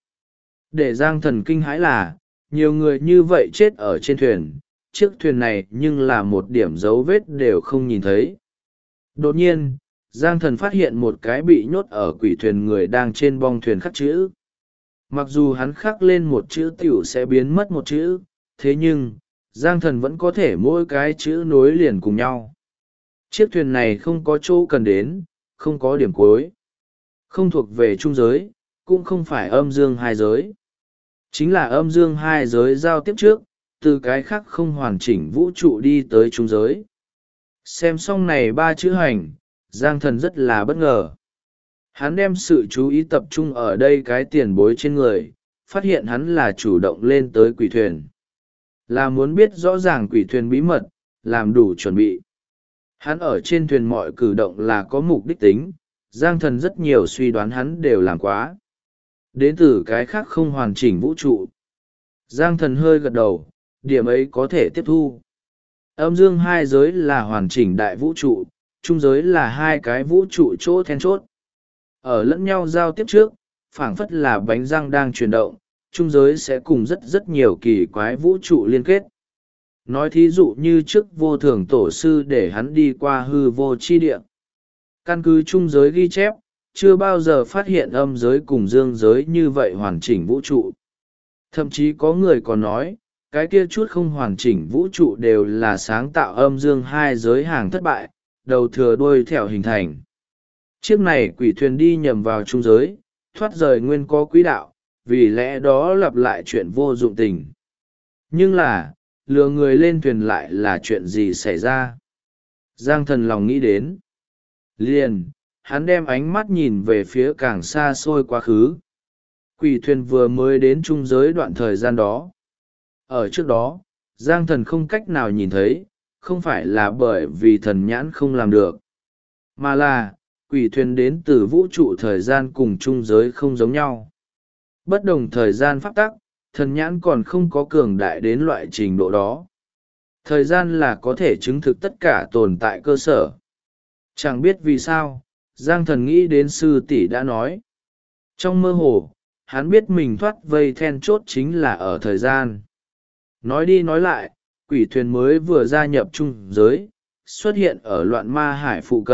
Để Giang Thần kinh hãi là, nhiều người như vậy chết ở trên thuyền, chiếc thuyền này nhưng là một điểm dấu vết đều không nhìn thấy. Đột nhiên, Giang Thần phát hiện một cái bị nhốt ở quỷ thuyền người đang trên bong thuyền khắc chữ. Mặc dù hắn khắc lên một chữ tiểu sẽ biến mất một chữ, thế nhưng, Giang Thần vẫn có thể mỗi cái chữ nối liền cùng nhau. Chiếc thuyền này không có chỗ cần đến, không có điểm cuối. Không thuộc về trung giới, cũng không phải âm dương hai giới. Chính là âm dương hai giới giao tiếp trước, từ cái khác không hoàn chỉnh vũ trụ đi tới trung giới. Xem xong này ba chữ hành, Giang Thần rất là bất ngờ. Hắn đem sự chú ý tập trung ở đây cái tiền bối trên người, phát hiện hắn là chủ động lên tới quỷ thuyền. Là muốn biết rõ ràng quỷ thuyền bí mật, làm đủ chuẩn bị. Hắn ở trên thuyền mọi cử động là có mục đích tính, Giang Thần rất nhiều suy đoán hắn đều làm quá. Đến từ cái khác không hoàn chỉnh vũ trụ. Giang Thần hơi gật đầu, điểm ấy có thể tiếp thu. Âm dương hai giới là hoàn chỉnh đại vũ trụ, trung giới là hai cái vũ trụ chỗ then chốt. Ở lẫn nhau giao tiếp trước, phảng phất là bánh răng đang chuyển động, trung giới sẽ cùng rất nhiều kỳ quái vũ trụ liên kết. Nói thí dụ như trước vô thường tổ sư để hắn đi qua hư vô chi địa. Căn cứ trung giới ghi chép, chưa bao giờ phát hiện âm giới cùng dương giới như vậy hoàn chỉnh vũ trụ. Thậm chí có người còn nói, cái kia chút không hoàn chỉnh vũ trụ đều là sáng tạo âm dương hai giới hàng thất bại, đầu thừa đuôi thẻo hình thành. Chiếc này quỷ thuyền đi nhầm vào trung giới, thoát rời nguyên có quỹ đạo, vì lẽ đó lặp lại chuyện vô dụng tình. Nhưng là, lừa người lên thuyền lại là chuyện gì xảy ra? Giang Thần lòng nghĩ đến. Liền, hắn đem ánh mắt nhìn về phía càng xa xôi quá khứ. Quỷ thuyền vừa mới đến trung giới đoạn thời gian đó. Ở trước đó, Giang Thần không cách nào nhìn thấy, không phải là bởi vì thần nhãn không làm được, mà là, quỷ thuyền đến từ vũ trụ thời gian cùng trung giới không giống nhau. Bất đồng thời gian pháp tắc, thần nhãn còn không có cường đại đến loại trình độ đó. Thời gian là có thể chứng thực tất cả tồn tại cơ sở. Chẳng biết vì sao, Giang Thần nghĩ đến sư tỷ đã nói. Trong mơ hồ, hắn biết mình thoát vây then chốt chính là ở thời gian. Nói đi nói lại, quỷ thuyền mới vừa gia nhập trung giới, xuất hiện ở loạn ma hải phụ cận,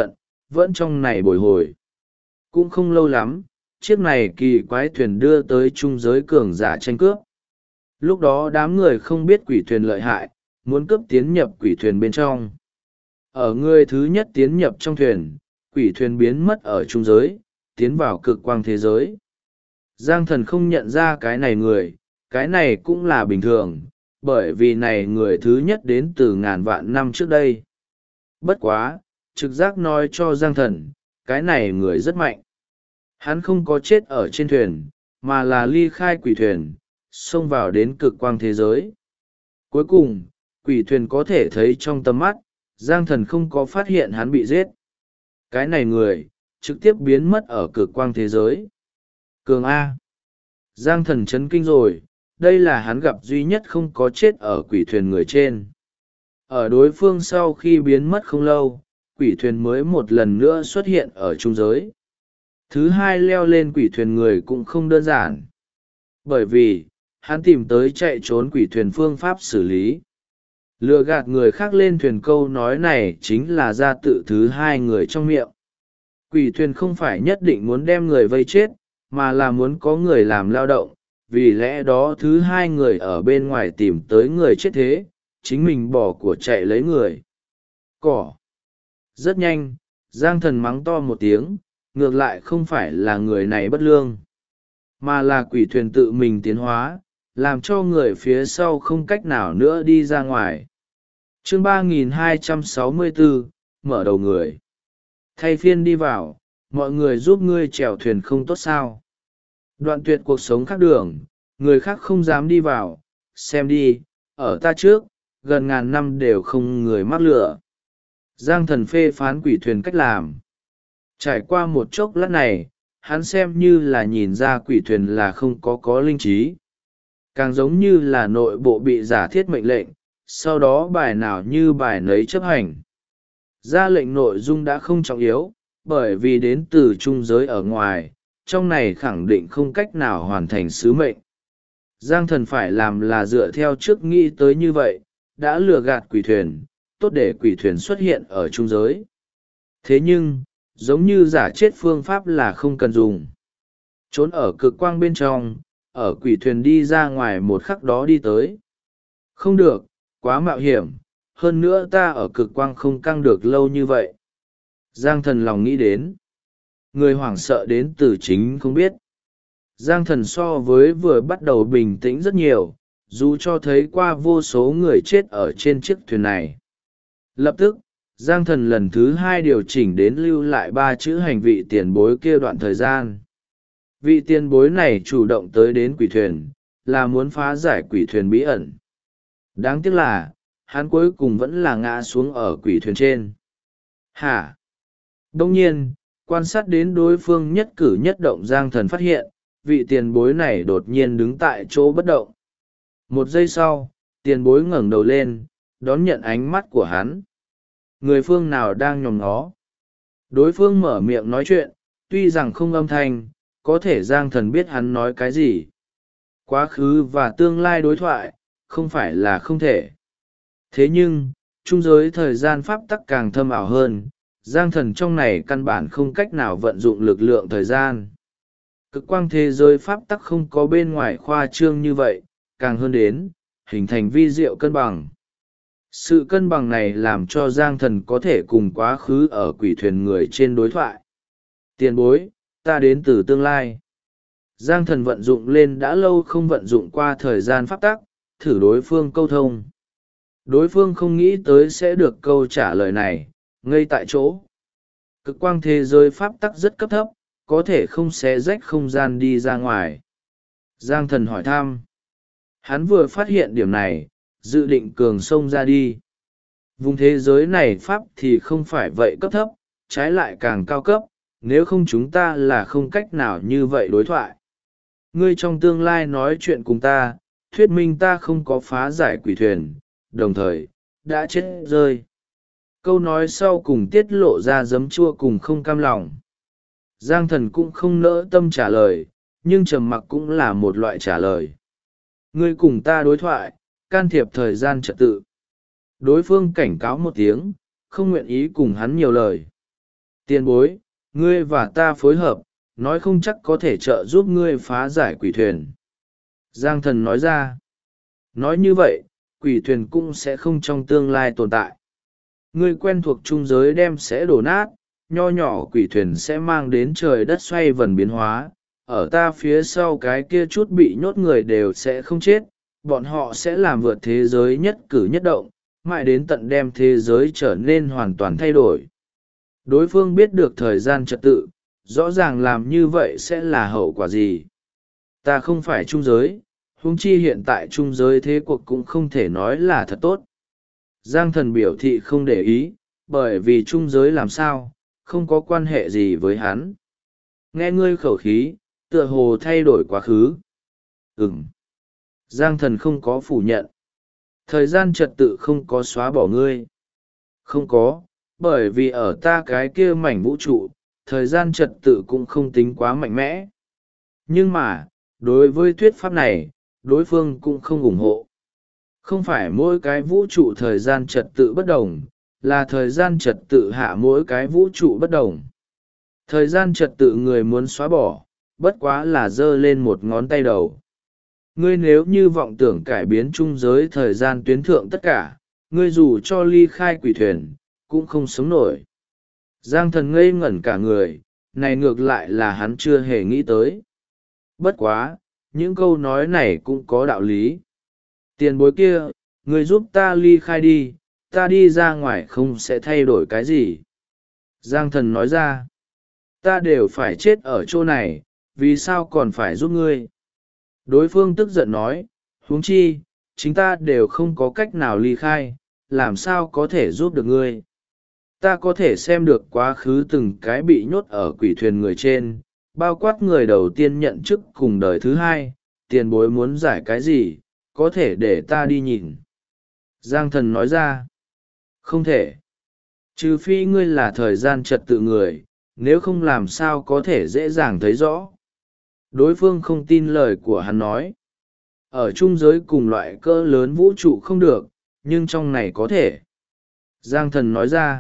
vẫn trong này bồi hồi. Cũng không lâu lắm, chiếc này kỳ quái thuyền đưa tới trung giới cường giả tranh cướp. Lúc đó đám người không biết quỷ thuyền lợi hại, muốn cướp tiến nhập quỷ thuyền bên trong. Ở người thứ nhất tiến nhập trong thuyền, quỷ thuyền biến mất ở trung giới, tiến vào cực quang thế giới. Giang Thần không nhận ra cái này cũng là bình thường, bởi vì này người thứ nhất đến từ ngàn vạn năm trước đây. Bất quá, trực giác nói cho Giang Thần, cái này người rất mạnh. Hắn không có chết ở trên thuyền, mà là ly khai quỷ thuyền, xông vào đến cực quang thế giới. Cuối cùng, quỷ thuyền có thể thấy trong tầm mắt, Giang Thần không có phát hiện hắn bị giết. Cái này người, trực tiếp biến mất ở cực quang thế giới. Cường A. Giang Thần chấn kinh rồi, đây là hắn gặp duy nhất không có chết ở quỷ thuyền người trên. Ở đối phương sau khi biến mất không lâu, quỷ thuyền mới một lần nữa xuất hiện ở trung giới. Thứ hai leo lên quỷ thuyền người cũng không đơn giản. Bởi vì, hắn tìm tới chạy trốn quỷ thuyền phương pháp xử lý. Lừa gạt người khác lên thuyền câu nói này chính là ra tự thứ hai người trong miệng. Quỷ thuyền không phải nhất định muốn đem người vây chết, mà là muốn có người làm lao động, vì lẽ đó thứ hai người ở bên ngoài tìm tới người chết thế, chính mình bỏ của chạy lấy người. Cỏ. Rất nhanh, Giang Thần mắng to một tiếng, ngược lại không phải là người này bất lương, mà là quỷ thuyền tự mình tiến hóa, làm cho người phía sau không cách nào nữa đi ra ngoài. Chương 3264, mở đầu người. Thay phiên đi vào, mọi người giúp ngươi chèo thuyền không tốt sao. Đoạn tuyệt cuộc sống khác đường, người khác không dám đi vào, xem đi, ở ta trước, gần ngàn năm đều không người mắc lửa. Giang Thần phê phán quỷ thuyền cách làm. Trải qua một chốc lát này, hắn xem như là nhìn ra quỷ thuyền là không có linh trí. Càng giống như là nội bộ bị giả thiết mệnh lệnh, sau đó bài nào như bài nấy chấp hành. Ra lệnh nội dung đã không trọng yếu, bởi vì đến từ trung giới ở ngoài, trong này khẳng định không cách nào hoàn thành sứ mệnh. Giang Thần phải làm là dựa theo trước nghĩ tới như vậy, đã lừa gạt quỷ thuyền, tốt để quỷ thuyền xuất hiện ở trung giới. Thế nhưng, giống như giả chết phương pháp là không cần dùng. Trốn ở cực quang bên trong, ở quỷ thuyền đi ra ngoài một khắc đó đi tới. Không được, quá mạo hiểm, hơn nữa ta ở cực quang không căng được lâu như vậy. Giang Thần lòng nghĩ đến. Người hoảng sợ đến từ chính không biết. Giang Thần so với vừa bắt đầu bình tĩnh rất nhiều, dù cho thấy qua vô số người chết ở trên chiếc thuyền này. Lập tức, Giang Thần lần thứ hai điều chỉnh đến lưu lại 3 chữ hành vị tiền bối kia đoạn thời gian. Vị tiền bối này chủ động tới đến quỷ thuyền, là muốn phá giải quỷ thuyền bí ẩn. Đáng tiếc là, hắn cuối cùng vẫn là ngã xuống ở quỷ thuyền trên. Hả? Đông nhiên, quan sát đến đối phương nhất cử nhất động, Giang Thần phát hiện, vị tiền bối này đột nhiên đứng tại chỗ bất động. Một giây sau, tiền bối ngẩng đầu lên, đón nhận ánh mắt của hắn. Người phương nào đang nhòm ngó? Đối phương mở miệng nói chuyện, tuy rằng không âm thanh, có thể Giang Thần biết hắn nói cái gì. Quá khứ và tương lai đối thoại, không phải là không thể. Thế nhưng, trung giới thời gian pháp tắc càng thâm ảo hơn, Giang Thần trong này căn bản không cách nào vận dụng lực lượng thời gian. Cực quang thế giới pháp tắc không có bên ngoài khoa trương như vậy, càng hơn đến, hình thành vi diệu cân bằng. Sự cân bằng này làm cho Giang Thần có thể cùng quá khứ ở quỷ thuyền người trên đối thoại. Tiền bối, ta đến từ tương lai. Giang Thần vận dụng lên đã lâu không vận dụng qua thời gian pháp tắc, thử đối phương câu thông. Đối phương không nghĩ tới sẽ được câu trả lời này, ngây tại chỗ. Cực quang thế giới pháp tắc rất cấp thấp, có thể không xé rách không gian đi ra ngoài. Giang Thần hỏi thăm. Hắn vừa phát hiện điểm này, dự định cường xông ra đi. Vùng thế giới này pháp thì không phải vậy cấp thấp, trái lại càng cao cấp, nếu không chúng ta là không cách nào như vậy đối thoại. Ngươi trong tương lai nói chuyện cùng ta, thuyết minh ta không có phá giải quỷ thuyền, đồng thời, đã chết rơi. Câu nói sau cùng tiết lộ ra giấm chua cùng không cam lòng. Giang Thần cũng không nỡ tâm trả lời, nhưng trầm mặc cũng là một loại trả lời. Ngươi cùng ta đối thoại, can thiệp thời gian trật tự. Đối phương cảnh cáo một tiếng, không nguyện ý cùng hắn nhiều lời. Tiền bối, ngươi và ta phối hợp, nói không chắc có thể trợ giúp ngươi phá giải quỷ thuyền. Giang thần nói ra. Nói như vậy, quỷ thuyền cũng sẽ không trong tương lai tồn tại. Ngươi quen thuộc trung giới đem sẽ đổ nát, nho nhỏ quỷ thuyền sẽ mang đến trời đất xoay vần biến hóa. Ở ta phía sau cái kia chút bị nhốt người đều sẽ không chết, bọn họ sẽ làm vượt thế giới nhất cử nhất động, mãi đến tận đem thế giới trở nên hoàn toàn thay đổi. Đối phương biết được thời gian trật tự, rõ ràng làm như vậy sẽ là hậu quả gì. Ta không phải trung giới, huống chi hiện tại trung giới thế cuộc cũng không thể nói là thật tốt. Giang thần biểu thị không để ý, bởi vì trung giới làm sao, không có quan hệ gì với hắn. Nghe ngươi khẩu khí, tựa hồ thay đổi quá khứ. Ừm. Giang thần không có phủ nhận. Thời gian trật tự không có xóa bỏ ngươi. Không có, bởi vì ở ta cái kia mảnh vũ trụ, thời gian trật tự cũng không tính quá mạnh mẽ. Nhưng mà, đối với thuyết pháp này, đối phương cũng không ủng hộ. Không phải mỗi cái vũ trụ thời gian trật tự bất đồng, là thời gian trật tự hạ mỗi cái vũ trụ bất đồng. Thời gian trật tự người muốn xóa bỏ, bất quá là giơ lên một ngón tay đầu. Ngươi nếu như vọng tưởng cải biến trung giới thời gian tuyến thượng tất cả, ngươi dù cho ly khai quỷ thuyền, cũng không sống nổi. Giang thần ngây ngẩn cả người, này ngược lại là hắn chưa hề nghĩ tới. Bất quá, những câu nói này cũng có đạo lý. Tiền bối kia, ngươi giúp ta ly khai đi, ta đi ra ngoài không sẽ thay đổi cái gì. Giang thần nói ra, ta đều phải chết ở chỗ này, vì sao còn phải giúp ngươi? Đối phương tức giận nói, huống chi, chính ta đều không có cách nào ly khai, làm sao có thể giúp được ngươi? Ta có thể xem được quá khứ từng cái bị nhốt ở quỷ thuyền người trên, bao quát người đầu tiên nhận chức cùng đời thứ hai, tiền bối muốn giải cái gì, có thể để ta đi nhìn. Giang thần nói ra, không thể. Trừ phi ngươi là thời gian trật tự người, nếu không làm sao có thể dễ dàng thấy rõ. Đối phương không tin lời của hắn nói. Ở trung giới cùng loại cỡ lớn vũ trụ không được, nhưng trong này có thể. Giang thần nói ra,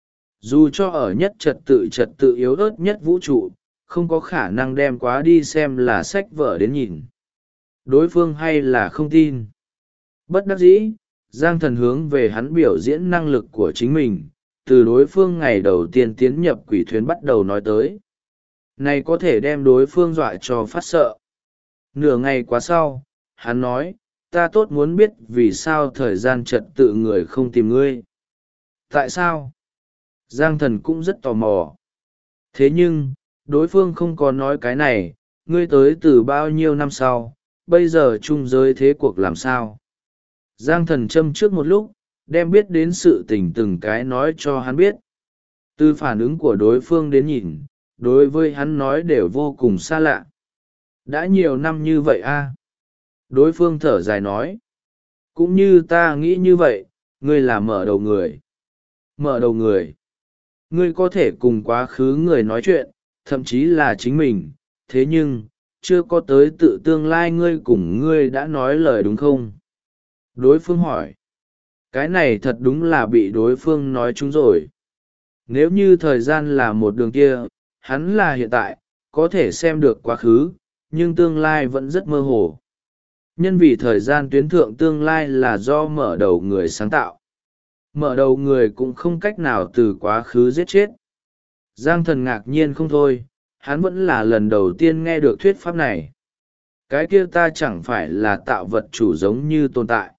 dù cho ở nhất trật tự yếu ớt nhất vũ trụ, không có khả năng đem quá đi xem là sách vở đến nhìn. Đối phương hay là không tin. Bất đắc dĩ, Giang thần hướng về hắn biểu diễn năng lực của chính mình, từ đối phương ngày đầu tiên tiến nhập quỷ thuyền bắt đầu nói tới. Này có thể đem đối phương dọa cho phát sợ. Nửa ngày quá sau, hắn nói, ta tốt muốn biết vì sao thời gian trật tự người không tìm ngươi. Tại sao? Giang thần cũng rất tò mò. Thế nhưng, đối phương không có nói cái này, ngươi tới từ bao nhiêu năm sau, bây giờ trung giới thế cuộc làm sao? Giang thần châm trước một lúc, đem biết đến sự tình từng cái nói cho hắn biết. Từ phản ứng của đối phương đến nhìn, đối với hắn nói đều vô cùng xa lạ. Đã nhiều năm như vậy a. Đối phương thở dài nói. Cũng như ta nghĩ như vậy, ngươi là mở đầu người. Mở đầu người. Ngươi có thể cùng quá khứ người nói chuyện, thậm chí là chính mình, thế nhưng, chưa có tới tự tương lai ngươi cùng ngươi đã nói lời đúng không? Đối phương hỏi. Cái này thật đúng là bị đối phương nói trúng rồi. Nếu như thời gian là một đường kia, hắn là hiện tại, có thể xem được quá khứ, nhưng tương lai vẫn rất mơ hồ. Nhân vì thời gian tuyến thượng tương lai là do mở đầu người sáng tạo. Mở đầu người cũng không cách nào từ quá khứ giết chết. Giang thần ngạc nhiên không thôi, hắn vẫn là lần đầu tiên nghe được thuyết pháp này. Cái kia ta chẳng phải là tạo vật chủ giống như tồn tại.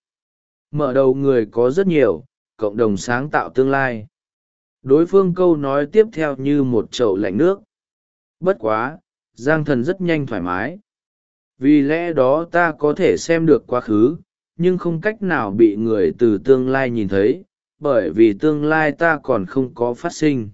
Mở đầu người có rất nhiều, cộng đồng sáng tạo tương lai. Đối phương câu nói tiếp theo như một chậu lạnh nước. Bất quá, Giang thần rất nhanh thoải mái. Vì lẽ đó ta có thể xem được quá khứ, nhưng không cách nào bị người từ tương lai nhìn thấy, bởi vì tương lai ta còn không có phát sinh.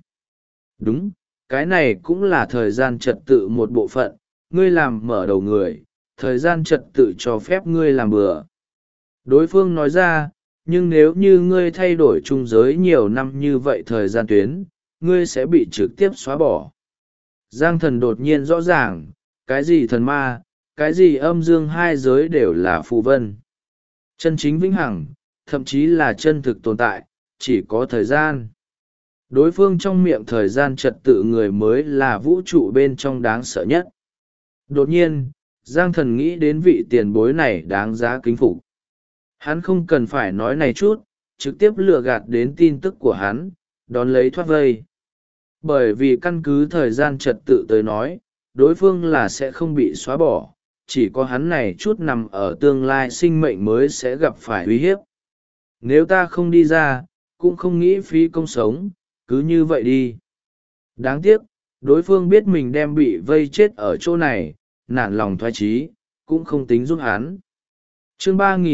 Đúng, cái này cũng là thời gian trật tự một bộ phận, ngươi làm mở đầu người, thời gian trật tự cho phép ngươi làm bừa. Đối phương nói ra, nhưng nếu như ngươi thay đổi trung giới nhiều năm như vậy thời gian tuyến, ngươi sẽ bị trực tiếp xóa bỏ. Giang thần đột nhiên rõ ràng, cái gì thần ma, cái gì âm dương hai giới đều là phù vân. Chân chính vĩnh hằng, thậm chí là chân thực tồn tại, chỉ có thời gian. Đối phương trong miệng thời gian trật tự người mới là vũ trụ bên trong đáng sợ nhất. Đột nhiên, Giang Thần nghĩ đến vị tiền bối này đáng giá kính phục. Hắn không cần phải nói này chút, trực tiếp lừa gạt đến tin tức của hắn, đón lấy thoát vây. Bởi vì căn cứ thời gian trật tự tới nói, đối phương là sẽ không bị xóa bỏ, chỉ có hắn này chút nằm ở tương lai sinh mệnh mới sẽ gặp phải uy hiếp. Nếu ta không đi ra, cũng không nghĩ phí công sống, cứ như vậy đi. Đáng tiếc, đối phương biết mình đem bị vây chết ở chỗ này, nản lòng thoái chí, cũng không tính giúp hắn. Chương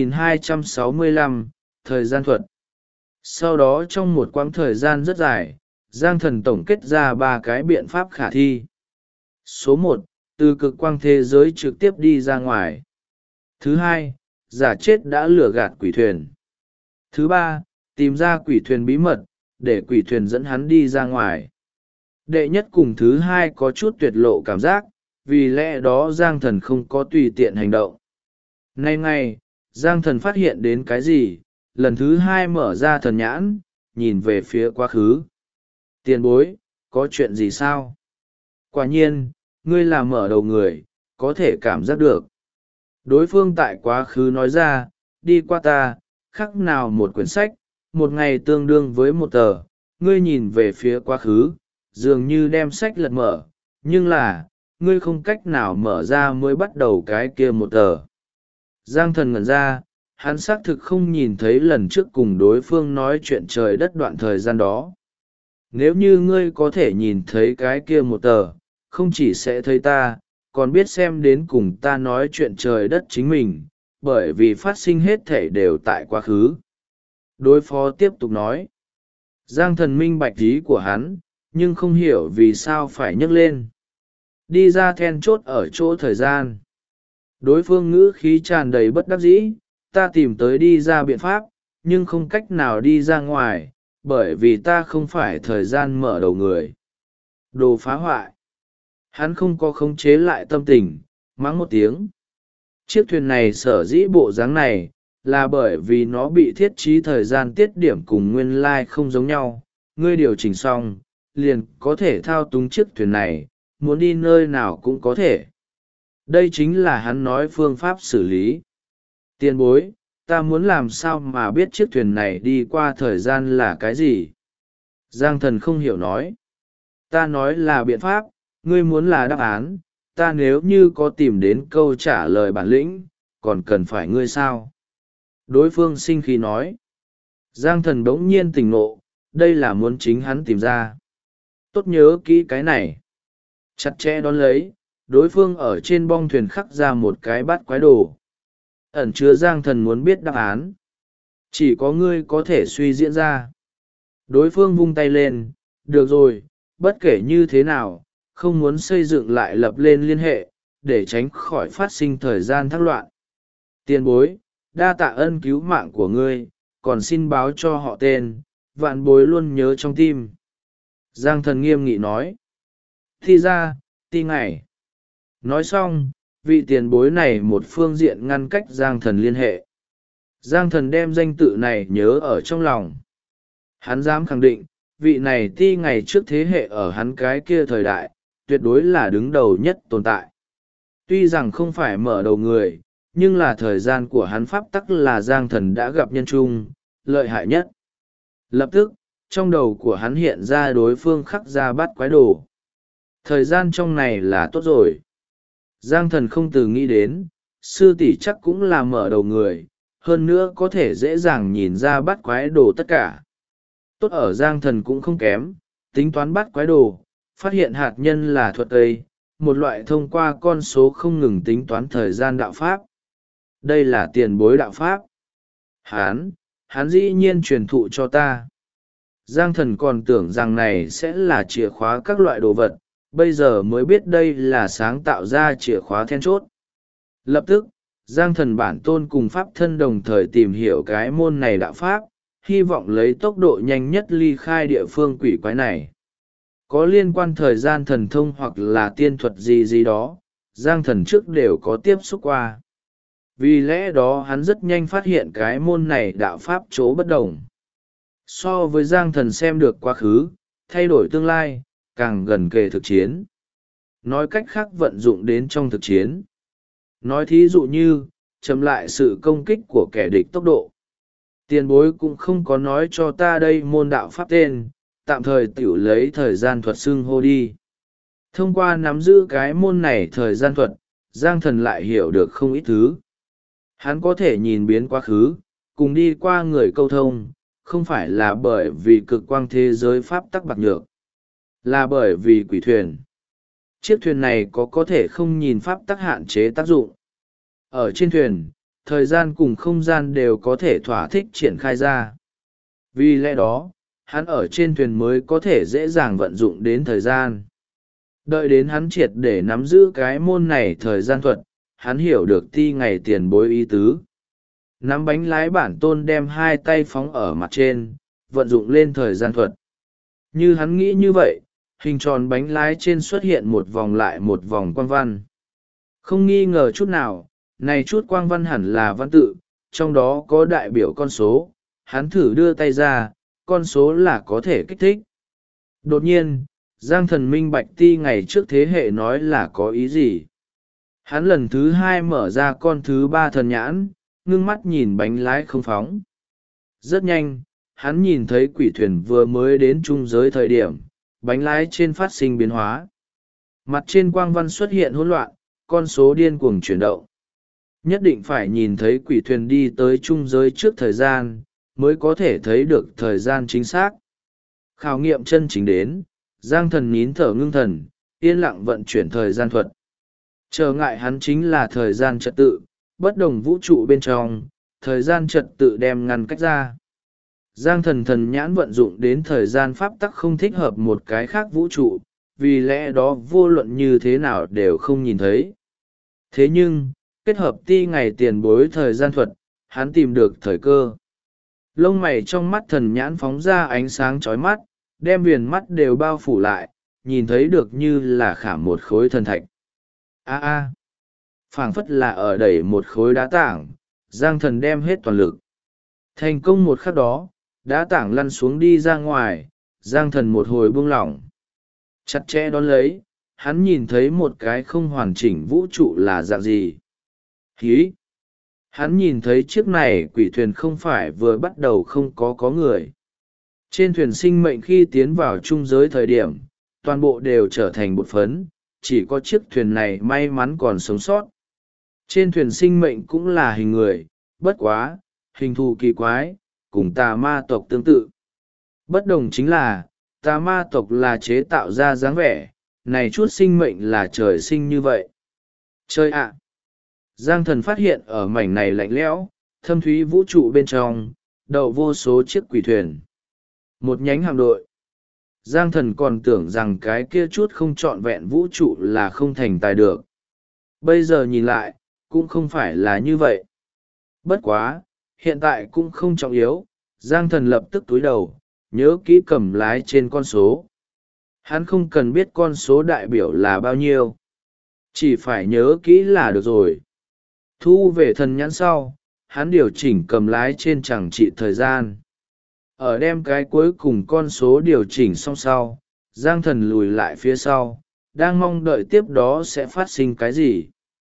3265, Thời gian thuật. Sau đó trong một quãng thời gian rất dài, Giang Thần tổng kết ra 3 cái biện pháp khả thi. Số 1, từ cực quang thế giới trực tiếp đi ra ngoài. Thứ 2, giả chết đã lừa gạt quỷ thuyền. Thứ 3, tìm ra quỷ thuyền bí mật, để quỷ thuyền dẫn hắn đi ra ngoài. Đệ nhất cùng thứ 2 có chút tuyệt lộ cảm giác, vì lẽ đó Giang Thần không có tùy tiện hành động. Nay ngày, Giang Thần phát hiện đến cái gì, lần thứ 2 mở ra thần nhãn, nhìn về phía quá khứ. Tiền bối, có chuyện gì sao? Quả nhiên, ngươi là mở đầu người, có thể cảm giác được. Đối phương tại quá khứ nói ra, đi qua ta, khác nào một quyển sách, một ngày tương đương với một tờ, ngươi nhìn về phía quá khứ, dường như đem sách lật mở, nhưng là, ngươi không cách nào mở ra mới bắt đầu cái kia một tờ. Giang Thần ngẩn ra, hắn xác thực không nhìn thấy lần trước cùng đối phương nói chuyện trời đất đoạn thời gian đó. Nếu như ngươi có thể nhìn thấy cái kia một tờ, không chỉ sẽ thấy ta, còn biết xem đến cùng ta nói chuyện trời đất chính mình, bởi vì phát sinh hết thể đều tại quá khứ. Đối phó tiếp tục nói. Giang Thần minh bạch ý của hắn, nhưng không hiểu vì sao phải nhấc lên. Đi ra then chốt ở chỗ thời gian. Đối phương ngữ khí tràn đầy bất đắc dĩ, ta tìm tới đi ra biện pháp, nhưng không cách nào đi ra ngoài, bởi vì ta không phải thời gian mở đầu người. Đồ phá hoại. Hắn không có khống chế lại tâm tình, mắng một tiếng. Chiếc thuyền này sở dĩ bộ dáng này, là bởi vì nó bị thiết trí thời gian tiết điểm cùng nguyên lai không giống nhau. Ngươi điều chỉnh xong, liền có thể thao túng chiếc thuyền này, muốn đi nơi nào cũng có thể. Đây chính là hắn nói phương pháp xử lý. Tiền bối, ta muốn làm sao mà biết chiếc thuyền này đi qua thời gian là cái gì? Giang Thần không hiểu nói. Ta nói là biện pháp, ngươi muốn là đáp án, ta nếu như có tìm đến câu trả lời bản lĩnh, còn cần phải ngươi sao? Đối phương sinh khí nói. Giang Thần bỗng nhiên tỉnh ngộ, đây là muốn chính hắn tìm ra. Tốt nhớ kỹ cái này. Chặt chẽ đón lấy, đối phương ở trên bong thuyền khắc ra một cái bát quái đồ. Ẩn chứa Giang Thần muốn biết đáp án. Chỉ có ngươi có thể suy diễn ra. Đối phương vung tay lên, được rồi, bất kể như thế nào, không muốn xây dựng lại lập lên liên hệ, để tránh khỏi phát sinh thời gian thác loạn. Tiền bối, đa tạ ân cứu mạng của ngươi, còn xin báo cho họ tên, vạn bối luôn nhớ trong tim. Giang Thần nghiêm nghị nói. Thi ra, ti ngày. Nói xong, vị tiền bối này một phương diện ngăn cách Giang Thần liên hệ. Giang Thần đem danh tự này nhớ ở trong lòng. Hắn dám khẳng định, vị này ti ngày trước thế hệ ở hắn cái kia thời đại, tuyệt đối là đứng đầu nhất tồn tại. Tuy rằng không phải mở đầu người, nhưng là thời gian của hắn pháp tắc là Giang Thần đã gặp nhân trung, lợi hại nhất. Lập tức, trong đầu của hắn hiện ra đối phương khắc ra bát quái đồ. Thời gian trong này là tốt rồi. Giang Thần không từ nghĩ đến, sư tỷ chắc cũng là mở đầu người, hơn nữa có thể dễ dàng nhìn ra bát quái đồ tất cả. Tốt ở Giang Thần cũng không kém, tính toán bát quái đồ, phát hiện hạt nhân là thuật Tây, một loại thông qua con số không ngừng tính toán thời gian đạo pháp. Đây là tiền bối đạo pháp. Hắn dĩ nhiên truyền thụ cho ta. Giang Thần còn tưởng rằng này sẽ là chìa khóa các loại đồ vật, bây giờ mới biết đây là sáng tạo ra chìa khóa then chốt. Lập tức, Giang Thần bản tôn cùng pháp thân đồng thời tìm hiểu cái môn này đạo pháp, hy vọng lấy tốc độ nhanh nhất ly khai địa phương quỷ quái này. Có liên quan thời gian thần thông hoặc là tiên thuật gì gì đó, Giang Thần trước đều có tiếp xúc qua. Vì lẽ đó hắn rất nhanh phát hiện cái môn này đạo pháp chỗ bất đồng. So với Giang Thần xem được quá khứ, thay đổi tương lai, càng gần kề thực chiến. Nói cách khác vận dụng đến trong thực chiến. Nói thí dụ như, chậm lại sự công kích của kẻ địch tốc độ. Tiền bối cũng không có nói cho ta đây môn đạo pháp tên, tạm thời tiểu lấy thời gian thuật xưng hô đi. Thông qua nắm giữ cái môn này thời gian thuật, Giang Thần lại hiểu được không ít thứ. Hắn có thể nhìn biến quá khứ, cùng đi qua người câu thông, không phải là bởi vì cực quang thế giới pháp tắc bạc nhược, là bởi vì quỷ thuyền. Chiếc thuyền này có thể không nhìn pháp tắc hạn chế tác dụng. Ở trên thuyền, thời gian cùng không gian đều có thể thỏa thích triển khai ra. Vì lẽ đó, hắn ở trên thuyền mới có thể dễ dàng vận dụng đến thời gian. Đợi đến hắn triệt để nắm giữ cái môn này thời gian thuật, hắn hiểu được ti ngày tiền bối ý tứ. Nắm bánh lái bản tôn đem hai tay phóng ở mặt trên, vận dụng lên thời gian thuật. Như hắn nghĩ như vậy, hình tròn bánh lái trên xuất hiện một vòng lại một vòng quang văn. Không nghi ngờ chút nào, này chút quang văn hẳn là văn tự, trong đó có đại biểu con số. Hắn thử đưa tay ra, con số là có thể kích thích. Đột nhiên, Giang Thần minh bạch ti ngày trước thế hệ nói là có ý gì. Hắn lần thứ hai mở ra con thứ ba thần nhãn, ngưng mắt nhìn bánh lái không phóng. Rất nhanh, hắn nhìn thấy quỷ thuyền vừa mới đến trung giới thời điểm, bánh lái trên phát sinh biến hóa. Mặt trên quang văn xuất hiện hỗn loạn, con số điên cuồng chuyển động. Nhất định phải nhìn thấy quỷ thuyền đi tới trung giới trước thời gian, mới có thể thấy được thời gian chính xác. Khảo nghiệm chân chính đến, Giang Thần nín thở ngưng thần, yên lặng vận chuyển thời gian thuật. Trở ngại hắn chính là thời gian trật tự, bất đồng vũ trụ bên trong, thời gian trật tự đem ngăn cách ra. Giang Thần thần nhãn vận dụng đến thời gian pháp tắc không thích hợp một cái khác vũ trụ, vì lẽ đó vô luận như thế nào đều không nhìn thấy. Thế nhưng, kết hợp ti ngày tiền bối thời gian thuật, hắn tìm được thời cơ. Lông mày trong mắt thần nhãn phóng ra ánh sáng chói mắt, đem viền mắt đều bao phủ lại, nhìn thấy được như là khảm một khối thần thạch. Phảng phất là ở đẩy một khối đá tảng, Giang Thần đem hết toàn lực. Thành công một khắc đó, đá tảng lăn xuống đi ra ngoài, Giang Thần một hồi buông lỏng. Chặt chẽ đón lấy, hắn nhìn thấy một cái không hoàn chỉnh vũ trụ là dạng gì. Hí! Hắn nhìn thấy chiếc này quỷ thuyền không phải vừa bắt đầu không có người. Trên thuyền sinh mệnh khi tiến vào trung giới thời điểm, toàn bộ đều trở thành bột phấn, chỉ có chiếc thuyền này may mắn còn sống sót. Trên thuyền sinh mệnh cũng là hình người, bất quá, hình thù kỳ quái, cùng tà ma tộc tương tự. Bất đồng chính là, tà ma tộc là chế tạo ra dáng vẻ, này chút sinh mệnh là trời sinh như vậy. Chơi ạ! Giang Thần phát hiện ở mảnh này lạnh lẽo, thâm thúy vũ trụ bên trong, đậu vô số chiếc quỷ thuyền. Một nhánh hạm đội. Giang Thần còn tưởng rằng cái kia chút không trọn vẹn vũ trụ là không thành tài được. Bây giờ nhìn lại, cũng không phải là như vậy. Bất quá, hiện tại cũng không trọng yếu, Giang Thần lập tức túi đầu, nhớ kỹ cầm lái trên con số. Hắn không cần biết con số đại biểu là bao nhiêu. Chỉ phải nhớ kỹ là được rồi. Thu về thần nhãn sau, hắn điều chỉnh cầm lái trên chẳng trị thời gian. Ở đem cái cuối cùng con số điều chỉnh xong sau, Giang Thần lùi lại phía sau, đang mong đợi tiếp đó sẽ phát sinh cái gì.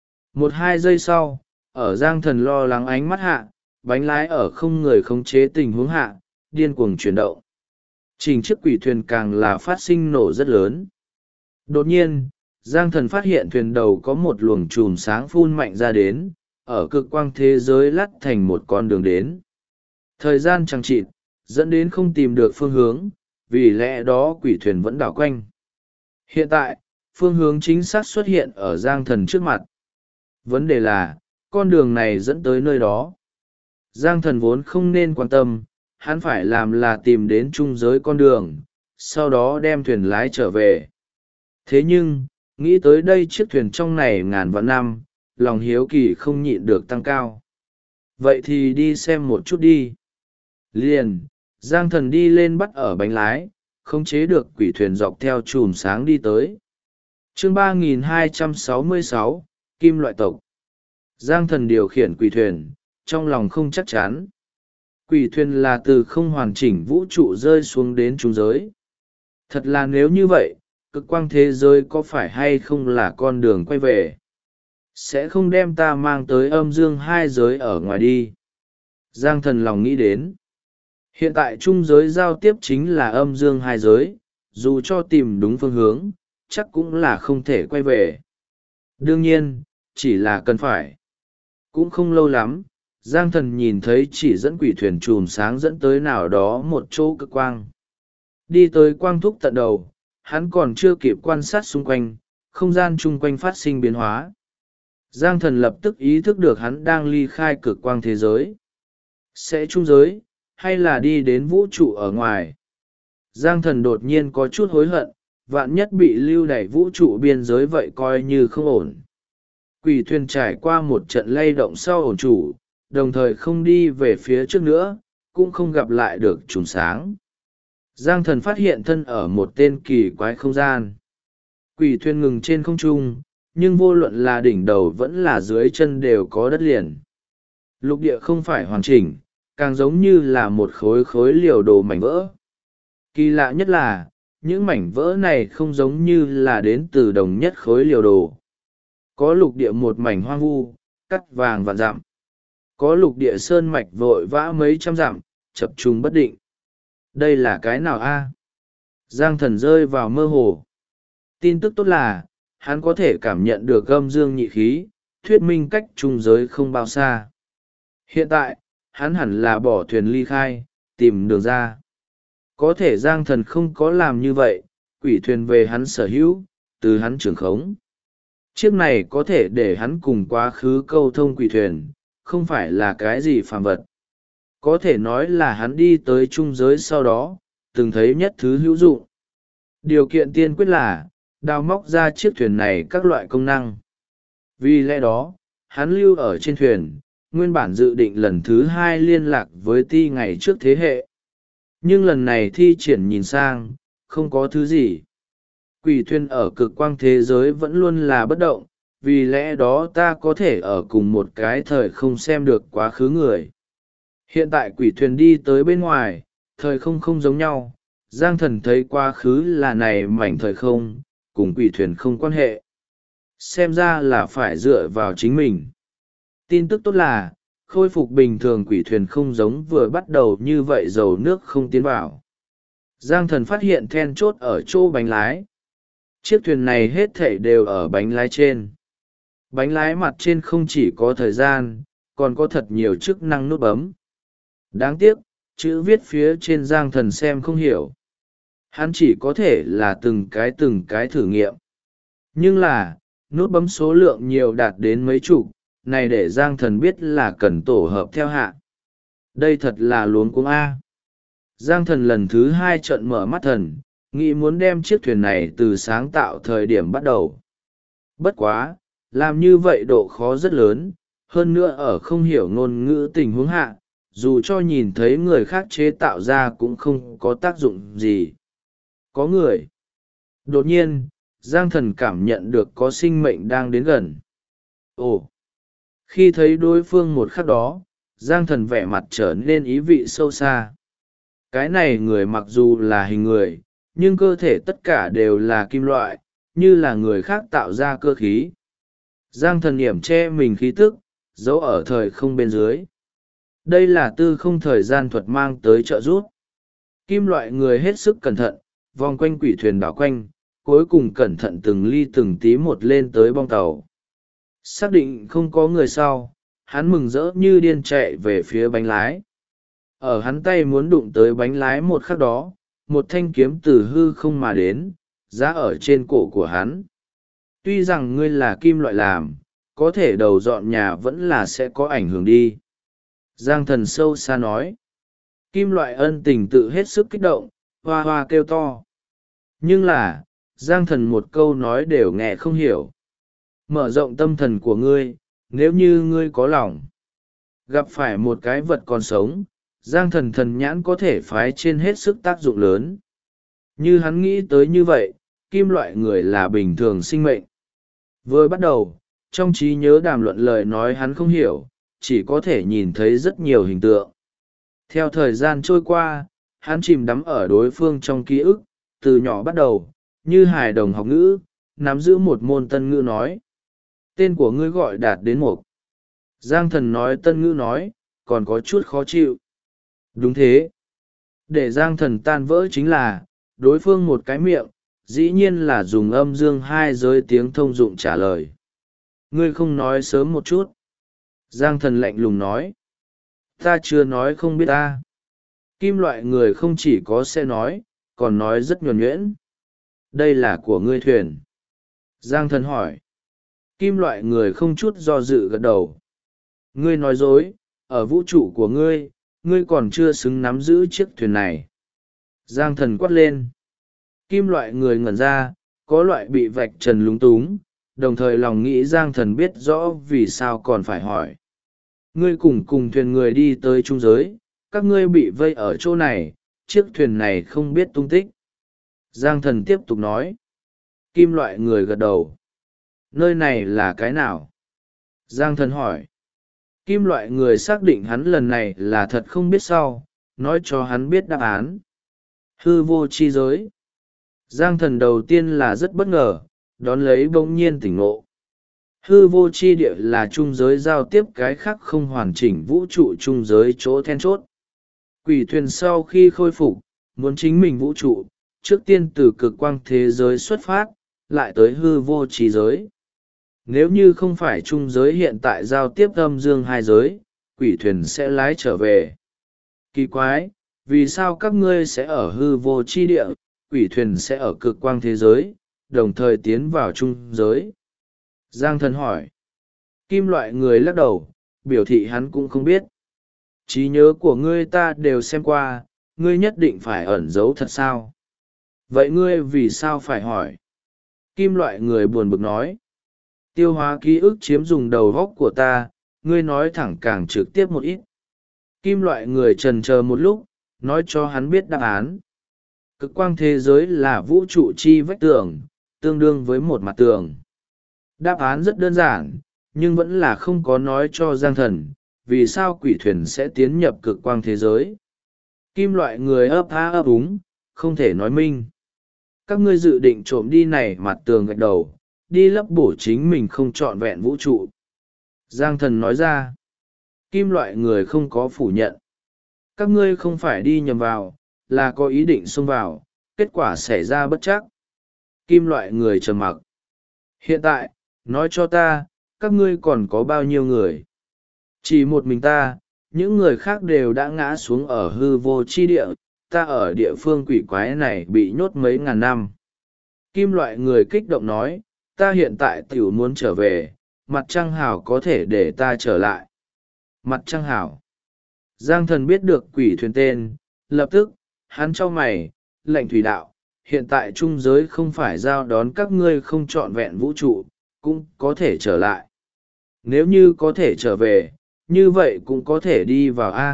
1-2 giây sau, ở Giang Thần lo lắng ánh mắt hạ, bánh lái ở không người khống chế tình huống hạ, điên cuồng chuyển động. Chỉnh chiếc quỷ thuyền càng là phát sinh nổ rất lớn. Đột nhiên, Giang Thần phát hiện thuyền đầu có một luồng chùm sáng phun mạnh ra đến, ở cực quang thế giới lắt thành một con đường đến. Thời gian chằng chịt, dẫn đến không tìm được phương hướng, vì lẽ đó quỷ thuyền vẫn đảo quanh. Hiện tại, phương hướng chính xác xuất hiện ở Giang Thần trước mặt. Vấn đề là, con đường này dẫn tới nơi đó. Giang Thần vốn không nên quan tâm, hắn phải làm là tìm đến trung giới con đường, sau đó đem thuyền lái trở về. Thế nhưng, nghĩ tới đây chiếc thuyền trong này ngàn vạn năm, lòng hiếu kỳ không nhịn được tăng cao. Vậy thì đi xem một chút đi. Liền, Giang Thần đi lên bắt ở bánh lái, khống chế được quỷ thuyền dọc theo chùm sáng đi tới. Chương 3266, Kim loại tộc. Giang Thần điều khiển quỷ thuyền, trong lòng không chắc chắn. Quỷ thuyền là từ không hoàn chỉnh vũ trụ rơi xuống đến trung giới. Thật là nếu như vậy, cực quang thế giới có phải hay không là con đường quay về? Sẽ không đem ta mang tới âm dương hai giới ở ngoài đi. Giang thần lòng nghĩ đến. Hiện tại trung giới giao tiếp chính là âm dương hai giới, dù cho tìm đúng phương hướng, chắc cũng là không thể quay về. Đương nhiên, chỉ là cần phải. Cũng không lâu lắm, Giang thần nhìn thấy chỉ dẫn quỷ thuyền chùm sáng dẫn tới nào đó một chỗ cực quang. Đi tới quang thúc tận đầu, hắn còn chưa kịp quan sát xung quanh, không gian chung quanh phát sinh biến hóa. Giang thần lập tức ý thức được hắn đang ly khai cực quang thế giới. Sẽ trung giới, hay là đi đến vũ trụ ở ngoài? Giang thần đột nhiên có chút hối hận, vạn nhất bị lưu đày vũ trụ biên giới vậy coi như không ổn. Quỷ thuyền trải qua một trận lay động sau ổn chủ, đồng thời không đi về phía trước nữa, cũng không gặp lại được chùm sáng. Giang thần phát hiện thân ở một tên kỳ quái không gian. Quỷ thuyền ngừng trên không trung, nhưng vô luận là đỉnh đầu vẫn là dưới chân đều có đất liền. Lục địa không phải hoàn chỉnh, càng giống như là một khối khối liều đồ mảnh vỡ. Kỳ lạ nhất là, những mảnh vỡ này không giống như là đến từ đồng nhất khối liều đồ. Có lục địa một mảnh hoang vu, cắt vàng vạn dặm. Có lục địa sơn mạch vội vã mấy trăm dặm, chập trùng bất định. Đây là cái nào a? Giang thần rơi vào mơ hồ. Tin tức tốt là, hắn có thể cảm nhận được âm dương nhị khí, thuyết minh cách trung giới không bao xa. Hiện tại, hắn hẳn là bỏ thuyền ly khai, tìm đường ra. Có thể Giang thần không có làm như vậy, quỷ thuyền về hắn sở hữu, từ hắn trưởng khống. Chiếc này có thể để hắn cùng quá khứ câu thông quỷ thuyền, không phải là cái gì phàm vật. Có thể nói là hắn đi tới trung giới sau đó, từng thấy nhất thứ hữu dụng. Điều kiện tiên quyết là, đào móc ra chiếc thuyền này các loại công năng. Vì lẽ đó, hắn lưu ở trên thuyền, nguyên bản dự định lần thứ hai liên lạc với ti ngày trước thế hệ. Nhưng lần này thi triển nhìn sang, không có thứ gì. Quỷ thuyền ở cực quang thế giới vẫn luôn là bất động, vì lẽ đó ta có thể ở cùng một cái thời không xem được quá khứ người. Hiện tại quỷ thuyền đi tới bên ngoài, thời không không giống nhau, Giang thần thấy quá khứ là này mảnh thời không, cùng quỷ thuyền không quan hệ. Xem ra là phải dựa vào chính mình. Tin tức tốt là, khôi phục bình thường quỷ thuyền không giống vừa bắt đầu như vậy dầu nước không tiến vào. Giang thần phát hiện then chốt ở chỗ bánh lái. Chiếc thuyền này hết thảy đều ở bánh lái trên. Bánh lái mặt trên không chỉ có thời gian, còn có thật nhiều chức năng nút bấm. Đáng tiếc, chữ viết phía trên Giang thần xem không hiểu. Hắn chỉ có thể là từng cái thử nghiệm. Nhưng là, nút bấm số lượng nhiều đạt đến mấy chục, này để Giang thần biết là cần tổ hợp theo hạ. Đây thật là luống cuống A. Giang thần lần thứ hai trợn mở mắt thần, nghĩ muốn đem chiếc thuyền này từ sáng tạo thời điểm bắt đầu. Bất quá, làm như vậy độ khó rất lớn, hơn nữa ở không hiểu ngôn ngữ tình huống hạ, dù cho nhìn thấy người khác chế tạo ra cũng không có tác dụng gì. Có người. Đột nhiên, Giang thần cảm nhận được có sinh mệnh đang đến gần. Ồ! Khi thấy đối phương một khắc đó, Giang thần vẻ mặt trở nên ý vị sâu xa. Cái này người mặc dù là hình người, nhưng cơ thể tất cả đều là kim loại, như là người khác tạo ra cơ khí. Giang thần yểm che mình khí tức, giấu ở thời không bên dưới. Đây là tư không thời gian thuật mang tới trợ giúp. Kim loại người hết sức cẩn thận, vòng quanh quỷ thuyền đảo quanh, cuối cùng cẩn thận từng ly từng tí một lên tới bong tàu. Xác định không có người sau, hắn mừng rỡ như điên chạy về phía bánh lái. Ở hắn tay muốn đụng tới bánh lái một khắc đó, một thanh kiếm từ hư không mà đến, giá ở trên cổ của hắn. Tuy rằng ngươi là kim loại làm, có thể đầu dọn nhà vẫn là sẽ có ảnh hưởng đi. Giang thần sâu xa nói. Kim loại ân tình tự hết sức kích động, hoa hoa kêu to. Nhưng là, Giang thần một câu nói đều nghe không hiểu. Mở rộng tâm thần của ngươi, nếu như ngươi có lòng. Gặp phải một cái vật còn sống, Giang thần thần nhãn có thể phái trên hết sức tác dụng lớn. Như hắn nghĩ tới như vậy, kim loại người là bình thường sinh mệnh. Vừa bắt đầu, trong trí nhớ đàm luận lời nói hắn không hiểu, chỉ có thể nhìn thấy rất nhiều hình tượng. Theo thời gian trôi qua, hắn chìm đắm ở đối phương trong ký ức, từ nhỏ bắt đầu, như hài đồng học ngữ, nắm giữ một môn tân ngữ nói. Tên của ngươi gọi Đạt đến Mục. Giang Thần nói tân ngữ nói, còn có chút khó chịu. Đúng thế. Để Giang Thần tan vỡ chính là, đối phương một cái miệng, dĩ nhiên là dùng âm dương hai giới tiếng thông dụng trả lời. Ngươi không nói sớm một chút. Giang Thần lạnh lùng nói. Ta chưa nói không biết ta. Kim loại người không chỉ có sẽ nói, còn nói rất nhuần nhuyễn. Đây là của ngươi thuyền. Giang Thần hỏi. Kim loại người không chút do dự gật đầu. Ngươi nói dối, ở vũ trụ của ngươi, ngươi còn chưa xứng nắm giữ chiếc thuyền này. Giang Thần quát lên. Kim loại người ngẩn ra, có loại bị vạch trần lúng túng, đồng thời lòng nghĩ Giang Thần biết rõ vì sao còn phải hỏi. Ngươi cùng thuyền người đi tới trung giới, các ngươi bị vây ở chỗ này, chiếc thuyền này không biết tung tích. Giang Thần tiếp tục nói. Kim loại người gật đầu. Nơi này là cái nào? Giang Thần hỏi. Kim loại người xác định hắn lần này là thật không biết sau, nói cho hắn biết đáp án. Hư vô chi giới. Giang Thần đầu tiên là rất bất ngờ, đón lấy bỗng nhiên tỉnh ngộ. Hư vô chi địa là trung giới giao tiếp cái khác không hoàn chỉnh vũ trụ trung giới chỗ then chốt. Quỷ thuyền sau khi khôi phục, muốn chính mình vũ trụ, trước tiên từ cực quang thế giới xuất phát, lại tới hư vô chi giới. Nếu như không phải trung giới hiện tại giao tiếp âm dương hai giới, quỷ thuyền sẽ lái trở về. Kỳ quái, vì sao các ngươi sẽ ở hư vô chi địa, quỷ thuyền sẽ ở cực quang thế giới, đồng thời tiến vào trung giới? Giang Thần hỏi. Kim loại người lắc đầu, biểu thị hắn cũng không biết. Trí nhớ của ngươi ta đều xem qua, ngươi nhất định phải ẩn giấu thật sao? Vậy ngươi vì sao phải hỏi? Kim loại người buồn bực nói. Tiêu hóa ký ức chiếm dùng đầu góc của ta, ngươi nói thẳng càng trực tiếp một ít. Kim loại người trần chờ một lúc, nói cho hắn biết đáp án. Cực quang thế giới là vũ trụ chi vách tường, tương đương với một mặt tường. Đáp án rất đơn giản, nhưng vẫn là không có nói cho Giang Thần, vì sao quỷ thuyền sẽ tiến nhập cực quang thế giới. Kim loại người ấp há ấp úng, không thể nói minh. Các ngươi dự định trộm đi này mặt tường gạch đầu, đi lấp bổ chính mình không trọn vẹn vũ trụ. Giang Thần nói ra. Kim loại người không có phủ nhận. Các ngươi không phải đi nhầm vào, là có ý định xông vào, kết quả xảy ra bất trắc. Kim loại người trầm mặc. Hiện tại, nói cho ta, các ngươi còn có bao nhiêu người? Chỉ một mình ta, những người khác đều đã ngã xuống ở hư vô chi địa, ta ở địa phương quỷ quái này bị nhốt mấy ngàn năm. Kim loại người kích động nói, ta hiện tại tiểu muốn trở về, mặt trăng hảo có thể để ta trở lại. Mặt trăng hảo. Giang Thần biết được quỷ thuyền tên, lập tức, hắn chau mày, lệnh thủy đạo, hiện tại trung giới không phải giao đón các ngươi không trọn vẹn vũ trụ, cũng có thể trở lại. Nếu như có thể trở về, như vậy cũng có thể đi vào A.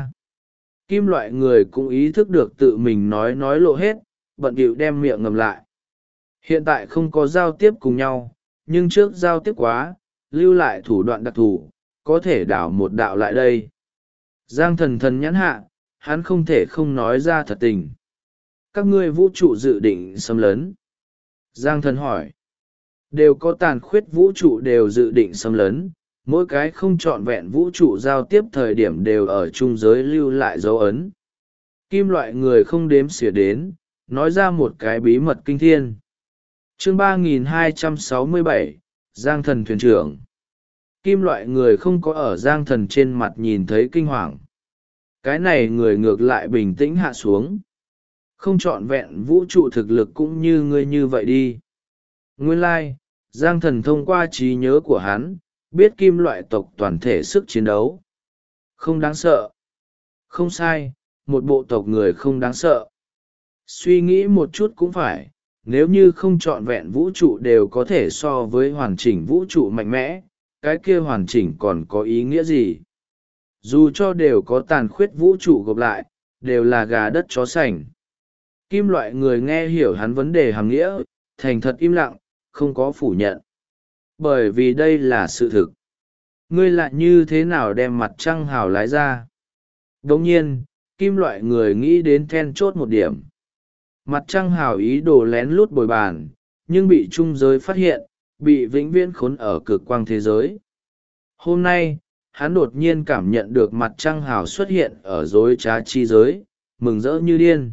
Kim loại người cũng ý thức được tự mình nói lộ hết, bận bịu đem miệng ngầm lại. Hiện tại không có giao tiếp cùng nhau, nhưng trước giao tiếp quá, lưu lại thủ đoạn đặc thù, có thể đảo một đạo lại đây. Giang Thần nhãn hạ, hắn không thể không nói ra thật tình. Các ngươi vũ trụ dự định xâm lấn. Giang Thần hỏi. Đều có tàn khuyết vũ trụ đều dự định xâm lấn, mỗi cái không trọn vẹn vũ trụ giao tiếp thời điểm đều ở trung giới lưu lại dấu ấn. Kim loại người không đếm xỉa đến, nói ra một cái bí mật kinh thiên. Chương 3267, Giang Thần thuyền trưởng. Kim loại người không có ở Giang Thần trên mặt nhìn thấy kinh hoàng. Cái này người ngược lại bình tĩnh hạ xuống. Không trọn vẹn vũ trụ thực lực cũng như ngươi như vậy đi. Nguyên lai, Giang Thần thông qua trí nhớ của hắn, biết kim loại tộc toàn thể sức chiến đấu. Không đáng sợ. Không sai, một bộ tộc người không đáng sợ. Suy nghĩ một chút cũng phải, nếu như không trọn vẹn vũ trụ đều có thể so với hoàn chỉnh vũ trụ mạnh mẽ, cái kia hoàn chỉnh còn có ý nghĩa gì? Dù cho đều có tàn khuyết vũ trụ gộp lại, đều là gà đất chó sành. Kim loại người nghe hiểu hắn vấn đề hàm nghĩa, thành thật im lặng, không có phủ nhận. Bởi vì đây là sự thực. Ngươi lại như thế nào đem mặt trăng hào lái ra? Đồng nhiên, kim loại người nghĩ đến then chốt một điểm. Mặt trăng hào ý đồ lén lút bồi bàn, nhưng bị trung giới phát hiện, bị vĩnh viễn khốn ở cực quang thế giới. Hôm nay, hắn đột nhiên cảm nhận được mặt trăng hào xuất hiện ở dối trá chi giới, mừng rỡ như điên.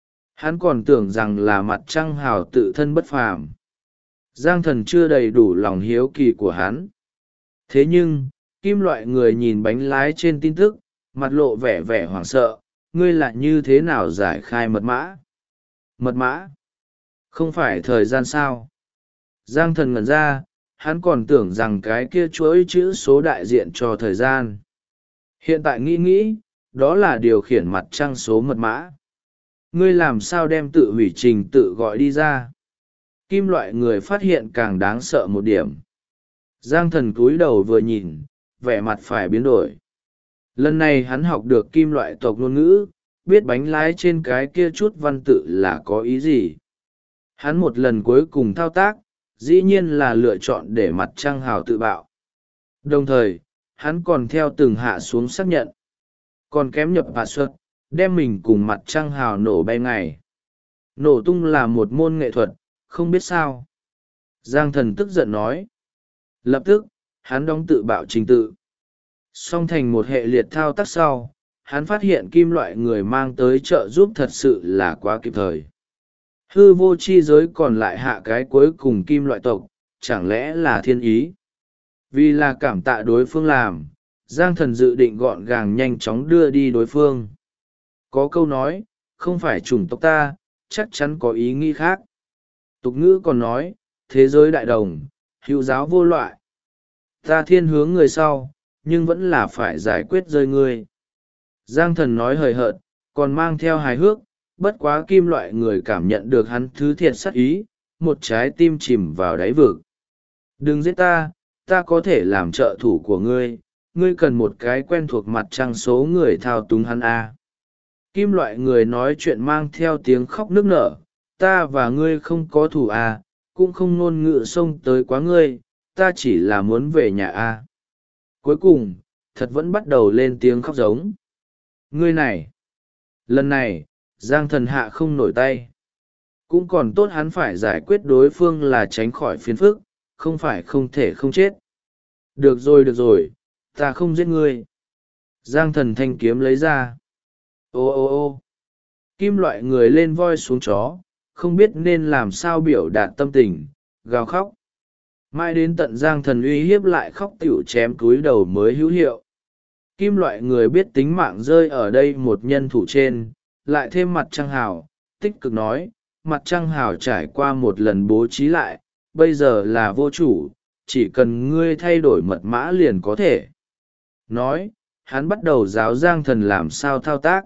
Hắn còn tưởng rằng là mặt trăng hào tự thân bất phàm. Giang Thần chưa đầy đủ lòng hiếu kỳ của hắn. Thế nhưng, kim loại người nhìn bánh lái trên tin tức, mặt lộ vẻ vẻ hoảng sợ, ngươi lại như thế nào giải khai mật mã? Mật mã? Không phải thời gian sao? Giang Thần ngẩn ra, hắn còn tưởng rằng cái kia chuỗi chữ số đại diện cho thời gian. Hiện tại nghĩ, đó là điều khiển mặt trăng số mật mã. Ngươi làm sao đem tự hủy trình tự gọi đi ra? Kim loại người phát hiện càng đáng sợ một điểm. Giang Thần cúi đầu vừa nhìn, vẻ mặt phải biến đổi. Lần này hắn học được kim loại tộc ngôn ngữ, biết bánh lái trên cái kia chút văn tự là có ý gì. Hắn một lần cuối cùng thao tác, dĩ nhiên là lựa chọn để mặt trăng hào tự bạo. Đồng thời, hắn còn theo từng hạ xuống xác nhận. Còn kém nhập hạ suất, đem mình cùng mặt trăng hào nổ bay ngày. Nổ tung là một môn nghệ thuật, không biết sao. Giang Thần tức giận nói. Lập tức, hắn đóng tự bạo trình tự. Xong thành một hệ liệt thao tác sau, hắn phát hiện kim loại người mang tới trợ giúp thật sự là quá kịp thời. Hư vô chi giới còn lại hạ cái cuối cùng kim loại tộc, chẳng lẽ là thiên ý? Vì là cảm tạ đối phương làm, Giang Thần dự định gọn gàng nhanh chóng đưa đi đối phương. Có câu nói, không phải chủng tộc ta, chắc chắn có ý nghĩ khác. Tục ngữ còn nói, thế giới đại đồng, hữu giáo vô loại. Ta thiên hướng người sau, nhưng vẫn là phải giải quyết rơi ngươi. Giang Thần nói hời hợt, còn mang theo hài hước, bất quá kim loại người cảm nhận được hắn thứ thiệt sắc ý, một trái tim chìm vào đáy vực. Đừng giết ta, ta có thể làm trợ thủ của ngươi, ngươi cần một cái quen thuộc mặt trăng số người thao túng hắn a. Kim loại người nói chuyện mang theo tiếng khóc nức nở, ta và ngươi không có thủ a, cũng không ngôn ngữ xông tới quá ngươi, ta chỉ là muốn về nhà a. Cuối cùng, thật vẫn bắt đầu lên tiếng khóc giống. Ngươi này, lần này, Giang Thần hạ không nổi tay. Cũng còn tốt hắn phải giải quyết đối phương là tránh khỏi phiền phức, không phải không thể không chết. Được rồi, ta không giết ngươi. Giang Thần thanh kiếm lấy ra. Ô, kim loại người lên voi xuống chó, không biết nên làm sao biểu đạt tâm tình, gào khóc. Mãi đến tận Giang Thần uy hiếp lại khóc tiểu chém cúi đầu mới hữu hiệu. Kim loại người biết tính mạng rơi ở đây một nhân thủ trên, lại thêm mặt trăng hào, tích cực nói, mặt trăng hào trải qua một lần bố trí lại, bây giờ là vô chủ, chỉ cần ngươi thay đổi mật mã liền có thể. Nói, hắn bắt đầu giáo Giang Thần làm sao thao tác.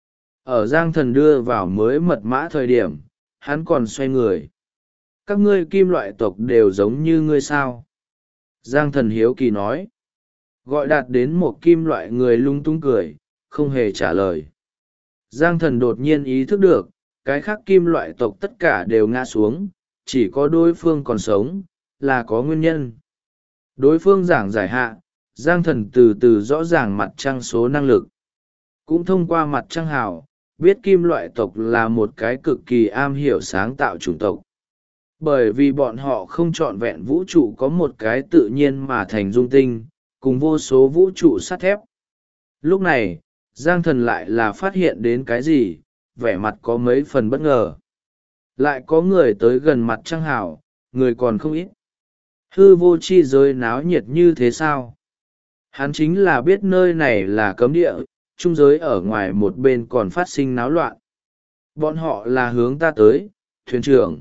Ở Giang Thần đưa vào mới mật mã thời điểm, hắn còn xoay người. Các ngươi kim loại tộc đều giống như ngươi sao? Giang Thần hiếu kỳ nói. Gọi đạt đến một kim loại người lung tung cười, không hề trả lời. Giang Thần đột nhiên ý thức được, cái khác kim loại tộc tất cả đều ngã xuống, chỉ có đối phương còn sống, là có nguyên nhân. Đối phương giảng giải hạ, Giang Thần từ từ rõ ràng mặt trăng số năng lực. Cũng thông qua mặt trăng hào, biết kim loại tộc là một cái cực kỳ am hiểu sáng tạo chủng tộc. Bởi vì bọn họ không trọn vẹn vũ trụ có một cái tự nhiên mà thành dung tinh, cùng vô số vũ trụ sắt thép. Lúc này, Giang Thần lại là phát hiện đến cái gì, vẻ mặt có mấy phần bất ngờ. Lại có người tới gần mặt trăng hào, người còn không ít. Hư vô chi giới náo nhiệt như thế sao? Hắn chính là biết nơi này là cấm địa, trung giới ở ngoài một bên còn phát sinh náo loạn. Bọn họ là hướng ta tới, thuyền trưởng.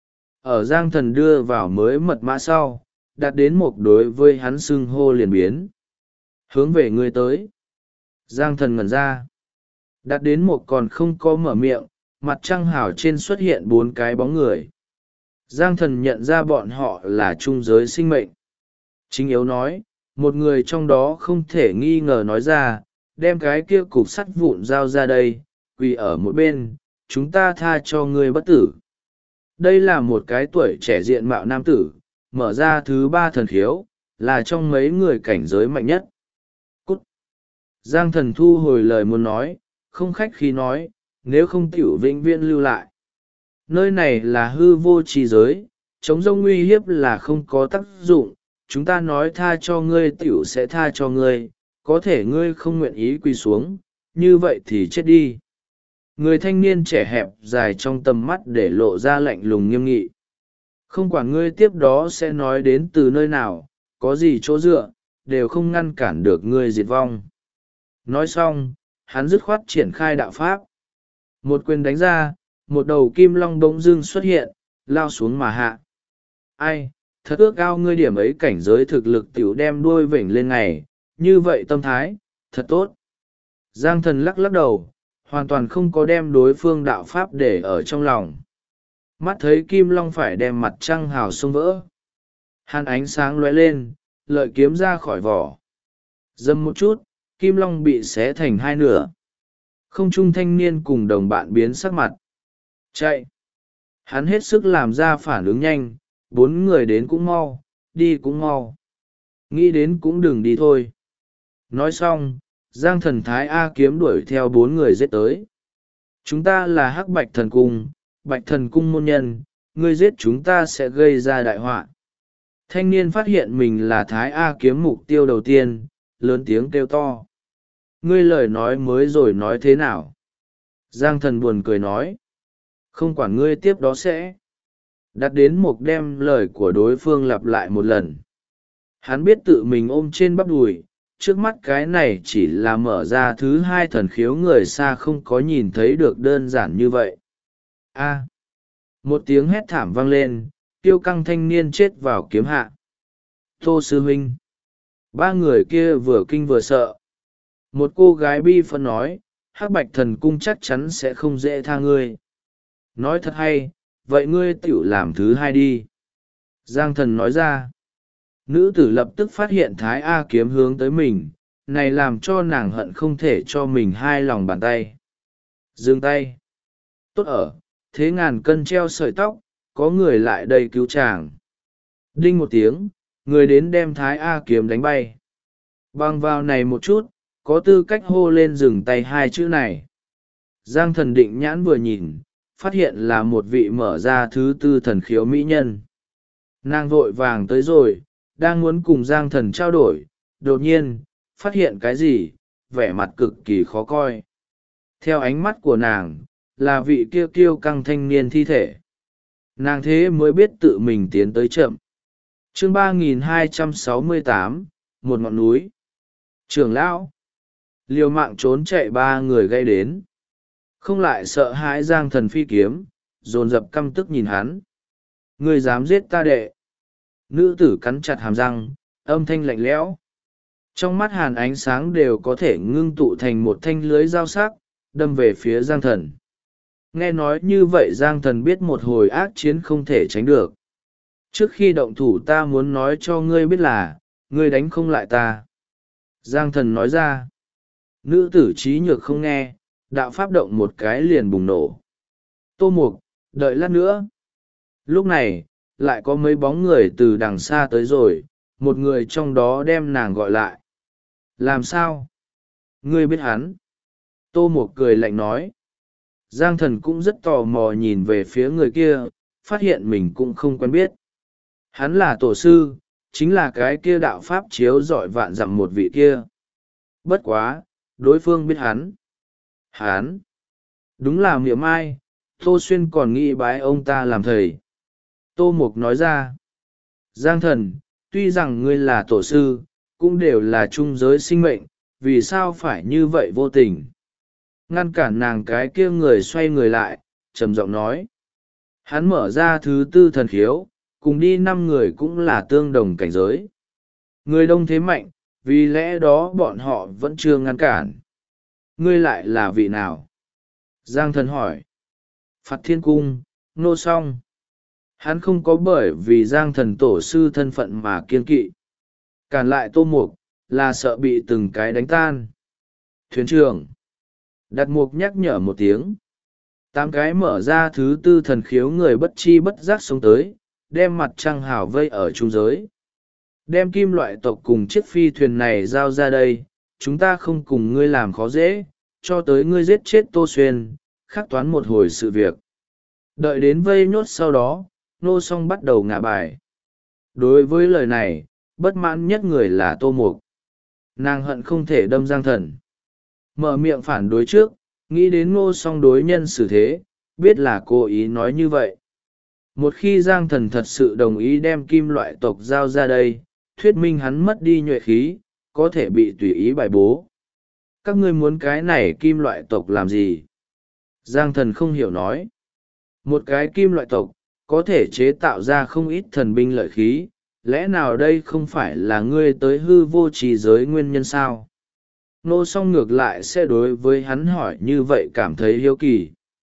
Ở Giang Thần đưa vào mới mật mã sau, đạt đến một đối với hắn xưng hô liền biến. Hướng về người tới. Giang Thần ngẩn ra. Đạt đến một còn không có mở miệng, mặt trăng hào trên xuất hiện 4 cái bóng người. Giang Thần nhận ra bọn họ là trung giới sinh mệnh. Chính yếu nói, một người trong đó không thể nghi ngờ nói ra, đem cái kia cục sắt vụn giao ra đây, quỳ ở một bên, chúng ta tha cho ngươi bất tử. Đây là một cái tuổi trẻ diện mạo nam tử, mở ra thứ 3 thần khiếu, là trong mấy người cảnh giới mạnh nhất. Cút! Giang Thần thu hồi lời muốn nói, không khách khí nói, nếu không tiểu vĩnh viễn lưu lại. nơi này là hư vô trì giới, chống rông uy hiếp là không có tác dụng. Chúng ta nói tha cho ngươi tiểu sẽ tha cho ngươi, có thể ngươi không nguyện ý quỳ xuống, như vậy thì chết đi. Người thanh niên trẻ hẹp dài trong tầm mắt để lộ ra lạnh lùng nghiêm nghị. Không quản ngươi tiếp đó sẽ nói đến từ nơi nào, có gì chỗ dựa, đều không ngăn cản được ngươi diệt vong. Nói xong, hắn dứt khoát triển khai đạo pháp. Một quyền đánh ra, một đầu kim long bỗng dưng xuất hiện, lao xuống mà hạ. Ai, thật ước ao ngươi điểm ấy cảnh giới thực lực tiểu đem đuôi vểnh lên ngày, như vậy tâm thái, thật tốt. Giang thần lắc lắc đầu, hoàn toàn không có đem đối phương đạo pháp để ở trong lòng. Mắt thấy kim long phải đem mặt trăng hào xông vỡ. Hàn ánh sáng lóe lên, lợi kiếm ra khỏi vỏ. Dâm một chút, kim long bị xé thành hai nửa. Không trung thanh niên cùng đồng bạn biến sắc mặt. Chạy! Hắn hết sức làm ra phản ứng nhanh, 4 người đến cũng mau, đi cũng mau. Nghĩ đến cũng đừng đi thôi. Nói xong, Giang thần thái A kiếm đuổi theo 4 người giết tới. Chúng ta là Hắc Bạch Thần Cung, Bạch Thần Cung môn nhân, ngươi giết chúng ta sẽ gây ra đại họa. Thanh niên phát hiện mình là thái A kiếm mục tiêu đầu tiên, lớn tiếng kêu to. Ngươi lời nói mới rồi nói thế nào? Giang thần buồn cười nói. Không quản ngươi tiếp đó sẽ. Đặt đến mục đem lời của đối phương lặp lại một lần. Hắn biết tự mình ôm trên bắp đùi, trước mắt cái này chỉ là mở ra thứ 2 thần khiếu người xa không có nhìn thấy được đơn giản như vậy. A. Một tiếng hét thảm vang lên, tiêu căng thanh niên chết vào kiếm hạ. Tô sư huynh. 3 người kia vừa kinh vừa sợ. Một cô gái bi phân nói, Hắc Bạch Thần Cung chắc chắn sẽ không dễ tha ngươi. Nói thật hay, vậy ngươi tiểu làm thứ 2 đi. Giang thần nói ra. Nữ tử lập tức phát hiện thái A kiếm hướng tới mình, này làm cho nàng hận không thể cho mình 2 lòng bàn tay. Dừng tay. Tốt ở, thế ngàn cân treo sợi tóc, có người lại đây cứu chàng. Đinh một tiếng, người đến đem thái A kiếm đánh bay. Bằng vào này một chút, có tư cách hô lên dừng tay 2 chữ này. Giang thần định nhãn vừa nhìn, phát hiện là một vị mở ra thứ 4 thần khiếu mỹ nhân. Nàng vội vàng tới rồi, đang muốn cùng Giang thần trao đổi, đột nhiên, phát hiện cái gì, vẻ mặt cực kỳ khó coi. Theo ánh mắt của nàng, là vị kiêu kiêu căng thanh niên thi thể. Nàng thế mới biết tự mình tiến tới chậm. Chương 3268, một ngọn núi. Trưởng lão liều mạng trốn chạy 3 người gây đến. Không lại sợ hãi Giang thần phi kiếm, dồn dập căm tức nhìn hắn. Ngươi dám giết ta đệ. Nữ tử cắn chặt hàm răng, âm thanh lạnh lẽo. Trong mắt hàn ánh sáng đều có thể ngưng tụ thành một thanh lưới dao sắc, đâm về phía Giang thần. Nghe nói như vậy Giang thần biết một hồi ác chiến không thể tránh được. Trước khi động thủ ta muốn nói cho ngươi biết là, ngươi đánh không lại ta. Giang thần nói ra. Nữ tử trí nhược không nghe, đạo pháp động một cái liền bùng nổ. Tô Mục, đợi lát nữa. Lúc này, lại có mấy bóng người từ đằng xa tới rồi, một người trong đó đem nàng gọi lại. Làm sao? Ngươi biết hắn? Tô Mục cười lạnh nói. Giang thần cũng rất tò mò nhìn về phía người kia, phát hiện mình cũng không quen biết. Hắn là tổ sư, chính là cái kia đạo pháp chiếu rọi vạn dặm một vị kia. Bất quá, đối phương biết hắn. Hắn! Đúng là miệng mai, Tô Xuyên còn nghĩ bái ông ta làm thầy. Tô Mục nói ra. Giang thần, tuy rằng ngươi là tổ sư, cũng đều là trung giới sinh mệnh, vì sao phải như vậy vô tình? Ngăn cản nàng cái kia người xoay người lại, trầm giọng nói. Hắn mở ra thứ 4 thần khiếu, cùng đi 5 người cũng là tương đồng cảnh giới. Người đông thế mạnh, vì lẽ đó bọn họ vẫn chưa ngăn cản. Ngươi lại là vị nào? Giang thần hỏi. Phạt Thiên Cung, Nô Song. Hắn không có bởi vì Giang thần tổ sư thân phận mà kiên kỵ. Cản lại Tô Mục, là sợ bị từng cái đánh tan. Thuyền trưởng. Đặt Mục nhắc nhở một tiếng. 8 cái mở ra thứ 4 thần khiếu người bất chi bất giác sống tới, đem mặt trăng hào vây ở trung giới. Đem kim loại tộc cùng chiếc phi thuyền này giao ra đây, chúng ta không cùng ngươi làm khó dễ, cho tới ngươi giết chết Tô Xuyên, khắc toán một hồi sự việc. Đợi đến vây nhốt sau đó, Ngô Song bắt đầu ngả bài. Đối với lời này, bất mãn nhất người là Tô Mục. Nàng hận không thể đâm Giang Thần. Mở miệng phản đối trước, nghĩ đến Ngô Song đối nhân xử thế, biết là cố ý nói như vậy. Một khi Giang Thần thật sự đồng ý đem kim loại tộc giao ra đây, thuyết minh hắn mất đi nhuệ khí, có thể bị tùy ý bài bố. Các ngươi muốn cái này kim loại tộc làm gì? Giang Thần không hiểu nói. Một cái kim loại tộc, có thể chế tạo ra không ít thần binh lợi khí, lẽ nào đây không phải là ngươi tới hư vô trì giới nguyên nhân sao? Ngô Song ngược lại sẽ đối với hắn hỏi như vậy cảm thấy hiếu kỳ.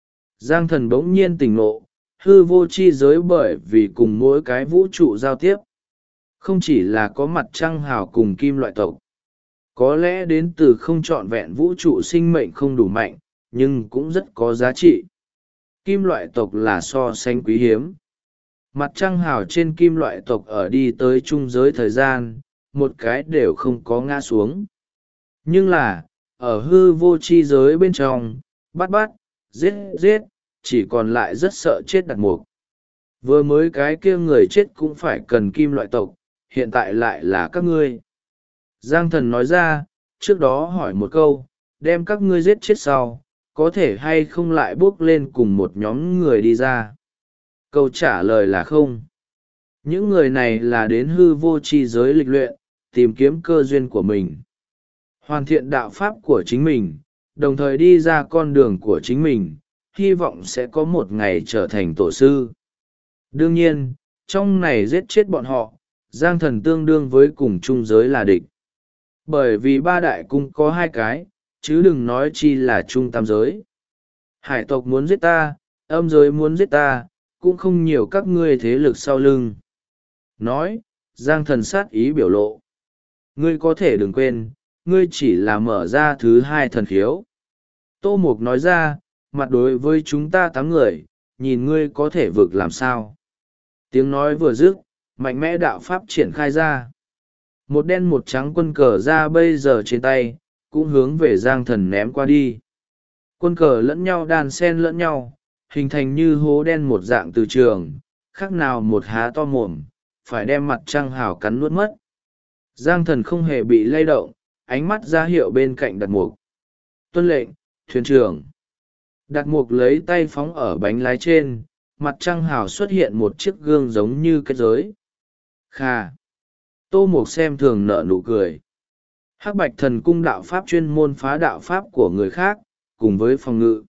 Giang Thần bỗng nhiên tỉnh ngộ, hư vô chi giới bởi vì cùng mỗi cái vũ trụ giao tiếp. Không chỉ là có mặt trăng hào cùng kim loại tộc. Có lẽ đến từ không trọn vẹn vũ trụ sinh mệnh không đủ mạnh, nhưng cũng rất có giá trị. Kim loại tộc là so sánh quý hiếm. Mặt trăng hào trên kim loại tộc ở đi tới trung giới thời gian, một cái đều không có ngã xuống. Nhưng là, ở hư vô chi giới bên trong, bắt, giết, chỉ còn lại rất sợ chết Đạt Mục. Vừa mới cái kia người chết cũng phải cần kim loại tộc, hiện tại lại là các ngươi. Giang Thần nói ra, trước đó hỏi một câu, đem các ngươi giết chết sau, có thể hay không lại bước lên cùng một nhóm người đi ra. Câu trả lời là không. Những người này là đến hư vô chi giới lịch luyện, tìm kiếm cơ duyên của mình. Hoàn thiện đạo pháp của chính mình, đồng thời đi ra con đường của chính mình, hy vọng sẽ có một ngày trở thành tổ sư. Đương nhiên, trong này giết chết bọn họ, Giang Thần tương đương với cùng chung giới là địch. Bởi vì ba đại cung có hai cái, chứ đừng nói chi là chung tam giới. Hải tộc muốn giết ta, âm giới muốn giết ta, cũng không nhiều các ngươi thế lực sau lưng. Nói, Giang Thần sát ý biểu lộ. Ngươi có thể đừng quên, ngươi chỉ là mở ra thứ hai thần khiếu. Tô Mục nói ra, mặt đối với chúng ta 8 người, nhìn ngươi có thể vực làm sao. Tiếng nói vừa dứt, mạnh mẽ đạo pháp triển khai ra. Một đen một trắng quân cờ ra bây giờ trên tay, cũng hướng về Giang Thần ném qua đi. Quân cờ lẫn nhau đan xen lẫn nhau, hình thành như hố đen một dạng từ trường, khác nào một há to mồm, phải đem mặt trăng hào cắn nuốt mất. Giang Thần không hề bị lay động, ánh mắt ra hiệu bên cạnh Đạt Mục. Tuân lệnh, thuyền trưởng. Đạt Mục lấy tay phóng ở bánh lái trên, mặt trăng hào xuất hiện một chiếc gương giống như kết giới. Khà. Tô Mục xem thường nở nụ cười. Hắc Bạch Thần Cung đạo pháp chuyên môn phá đạo pháp của người khác, cùng với phòng ngự.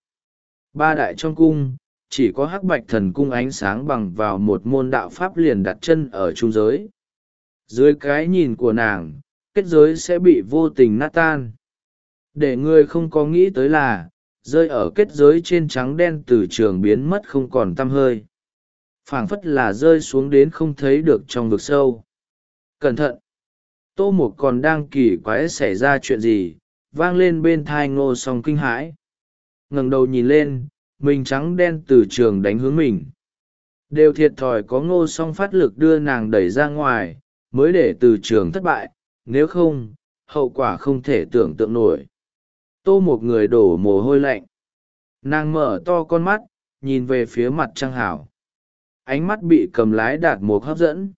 Ba đại trong cung, chỉ có Hắc Bạch Thần Cung ánh sáng bằng vào một môn đạo pháp liền đặt chân ở trung giới. Dưới cái nhìn của nàng, kết giới sẽ bị vô tình nát tan. Để người không có nghĩ tới là, rơi ở kết giới trên trắng đen từ trường biến mất không còn tăm hơi. Phảng phất là rơi xuống đến không thấy được trong vực sâu. Cẩn thận! Tô Mục còn đang kỳ quái xảy ra chuyện gì, vang lên bên thai Ngô Song kinh hãi. Ngẩng đầu nhìn lên, mình trắng đen từ trường đánh hướng mình. Đều thiệt thòi có Ngô Song phát lực đưa nàng đẩy ra ngoài, mới để từ trường thất bại, nếu không, hậu quả không thể tưởng tượng nổi. Tô Mục người đổ mồ hôi lạnh. Nàng mở to con mắt, nhìn về phía mặt trăng hảo. Ánh mắt bị cầm lái Đạt Mục hấp dẫn.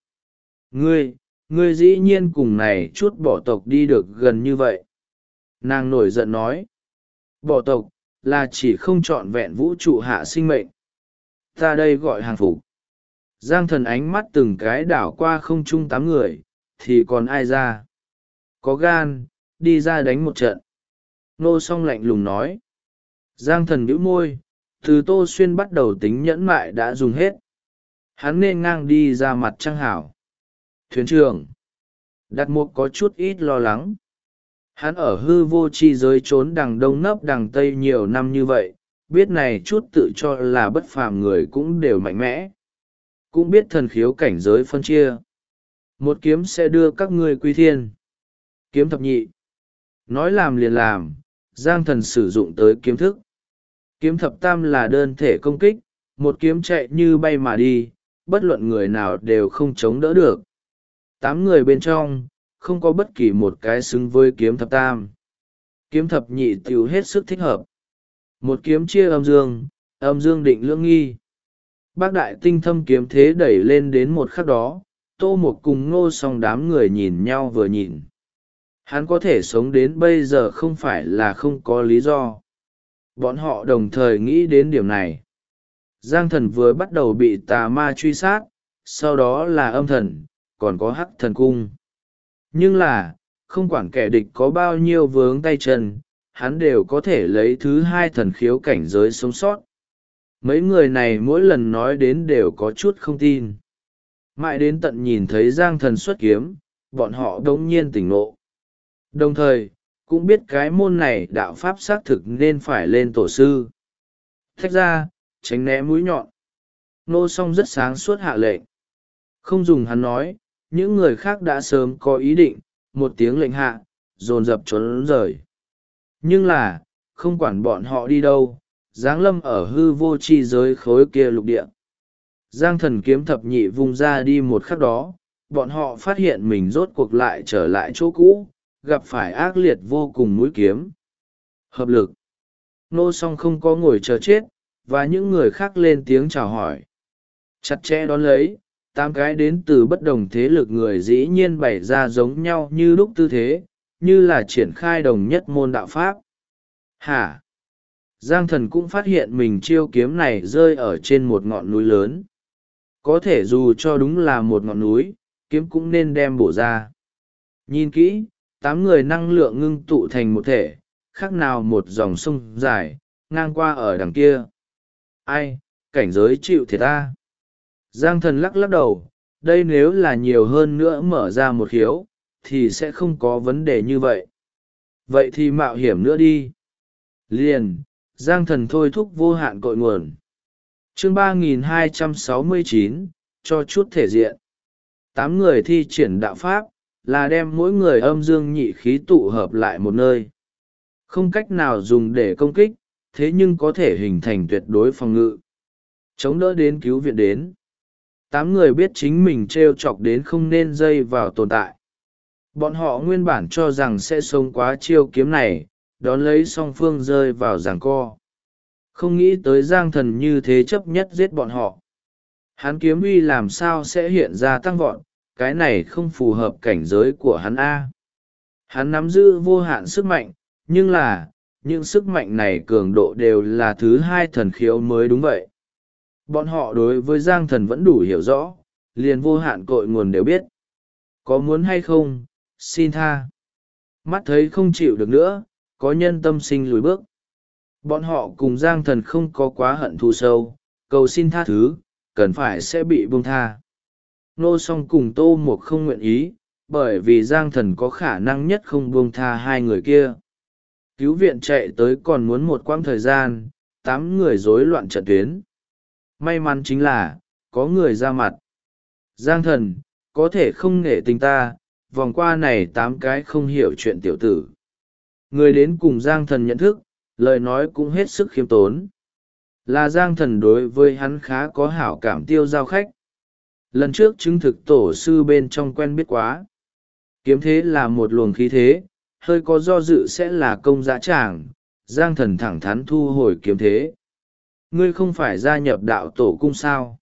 Ngươi dĩ nhiên cùng này chút bỏ tộc đi được gần như vậy. Nàng nổi giận nói. Bỏ tộc, là chỉ không trọn vẹn vũ trụ hạ sinh mệnh. Ta đây gọi hàng phục. Giang Thần ánh mắt từng cái đảo qua không trung 8 người, thì còn ai ra? Có gan, đi ra đánh một trận. Ngô Song lạnh lùng nói. Giang Thần bĩu môi, từ Tô Xuyên bắt đầu tính nhẫn mại đã dùng hết. Hắn nên ngang đi ra mặt trăng hảo. Thuyền trưởng. Đạt Mục có chút ít lo lắng. Hắn ở hư vô chi giới trốn đằng đông nấp đằng tây nhiều năm như vậy, biết này chút tự cho là bất phàm người cũng đều mạnh mẽ. Cũng biết thần khiếu cảnh giới phân chia. Một kiếm sẽ đưa các ngươi quy thiên. Kiếm thập nhị. Nói làm liền làm, Giang Thần sử dụng tới kiếm thức. Kiếm thập tam là đơn thể công kích, một kiếm chạy như bay mà đi, bất luận người nào đều không chống đỡ được. 8 người bên trong, không có bất kỳ một cái xứng với kiếm thập tam. Kiếm thập nhị tiểu hết sức thích hợp. Một kiếm chia âm dương định lưỡng nghi. bác đại tinh thâm kiếm thế đẩy lên đến một khắc đó, Tô Mục cùng Ngô Song đám người nhìn nhau vừa nhìn. Hắn có thể sống đến bây giờ không phải là không có lý do. Bọn họ đồng thời nghĩ đến điểm này. Giang thần vừa bắt đầu bị tà ma truy sát, sau đó là âm thần, còn có hắc thần cung. Nhưng là, không quản kẻ địch có bao nhiêu vướng tay chân, hắn đều có thể lấy thứ hai thần khiếu cảnh giới sống sót. Mấy người này mỗi lần nói đến đều có chút không tin. Mãi đến tận nhìn thấy Giang thần xuất kiếm, bọn họ đống nhiên tỉnh ngộ. Đồng thời, cũng biết cái môn này đạo pháp xác thực nên phải lên tổ sư. Thách ra, tránh né mũi nhọn. Ngô Song rất sáng suốt hạ lệnh. Không dùng hắn nói, những người khác đã sớm có ý định, một tiếng lệnh hạ, dồn dập trốn rời. Nhưng là, không quản bọn họ đi đâu, giáng lâm ở hư vô chi giới khối kia lục địa. Giang thần kiếm thập nhị vung ra đi một khắc đó, bọn họ phát hiện mình rốt cuộc lại trở lại chỗ cũ, gặp phải ác liệt vô cùng mũi kiếm. Hợp lực. Ngô Song không có ngồi chờ chết, và những người khác lên tiếng chào hỏi. Chặt chẽ đón lấy, 8 cái đến từ bất đồng thế lực người dĩ nhiên bày ra giống nhau như lúc tư thế, như là triển khai đồng nhất môn đạo pháp. Hả? Giang thần cũng phát hiện mình chiêu kiếm này rơi ở trên một ngọn núi lớn. Có thể dù cho đúng là một ngọn núi, kiếm cũng nên đem bổ ra. Nhìn kỹ, 8 người năng lượng ngưng tụ thành một thể, khác nào một dòng sông dài, ngang qua ở đằng kia. Ai, cảnh giới chịu thiệt ta. Giang thần lắc lắc đầu, đây nếu là nhiều hơn nữa mở ra một khiếu, thì sẽ không có vấn đề như vậy. Vậy thì mạo hiểm nữa đi. Liền, Giang thần thôi thúc vô hạn cội nguồn. Chương 3269, cho chút thể diện. 8 người thi triển đạo pháp, là đem mỗi người âm dương nhị khí tụ hợp lại một nơi. Không cách nào dùng để công kích, thế nhưng có thể hình thành tuyệt đối phòng ngự. Chống đỡ đến cứu viện đến. 8 người biết chính mình trêu chọc đến không nên dây vào tồn tại. Bọn họ nguyên bản cho rằng sẽ sống quá chiêu kiếm này, đón lấy song phương rơi vào giằng co. Không nghĩ tới Giang thần như thế chấp nhất giết bọn họ. Hắn kiếm uy làm sao sẽ hiện ra tăng vọt, cái này không phù hợp cảnh giới của hắn A. Hắn nắm giữ vô hạn sức mạnh, nhưng là, những sức mạnh này cường độ đều là thứ hai thần khiếu mới đúng vậy. Bọn họ đối với Giang thần vẫn đủ hiểu rõ, liền vô hạn cội nguồn đều biết. Có muốn hay không, xin tha. Mắt thấy không chịu được nữa, có nhân tâm sinh lùi bước. Bọn họ cùng Giang thần không có quá hận thù sâu, cầu xin tha thứ, cần phải sẽ bị buông tha. Ngô Song cùng Tô Mục không nguyện ý, bởi vì Giang thần có khả năng nhất không buông tha hai người kia. Cứu viện chạy tới còn muốn một quãng thời gian, 8 người rối loạn trận tuyến. May mắn chính là, có người ra mặt. Giang thần, có thể không nể tình ta, vòng qua này 8 cái không hiểu chuyện tiểu tử. Người đến cùng Giang thần nhận thức, lời nói cũng hết sức khiêm tốn. Là Giang thần đối với hắn khá có hảo cảm Tiêu Giao khách. Lần trước chứng thực tổ sư bên trong quen biết quá. Kiếm thế là một luồng khí thế, hơi có do dự sẽ là công dã tràng. Giang thần thẳng thắn thu hồi kiếm thế. Ngươi không phải gia nhập đạo tổ cung sao?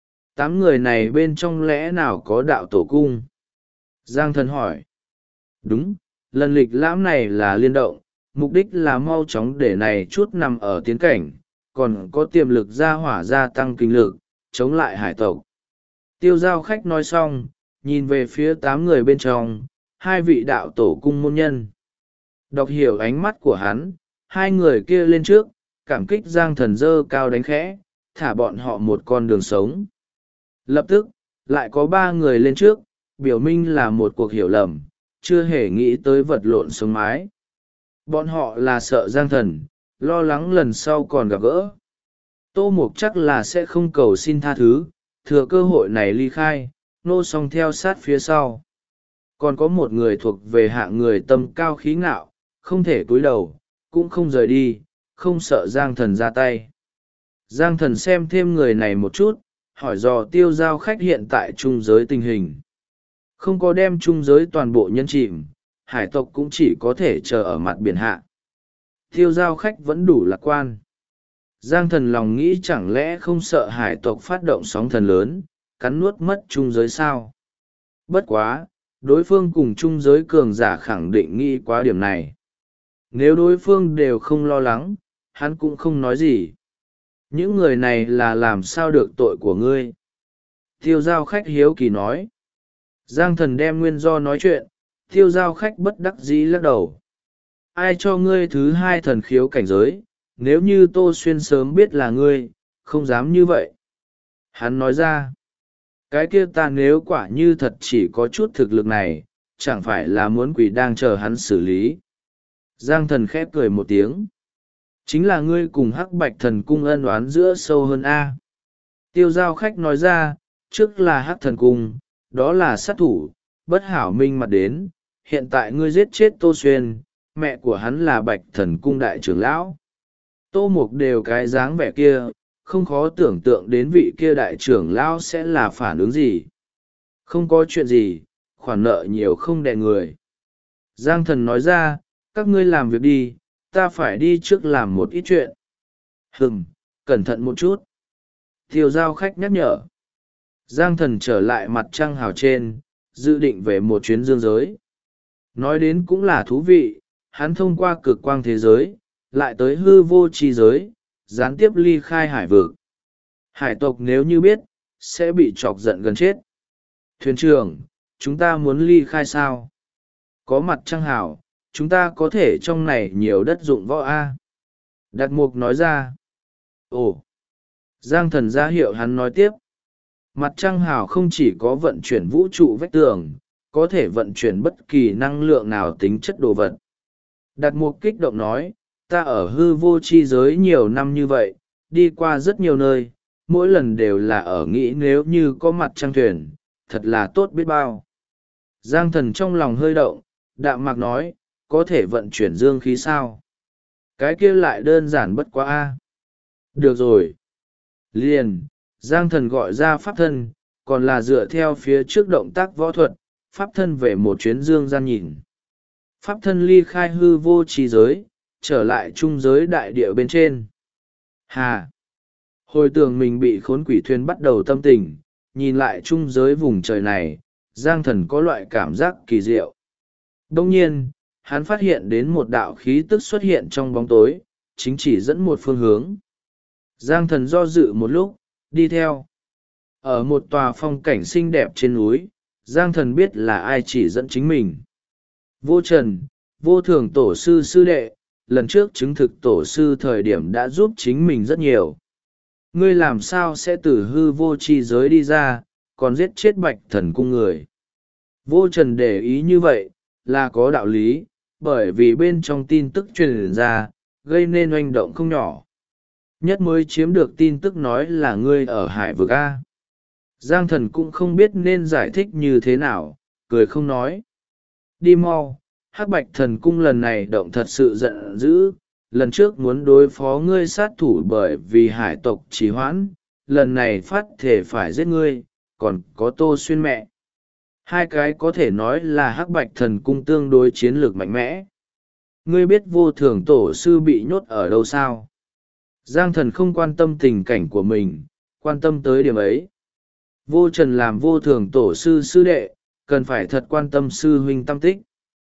8 người này bên trong lẽ nào có đạo tổ cung? Giang thần hỏi. Đúng, lần lịch lãm này là liên động, mục đích là mau chóng để này chút nằm ở tiến cảnh, còn có tiềm lực gia hỏa gia tăng kinh lực, chống lại hải tộc. Tiêu Giao khách nói xong, nhìn về phía 8 người bên trong, 2 vị đạo tổ cung môn nhân. Đọc hiểu ánh mắt của hắn, 2 người kia lên trước, cảm kích Giang thần dơ cao đánh khẽ, thả bọn họ một con đường sống. Lập tức, lại có 3 người lên trước, biểu minh là một cuộc hiểu lầm, chưa hề nghĩ tới vật lộn sống mái. Bọn họ là sợ Giang thần, lo lắng lần sau còn gặp gỡ. Tô Mục chắc là sẽ không cầu xin tha thứ, thừa cơ hội này ly khai, Ngô Song theo sát phía sau. Còn có một người thuộc về hạng người tâm cao khí ngạo, không thể cúi đầu, cũng không rời đi, không sợ Giang thần ra tay. Giang thần xem thêm người này một chút, hỏi dò Tiêu Giao khách hiện tại trung giới tình hình. Không có đem trung giới toàn bộ nhân chìm, hải tộc cũng chỉ có thể chờ ở mặt biển hạ. Tiêu Giao khách vẫn đủ lạc quan. Giang Thần lòng nghĩ chẳng lẽ không sợ hải tộc phát động sóng thần lớn, cắn nuốt mất trung giới sao? Bất quá, đối phương cùng trung giới cường giả khẳng định nghĩ quá điểm này. Nếu đối phương đều không lo lắng, hắn cũng không nói gì. Những người này là làm sao được tội của ngươi? Tiêu giao khách hiếu kỳ nói. Giang Thần đem nguyên do nói chuyện, tiêu giao khách bất đắc dĩ lắc đầu. Ai cho ngươi thứ hai thần khiếu cảnh giới, nếu như Tô Xuyên sớm biết là ngươi, không dám như vậy. Hắn nói ra, cái kia ta nếu quả như thật chỉ có chút thực lực này, chẳng phải là muốn quỷ đang chờ hắn xử lý. Giang Thần khép cười một tiếng. Chính là ngươi cùng hắc bạch thần cung ân oán giữa sâu hơn A. Tiêu giao khách nói ra, trước là hắc thần cung, đó là sát thủ, bất hảo minh mặt đến, hiện tại ngươi giết chết Tô Xuyên, mẹ của hắn là bạch thần cung đại trưởng lão. Tô Mục đều cái dáng vẻ kia, không khó tưởng tượng đến vị kia đại trưởng lão sẽ là phản ứng gì. Không có chuyện gì, khoản nợ nhiều không đè người. Giang Thần nói ra, các ngươi làm việc đi, ta phải đi trước làm một ít chuyện. Cẩn thận một chút. Tiêu giao khách nhắc nhở. Giang Thần trở lại mặt trăng hào trên, dự định về một chuyến dương giới. Nói đến cũng là thú vị, hắn thông qua cực quang thế giới, lại tới hư vô chi giới, gián tiếp ly khai hải vực. Hải tộc nếu như biết, sẽ bị chọc giận gần chết. Thuyền trưởng, chúng ta muốn ly khai sao? Có mặt trăng hảo, chúng ta có thể trong này nhiều đất dụng võ A. Đạt Mục nói ra. Ồ! Giang Thần ra hiệu hắn nói tiếp. Mặt trăng hảo không chỉ có vận chuyển vũ trụ vách tường, có thể vận chuyển bất kỳ năng lượng nào tính chất đồ vật. Đạt Mục kích động nói, ta ở hư vô chi giới nhiều năm như vậy, đi qua rất nhiều nơi, mỗi lần đều là ở nghĩ nếu như có mặt trăng thuyền, thật là tốt biết bao. Giang Thần trong lòng hơi động, đạm mạc nói, có thể vận chuyển dương khí sao? Cái kia lại đơn giản bất quá a. Được rồi. Liền, Giang Thần gọi ra pháp thân, còn là dựa theo phía trước động tác võ thuật, pháp thân về một chuyến dương gian nhìn. Pháp thân ly khai hư vô trí giới, trở lại trung giới đại địa bên trên. Hà! Hồi tưởng mình bị khốn quỷ thuyền bắt đầu tâm tình, nhìn lại trung giới vùng trời này, Giang Thần có loại cảm giác kỳ diệu. Đông nhiên, hắn phát hiện đến một đạo khí tức xuất hiện trong bóng tối, chính chỉ dẫn một phương hướng. Giang Thần do dự một lúc, đi theo. Ở một tòa phong cảnh xinh đẹp trên núi, Giang Thần biết là ai chỉ dẫn chính mình. Vô Trần, Vô Thường tổ sư sư đệ, lần trước chứng thực tổ sư thời điểm đã giúp chính mình rất nhiều. Ngươi làm sao sẽ từ hư vô chi giới đi ra, còn giết chết bạch thần cung người. Vô Trần để ý như vậy, là có đạo lý, bởi vì bên trong tin tức truyền ra, gây nên oanh động không nhỏ. Nhất mới chiếm được tin tức nói là ngươi ở hải vực A. Giang Thần cũng không biết nên giải thích như thế nào, cười không nói. Đi mau, hắc bạch thần cung lần này động thật sự giận dữ, lần trước muốn đối phó ngươi sát thủ bởi vì hải tộc trì hoãn, lần này phát thể phải giết ngươi, còn có Tô Xuyên mẹ. Hai cái có thể nói là hắc bạch thần cung tương đối chiến lược mạnh mẽ. Ngươi biết Vô Thường tổ sư bị nhốt ở đâu sao? Giang Thần không quan tâm tình cảnh của mình, quan tâm tới điểm ấy. Vô Trần làm Vô Thường tổ sư sư đệ, cần phải thật quan tâm sư huynh tâm tích.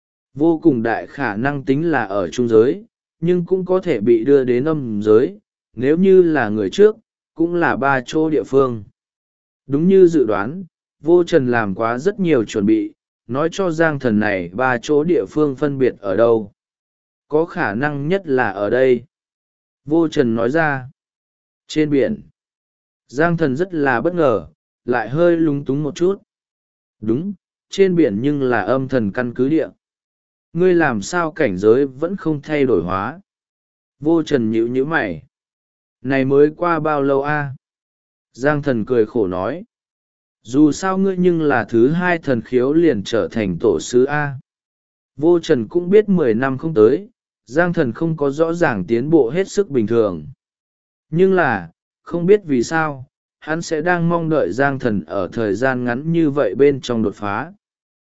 Vô cùng đại khả năng tính là ở trung giới, nhưng cũng có thể bị đưa đến âm giới, nếu như là người trước, cũng là 3 chỗ địa phương. Đúng như dự đoán, Vô Trần làm quá rất nhiều chuẩn bị, nói cho Giang Thần này 3 chỗ địa phương phân biệt ở đâu. Có khả năng nhất là ở đây. Vô Trần nói ra. Trên biển. Giang Thần rất là bất ngờ, lại hơi lúng túng một chút. Đúng, trên biển nhưng là âm thần căn cứ địa. Ngươi làm sao cảnh giới vẫn không thay đổi hóa. Vô Trần nhíu nhíu mày. Này mới qua bao lâu a? Giang Thần cười khổ nói. Dù sao ngươi nhưng là thứ 2 thần khiếu liền trở thành tổ sư A. Vô Trần cũng biết 10 năm không tới, Giang Thần không có rõ ràng tiến bộ hết sức bình thường. Nhưng là, không biết vì sao, hắn sẽ đang mong đợi Giang Thần ở thời gian ngắn như vậy bên trong đột phá.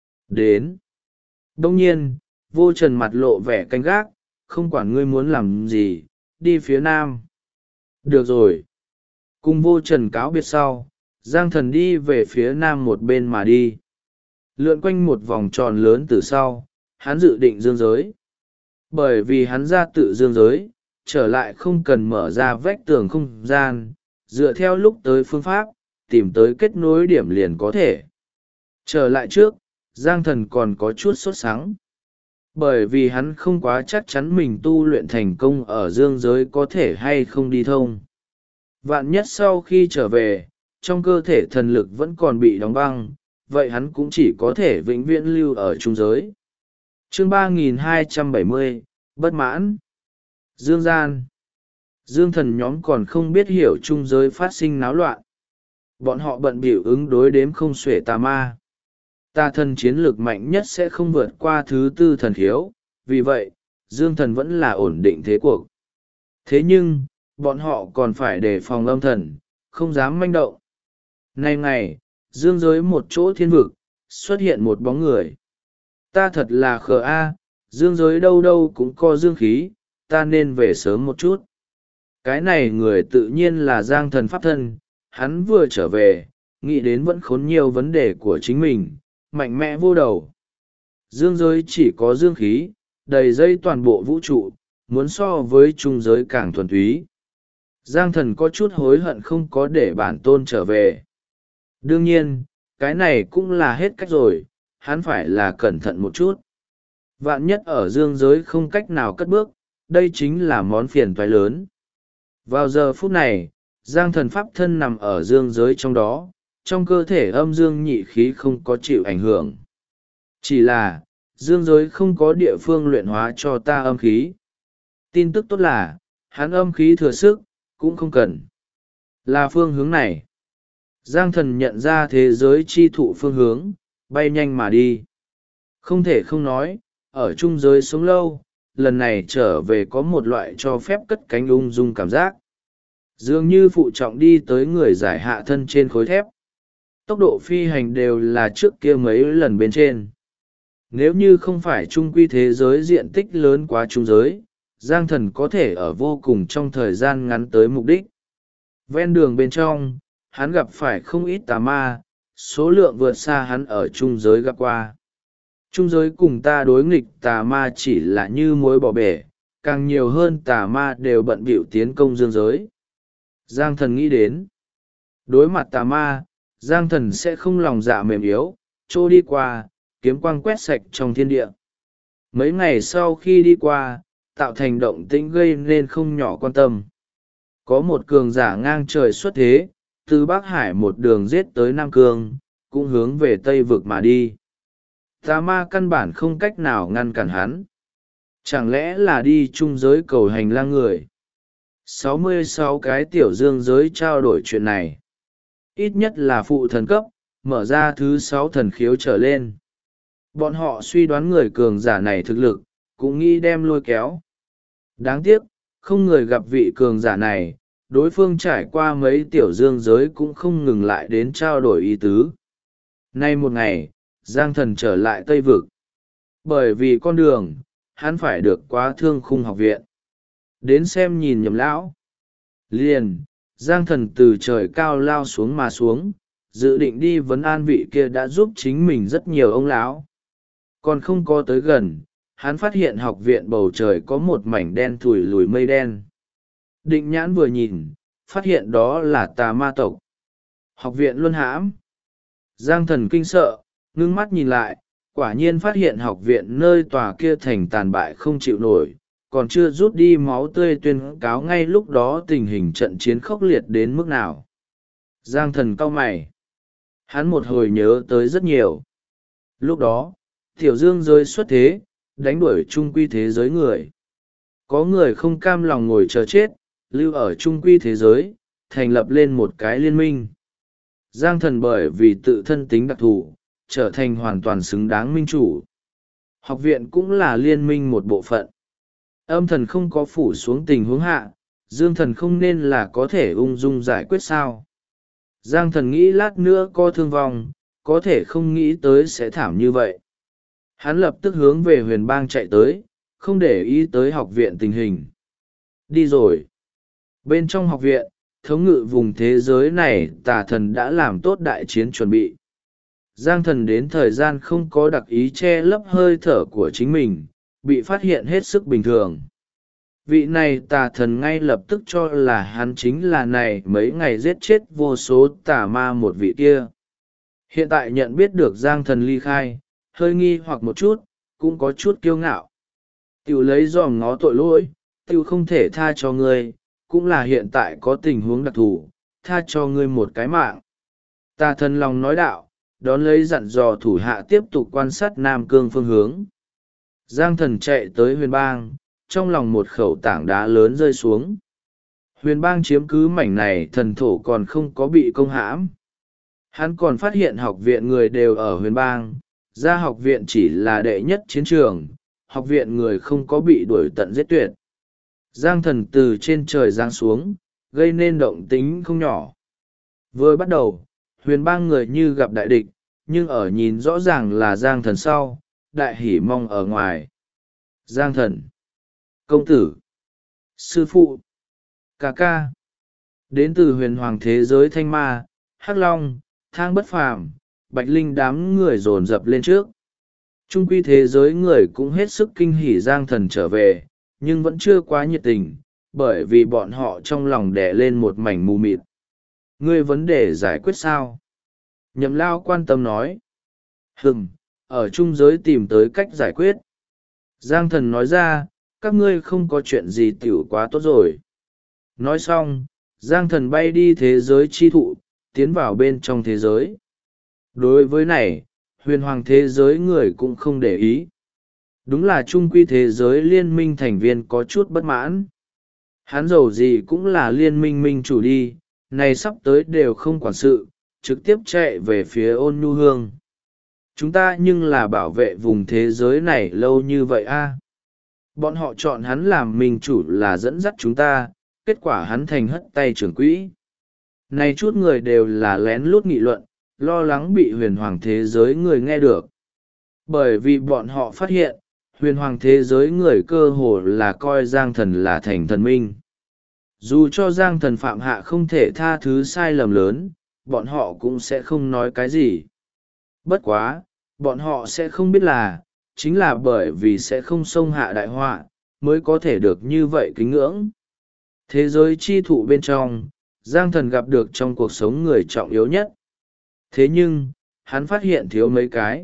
Đến. Đông nhiên, Vô Trần mặt lộ vẻ canh gác, không quản ngươi muốn làm gì, đi phía nam. Được rồi. Cùng vô trần cáo biệt sau, Giang Thần đi về phía nam một bên mà đi. Lượn quanh một vòng tròn lớn từ sau, hắn dự định dương giới. Bởi vì hắn ra tự dương giới, trở lại không cần mở ra vách tường không gian, dựa theo lúc tới phương pháp, tìm tới kết nối điểm liền có thể. Trở lại trước, Giang Thần còn có chút sốt sắng. Bởi vì hắn không quá chắc chắn mình tu luyện thành công ở dương giới có thể hay không đi thông. Vạn nhất sau khi trở về, trong cơ thể thần lực vẫn còn bị đóng băng, vậy hắn cũng chỉ có thể vĩnh viễn lưu ở trung giới. Chương 3270, bất mãn. Dương gian. Dương thần nhóm còn không biết hiểu trung giới phát sinh náo loạn. Bọn họ bận bịu ứng đối đếm không xuể tà ma. Tà thần chiến lược mạnh nhất sẽ không vượt qua thứ tư thần khiếu, vì vậy, dương thần vẫn là ổn định thế cuộc. Thế nhưng, bọn họ còn phải đề phòng âm thần, không dám manh động. Nay ngày, dương giới một chỗ thiên vực, xuất hiện một bóng người. Ta thật là khờ a, dương giới đâu đâu cũng có dương khí, ta nên về sớm một chút. Cái này người tự nhiên là Giang Thần pháp thân, hắn vừa trở về, nghĩ đến vẫn khốn nhiều vấn đề của chính mình, mạnh mẽ vô đầu. Dương giới chỉ có dương khí, đầy dây toàn bộ vũ trụ, muốn so với trung giới càng thuần túy. Giang Thần có chút hối hận không có để bản tôn trở về. Đương nhiên, cái này cũng là hết cách rồi, hắn phải là cẩn thận một chút. Vạn nhất ở dương giới không cách nào cất bước, đây chính là món phiền toái lớn. Vào giờ phút này, Giang Thần pháp thân nằm ở dương giới trong đó, trong cơ thể âm dương nhị khí không có chịu ảnh hưởng. Chỉ là, dương giới không có địa phương luyện hóa cho ta âm khí. Tin tức tốt là, hắn âm khí thừa sức, cũng không cần. Là phương hướng này. Giang Thần nhận ra thế giới chi thụ phương hướng, bay nhanh mà đi. Không thể không nói, ở trung giới sống lâu, lần này trở về có một loại cho phép cất cánh ung dung cảm giác. Dường như phụ trọng đi tới người giải hạ thân trên khối thép. Tốc độ phi hành đều là trước kia mấy lần bên trên. Nếu như không phải trung quy thế giới diện tích lớn quá trung giới, Giang Thần có thể ở vô cùng trong thời gian ngắn tới mục đích. Ven đường bên trong, hắn gặp phải không ít tà ma, số lượng vượt xa hắn ở trung giới gặp qua. Trung giới cùng ta đối nghịch tà ma chỉ là như muối bỏ bể, càng nhiều hơn tà ma đều bận bịu tiến công dương giới. Giang Thần nghĩ đến, đối mặt tà ma, Giang Thần sẽ không lòng dạ mềm yếu, trôi đi qua, kiếm quang quét sạch trong thiên địa. Mấy ngày sau khi đi qua, tạo thành động tĩnh gây nên không nhỏ quan tâm. Có một cường giả ngang trời xuất thế, từ Bắc Hải một đường giết tới Nam Cương, cũng hướng về Tây Vực mà đi. Tà ma căn bản không cách nào ngăn cản hắn. Chẳng lẽ là đi chung giới cầu hành lang người? 66 cái tiểu dương giới trao đổi chuyện này. Ít nhất là phụ thần cấp, mở ra thứ 6 thần khiếu trở lên. Bọn họ suy đoán người cường giả này thực lực, cũng nghĩ đem lôi kéo. Đáng tiếc, không người gặp vị cường giả này, đối phương trải qua mấy tiểu dương giới cũng không ngừng lại đến trao đổi ý tứ. Nay một ngày, Giang Thần trở lại Tây Vực. Bởi vì con đường, hắn phải được qua Thương Khung học viện. Đến xem nhìn Nhậm lão. Liền, Giang Thần từ trời cao lao xuống mà xuống, dự định đi vấn an vị kia đã giúp chính mình rất nhiều ông lão. Còn không có tới gần, hắn phát hiện học viện bầu trời có một mảnh đen thủi lùi mây đen. Định nhãn vừa nhìn, phát hiện đó là tà ma tộc. Học viện luân hãm. Giang Thần kinh sợ, ngưng mắt nhìn lại, quả nhiên phát hiện học viện nơi tòa kia thành tàn bại không chịu nổi, còn chưa rút đi máu tươi tuyên cáo ngay lúc đó tình hình trận chiến khốc liệt đến mức nào. Giang Thần cau mày. Hắn một hồi nhớ tới rất nhiều. Lúc đó, tiểu dương giới xuất thế, đánh đuổi trung quy thế giới người. Có người không cam lòng ngồi chờ chết, lưu ở trung quy thế giới, thành lập lên một cái liên minh. Giang Thần bởi vì tự thân tính đặc thù, trở thành hoàn toàn xứng đáng minh chủ. Học viện cũng là liên minh một bộ phận. Âm thần không có phủ xuống tình huống hạ, Dương Thần không nên là có thể ung dung giải quyết sao. Giang Thần nghĩ lát nữa có thương vong, có thể không nghĩ tới sẽ thảm như vậy. Hắn lập tức hướng về huyền bang chạy tới, không để ý tới học viện tình hình. Đi rồi. Bên trong học viện, thống ngự vùng thế giới này tà thần đã làm tốt đại chiến chuẩn bị. Giang thần đến thời gian không có đặc ý che lấp hơi thở của chính mình, bị phát hiện hết sức bình thường. Vị này tà thần ngay lập tức cho là hắn chính là này mấy ngày giết chết vô số tà ma một vị kia. Hiện tại nhận biết được Giang thần ly khai, hơi nghi hoặc một chút, cũng có chút kiêu ngạo. Tiểu lấy dòm ngó tội lỗi, tiểu không thể tha cho ngươi, cũng là hiện tại có tình huống đặc thù, tha cho ngươi một cái mạng. Tà thần lòng nói đạo, đón lấy dặn dò thủ hạ tiếp tục quan sát Nam Cương phương hướng. Giang thần chạy tới huyền bang, trong lòng một khẩu tảng đá lớn rơi xuống. Huyền bang chiếm cứ mảnh này thần thổ còn không có bị công hãm. Hắn còn phát hiện học viện người đều ở huyền bang, ra học viện chỉ là đệ nhất chiến trường, học viện người không có bị đuổi tận giết tuyệt. Giang thần từ trên trời giáng xuống, gây nên động tính không nhỏ. Vừa bắt đầu, huyền bang người như gặp đại địch, nhưng ở nhìn rõ ràng là Giang thần sau, đại hỉ mong ở ngoài. Giang thần, công tử, sư phụ, ca ca, đến từ huyền hoàng thế giới thanh ma, hắc long, thang bất phàm, bạch linh đám người dồn dập lên trước. Trung quy thế giới người cũng hết sức kinh hỉ Giang thần trở về, nhưng vẫn chưa quá nhiệt tình, bởi vì bọn họ trong lòng đè lên một mảnh mù mịt. Ngươi vấn đề giải quyết sao? Nhậm Lao quan tâm nói. Ở trung giới tìm tới cách giải quyết. Giang thần nói ra, các ngươi không có chuyện gì tiểu quá tốt rồi. Nói xong, Giang thần bay đi thế giới chi thụ, tiến vào bên trong thế giới. Đối với này, huyền hoàng thế giới người cũng không để ý. Đúng là trung quy thế giới liên minh thành viên có chút bất mãn. Hắn dầu gì cũng là liên minh minh chủ đi, này sắp tới đều không quản sự, trực tiếp chạy về phía Ôn Nhu Hương. Chúng ta nhưng là bảo vệ vùng thế giới này lâu như vậy a. Bọn họ chọn hắn làm minh chủ là dẫn dắt chúng ta, kết quả hắn thành hất tay trưởng quỹ. Này chút người đều là lén lút nghị luận, lo lắng bị huyền hoàng thế giới người nghe được. Bởi vì bọn họ phát hiện, huyền hoàng thế giới người cơ hồ là coi Giang thần là thành thần minh. Dù cho Giang thần phạm hạ không thể tha thứ sai lầm lớn, bọn họ cũng sẽ không nói cái gì. Bất quá, bọn họ sẽ không biết là, chính là bởi vì sẽ không xông hạ đại họa, mới có thể được như vậy kính ngưỡng. Thế giới chi thụ bên trong, Giang thần gặp được trong cuộc sống người trọng yếu nhất. Thế nhưng, hắn phát hiện thiếu mấy cái.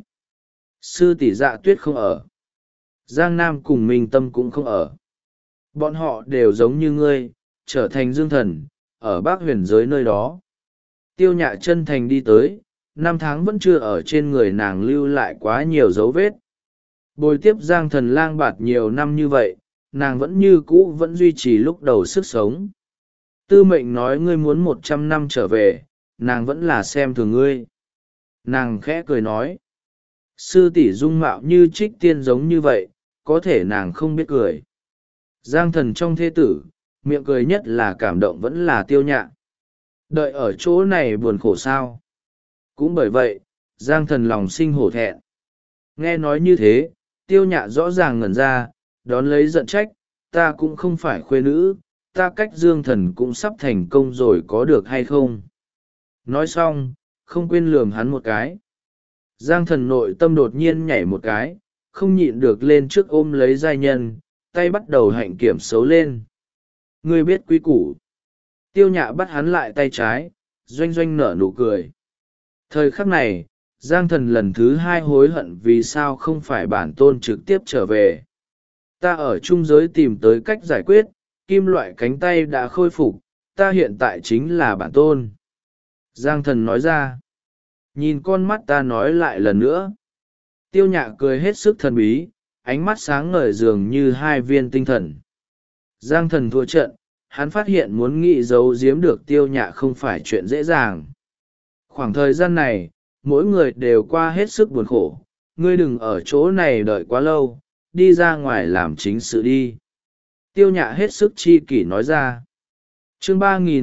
Sư tỷ Dạ Tuyết không ở. Giang Nam cùng Minh Tâm cũng không ở. Bọn họ đều giống như ngươi, trở thành dương thần, ở Bắc huyền giới nơi đó. Tiêu Nhạ chân thành đi tới, 5 tháng vẫn chưa ở trên người nàng lưu lại quá nhiều dấu vết. Bồi tiếp Giang thần lang bạt nhiều năm như vậy, nàng vẫn như cũ vẫn duy trì lúc đầu sức sống. Tư mệnh nói ngươi muốn 100 năm trở về, nàng vẫn là xem thường ngươi. Nàng khẽ cười nói. Sư tỷ dung mạo như trích tiên giống như vậy, có thể nàng không biết cười. Giang thần trong thế tử, miệng cười nhất là cảm động vẫn là Tiêu Nhạ. Đợi ở chỗ này buồn khổ sao. Cũng bởi vậy, Giang thần lòng sinh hổ thẹn. Nghe nói như thế, Tiêu Nhạ rõ ràng ngẩn ra, đón lấy giận trách, ta cũng không phải khuê nữ, ta cách Dương thần cũng sắp thành công rồi có được hay không. Nói xong, không quên lườm hắn một cái. Giang thần nội tâm đột nhiên nhảy một cái, không nhịn được lên trước ôm lấy giai nhân, tay bắt đầu hạnh kiểm xấu lên. Ngươi biết quý củ. Tiêu Nhạ bắt hắn lại tay trái, doanh doanh nở nụ cười. Thời khắc này, Giang thần lần thứ 2 hối hận vì sao không phải bản tôn trực tiếp trở về. Ta ở trung giới tìm tới cách giải quyết, kim loại cánh tay đã khôi phục, ta hiện tại chính là bản tôn. Giang thần nói ra. Nhìn con mắt ta nói lại lần nữa. Tiêu Nhạ cười hết sức thần bí, ánh mắt sáng ngời dường như 2 viên tinh thần. Giang thần thua trận, hắn phát hiện muốn nghĩ giấu giếm được Tiêu Nhạ không phải chuyện dễ dàng. Khoảng thời gian này, mỗi người đều qua hết sức buồn khổ, ngươi đừng ở chỗ này đợi quá lâu, đi ra ngoài làm chính sự đi. Tiêu Nhạ hết sức chi kỷ nói ra. Chương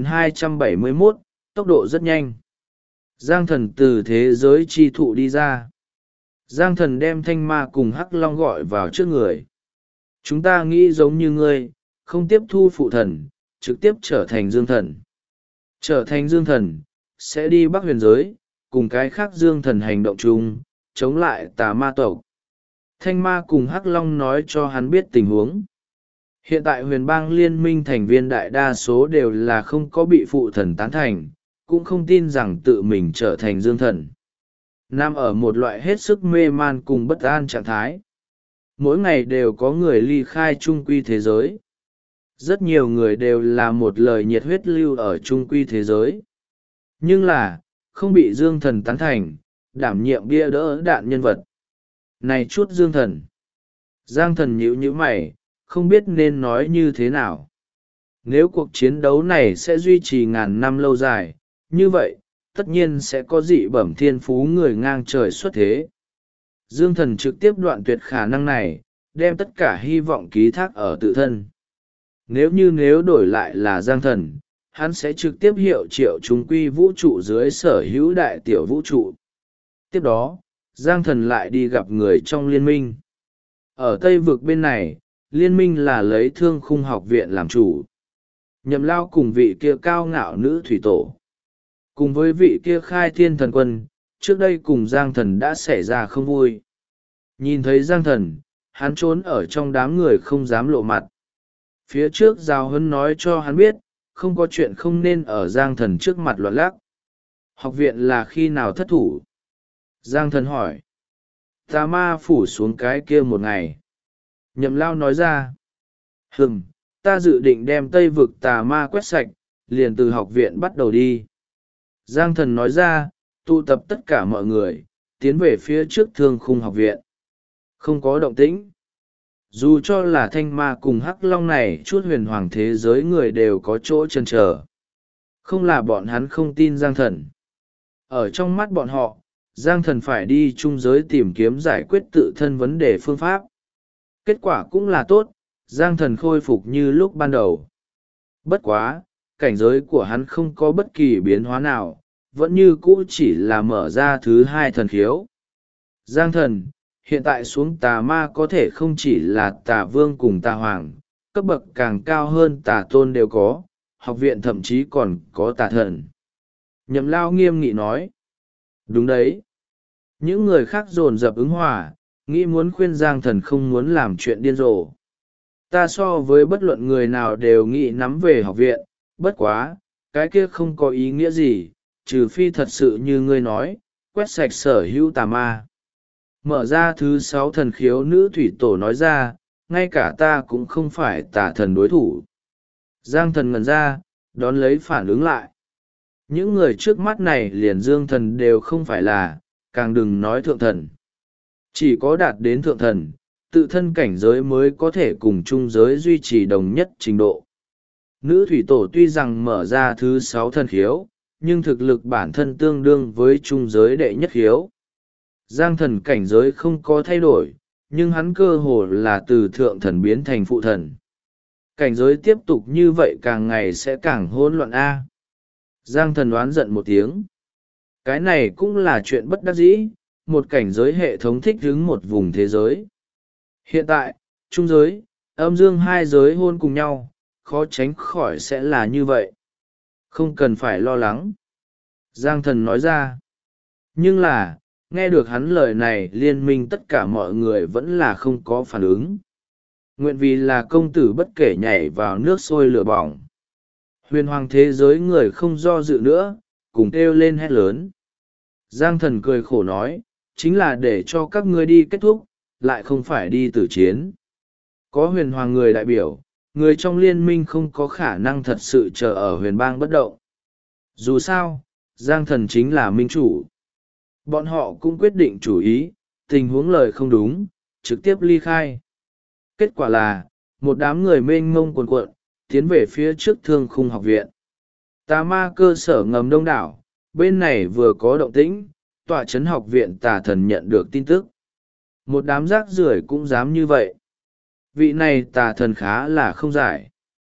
3271, tốc độ rất nhanh. Giang thần từ thế giới chi thụ đi ra. Giang thần đem thanh ma cùng hắc long gọi vào trước người. Chúng ta nghĩ giống như ngươi, không tiếp thu phụ thần, trực tiếp trở thành dương thần. Trở thành dương thần, sẽ đi Bắc huyền giới, cùng cái khác dương thần hành động chung, chống lại tà ma tộc. Thanh ma cùng Hắc Long nói cho hắn biết tình huống. Hiện tại huyền bang liên minh thành viên đại đa số đều là không có bị phụ thần tán thành, cũng không tin rằng tự mình trở thành dương thần. Nằm ở một loại hết sức mê man cùng bất an trạng thái. Mỗi ngày đều có người ly khai trung quy thế giới. Rất nhiều người đều là một lời nhiệt huyết lưu ở trung quy thế giới. Nhưng là, không bị dương thần tán thành, đảm nhiệm bia đỡ đạn nhân vật. Này chút dương thần. Giang thần nhíu nhíu mày, không biết nên nói như thế nào. Nếu cuộc chiến đấu này sẽ duy trì ngàn năm lâu dài, như vậy, tất nhiên sẽ có dị bẩm thiên phú người ngang trời xuất thế. Dương thần trực tiếp đoạn tuyệt khả năng này, đem tất cả hy vọng ký thác ở tự thân. Nếu đổi lại là Giang thần, hắn sẽ trực tiếp hiệu triệu chúng quy vũ trụ dưới sở hữu đại tiểu vũ trụ. Tiếp đó, Giang thần lại đi gặp người trong liên minh. Ở Tây vực bên này, liên minh là lấy Thương Khung học viện làm chủ. Nhậm Lao cùng vị kia cao ngạo nữ thủy tổ. Cùng với vị kia khai thiên thần quân, trước đây cùng Giang thần đã xảy ra không vui. Nhìn thấy Giang thần, hắn trốn ở trong đám người không dám lộ mặt. Phía trước Giao Hân nói cho hắn biết, không có chuyện không nên ở Giang thần trước mặt loạn lắc. Học viện là khi nào thất thủ? Giang thần hỏi. Tà ma phủ xuống cái kia một ngày. Nhậm Lao nói ra. Ta dự định đem Tây vực tà ma quét sạch, liền từ học viện bắt đầu đi. Giang thần nói ra, tụ tập tất cả mọi người, tiến về phía trước Thương Khung học viện. Không có động tĩnh. Dù cho là Thanh ma cùng Hắc Long này chút huyền hoàng thế giới người đều có chỗ chần chờ. Không là bọn hắn không tin Giang thần. Ở trong mắt bọn họ, Giang thần phải đi trung giới tìm kiếm giải quyết tự thân vấn đề phương pháp. Kết quả cũng là tốt, Giang thần khôi phục như lúc ban đầu. Bất quá, cảnh giới của hắn không có bất kỳ biến hóa nào, vẫn như cũ chỉ là mở ra thứ hai thần khiếu. Giang thần, hiện tại xuống tà ma có thể không chỉ là tà vương cùng tà hoàng, cấp bậc càng cao hơn tà tôn đều có, học viện thậm chí còn có tà thần. Nhậm Lao nghiêm nghị nói. Đúng đấy. Những người khác dồn dập ứng hòa, nghĩ muốn khuyên Giang thần không muốn làm chuyện điên rồ. Ta so với bất luận người nào đều nghĩ nắm về học viện, bất quá, cái kia không có ý nghĩa gì, trừ phi thật sự như ngươi nói, quét sạch sở hữu tà ma. Mở ra thứ 6 thần khiếu nữ thủy tổ nói ra, ngay cả ta cũng không phải tà thần đối thủ. Giang thần ngẩn ra, đón lấy phản ứng lại. Những người trước mắt này liền dương thần đều không phải là, càng đừng nói thượng thần. Chỉ có đạt đến thượng thần, tự thân cảnh giới mới có thể cùng chung giới duy trì đồng nhất trình độ. Nữ thủy tổ tuy rằng mở ra thứ 6 thần khiếu, nhưng thực lực bản thân tương đương với chung giới đệ nhất khiếu. Giang thần cảnh giới không có thay đổi, nhưng hắn cơ hồ là từ thượng thần biến thành phụ thần. Cảnh giới tiếp tục như vậy càng ngày sẽ càng hỗn loạn A. Giang thần đoán giận một tiếng. Cái này cũng là chuyện bất đắc dĩ, một cảnh giới hệ thống thích ứng một vùng thế giới. Hiện tại, trung giới, âm dương hai giới hôn cùng nhau, khó tránh khỏi sẽ là như vậy. Không cần phải lo lắng. Giang thần nói ra. Nhưng là, nghe được hắn lời này liên minh tất cả mọi người vẫn là không có phản ứng. Nguyện vì là công tử bất kể nhảy vào nước sôi lửa bỏng. Huyền hoàng thế giới người không do dự nữa, cùng kêu lên hét lớn. Giang thần cười khổ nói, chính là để cho các ngươi đi kết thúc, lại không phải đi tử chiến. Có huyền hoàng người đại biểu, người trong liên minh không có khả năng thật sự chờ ở huyền bang bất động. Dù sao, Giang thần chính là minh chủ. Bọn họ cũng quyết định chủ ý, tình huống lời không đúng, trực tiếp ly khai. Kết quả là, một đám người mênh mông cuồn cuộn, tiến về phía trước Thương Khung học viện. Tà ma cơ sở ngầm đông đảo, bên này vừa có động tĩnh, tọa trấn học viện tà thần nhận được tin tức. Một đám rác rưởi cũng dám như vậy. Vị này tà thần khá là không giải.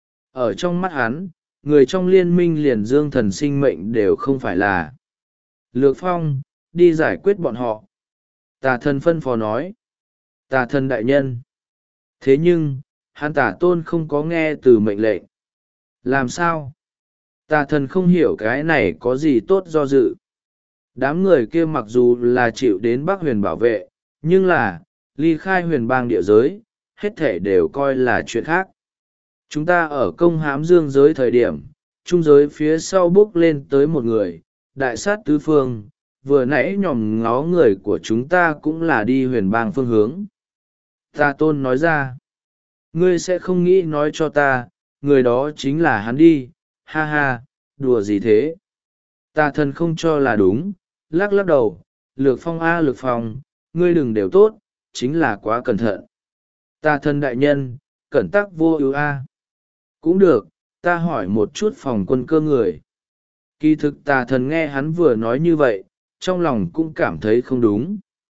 Ở trong mắt hắn, người trong liên minh liền dương thần sinh mệnh đều không phải là. Lược Phong, đi giải quyết bọn họ. Tà thần phân phó nói. Tà thần đại nhân. Thế nhưng, hắn tà tôn không có nghe từ mệnh lệnh. Làm sao? Tà thần không hiểu cái này có gì tốt do dự. Đám người kia mặc dù là chịu đến Bắc Huyền bảo vệ, nhưng là, ly khai huyền bang địa giới, hết thể đều coi là chuyện khác. Chúng ta ở công hám dương giới thời điểm, trung giới phía sau bước lên tới một người, đại sát tứ phương, vừa nãy nhòm ngó người của chúng ta cũng là đi huyền bang phương hướng. Tà tôn nói ra, ngươi sẽ không nghĩ nói cho ta, người đó chính là hắn đi, ha ha, đùa gì thế? Tà thần không cho là đúng, lắc lắc đầu, Lược Phong a Lược Phong, ngươi đừng đều tốt, chính là quá cẩn thận. Tà thần đại nhân, cẩn tắc vô ưu a. Cũng được, ta hỏi một chút phòng quân cơ người. Kỳ thực tà thần nghe hắn vừa nói như vậy, trong lòng cũng cảm thấy không đúng.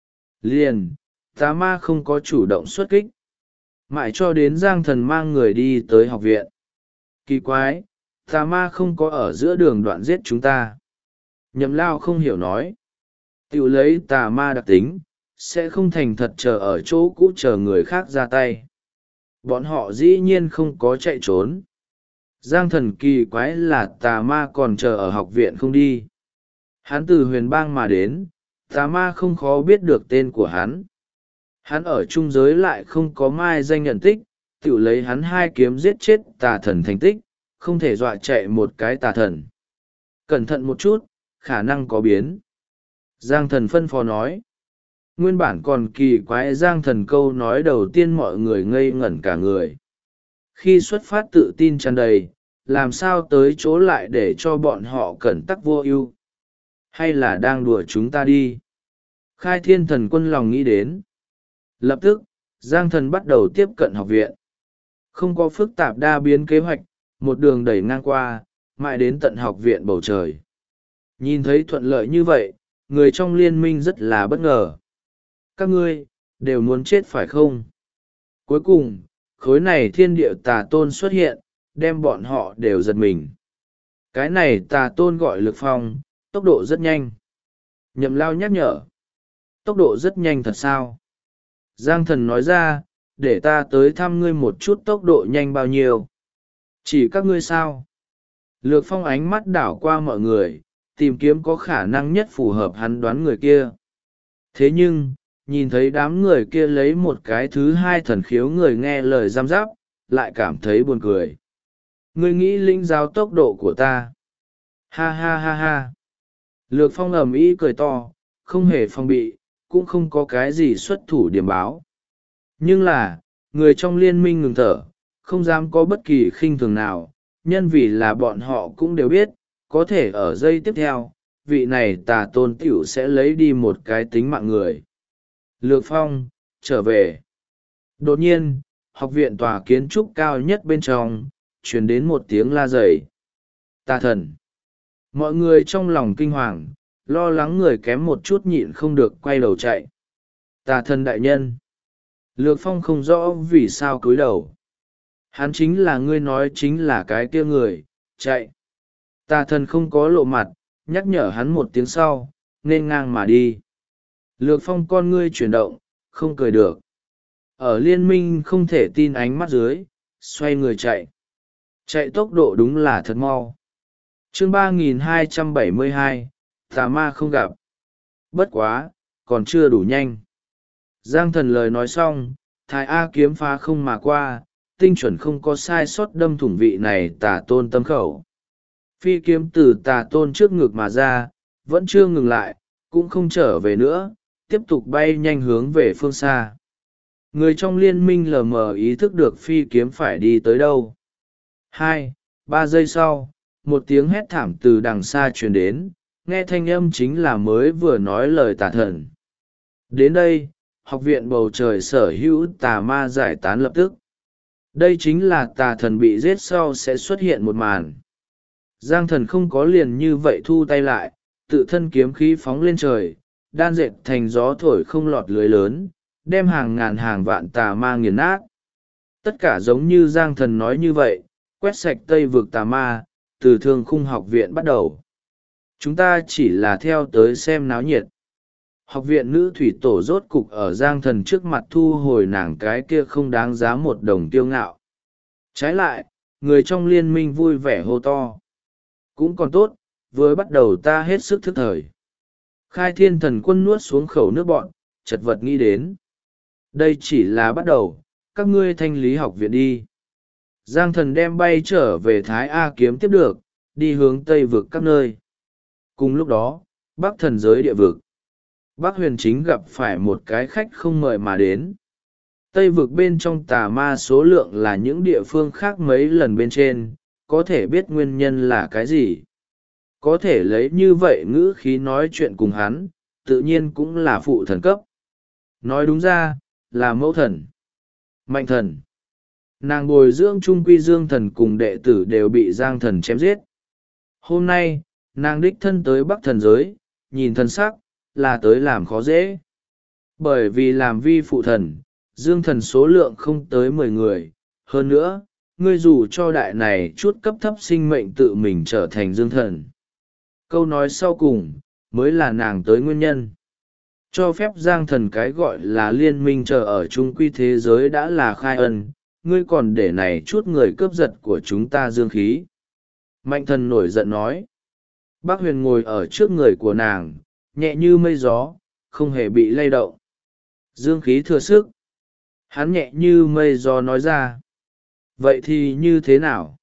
Liền, tà ma không có chủ động xuất kích. Mãi cho đến Giang thần mang người đi tới học viện. Kỳ quái, tà ma không có ở giữa đường đoạn giết chúng ta. Nhậm Lao không hiểu nói. Tiểu lấy tà ma đặc tính, sẽ không thành thật chờ ở chỗ cũ chờ người khác ra tay. Bọn họ dĩ nhiên không có chạy trốn. Giang thần kỳ quái là tà ma còn chờ ở học viện không đi. Hắn từ huyền bang mà đến, tà ma không khó biết được tên của hắn. Hắn ở trung giới lại không có mai danh nhận tích, tự lấy hắn hai kiếm giết chết tà thần thành tích, không thể dọa chạy một cái tà thần. Cẩn thận một chút, khả năng có biến. Giang thần phân phó nói. Nguyên bản còn kỳ quái Giang thần câu nói đầu tiên mọi người ngây ngẩn cả người. Khi xuất phát tự tin tràn đầy, làm sao tới chỗ lại để cho bọn họ cẩn tắc vô ưu? Hay là đang đùa chúng ta đi? Khai Thiên Thần Quân lòng nghĩ đến. Lập tức, Giang thần bắt đầu tiếp cận học viện. Không có phức tạp đa biến kế hoạch, một đường đẩy ngang qua, mãi đến tận học viện bầu trời. Nhìn thấy thuận lợi như vậy, người trong liên minh rất là bất ngờ. Các ngươi, đều muốn chết phải không? Cuối cùng, khối này thiên địa tà tôn xuất hiện, đem bọn họ đều giật mình. Cái này tà tôn gọi Lực Phong, tốc độ rất nhanh. Nhậm Lao nhắc nhở. Tốc độ rất nhanh thật sao? Giang thần nói ra, để ta tới thăm ngươi một chút tốc độ nhanh bao nhiêu. Chỉ các ngươi sao? Lược Phong ánh mắt đảo qua mọi người, tìm kiếm có khả năng nhất phù hợp hắn đoán người kia. Thế nhưng, nhìn thấy đám người kia lấy một cái thứ hai thần khiếu người nghe lời giam giáp, lại cảm thấy buồn cười. Ngươi nghĩ lĩnh giáo tốc độ của ta? Ha ha ha ha. Lược Phong ầm ĩ cười to, không hề phòng bị, cũng không có cái gì xuất thủ điểm báo. Nhưng là, người trong liên minh ngừng thở, không dám có bất kỳ khinh thường nào, nhân vì là bọn họ cũng đều biết, có thể ở giây tiếp theo, vị này tà tôn tiểu sẽ lấy đi một cái tính mạng người. Lược Phong, trở về. Đột nhiên, học viện tòa kiến trúc cao nhất bên trong, truyền đến một tiếng la rầy. Tà thần. Mọi người trong lòng kinh hoàng, lo lắng người kém một chút nhịn không được quay đầu chạy. Tà thần đại nhân. Lược Phong không rõ vì sao cúi đầu. Hắn chính là ngươi nói chính là cái kia người, chạy. Tà thần không có lộ mặt, nhắc nhở hắn một tiếng sau, nên ngang mà đi. Lược Phong con ngươi chuyển động, không cười được. Ở liên minh không thể tin ánh mắt dưới, xoay người chạy. Chạy tốc độ đúng là thật mau. Chương 3272, tà ma không gặp. Bất quá, còn chưa đủ nhanh. Giang thần lời nói xong, Thái A kiếm phá không mà qua, tinh chuẩn không có sai sót đâm thủng vị này tà tôn tâm khẩu. Phi kiếm từ tà tôn trước ngực mà ra, vẫn chưa ngừng lại, cũng không trở về nữa, tiếp tục bay nhanh hướng về phương xa. Người trong liên minh lờ mờ ý thức được phi kiếm phải đi tới đâu. 2-3 giây sau, một tiếng hét thảm từ đằng xa truyền đến, nghe thanh âm chính là mới vừa nói lời tà thần. Đến đây, học viện bầu trời sở hữu tà ma giải tán lập tức. Đây chính là tà thần bị giết sau sẽ xuất hiện một màn. Giang thần không có liền như vậy thu tay lại, tự thân kiếm khí phóng lên trời, đan dệt thành gió thổi không lọt lưới lớn, đem hàng ngàn hàng vạn tà ma nghiền nát. Tất cả giống như Giang thần nói như vậy, quét sạch Tây vực tà ma, từ thương khung học viện bắt đầu. Chúng ta chỉ là theo tới xem náo nhiệt. Học viện nữ thủy tổ rốt cục ở Giang thần trước mặt thu hồi nàng cái kia không đáng giá một đồng tiêu ngạo. Trái lại, người trong liên minh vui vẻ hô to. Cũng còn tốt, vừa bắt đầu ta hết sức thức thời. Khai Thiên Thần Quân nuốt xuống khẩu nước bọn, chật vật nghĩ đến. Đây chỉ là bắt đầu, các ngươi thanh lý học viện đi. Giang Thần đem bay trở về Thái A kiếm tiếp được, đi hướng Tây vực các nơi. Cùng lúc đó, Bắc thần giới địa vực. Bắc Huyền chính gặp phải một cái khách không mời mà đến. Tây vực bên trong tà ma số lượng là những địa phương khác mấy lần bên trên, có thể biết nguyên nhân là cái gì. Có thể lấy như vậy ngữ khí nói chuyện cùng hắn, tự nhiên cũng là phụ thần cấp. Nói đúng ra, là mẫu thần. Mạnh thần. Nàng bồi dưỡng trung quy dương thần cùng đệ tử đều bị giang thần chém giết. Hôm nay, nàng đích thân tới Bắc thần giới, nhìn thần sắc, là tới làm khó dễ. Bởi vì làm vi phụ thần, dương thần số lượng không tới 10 người. Hơn nữa, ngươi dù cho đại này chút cấp thấp sinh mệnh tự mình trở thành dương thần. Câu nói sau cùng, mới là nàng tới nguyên nhân. Cho phép giang thần cái gọi là liên minh chờ ở trung quy thế giới đã là khai ân, ngươi còn để này chút người cướp giật của chúng ta dương khí. Mạnh thần nổi giận nói. Bác Huyền ngồi ở trước người của nàng, nhẹ như mây gió, không hề bị lay động. Dương khí thừa sức. Hắn nhẹ như mây gió nói ra. Vậy thì như thế nào?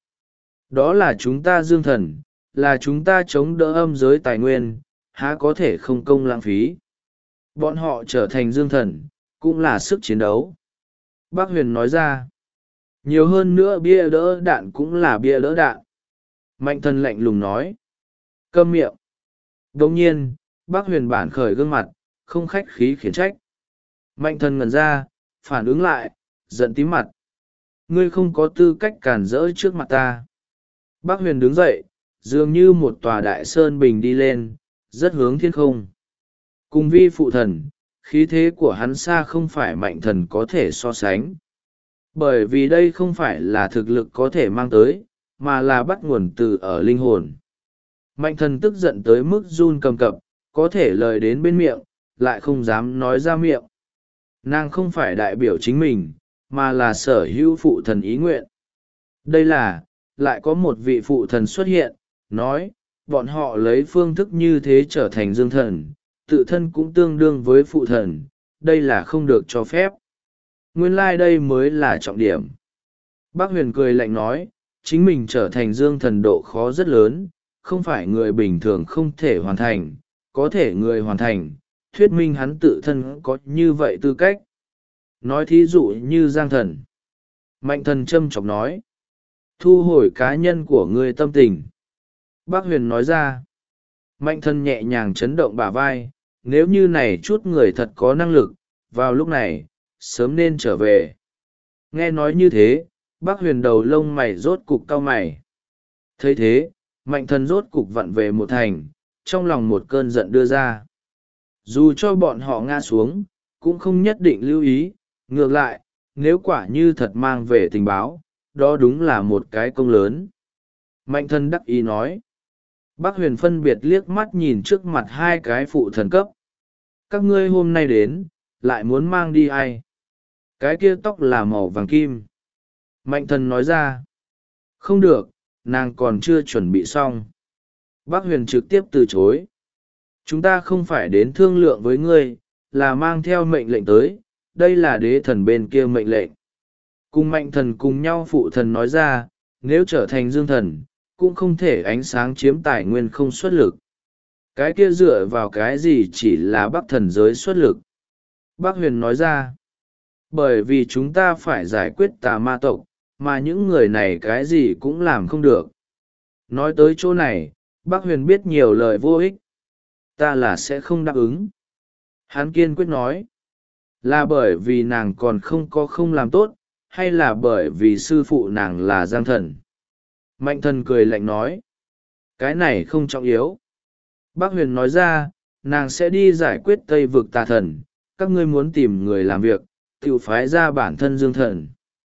Đó là chúng ta dương thần, là chúng ta chống đỡ âm giới tài nguyên, há có thể không công lãng phí. Bọn họ trở thành dương thần, cũng là sức chiến đấu. Bác Huyền nói ra. Nhiều hơn nữa bia đỡ đạn cũng là bia đỡ đạn. Mạnh thần lạnh lùng nói. Câm miệng. Đồng nhiên, bác Huyền bản khởi gương mặt, không khách khí khiển trách. Mạnh thần ngẩn ra, phản ứng lại, giận tím mặt. Ngươi không có tư cách cản rỡ trước mặt ta. Bác Huyền đứng dậy, dường như một tòa đại sơn bình đi lên, rất hướng thiên không. Cùng vi phụ thần, khí thế của hắn xa không phải mạnh thần có thể so sánh. Bởi vì đây không phải là thực lực có thể mang tới, mà là bắt nguồn từ ở linh hồn. Mạnh thần tức giận tới mức run cầm cập, có thể lời đến bên miệng, lại không dám nói ra miệng. Nàng không phải đại biểu chính mình, mà là sở hữu phụ thần ý nguyện. Đây là, lại có một vị phụ thần xuất hiện, nói, bọn họ lấy phương thức như thế trở thành dương thần, tự thân cũng tương đương với phụ thần, đây là không được cho phép. Nguyên lai đây mới là trọng điểm. Bác Huyền cười lạnh nói, chính mình trở thành dương thần độ khó rất lớn, không phải người bình thường không thể hoàn thành, có thể người hoàn thành, thuyết minh hắn tự thân có như vậy tư cách. Nói thí dụ như giang thần. Mạnh thần châm chọc nói, thu hồi cá nhân của người tâm tình. Bác Huyền nói ra, mạnh thần nhẹ nhàng chấn động bả vai, nếu như này chút người thật có năng lực, vào lúc này, sớm nên trở về. Nghe nói như thế, bác Huyền đầu lông mày rốt cục cau mày. Thấy thế, mạnh thần rốt cục vặn về một thành, trong lòng một cơn giận đưa ra. Dù cho bọn họ ngã xuống, cũng không nhất định lưu ý, ngược lại, nếu quả như thật mang về tình báo, đó đúng là một cái công lớn. Mạnh thần đắc ý nói. Bác Huyền phân biệt liếc mắt nhìn trước mặt hai cái phụ thần cấp. Các ngươi hôm nay đến, lại muốn mang đi ai? Cái kia tóc là màu vàng kim. Mạnh thần nói ra. Không được, nàng còn chưa chuẩn bị xong. Bác Huyền trực tiếp từ chối. Chúng ta không phải đến thương lượng với ngươi, là mang theo mệnh lệnh tới, đây là đế thần bên kia mệnh lệnh. Cùng mạnh thần cùng nhau phụ thần nói ra, nếu trở thành dương thần, cũng không thể ánh sáng chiếm tài nguyên không xuất lực. Cái kia dựa vào cái gì chỉ là bắc thần giới xuất lực. Bác Huyền nói ra, bởi vì chúng ta phải giải quyết tà ma tộc, mà những người này cái gì cũng làm không được. Nói tới chỗ này, bác Huyền biết nhiều lời vô ích. Ta là sẽ không đáp ứng. Hắn kiên quyết nói, là bởi vì nàng còn không làm tốt, hay là bởi vì sư phụ nàng là giang thần. Mạnh thần cười lạnh nói, cái này không trọng yếu. Bác Huyền nói ra, nàng sẽ đi giải quyết Tây vực tà thần, các ngươi muốn tìm người làm việc, tự phái ra bản thân dương thần.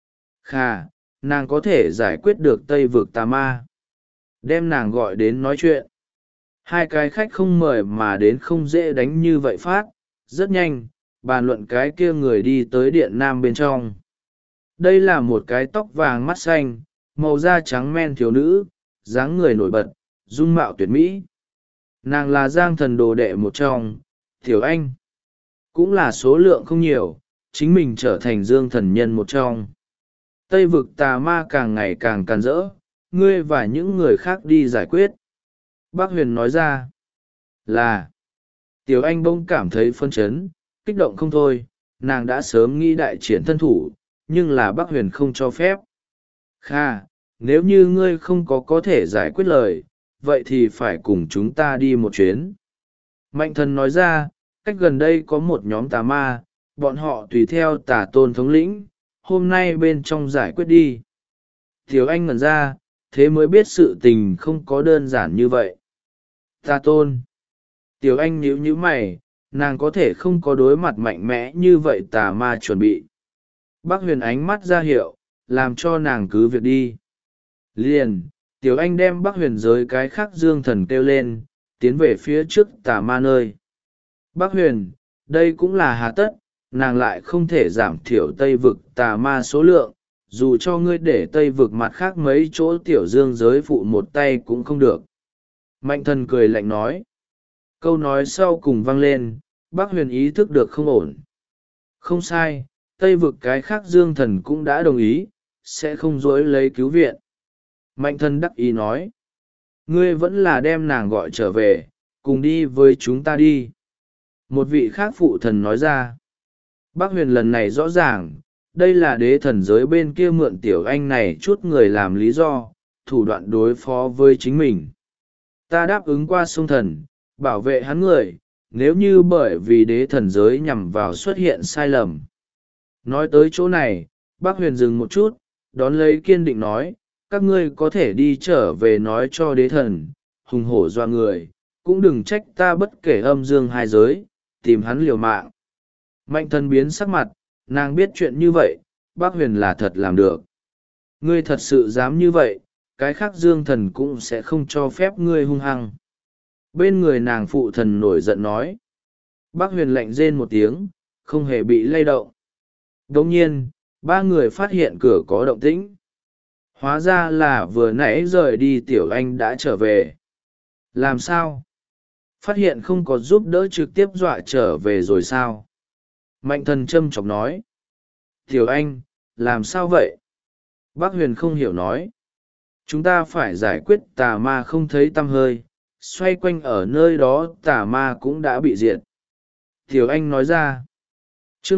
Khà, nàng có thể giải quyết được Tây vực tà ma. Đem nàng gọi đến nói chuyện. Hai cái khách không mời mà đến không dễ đánh như vậy phát, rất nhanh, bàn luận cái kia người đi tới điện nam bên trong. Đây là một cái tóc vàng mắt xanh, màu da trắng men thiếu nữ, dáng người nổi bật, dung mạo tuyệt mỹ. Nàng là Giang Thần đồ đệ một trong, Tiểu Anh. Cũng là số lượng không nhiều, chính mình trở thành Dương Thần nhân một trong. Tây vực tà ma càng ngày càng càn rỡ, ngươi và những người khác đi giải quyết. Bác Huyền nói ra là. Tiểu Anh bỗng cảm thấy phân chấn, kích động không thôi, nàng đã sớm nghĩ đại triển thân thủ, nhưng là Bác Huyền không cho phép. Kha, nếu như ngươi không có thể giải quyết lời, vậy thì phải cùng chúng ta đi một chuyến. Mạnh Thần nói ra, cách gần đây có một nhóm tà ma, bọn họ tùy theo tà tôn thống lĩnh, hôm nay bên trong giải quyết đi. Tiểu Anh ngẩn ra, thế mới biết sự tình không có đơn giản như vậy. Tà tôn. Tiểu Anh nhíu nhíu mày, nàng có thể không có đối mặt mạnh mẽ như vậy tà ma chuẩn bị. Bác Huyền ánh mắt ra hiệu, làm cho nàng cứ việc đi. Liền, Tiểu Anh đem Bác Huyền giới cái khác Dương Thần kêu lên, tiến về phía trước tà ma nơi. Bác Huyền, đây cũng là hà tất, nàng lại không thể giảm thiểu Tây vực tà ma số lượng, dù cho ngươi để Tây vực mặt khác mấy chỗ tiểu dương giới phụ một tay cũng không được. Mạnh Thần cười lạnh nói. Câu nói sau cùng vang lên, Bác Huyền ý thức được không ổn. Không sai, Tây vực cái khác Dương Thần cũng đã đồng ý, sẽ không dối lấy cứu viện. Mạnh Thần đắc ý nói. Ngươi vẫn là đem nàng gọi trở về, cùng đi với chúng ta đi. Một vị khác phụ thần nói ra. Bác Huyền lần này rõ ràng, đây là đế thần giới bên kia mượn Tiểu Anh này chút người làm lý do, thủ đoạn đối phó với chính mình. Ta đáp ứng qua sông thần, bảo vệ hắn người, nếu như bởi vì đế thần giới nhằm vào xuất hiện sai lầm. Nói tới chỗ này, Bác Huyền dừng một chút, đón lấy kiên định nói, các ngươi có thể đi trở về nói cho đế thần, hùng hổ doa người, cũng đừng trách ta bất kể âm dương hai giới, tìm hắn liều mạng. Mạnh Thần biến sắc mặt, nàng biết chuyện như vậy, Bác Huyền là thật làm được. Ngươi thật sự dám như vậy, cái khác Dương Thần cũng sẽ không cho phép ngươi hung hăng. Bên người nàng phụ thần nổi giận nói. Bác Huyền lạnh rên một tiếng, không hề bị lay động. Đồng nhiên, ba người phát hiện cửa có động tĩnh. Hóa ra là vừa nãy rời đi Tiểu Anh đã trở về. Làm sao? Phát hiện không có giúp đỡ trực tiếp dọa trở về rồi sao? Mạnh Thần châm chọc nói. Tiểu Anh, làm sao vậy? Bác Huyền không hiểu nói. Chúng ta phải giải quyết tà ma không thấy tăm hơi, xoay quanh ở nơi đó tà ma cũng đã bị diệt. Tiểu Anh nói ra. Chương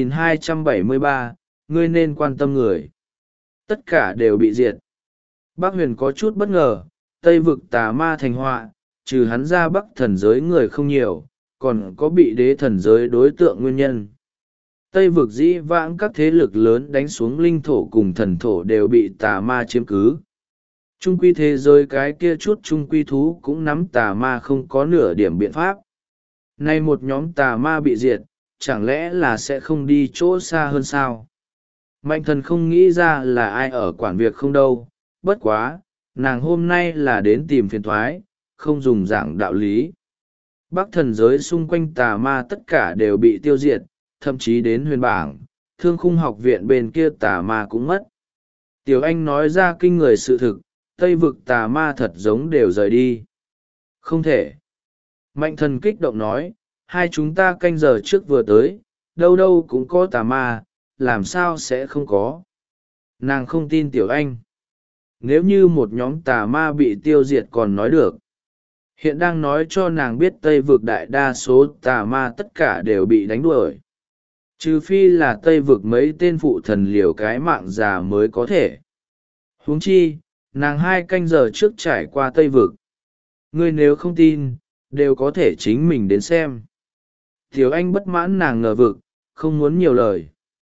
3273, ngươi nên quan tâm người. Tất cả đều bị diệt. Bác Huyền có chút bất ngờ, Tây vực tà ma thành họa, trừ hắn ra Bắc thần giới người không nhiều, còn có bị đế thần giới đối tượng nguyên nhân. Tây vực dĩ vãng các thế lực lớn đánh xuống linh thổ cùng thần thổ đều bị tà ma chiếm cứ. Trung quy thế giới cái kia chút trung quy thú cũng nắm tà ma không có nửa điểm biện pháp. Nay một nhóm tà ma bị diệt, chẳng lẽ là sẽ không đi chỗ xa hơn sao? Mạnh Thần không nghĩ ra là ai ở quản việc không đâu, bất quá, nàng hôm nay là đến tìm phiền thoái, không dùng giảng đạo lý. Bắc thần giới xung quanh tà ma tất cả đều bị tiêu diệt, thậm chí đến huyền bảng, thương khung học viện bên kia tà ma cũng mất. Tiểu Anh nói ra kinh người sự thực, Tây vực tà ma thật giống đều rời đi. Không thể. Mạnh Thần kích động nói, hai chúng ta canh giờ trước vừa tới, đâu đâu cũng có tà ma, làm sao sẽ không có. Nàng không tin Tiểu Anh. Nếu như một nhóm tà ma bị tiêu diệt còn nói được. Hiện đang nói cho nàng biết Tây vực đại đa số tà ma tất cả đều bị đánh đuổi. Trừ phi là Tây vực mấy tên phụ thần liều cái mạng già mới có thể. Huống chi, nàng 2 canh giờ trước trải qua Tây vực. Ngươi nếu không tin, đều có thể chính mình đến xem. Tiểu Anh bất mãn nàng ngờ vực, không muốn nhiều lời.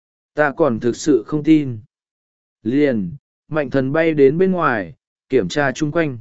Ta còn thực sự không tin. Liền, Mạnh Thần bay đến bên ngoài, kiểm tra chung quanh.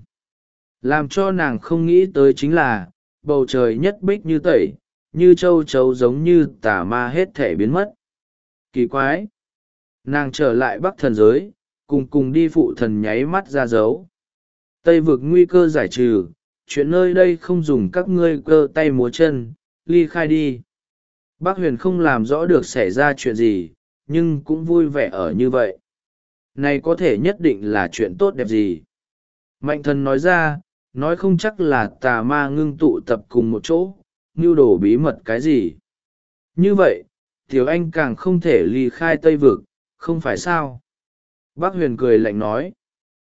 Làm cho nàng không nghĩ tới chính là, bầu trời nhất bích như tẩy, như châu chấu giống như tà ma hết thể biến mất. Kỳ quái! Nàng trở lại Bắc thần giới, cùng đi phụ thần nháy mắt ra dấu. Tây vực nguy cơ giải trừ, chuyện nơi đây không dùng các ngươi cơ tay múa chân, ly khai đi. Bác Huyền không làm rõ được xảy ra chuyện gì, nhưng cũng vui vẻ ở như vậy. này có thể nhất định là chuyện tốt đẹp gì? Mạnh thần nói ra, nói không chắc là tà ma ngưng tụ tập cùng một chỗ, mưu đồ bí mật cái gì. Như vậy, Tiểu Anh càng không thể ly khai Tây Vực, không phải sao? Bác Huyền cười lạnh nói.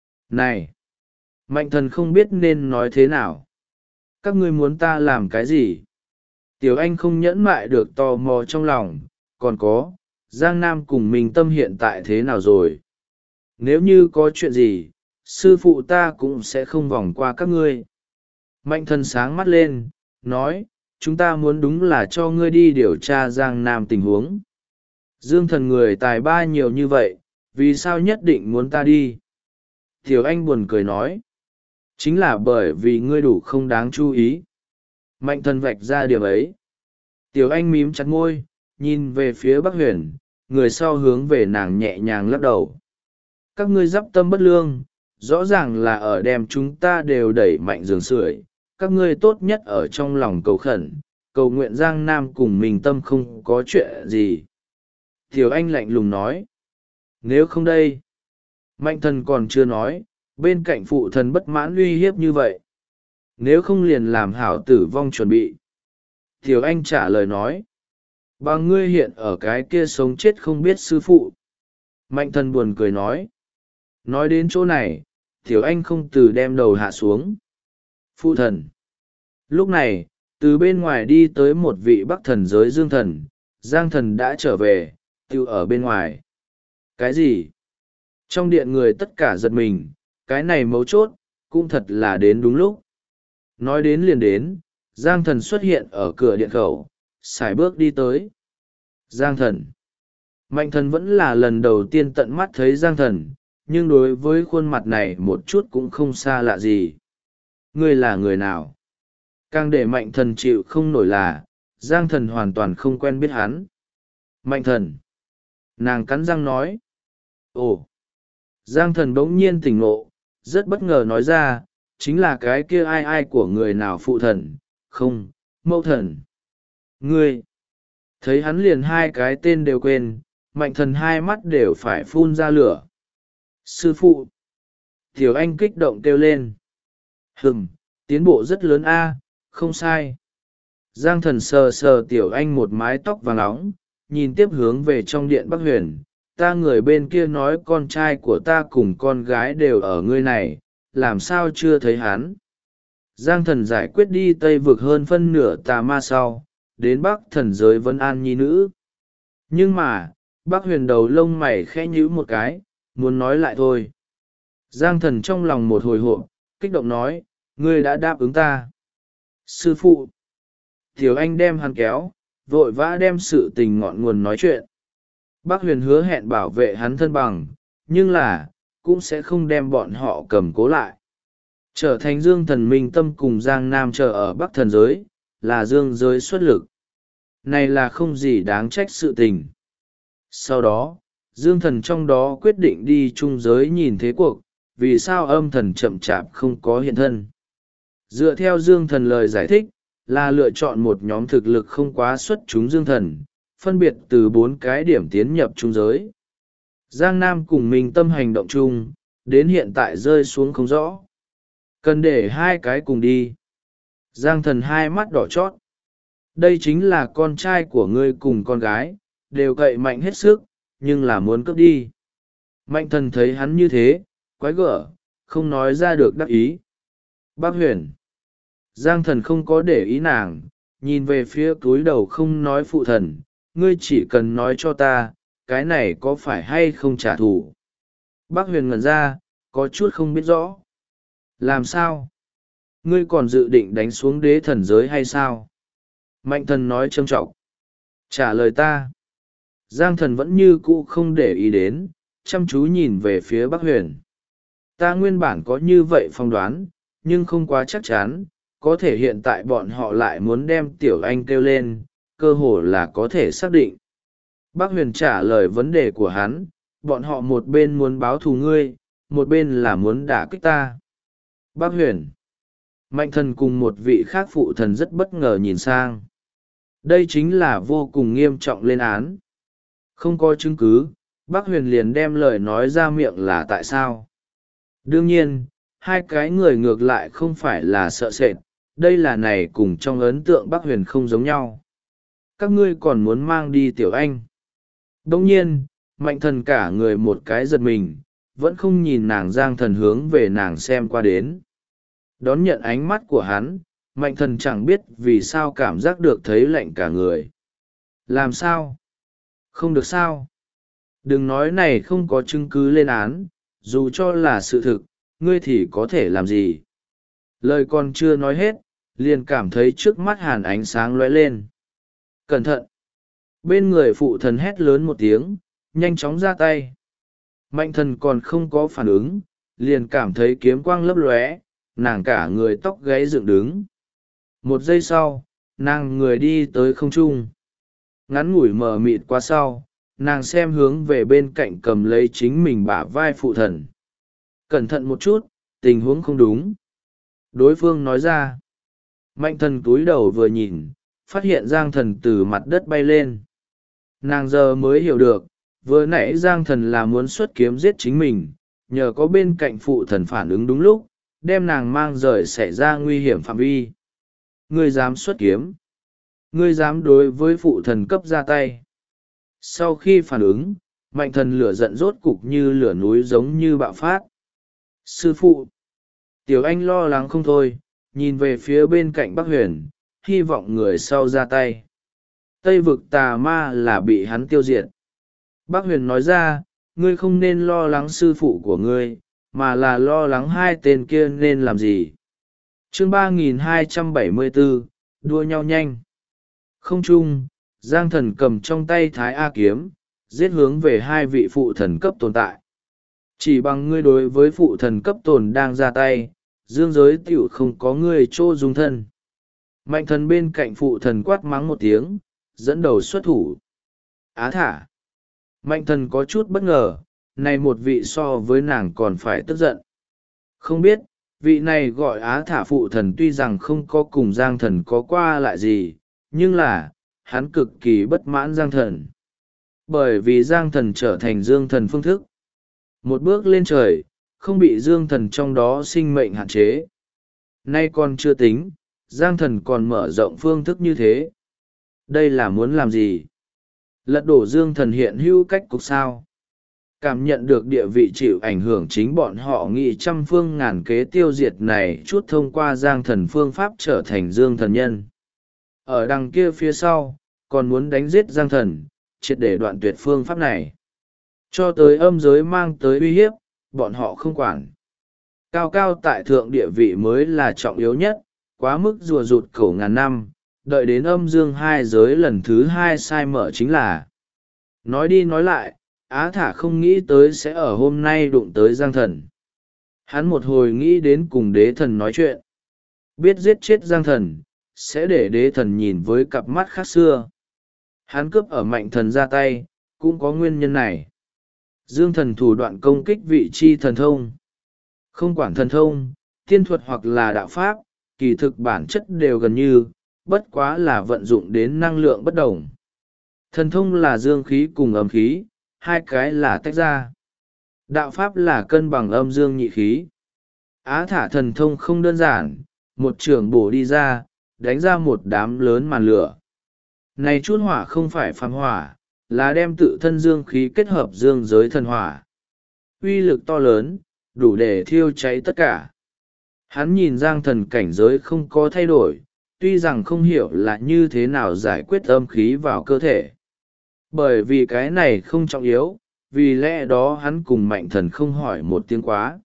Này! Mạnh thần không biết nên nói thế nào. Các ngươi muốn ta làm cái gì? Tiểu Anh không nhẫn mại được tò mò trong lòng, còn có, Giang Nam cùng mình tâm hiện tại thế nào rồi? Nếu như có chuyện gì, sư phụ ta cũng sẽ không vòng qua các ngươi. Mạnh thần sáng mắt lên, nói, chúng ta muốn đúng là cho ngươi đi điều tra Giang Nam tình huống. Dương thần người tài ba nhiều như vậy, vì sao nhất định muốn ta đi? Tiểu Anh buồn cười nói, chính là bởi vì ngươi đủ không đáng chú ý. Mạnh thần vạch ra điểm ấy. Tiểu Anh mím chặt môi, nhìn về phía Bắc Huyền, người sau hướng về nàng nhẹ nhàng lắc đầu. Các ngươi dắp tâm bất lương, rõ ràng là ở đem chúng ta đều đẩy mạnh giường sưởi. Các ngươi tốt nhất ở trong lòng cầu khẩn, cầu nguyện Giang Nam cùng mình tâm không có chuyện gì. Tiểu Anh lạnh lùng nói. Nếu không đây, Mạnh thần còn chưa nói, bên cạnh phụ thần bất mãn uy hiếp như vậy. Nếu không liền làm hảo tử vong chuẩn bị. Tiểu Anh trả lời nói. Bà ngươi hiện ở cái kia sống chết không biết sư phụ. Mạnh thần buồn cười nói. Nói đến chỗ này, Tiểu Anh không từ đem đầu hạ xuống. Phụ thần. Lúc này, từ bên ngoài đi tới một vị bắc thần giới Dương thần, Giang thần đã trở về, tiêu ở bên ngoài. Cái gì? Trong điện người tất cả giật mình, cái này mấu chốt, cũng thật là đến đúng lúc. Nói đến liền đến, Giang thần xuất hiện ở cửa điện khẩu, sải bước đi tới. Giang thần. Mạnh thần vẫn là lần đầu tiên tận mắt thấy Giang thần, nhưng đối với khuôn mặt này một chút cũng không xa lạ gì. Ngươi là người nào? Càng để mạnh thần chịu không nổi là, Giang thần hoàn toàn không quen biết hắn. Mạnh thần. Nàng cắn răng nói. Ồ. Giang thần bỗng nhiên tỉnh ngộ, rất bất ngờ nói ra, chính là cái kia ai ai của người nào phụ thần, không, mẫu thần. Ngươi. Thấy hắn liền hai cái tên đều quên, mạnh thần hai mắt đều phải phun ra lửa. Sư phụ. Tiểu Anh kích động kêu lên. Tiến bộ rất lớn a, không sai. Giang thần sờ sờ Tiểu Anh một mái tóc vàng óng, nhìn tiếp hướng về trong điện Bắc Huyền. Ta người bên kia nói con trai của ta cùng con gái đều ở ngươi này, làm sao chưa thấy hắn? Giang thần giải quyết đi Tây Vực hơn phân nửa tà ma sau, đến Bắc thần giới Vân An nhi nữ. Nhưng mà, Bắc Huyền đầu lông mày khẽ nhíu một cái, muốn nói lại thôi. Giang thần trong lòng một hồi hộp, kích động nói, ngươi đã đáp ứng ta. Sư phụ. Tiểu Anh đem hắn kéo, vội vã đem sự tình ngọn nguồn nói chuyện. Bắc Huyền hứa hẹn bảo vệ hắn thân bằng, nhưng là, cũng sẽ không đem bọn họ cầm cố lại. Trở thành Dương thần minh tâm cùng Giang Nam chờ ở Bắc thần giới, là Dương giới xuất lực. Này là không gì đáng trách sự tình. Sau đó, Dương thần trong đó quyết định đi trung giới nhìn thế cuộc, vì sao âm thần chậm chạp không có hiện thân. Dựa theo Dương thần lời giải thích, là lựa chọn một nhóm thực lực không quá xuất chúng Dương thần, phân biệt từ 4 cái điểm tiến nhập trung giới. Giang Nam cùng mình tâm hành động chung, đến hiện tại rơi xuống không rõ. Cần để hai cái cùng đi. Giang thần hai mắt đỏ chót. Đây chính là con trai của ngươi cùng con gái, đều cậy mạnh hết sức, nhưng là muốn cướp đi. Mạnh thần thấy hắn như thế, quái gở, không nói ra được đắc ý. Bác Huyền. Giang thần không có để ý nàng, nhìn về phía túi đầu không nói phụ thần, ngươi chỉ cần nói cho ta, cái này có phải hay không trả thù. Bác Huyền ngẩn ra, có chút không biết rõ. Làm sao? Ngươi còn dự định đánh xuống đế thần giới hay sao? Mạnh thần nói trâm trọng. Trả lời ta. Giang thần vẫn như cũ không để ý đến, chăm chú nhìn về phía Bắc Huyền. Ta nguyên bản có như vậy phỏng đoán, nhưng không quá chắc chắn, có thể hiện tại bọn họ lại muốn đem Tiểu Anh kêu lên, cơ hồ là có thể xác định. Bắc Huyền trả lời vấn đề của hắn, bọn họ một bên muốn báo thù ngươi, một bên là muốn đả kích ta. Bắc Huyền. Mạnh thần cùng một vị khác phụ thần rất bất ngờ nhìn sang. Đây chính là vô cùng nghiêm trọng lên án. Không có chứng cứ, Bác Huyền liền đem lời nói ra miệng là tại sao. Đương nhiên, hai cái người ngược lại không phải là sợ sệt, đây là này cùng trong ấn tượng Bác Huyền không giống nhau. Các ngươi còn muốn mang đi Tiểu Anh. Đồng nhiên, Mạnh Thần cả người một cái giật mình, vẫn không nhìn nàng. Giang Thần hướng về nàng xem qua đến. Đón nhận ánh mắt của hắn, Mạnh Thần chẳng biết vì sao cảm giác được thấy lạnh cả người. Làm sao? Không được sao? Đừng nói này không có chứng cứ lên án, dù cho là sự thực, ngươi thì có thể làm gì? Lời còn chưa nói hết, liền cảm thấy trước mắt Hàn ánh sáng lóe lên. Cẩn thận! Bên người phụ thần hét lớn một tiếng, nhanh chóng ra tay. Mạnh Thần còn không có phản ứng, liền cảm thấy kiếm quang lấp lóe, nàng cả người tóc gáy dựng đứng. Một giây sau, nàng người đi tới không trung. Ngắn ngủi mờ mịt qua sau, nàng xem hướng về bên cạnh cầm lấy chính mình bả vai phụ thần. Cẩn thận một chút, tình huống không đúng. Đối phương nói ra. Mạnh Thần cúi đầu vừa nhìn, phát hiện Giang Thần từ mặt đất bay lên. Nàng giờ mới hiểu được, vừa nãy Giang Thần là muốn xuất kiếm giết chính mình, nhờ có bên cạnh phụ thần phản ứng đúng lúc, đem nàng mang rời xảy ra nguy hiểm phạm vi. Ngươi dám xuất kiếm? Ngươi dám đối với phụ thần cấp ra tay? Sau khi phản ứng, Mạnh Thần lửa giận rốt cục như lửa núi giống như bạo phát. Sư phụ! Tiểu Anh lo lắng không thôi, nhìn về phía bên cạnh Bác Huyền, hy vọng người sau ra tay. Tây vực tà ma là bị hắn tiêu diệt. Bác Huyền nói ra, ngươi không nên lo lắng sư phụ của ngươi, mà là lo lắng hai tên kia nên làm gì. Chương 3274, đua nhau nhanh. Không chung, Giang Thần cầm trong tay Thái A kiếm, giết hướng về hai vị phụ thần cấp tồn tại. Chỉ bằng ngươi đối với phụ thần cấp tồn đang ra tay, dương giới tiểu không có ngươi chỗ dung thân. Mạnh Thần bên cạnh phụ thần quát mắng một tiếng, dẫn đầu xuất thủ. Á thả! Mạnh Thần có chút bất ngờ, này một vị so với nàng còn phải tức giận. Không biết, vị này gọi Á thả phụ thần tuy rằng không có cùng Giang Thần có qua lại gì, nhưng là, hắn cực kỳ bất mãn Giang Thần. Bởi vì Giang Thần trở thành Dương Thần phương thức. Một bước lên trời, không bị Dương Thần trong đó sinh mệnh hạn chế. Nay còn chưa tính, Giang Thần còn mở rộng phương thức như thế. Đây là muốn làm gì? Lật đổ Dương Thần hiện hữu cách cục sao? Cảm nhận được địa vị chịu ảnh hưởng chính bọn họ nghĩ trăm phương ngàn kế tiêu diệt này chút thông qua Giang Thần phương pháp trở thành Dương Thần nhân. Ở đằng kia phía sau, còn muốn đánh giết Giang Thần, triệt để đoạn tuyệt phương pháp này. Cho tới âm giới mang tới uy hiếp, bọn họ không quản. Cao cao tại thượng địa vị mới là trọng yếu nhất, quá mức rùa rụt cổ ngàn năm, đợi đến âm dương hai giới lần thứ hai sai mở chính là. Nói đi nói lại, Á thả không nghĩ tới sẽ ở hôm nay đụng tới Giang Thần. Hắn một hồi nghĩ đến cùng đế thần nói chuyện. Biết giết chết Giang Thần, sẽ để đế thần nhìn với cặp mắt khác xưa. Hắn cướp ở Mạnh Thần ra tay, cũng có nguyên nhân này. Dương Thần thủ đoạn công kích vị chi thần thông. Không quản thần thông, tiên thuật hoặc là đạo pháp, kỳ thực bản chất đều gần như, bất quá là vận dụng đến năng lượng bất đồng. Thần thông là dương khí cùng âm khí, hai cái là tách ra. Đạo pháp là cân bằng âm dương nhị khí. Á thả thần thông không đơn giản, một trường bổ đi ra, đánh ra một đám lớn màn lửa. Này chút hỏa không phải phàm hỏa, là đem tự thân dương khí kết hợp dương giới thần hỏa. Uy lực to lớn, đủ để thiêu cháy tất cả. Hắn nhìn Giang Thần cảnh giới không có thay đổi, tuy rằng không hiểu là như thế nào giải quyết âm khí vào cơ thể. Bởi vì cái này không trọng yếu, vì lẽ đó hắn cùng Mạnh Thần không hỏi một tiếng quá.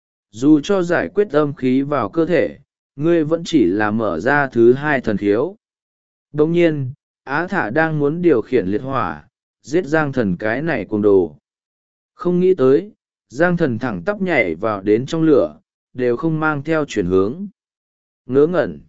Dù cho giải quyết âm khí vào cơ thể, ngươi vẫn chỉ là mở ra thứ hai thần khiếu. Đồng nhiên, Á thả đang muốn điều khiển liệt hỏa, giết Giang Thần cái này cùng đồ. Không nghĩ tới, Giang Thần thẳng tắp nhảy vào đến trong lửa, đều không mang theo chuyển hướng. Ngớ ngẩn.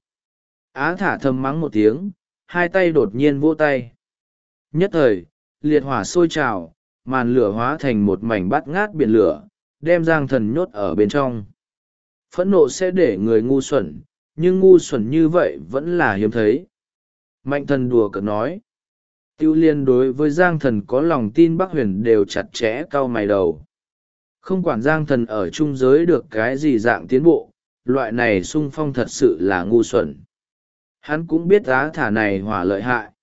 Á thả thầm mắng một tiếng, hai tay đột nhiên vỗ tay. Nhất thời, liệt hỏa sôi trào, màn lửa hóa thành một mảnh bát ngát biển lửa, đem Giang Thần nhốt ở bên trong. Phẫn nộ sẽ để người ngu xuẩn, nhưng ngu xuẩn như vậy vẫn là hiếm thấy. Mạnh Thần đùa cợt nói. Tiêu liên đối với Giang Thần có lòng tin Bắc Huyền đều chặt chẽ cau mày đầu. Không quản Giang Thần ở trung giới được cái gì dạng tiến bộ, loại này sung phong thật sự là ngu xuẩn. Hắn cũng biết Á Thả này hỏa lợi hại.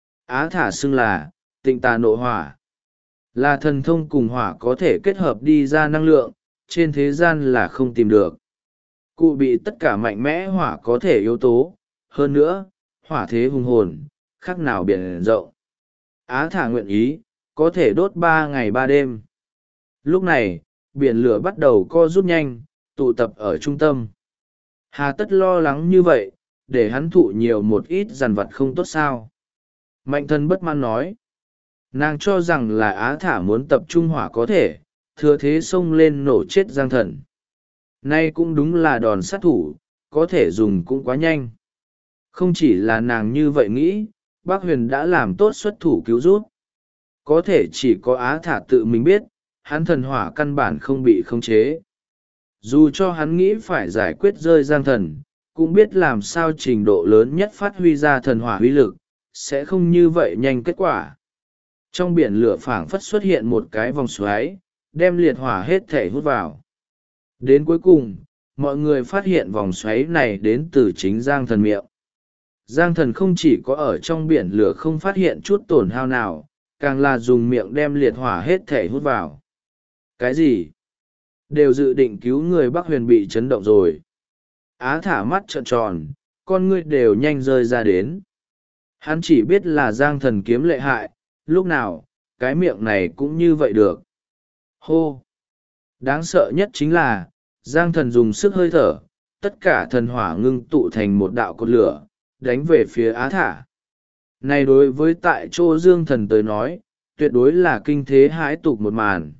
Á Thả xưng là tịnh tà nộ hỏa, là thần thông cùng hỏa có thể kết hợp đi ra năng lượng, trên thế gian là không tìm được. Cụ bị tất cả mạnh mẽ hỏa có thể yếu tố, hơn nữa, hỏa thế hùng hồn, khác nào biển rộng. Á Thả nguyện ý, có thể đốt 3 ngày 3 đêm. Lúc này, biển lửa bắt đầu co rút nhanh, tụ tập ở trung tâm. Hà tất lo lắng như vậy, để hắn thụ nhiều một ít dằn vặt không tốt sao. Mạnh thân bất mãn nói. Nàng cho rằng là Á Thả muốn tập trung hỏa có thể, thừa thế xông lên nổ chết Giang Thần. Nay cũng đúng là đòn sát thủ, có thể dùng cũng quá nhanh. Không chỉ là nàng như vậy nghĩ, Bác Huyền đã làm tốt xuất thủ cứu giúp. Có thể chỉ có Á Thả tự mình biết, hắn thần hỏa căn bản không bị khống chế. Dù cho hắn nghĩ phải giải quyết rơi Giang Thần, cũng biết làm sao trình độ lớn nhất phát huy ra thần hỏa uy lực, sẽ không như vậy nhanh kết quả. Trong biển lửa phảng phất xuất hiện một cái vòng xoáy, đem liệt hỏa hết thể hút vào. Đến cuối cùng, mọi người phát hiện vòng xoáy này đến từ chính Giang Thần miệng. Giang Thần không chỉ có ở trong biển lửa không phát hiện chút tổn hao nào, càng là dùng miệng đem liệt hỏa hết thể hút vào. Cái gì? Đều dự định cứu người Bắc Huyền bị chấn động rồi. Á Thả mắt trợn tròn, con ngươi đều nhanh rơi ra đến. Hắn chỉ biết là Giang Thần kiếm lợi hại, lúc nào, cái miệng này cũng như vậy được. Hô! Đáng sợ nhất chính là, Giang Thần dùng sức hơi thở, tất cả thần hỏa ngưng tụ thành một đạo cột lửa, đánh về phía Á Thả. Này đối với tại chỗ Dương Thần tới nói, tuyệt đối là kinh thế hãi tục một màn.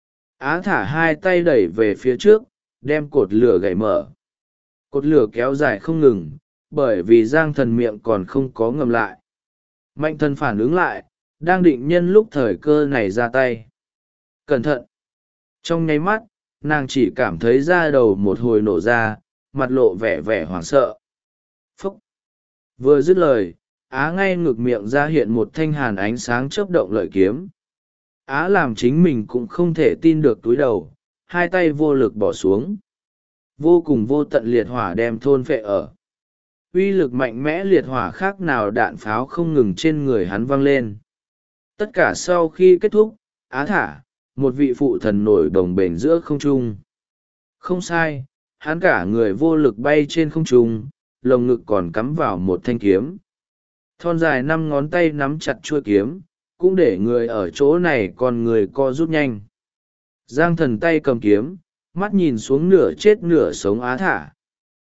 Á Thả hai tay đẩy về phía trước, đem cột lửa gãy mở. Cột lửa kéo dài không ngừng, bởi vì Giang Thần miệng còn không có ngầm lại. Mạnh Thần phản ứng lại, đang định nhân lúc thời cơ này ra tay. Cẩn thận! Trong nháy mắt, nàng chỉ cảm thấy da đầu một hồi nổ ra, mặt lộ vẻ vẻ hoảng sợ. Phúc! Vừa dứt lời, Á ngay ngực miệng ra hiện một thanh hàn ánh sáng chớp động lợi kiếm. Á làm chính mình cũng không thể tin được túi đầu, hai tay vô lực bỏ xuống. Vô cùng vô tận liệt hỏa đem thôn phệ ở. Uy lực mạnh mẽ liệt hỏa khác nào đạn pháo không ngừng trên người hắn văng lên. Tất cả sau khi kết thúc, Á thả, một vị phụ thần nổi bồng bềnh giữa không trung. Không sai, hắn cả người vô lực bay trên không trung, lồng ngực còn cắm vào một thanh kiếm. Thon dài 5 ngón tay nắm chặt chuôi kiếm, cũng để người ở chỗ này còn người co rút nhanh. Giang thần tay cầm kiếm, mắt nhìn xuống nửa chết nửa sống Á thả.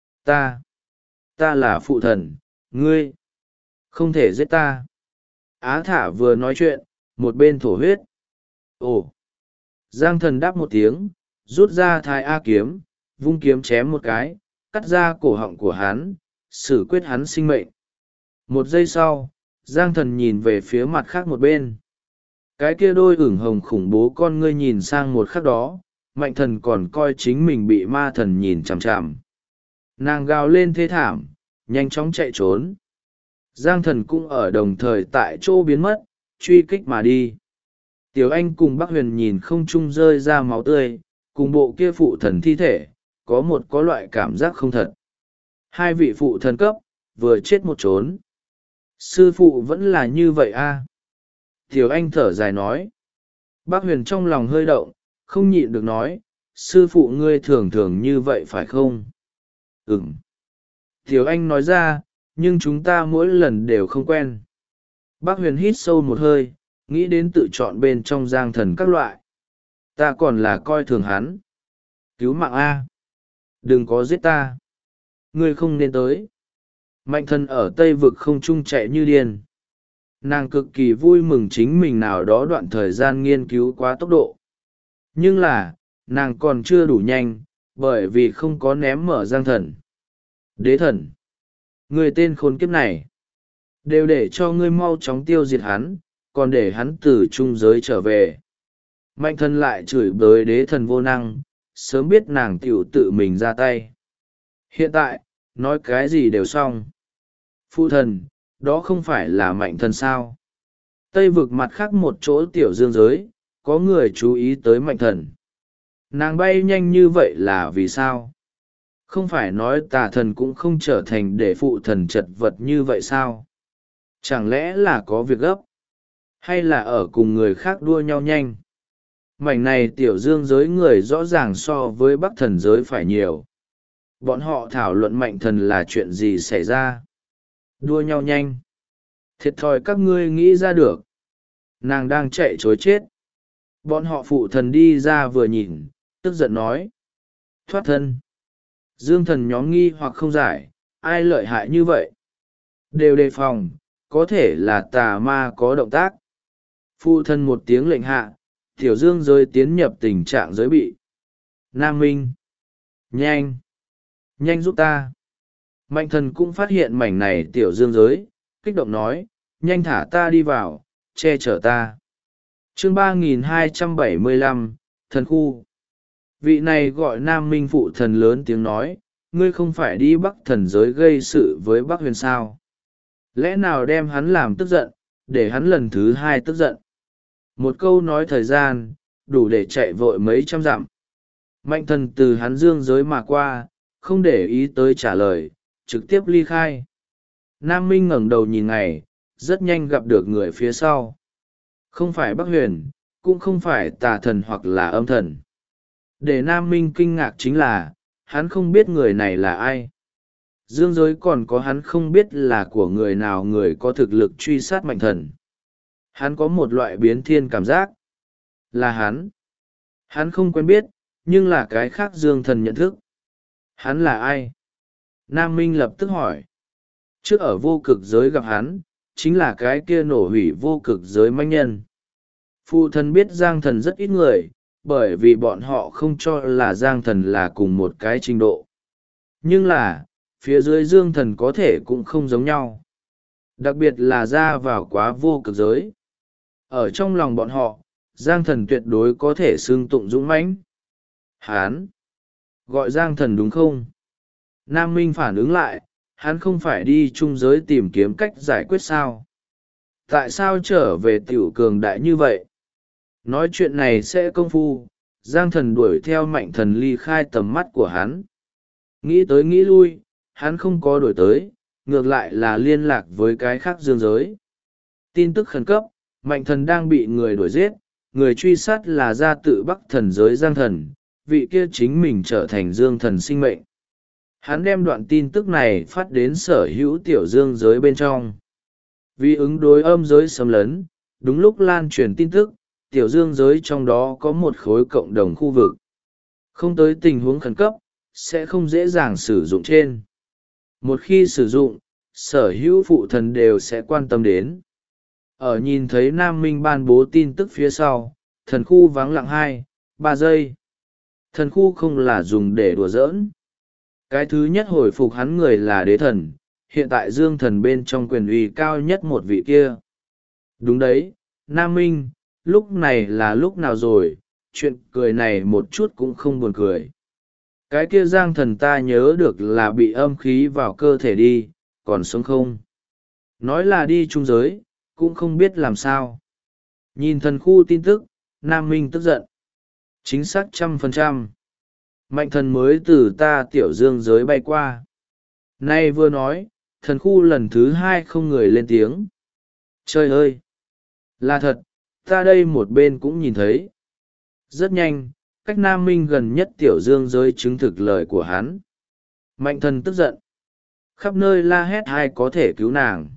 Ta là phụ thần, ngươi không thể giết ta. Á thả vừa nói chuyện, một bên thổ huyết. Ồ! Giang thần đáp một tiếng, rút ra thái A kiếm, vung kiếm chém một cái, cắt ra cổ họng của hắn, xử quyết hắn sinh mệnh. Một giây sau, Giang thần nhìn về phía mặt khác một bên. Cái kia đôi ửng hồng khủng bố con ngươi nhìn sang một khắc đó, mạnh thần còn coi chính mình bị ma thần nhìn chằm chằm. Nàng gào lên thê thảm, nhanh chóng chạy trốn. Giang thần cũng ở đồng thời tại chỗ biến mất, truy kích mà đi. Tiểu Anh cùng Bắc Huyền nhìn không trung rơi ra máu tươi, cùng bộ kia phụ thần thi thể, có loại cảm giác không thật. Hai vị phụ thần cấp, vừa chết một trốn. Sư phụ vẫn là như vậy a. Tiểu Anh thở dài nói. Bắc Huyền trong lòng hơi động, không nhịn được nói, sư phụ ngươi thường thường như vậy phải không? Ừm. Tiểu Anh nói ra, nhưng chúng ta mỗi lần đều không quen. Bắc Huyền hít sâu một hơi, nghĩ đến tự chọn bên trong Giang thần các loại. Ta còn là coi thường hắn. Cứu mạng A. Đừng có giết ta. Ngươi không nên tới. Mạnh thần ở Tây Vực không trung chạy như điên. Nàng cực kỳ vui mừng chính mình nào đó đoạn thời gian nghiên cứu quá tốc độ. Nhưng là, nàng còn chưa đủ nhanh, bởi vì không có ném mở Giang thần. Đế thần. Người tên khốn kiếp này. Đều để cho ngươi mau chóng tiêu diệt hắn, còn để hắn từ trung giới trở về. Mạnh thần lại chửi bới đế thần vô năng, sớm biết nàng tiểu tự mình ra tay. Hiện tại, nói cái gì đều xong. Phụ thần, đó không phải là mạnh thần sao? Tây vực mặt khác một chỗ tiểu dương giới, có người chú ý tới mạnh thần. Nàng bay nhanh như vậy là vì sao? Không phải nói tà thần cũng không trở thành để phụ thần chật vật như vậy sao? Chẳng lẽ là có việc gấp? Hay là ở cùng người khác đua nhau nhanh? Mảnh này tiểu dương giới người rõ ràng so với bắc thần giới phải nhiều. Bọn họ thảo luận mạnh thần là chuyện gì xảy ra? Đua nhau nhanh. Thiệt thòi các ngươi nghĩ ra được. Nàng đang chạy chối chết. Bọn họ phụ thần đi ra vừa nhìn, tức giận nói. Thoát thân. Dương thần nhóm nghi hoặc không giải, ai lợi hại như vậy? Đều đề phòng, có thể là tà ma có động tác. Phụ thân một tiếng lệnh hạ, tiểu dương giới tiến nhập tình trạng giới bị. Nam Minh. Nhanh. Nhanh giúp ta. Mạnh thần cũng phát hiện mảnh này tiểu dương giới, kích động nói, nhanh thả ta đi vào, che chở ta. Chương 3275, thần khu. Vị này gọi Nam Minh phụ thần lớn tiếng nói, ngươi không phải đi bắc thần giới gây sự với bắc huyền sao? Lẽ nào đem hắn làm tức giận, để hắn lần thứ hai tức giận? Một câu nói thời gian, đủ để chạy vội mấy trăm dặm. Mạnh thần từ hắn dương giới mà qua, không để ý tới trả lời, trực tiếp ly khai. Nam Minh ngẩng đầu nhìn ngày, rất nhanh gặp được người phía sau. Không phải Bắc Huyền, cũng không phải tà thần hoặc là âm thần. Để Nam Minh kinh ngạc chính là, hắn không biết người này là ai. Dương giới còn có hắn không biết là của người nào người có thực lực truy sát mạnh thần. Hắn có một loại biến thiên cảm giác. Là hắn. Hắn không quen biết, nhưng là cái khác Dương thần nhận thức. Hắn là ai? Nam Minh lập tức hỏi. Trước ở vô cực giới gặp hắn, chính là cái kia nổ hủy vô cực giới manh nhân. Phụ thần biết Giang thần rất ít người, bởi vì bọn họ không cho là Giang thần là cùng một cái trình độ. Nhưng là, phía dưới Dương thần có thể cũng không giống nhau. Đặc biệt là ra vào quá vô cực giới. Ở trong lòng bọn họ, Giang thần tuyệt đối có thể xưng tụng dũng mãnh. Hán! Gọi Giang thần đúng không? Nam Minh phản ứng lại, hắn không phải đi chung giới tìm kiếm cách giải quyết sao? Tại sao trở về tiểu cường đại như vậy? Nói chuyện này sẽ công phu, Giang thần đuổi theo mạnh thần ly khai tầm mắt của hắn. Nghĩ tới nghĩ lui, hắn không có đuổi tới, ngược lại là liên lạc với cái khác dương giới. Tin tức khẩn cấp, mạnh thần đang bị người đuổi giết, người truy sát là gia tự bắc thần giới Giang thần, vị kia chính mình trở thành dương thần sinh mệnh. Hắn đem đoạn tin tức này phát đến sở hữu tiểu dương giới bên trong. Vì ứng đối âm giới xâm lấn, đúng lúc lan truyền tin tức, tiểu dương giới trong đó có một khối cộng đồng khu vực. Không tới tình huống khẩn cấp, sẽ không dễ dàng sử dụng trên. Một khi sử dụng, sở hữu phụ thần đều sẽ quan tâm đến. Ở nhìn thấy Nam Minh ban bố tin tức phía sau, thần khu vắng lặng 2-3 giây. Thần khu không là dùng để đùa giỡn. Cái thứ nhất hồi phục hắn người là đế thần, hiện tại dương thần bên trong quyền uy cao nhất một vị kia. Đúng đấy, Nam Minh, lúc này là lúc nào rồi, chuyện cười này một chút cũng không buồn cười. Cái kia Giang thần ta nhớ được là bị âm khí vào cơ thể đi, còn sống không? Nói là đi trung giới, cũng không biết làm sao. Nhìn thần khu tin tức, Nam Minh tức giận. Chính xác 100%. Mạnh thần mới từ ta tiểu dương giới bay qua. Nay vừa nói, thần khu lần thứ 2 không người lên tiếng. Trời ơi! Là thật, ta đây một bên cũng nhìn thấy. Rất nhanh, cách Nam Minh gần nhất tiểu dương giới chứng thực lời của hắn. Mạnh thần tức giận. Khắp nơi la hét ai có thể cứu nàng.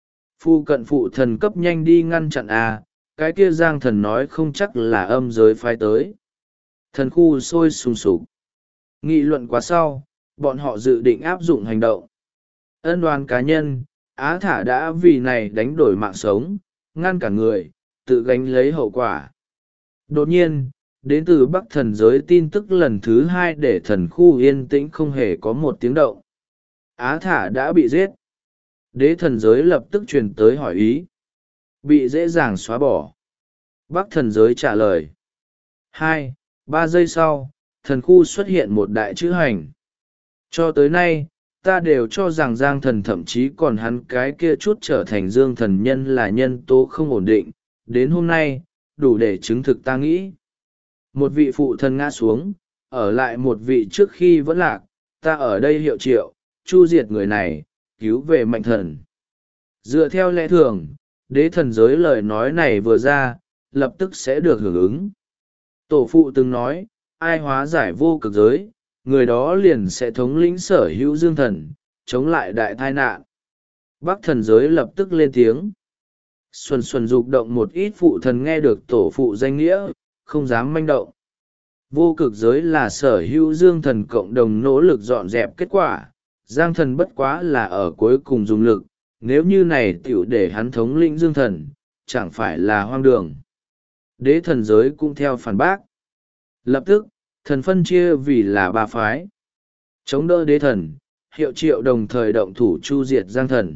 Phu cận phụ thần cấp nhanh đi ngăn chặn à, cái kia Giang thần nói không chắc là âm giới phái tới. Thần khu sôi sùng sục. Nghị luận quá sau, bọn họ dự định áp dụng hành động. Ân đoàn cá nhân, Á Thả đã vì này đánh đổi mạng sống, ngăn cả người, tự gánh lấy hậu quả. Đột nhiên, đến từ Bắc thần giới tin tức lần thứ 2 để thần khu yên tĩnh không hề có một tiếng động. Á Thả đã bị giết. Đế thần giới lập tức truyền tới hỏi ý. Bị dễ dàng xóa bỏ. Bắc thần giới trả lời. 2-3 giây sau, thần khu xuất hiện một đại chữ hành. Cho tới nay, ta đều cho rằng Giang Thần thậm chí còn hắn cái kia chút trở thành Dương Thần nhân là nhân tố không ổn định, đến hôm nay, đủ để chứng thực ta nghĩ. Một vị phụ thần ngã xuống, ở lại một vị trước khi vẫn lạc, ta ở đây hiệu triệu, chu diệt người này, cứu về Mạnh Thần. Dựa theo lẽ thường, đế thần giới lời nói này vừa ra, lập tức sẽ được hưởng ứng. Tổ phụ từng nói, ai hóa giải vô cực giới, người đó liền sẽ thống lĩnh sở hữu Dương Thần, chống lại đại tai nạn. Bắc thần giới lập tức lên tiếng. Xuân xuân dục động một ít phụ thần nghe được tổ phụ danh nghĩa, không dám manh động. Vô cực giới là sở hữu Dương Thần cộng đồng nỗ lực dọn dẹp kết quả, Giang Thần bất quá là ở cuối cùng dùng lực, nếu như này tiểu để hắn thống lĩnh Dương Thần, chẳng phải là hoang đường. Đế thần giới cũng theo phản bác. Lập tức, thần phân chia vì là ba phái. Chống đỡ đế thần, hiệu triệu đồng thời động thủ chu diệt Giang Thần.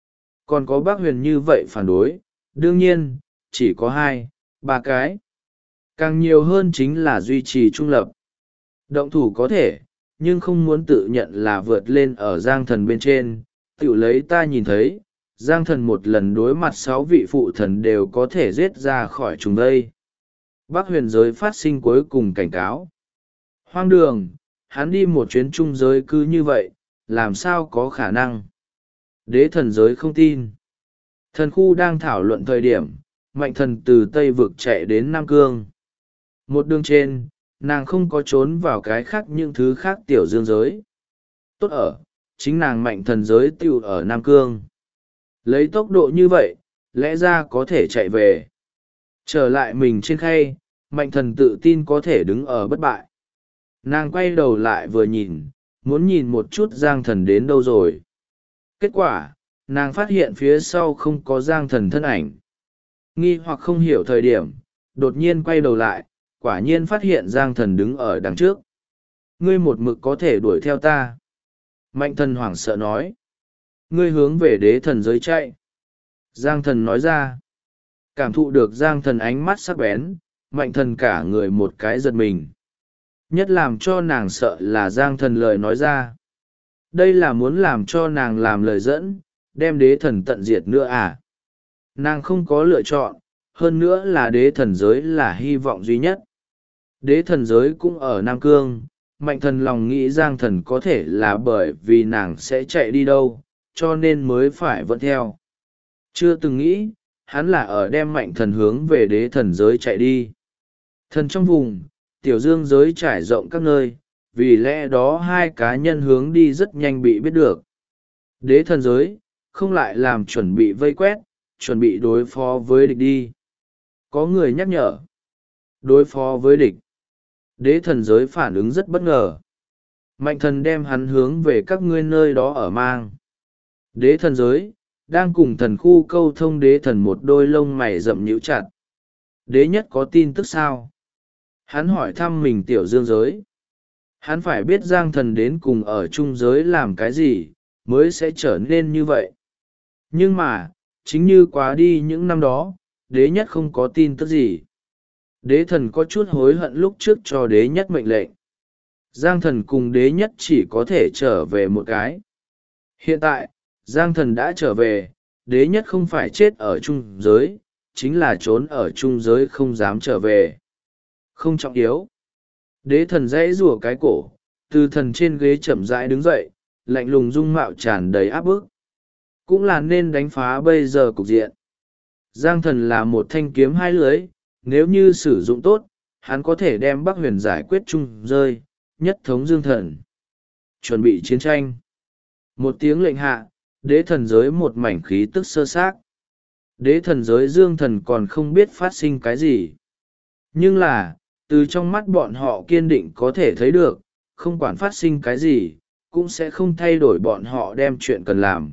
Còn có bác huyền như vậy phản đối, đương nhiên, chỉ có hai, ba cái. Càng nhiều hơn chính là duy trì trung lập. Động thủ có thể, nhưng không muốn tự nhận là vượt lên ở Giang Thần bên trên. Tự lấy ta nhìn thấy, Giang Thần một lần đối mặt 6 vị phụ thần đều có thể giết ra khỏi chúng đây. Bắc huyền giới phát sinh cuối cùng cảnh cáo. Hoang đường, hắn đi một chuyến trung giới cứ như vậy, làm sao có khả năng. Đế thần giới không tin. Thần khu đang thảo luận thời điểm, Mạnh Thần từ Tây Vực chạy đến Nam Cương. Một đường trên, nàng không có trốn vào cái khác những thứ khác tiểu dương giới. Tốt ở, chính nàng Mạnh Thần giới tiêu ở Nam Cương. Lấy tốc độ như vậy, lẽ ra có thể chạy về. Trở lại mình trên khay, Mạnh Thần tự tin có thể đứng ở bất bại. Nàng quay đầu lại vừa nhìn, muốn nhìn một chút Giang Thần đến đâu rồi. Kết quả, nàng phát hiện phía sau không có Giang Thần thân ảnh. Nghi hoặc không hiểu thời điểm, đột nhiên quay đầu lại, quả nhiên phát hiện Giang Thần đứng ở đằng trước. Ngươi một mực có thể đuổi theo ta. Mạnh Thần hoảng sợ nói. Ngươi hướng về đế thần giới chạy. Giang Thần nói ra. Cảm thụ được Giang Thần ánh mắt sắc bén, Mạnh Thần cả người một cái giật mình. Nhất làm cho nàng sợ là Giang Thần lời nói ra. Đây là muốn làm cho nàng làm lời dẫn, đem đế thần tận diệt nữa à? Nàng không có lựa chọn, hơn nữa là đế thần giới là hy vọng duy nhất. Đế thần giới cũng ở Nam Cương, Mạnh Thần lòng nghĩ Giang Thần có thể là bởi vì nàng sẽ chạy đi đâu, cho nên mới phải vẫn theo. Chưa từng nghĩ, hắn là ở đem Mạnh Thần hướng về đế thần giới chạy đi. Thần trong vùng, tiểu dương giới trải rộng các nơi, vì lẽ đó hai cá nhân hướng đi rất nhanh bị biết được. Đế thần giới, không lại làm chuẩn bị vây quét, chuẩn bị đối phó với địch đi. Có người nhắc nhở. Đối phó với địch. Đế thần giới phản ứng rất bất ngờ. Mạnh Thần đem hắn hướng về các ngươi nơi đó ở mang. Đế thần giới, đang cùng thần khu câu thông đế thần một đôi lông mày rậm nhíu chặt. Đế nhất có tin tức sao? Hắn hỏi thăm mình tiểu dương giới. Hắn phải biết Giang Thần đến cùng ở trung giới làm cái gì, mới sẽ trở nên như vậy. Nhưng mà, chính như quá đi những năm đó, đế nhất không có tin tức gì. Đế thần có chút hối hận lúc trước cho đế nhất mệnh lệnh. Giang Thần cùng đế nhất chỉ có thể trở về một cái. Hiện tại, Giang Thần đã trở về, đế nhất không phải chết ở trung giới, chính là trốn ở trung giới không dám trở về. Không trọng yếu. Đế thần dãy rủa cái cổ, từ thần trên ghế chậm rãi đứng dậy, lạnh lùng dung mạo tràn đầy áp bức. Cũng là nên đánh phá bây giờ cục diện. Giang Thần là một thanh kiếm hai lưới, nếu như sử dụng tốt, hắn có thể đem Bắc Huyền giải quyết chung rơi, nhất thống Dương Thần. Chuẩn bị chiến tranh. Một tiếng lệnh hạ, đế thần giới một mảnh khí tức sơ xác. Đế thần giới Dương Thần còn không biết phát sinh cái gì. Nhưng là, từ trong mắt bọn họ kiên định có thể thấy được, không quản phát sinh cái gì, cũng sẽ không thay đổi bọn họ đem chuyện cần làm.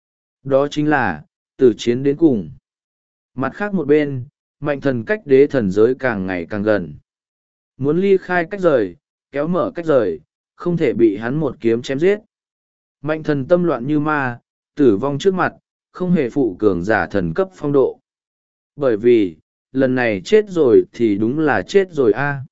Đó chính là, từ chiến đến cùng. Mặt khác một bên, Mạnh Thần cách đế thần giới càng ngày càng gần. Muốn ly khai cách rời, kéo mở cách rời, không thể bị hắn một kiếm chém giết. Mạnh Thần tâm loạn như ma, tử vong trước mặt, không hề phụ cường giả thần cấp phong độ. Bởi vì, lần này chết rồi thì đúng là chết rồi a.